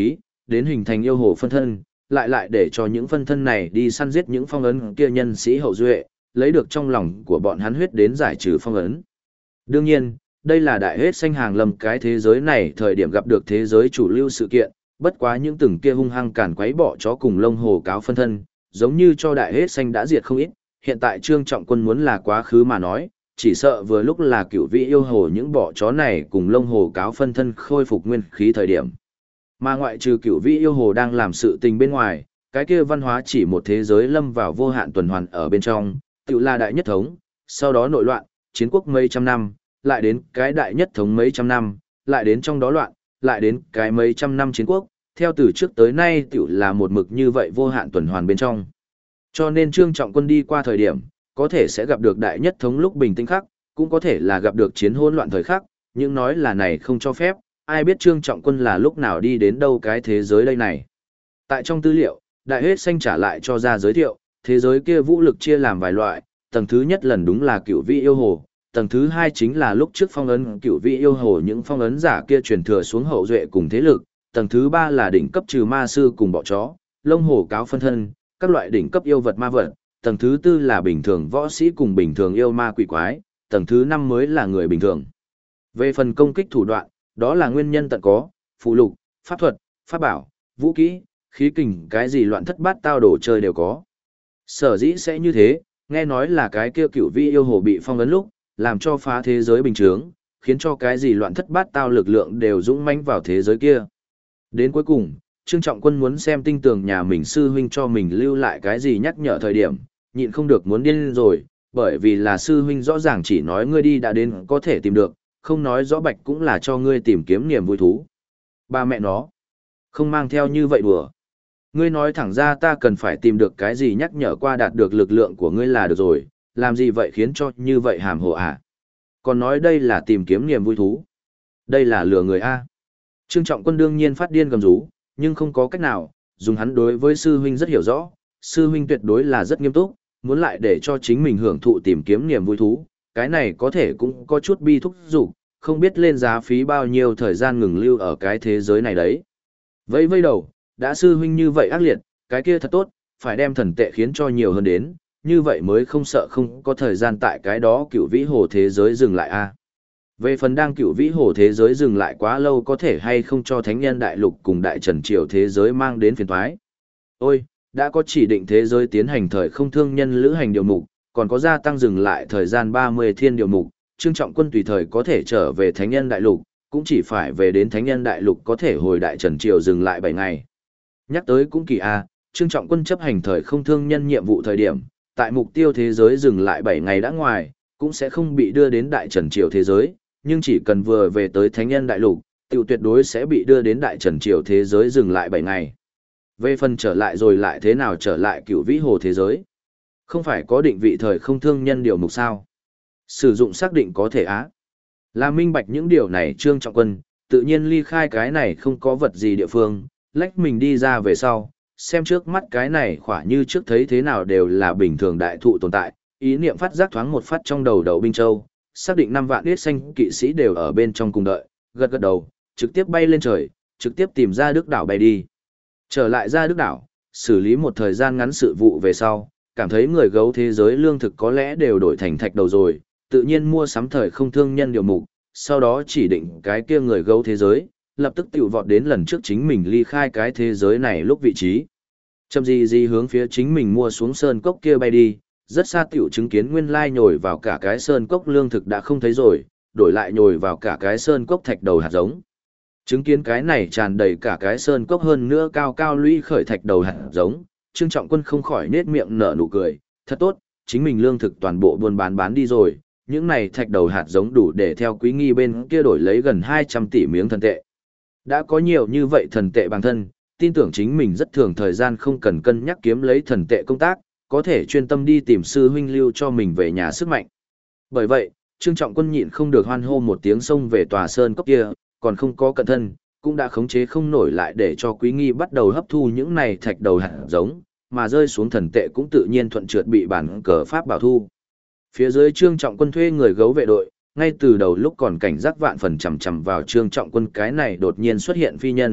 đến hình thành yêu hồ phân thân, lại để cho những phân thân này đi săn giết những phong ấn kia nhân sĩ hậu duệ, lấy được trong lòng của bọn hắn huyết đến giải trừ phong ấn. Đương nhiên, đây là đại hết xanh hàng lâm cái thế giới này thời điểm gặp được thế giới chủ lưu sự kiện, bất quá những từng kia hung hăng càn quấy bỏ chó cùng lông hồ cáo phân thân, giống như cho đại hết xanh đã diệt không ít, hiện tại Trương Trọng Quân muốn là quá khứ mà nói, chỉ sợ vừa lúc là cửu vị yêu hồ những bỏ chó này cùng lông hồ cáo phân thân khôi phục nguyên khí thời điểm. Mà ngoại trừ cửu vị yêu hồ đang làm sự tình bên ngoài, cái kia văn hóa chỉ một thế giới lâm vào vô hạn tuần hoàn ở bên trong, tự là đại nhất thống, sau đó nội loạn, chiến quốc mấy trăm năm, lại đến cái đại nhất thống mấy trăm năm, lại đến trong đó loạn, lại đến cái mấy trăm năm chiến quốc, theo từ trước tới nay tự là một mực như vậy vô hạn tuần hoàn bên trong. Cho nên Trương Trọng Quân đi qua thời điểm, có thể sẽ gặp được đại nhất thống lúc bình tĩnh khắc, cũng có thể là gặp được chiến hỗn loạn thời khắc, nhưng nói là này không cho phép, ai biết Trương Trọng Quân là lúc nào đi đến đâu cái thế giới đây này. Tại trong tư liệu, đại hết xanh trả lại cho ra giới thiệu, thế giới kia vũ lực chia làm vài loại, tầng thứ nhất lần đúng là cửu vị yêu hồ, tầng thứ hai chính là lúc trước phong ấn cửu vị yêu hồ những phong ấn giả kia truyền thừa xuống hậu duệ cùng thế lực, tầng thứ ba là đỉnh cấp trừ ma sư cùng bọ chó, lông hồ cáo phân thân, các loại đỉnh cấp yêu vật ma vật, tầng thứ tư là bình thường võ sĩ cùng bình thường yêu ma quỷ quái, tầng thứ năm mới là người bình thường. Về phần công kích thủ đoạn, đó là nguyên nhân tận có, phụ lục, pháp thuật, pháp bảo, vũ kỹ, khí kình, cái gì loạn thất bát tao đồ chơi đều có. Sở dĩ sẽ như thế, nghe nói là cái kia cửu vị yêu hồ bị phong ấn lúc, làm cho phá thế giới bình thường, khiến cho cái gì loạn thất bát tao lực lượng đều dũng mãnh vào thế giới kia. Đến cuối cùng, Trương Trọng Quân muốn xem tinh tường nhà mình sư huynh cho mình lưu lại cái gì nhắc nhở thời điểm, nhịn không được muốn điên rồi, bởi vì là sư huynh rõ ràng chỉ nói ngươi đi đã đến có thể tìm được, không nói rõ bạch cũng là cho ngươi tìm kiếm niềm vui thú. Ba mẹ nó, không mang theo như vậy đùa. Ngươi nói thẳng ra ta cần phải tìm được cái gì nhắc nhở qua đạt được lực lượng của ngươi là được rồi, làm gì vậy khiến cho như vậy hàm hồ à? Còn nói đây là tìm kiếm niềm vui thú. Đây là lừa người A. Trương Trọng Quân đương nhiên phát điên gầm rú, nhưng không có cách nào, dùng hắn đối với sư huynh rất hiểu rõ, sư huynh tuyệt đối là rất nghiêm túc, muốn lại để cho chính mình hưởng thụ tìm kiếm niềm vui thú, cái này có thể cũng có chút bi thúc dục, không biết lên giá phí bao nhiêu thời gian ngừng lưu ở cái thế giới này đấy. Vẫy vây đầu, đã sư huynh như vậy ác liệt, cái kia thật tốt, phải đem thần tệ khiến cho nhiều hơn đến, như vậy mới không sợ không có thời gian tại cái đó cửu vĩ hồ thế giới dừng lại a. Về phần đang cửu vĩ hồ thế giới dừng lại quá lâu có thể hay không cho thánh nhân đại lục cùng đại trần triều thế giới mang đến phiền toái. Ôi, đã có chỉ định thế giới tiến hành thời không thương nhân lữ hành điều mục, còn có gia tăng dừng lại thời gian 30 thiên điều mục, Trương Trọng Quân tùy thời có thể trở về thánh nhân đại lục, cũng chỉ phải về đến thánh nhân đại lục có thể hồi đại trần triều dừng lại 7 ngày. Nhắc tới cũng kỳ a, Trương Trọng Quân chấp hành thời không thương nhân nhiệm vụ thời điểm, tại mục tiêu thế giới dừng lại 7 ngày đã ngoài, cũng sẽ không bị đưa đến đại trần triều thế giới, nhưng chỉ cần vừa về tới thánh nhân đại lục, tiểu tuyệt đối sẽ bị đưa đến đại trần triều thế giới dừng lại 7 ngày. Về phần trở lại rồi lại thế nào trở lại cửu vĩ hồ thế giới? Không phải có định vị thời không thương nhân điều mục sao? Sử dụng xác định có thể á. Là minh bạch những điều này Trương Trọng Quân, tự nhiên ly khai cái này không có vật gì địa phương, lách mình đi ra về sau, xem trước mắt cái này khỏa như trước thấy thế nào đều là bình thường đại thụ tồn tại, ý niệm phát giác thoáng một phát trong đầu đầu Binh Châu, xác định 5 vạn huyết xanh kỵ sĩ đều ở bên trong cùng đợi, gật gật đầu, trực tiếp bay lên trời, trực tiếp tìm ra Đức đảo bay đi. Trở lại ra Đức đảo, xử lý một thời gian ngắn sự vụ về sau, cảm thấy người gấu thế giới lương thực có lẽ đều đổi thành thạch đầu rồi, tự nhiên mua sắm thời không thương nhân điều mục, sau đó chỉ định cái kia người gấu thế giới, lập tức tiểu vọt đến lần trước chính mình ly khai cái thế giới này lúc vị trí. Chậm gì hướng phía chính mình mua xuống sơn cốc kia bay đi, rất xa tiểu chứng kiến nguyên lai nhồi vào cả cái sơn cốc lương thực đã không thấy rồi, đổi lại nhồi vào cả cái sơn cốc thạch đầu hạt giống. Chứng kiến cái này tràn đầy cả cái sơn cốc hơn nữa cao cao lũy khởi thạch đầu hạt giống, Trương Trọng Quân không khỏi nết miệng nở nụ cười, thật tốt, chính mình lương thực toàn bộ buôn bán đi rồi, những này thạch đầu hạt giống đủ để theo quý nghi bên kia đổi lấy gần 200 tỷ miếng thần tệ. Đã có nhiều như vậy thần tệ bằng thân, tin tưởng chính mình rất thường thời gian không cần cân nhắc kiếm lấy thần tệ công tác, có thể chuyên tâm đi tìm sư huynh lưu cho mình về nhà sức mạnh. Bởi vậy, Trương Trọng Quân nhịn không được hoan hô một tiếng xông về tòa sơn cốc kia, còn không có cận thân, cũng đã khống chế không nổi lại để cho quý nghi bắt đầu hấp thu những này thạch đầu hạt giống, mà rơi xuống thần tệ cũng tự nhiên thuận trượt bị bản cờ pháp bảo thu. Phía dưới Trương Trọng Quân thuê người gấu vệ đội, ngay từ đầu lúc còn cảnh giác vạn phần chằm chằm vào Trương Trọng Quân cái này đột nhiên xuất hiện phi nhân,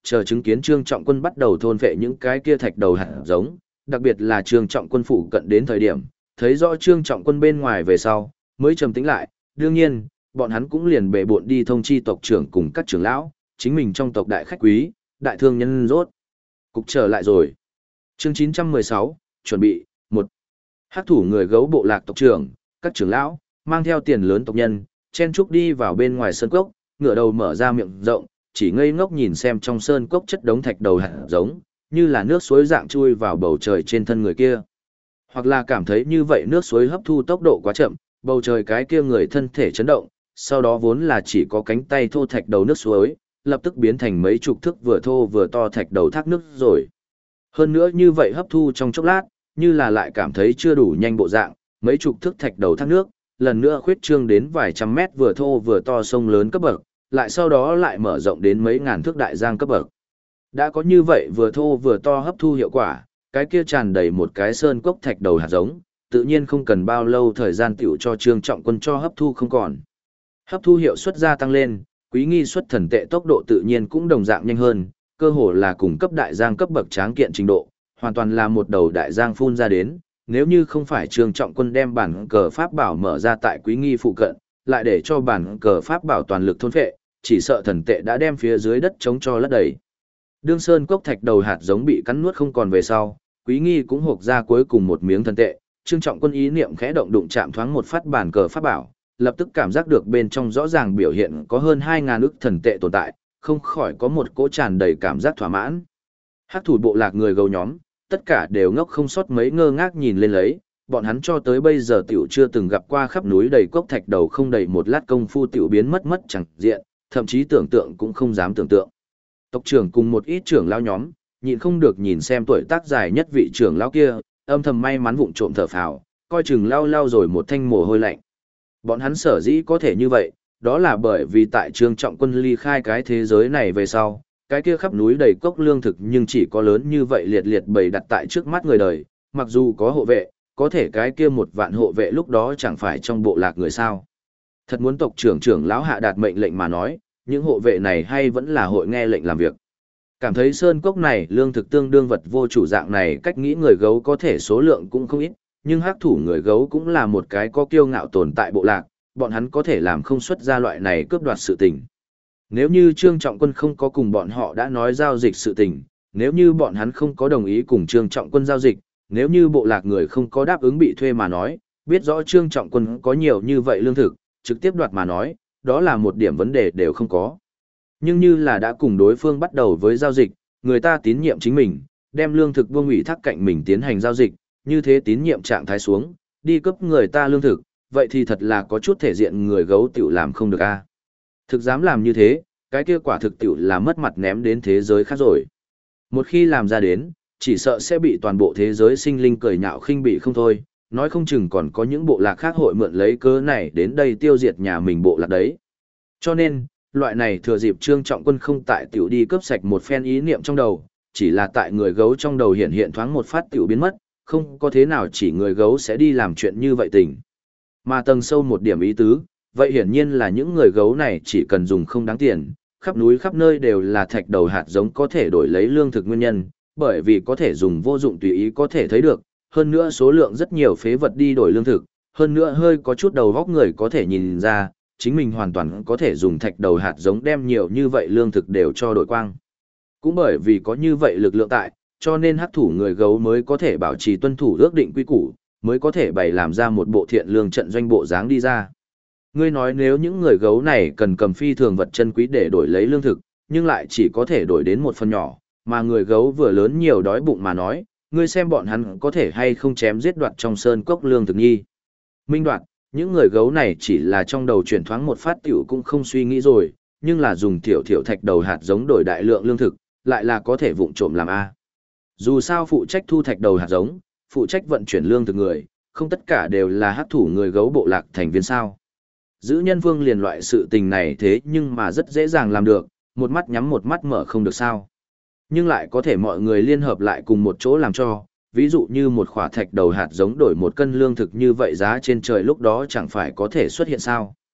chờ chứng kiến Trương Trọng Quân bắt đầu thôn phệ những cái kia thạch đầu hạt giống, đặc biệt là Trương Trọng Quân phụ cận đến thời điểm, thấy rõ Trương Trọng Quân bên ngoài về sau, mới trầm tĩnh lại, đương nhiên, bọn hắn cũng liền bệ bộn đi thông chi tộc trưởng cùng các trưởng lão, chính mình trong tộc đại khách quý, đại thương nhân rốt. Cục trở lại rồi. Chương 916, chuẩn bị, 1. Hắc thủ người gấu bộ lạc tộc trưởng, các trưởng lão, mang theo tiền lớn tộc nhân, chen trúc đi vào bên ngoài sơn cốc, ngửa đầu mở ra miệng rộng, chỉ ngây ngốc nhìn xem trong sơn cốc chất đống thạch đầu hạt giống, như là nước suối dạng chui vào bầu trời trên thân người kia. Hoặc là cảm thấy như vậy nước suối hấp thu tốc độ quá chậm, bầu trời cái kia người thân thể chấn động, sau đó vốn là chỉ có cánh tay thô thạch đầu nước suối, lập tức biến thành mấy chục thước vừa thô vừa to thạch đầu thác nước rồi. Hơn nữa như vậy hấp thu trong chốc lát, như là lại cảm thấy chưa đủ nhanh bộ dạng, mấy chục thước thạch đầu thác nước, lần nữa khuyết trương đến vài trăm mét vừa thô vừa to sông lớn cấp bậc, lại sau đó lại mở rộng đến mấy ngàn thước đại giang cấp bậc. Đã có như vậy vừa thô vừa to hấp thu hiệu quả, cái kia tràn đầy một cái sơn cốc thạch đầu hạt giống, tự nhiên không cần bao lâu thời gian tiểu cho Trương Trọng Quân cho hấp thu không còn. Hấp thu hiệu suất gia tăng lên, quý nghi xuất thần tệ tốc độ tự nhiên cũng đồng dạng nhanh hơn, cơ hồ là cùng cấp đại giang cấp bậc tráng kiện trình độ, hoàn toàn là một đầu đại giang phun ra đến, nếu như không phải Trương Trọng Quân đem bản cờ pháp bảo mở ra tại quý nghi phụ cận, lại để cho bản cờ pháp bảo toàn lực thôn phệ, chỉ sợ thần tệ đã đem phía dưới đất chống cho lấp đầy. Đương sơn cốc thạch đầu hạt giống bị cắn nuốt không còn về sau, quý nghi cũng hộc ra cuối cùng một miếng thần tệ, Trương Trọng Quân ý niệm khẽ động đụng chạm thoáng một phát bản cờ pháp bảo, lập tức cảm giác được bên trong rõ ràng biểu hiện có hơn 2.000 ức thần tệ tồn tại, không khỏi có một cỗ tràn đầy cảm giác thỏa mãn. Hắc thủ bộ lạc người gấu nhóm, tất cả đều ngốc không sót mấy ngơ ngác nhìn lên lấy, bọn hắn cho tới bây giờ tiểu chưa từng gặp qua khắp núi đầy cốc thạch đầu không đầy một lát công phu tiểu biến mất chẳng diện, thậm chí tưởng tượng cũng không dám tưởng tượng. Tộc trưởng cùng một ít trưởng lão nhóm, nhịn không được nhìn xem tuổi tác dài nhất vị trưởng lão kia, âm thầm may mắn vụng trộm thở phào, coi chừng lau rồi một thanh mồ hôi lạnh. Bọn hắn sở dĩ có thể như vậy, đó là bởi vì tại Trương Trọng Quân ly khai cái thế giới này về sau, cái kia khắp núi đầy cốc lương thực nhưng chỉ có lớn như vậy liệt liệt bày đặt tại trước mắt người đời, mặc dù có hộ vệ, có thể cái kia 1.000 hộ vệ lúc đó chẳng phải trong bộ lạc người sao. Thật muốn tộc trưởng lão hạ đạt mệnh lệnh mà nói, những hộ vệ này hay vẫn là hội nghe lệnh làm việc. Cảm thấy sơn cốc này lương thực tương đương vật vô chủ dạng này cách nghĩ người gấu có thể số lượng cũng không ít, nhưng hắc thủ người gấu cũng là một cái có kiêu ngạo tồn tại bộ lạc, bọn hắn có thể làm không xuất ra loại này cướp đoạt sự tình. Nếu như Trương Trọng Quân không có cùng bọn họ đã nói giao dịch sự tình, nếu như bọn hắn không có đồng ý cùng Trương Trọng Quân giao dịch, nếu như bộ lạc người không có đáp ứng bị thuê mà nói, biết rõ Trương Trọng Quân có nhiều như vậy lương thực, trực tiếp đoạt mà nói, đó là một điểm vấn đề đều không có. Nhưng như là đã cùng đối phương bắt đầu với giao dịch, người ta tín nhiệm chính mình, đem lương thực buông ủy thác cạnh mình tiến hành giao dịch, như thế tín nhiệm trạng thái xuống, đi cướp người ta lương thực, vậy thì thật là có chút thể diện người gấu tiểu làm không được a. Thực dám làm như thế, cái kia quả thực tiểu là mất mặt ném đến thế giới khác rồi. Một khi làm ra đến, chỉ sợ sẽ bị toàn bộ thế giới sinh linh cười nhạo khinh bị không thôi, nói không chừng còn có những bộ lạc khác hội mượn lấy cớ này đến đây tiêu diệt nhà mình bộ lạc đấy. Cho nên, loại này thừa dịp Trương Trọng Quân không tại tiểu đi cướp sạch một phen ý niệm trong đầu, chỉ là tại người gấu trong đầu hiện hiện thoáng một phát tiểu biến mất, không có thế nào chỉ người gấu sẽ đi làm chuyện như vậy tình. Mà tầng sâu một điểm ý tứ, vậy hiển nhiên là những người gấu này chỉ cần dùng không đáng tiền, khắp núi khắp nơi đều là thạch đầu hạt giống có thể đổi lấy lương thực nguyên nhân, bởi vì có thể dùng vô dụng tùy ý có thể thấy được, hơn nữa số lượng rất nhiều phế vật đi đổi lương thực, hơn nữa hơi có chút đầu góc người có thể nhìn ra, chính mình hoàn toàn có thể dùng thạch đầu hạt giống đem nhiều như vậy lương thực đều cho đổi quang. Cũng bởi vì có như vậy lực lượng tại, cho nên hắc thủ người gấu mới có thể bảo trì tuân thủ ước định quy củ, mới có thể bày làm ra một bộ thiện lương trận doanh bộ dáng đi ra. Ngươi nói nếu những người gấu này cần cầm phi thường vật chân quý để đổi lấy lương thực, nhưng lại chỉ có thể đổi đến một phần nhỏ, mà người gấu vừa lớn nhiều đói bụng mà nói, ngươi xem bọn hắn có thể hay không chém giết đoạt trong sơn cốc lương thực nhi. Minh đoạt, những người gấu này chỉ là trong đầu chuyển thoáng một phát tiểu cũng không suy nghĩ rồi, nhưng là dùng tiểu thạch đầu hạt giống đổi đại lượng lương thực, lại là có thể vụng trộm làm A. Dù sao phụ trách thu thạch đầu hạt giống, phụ trách vận chuyển lương thực người, không tất cả đều là hắc thủ người gấu bộ lạc thành viên sao. Giữ nhân vương liền loại sự tình này thế nhưng mà rất dễ dàng làm được, một mắt nhắm một mắt mở không được sao. Nhưng lại có thể mọi người liên hợp lại cùng một chỗ làm cho, ví dụ như một khỏa thạch đầu hạt giống đổi một cân lương thực như vậy giá trên trời lúc đó chẳng phải có thể xuất hiện sao.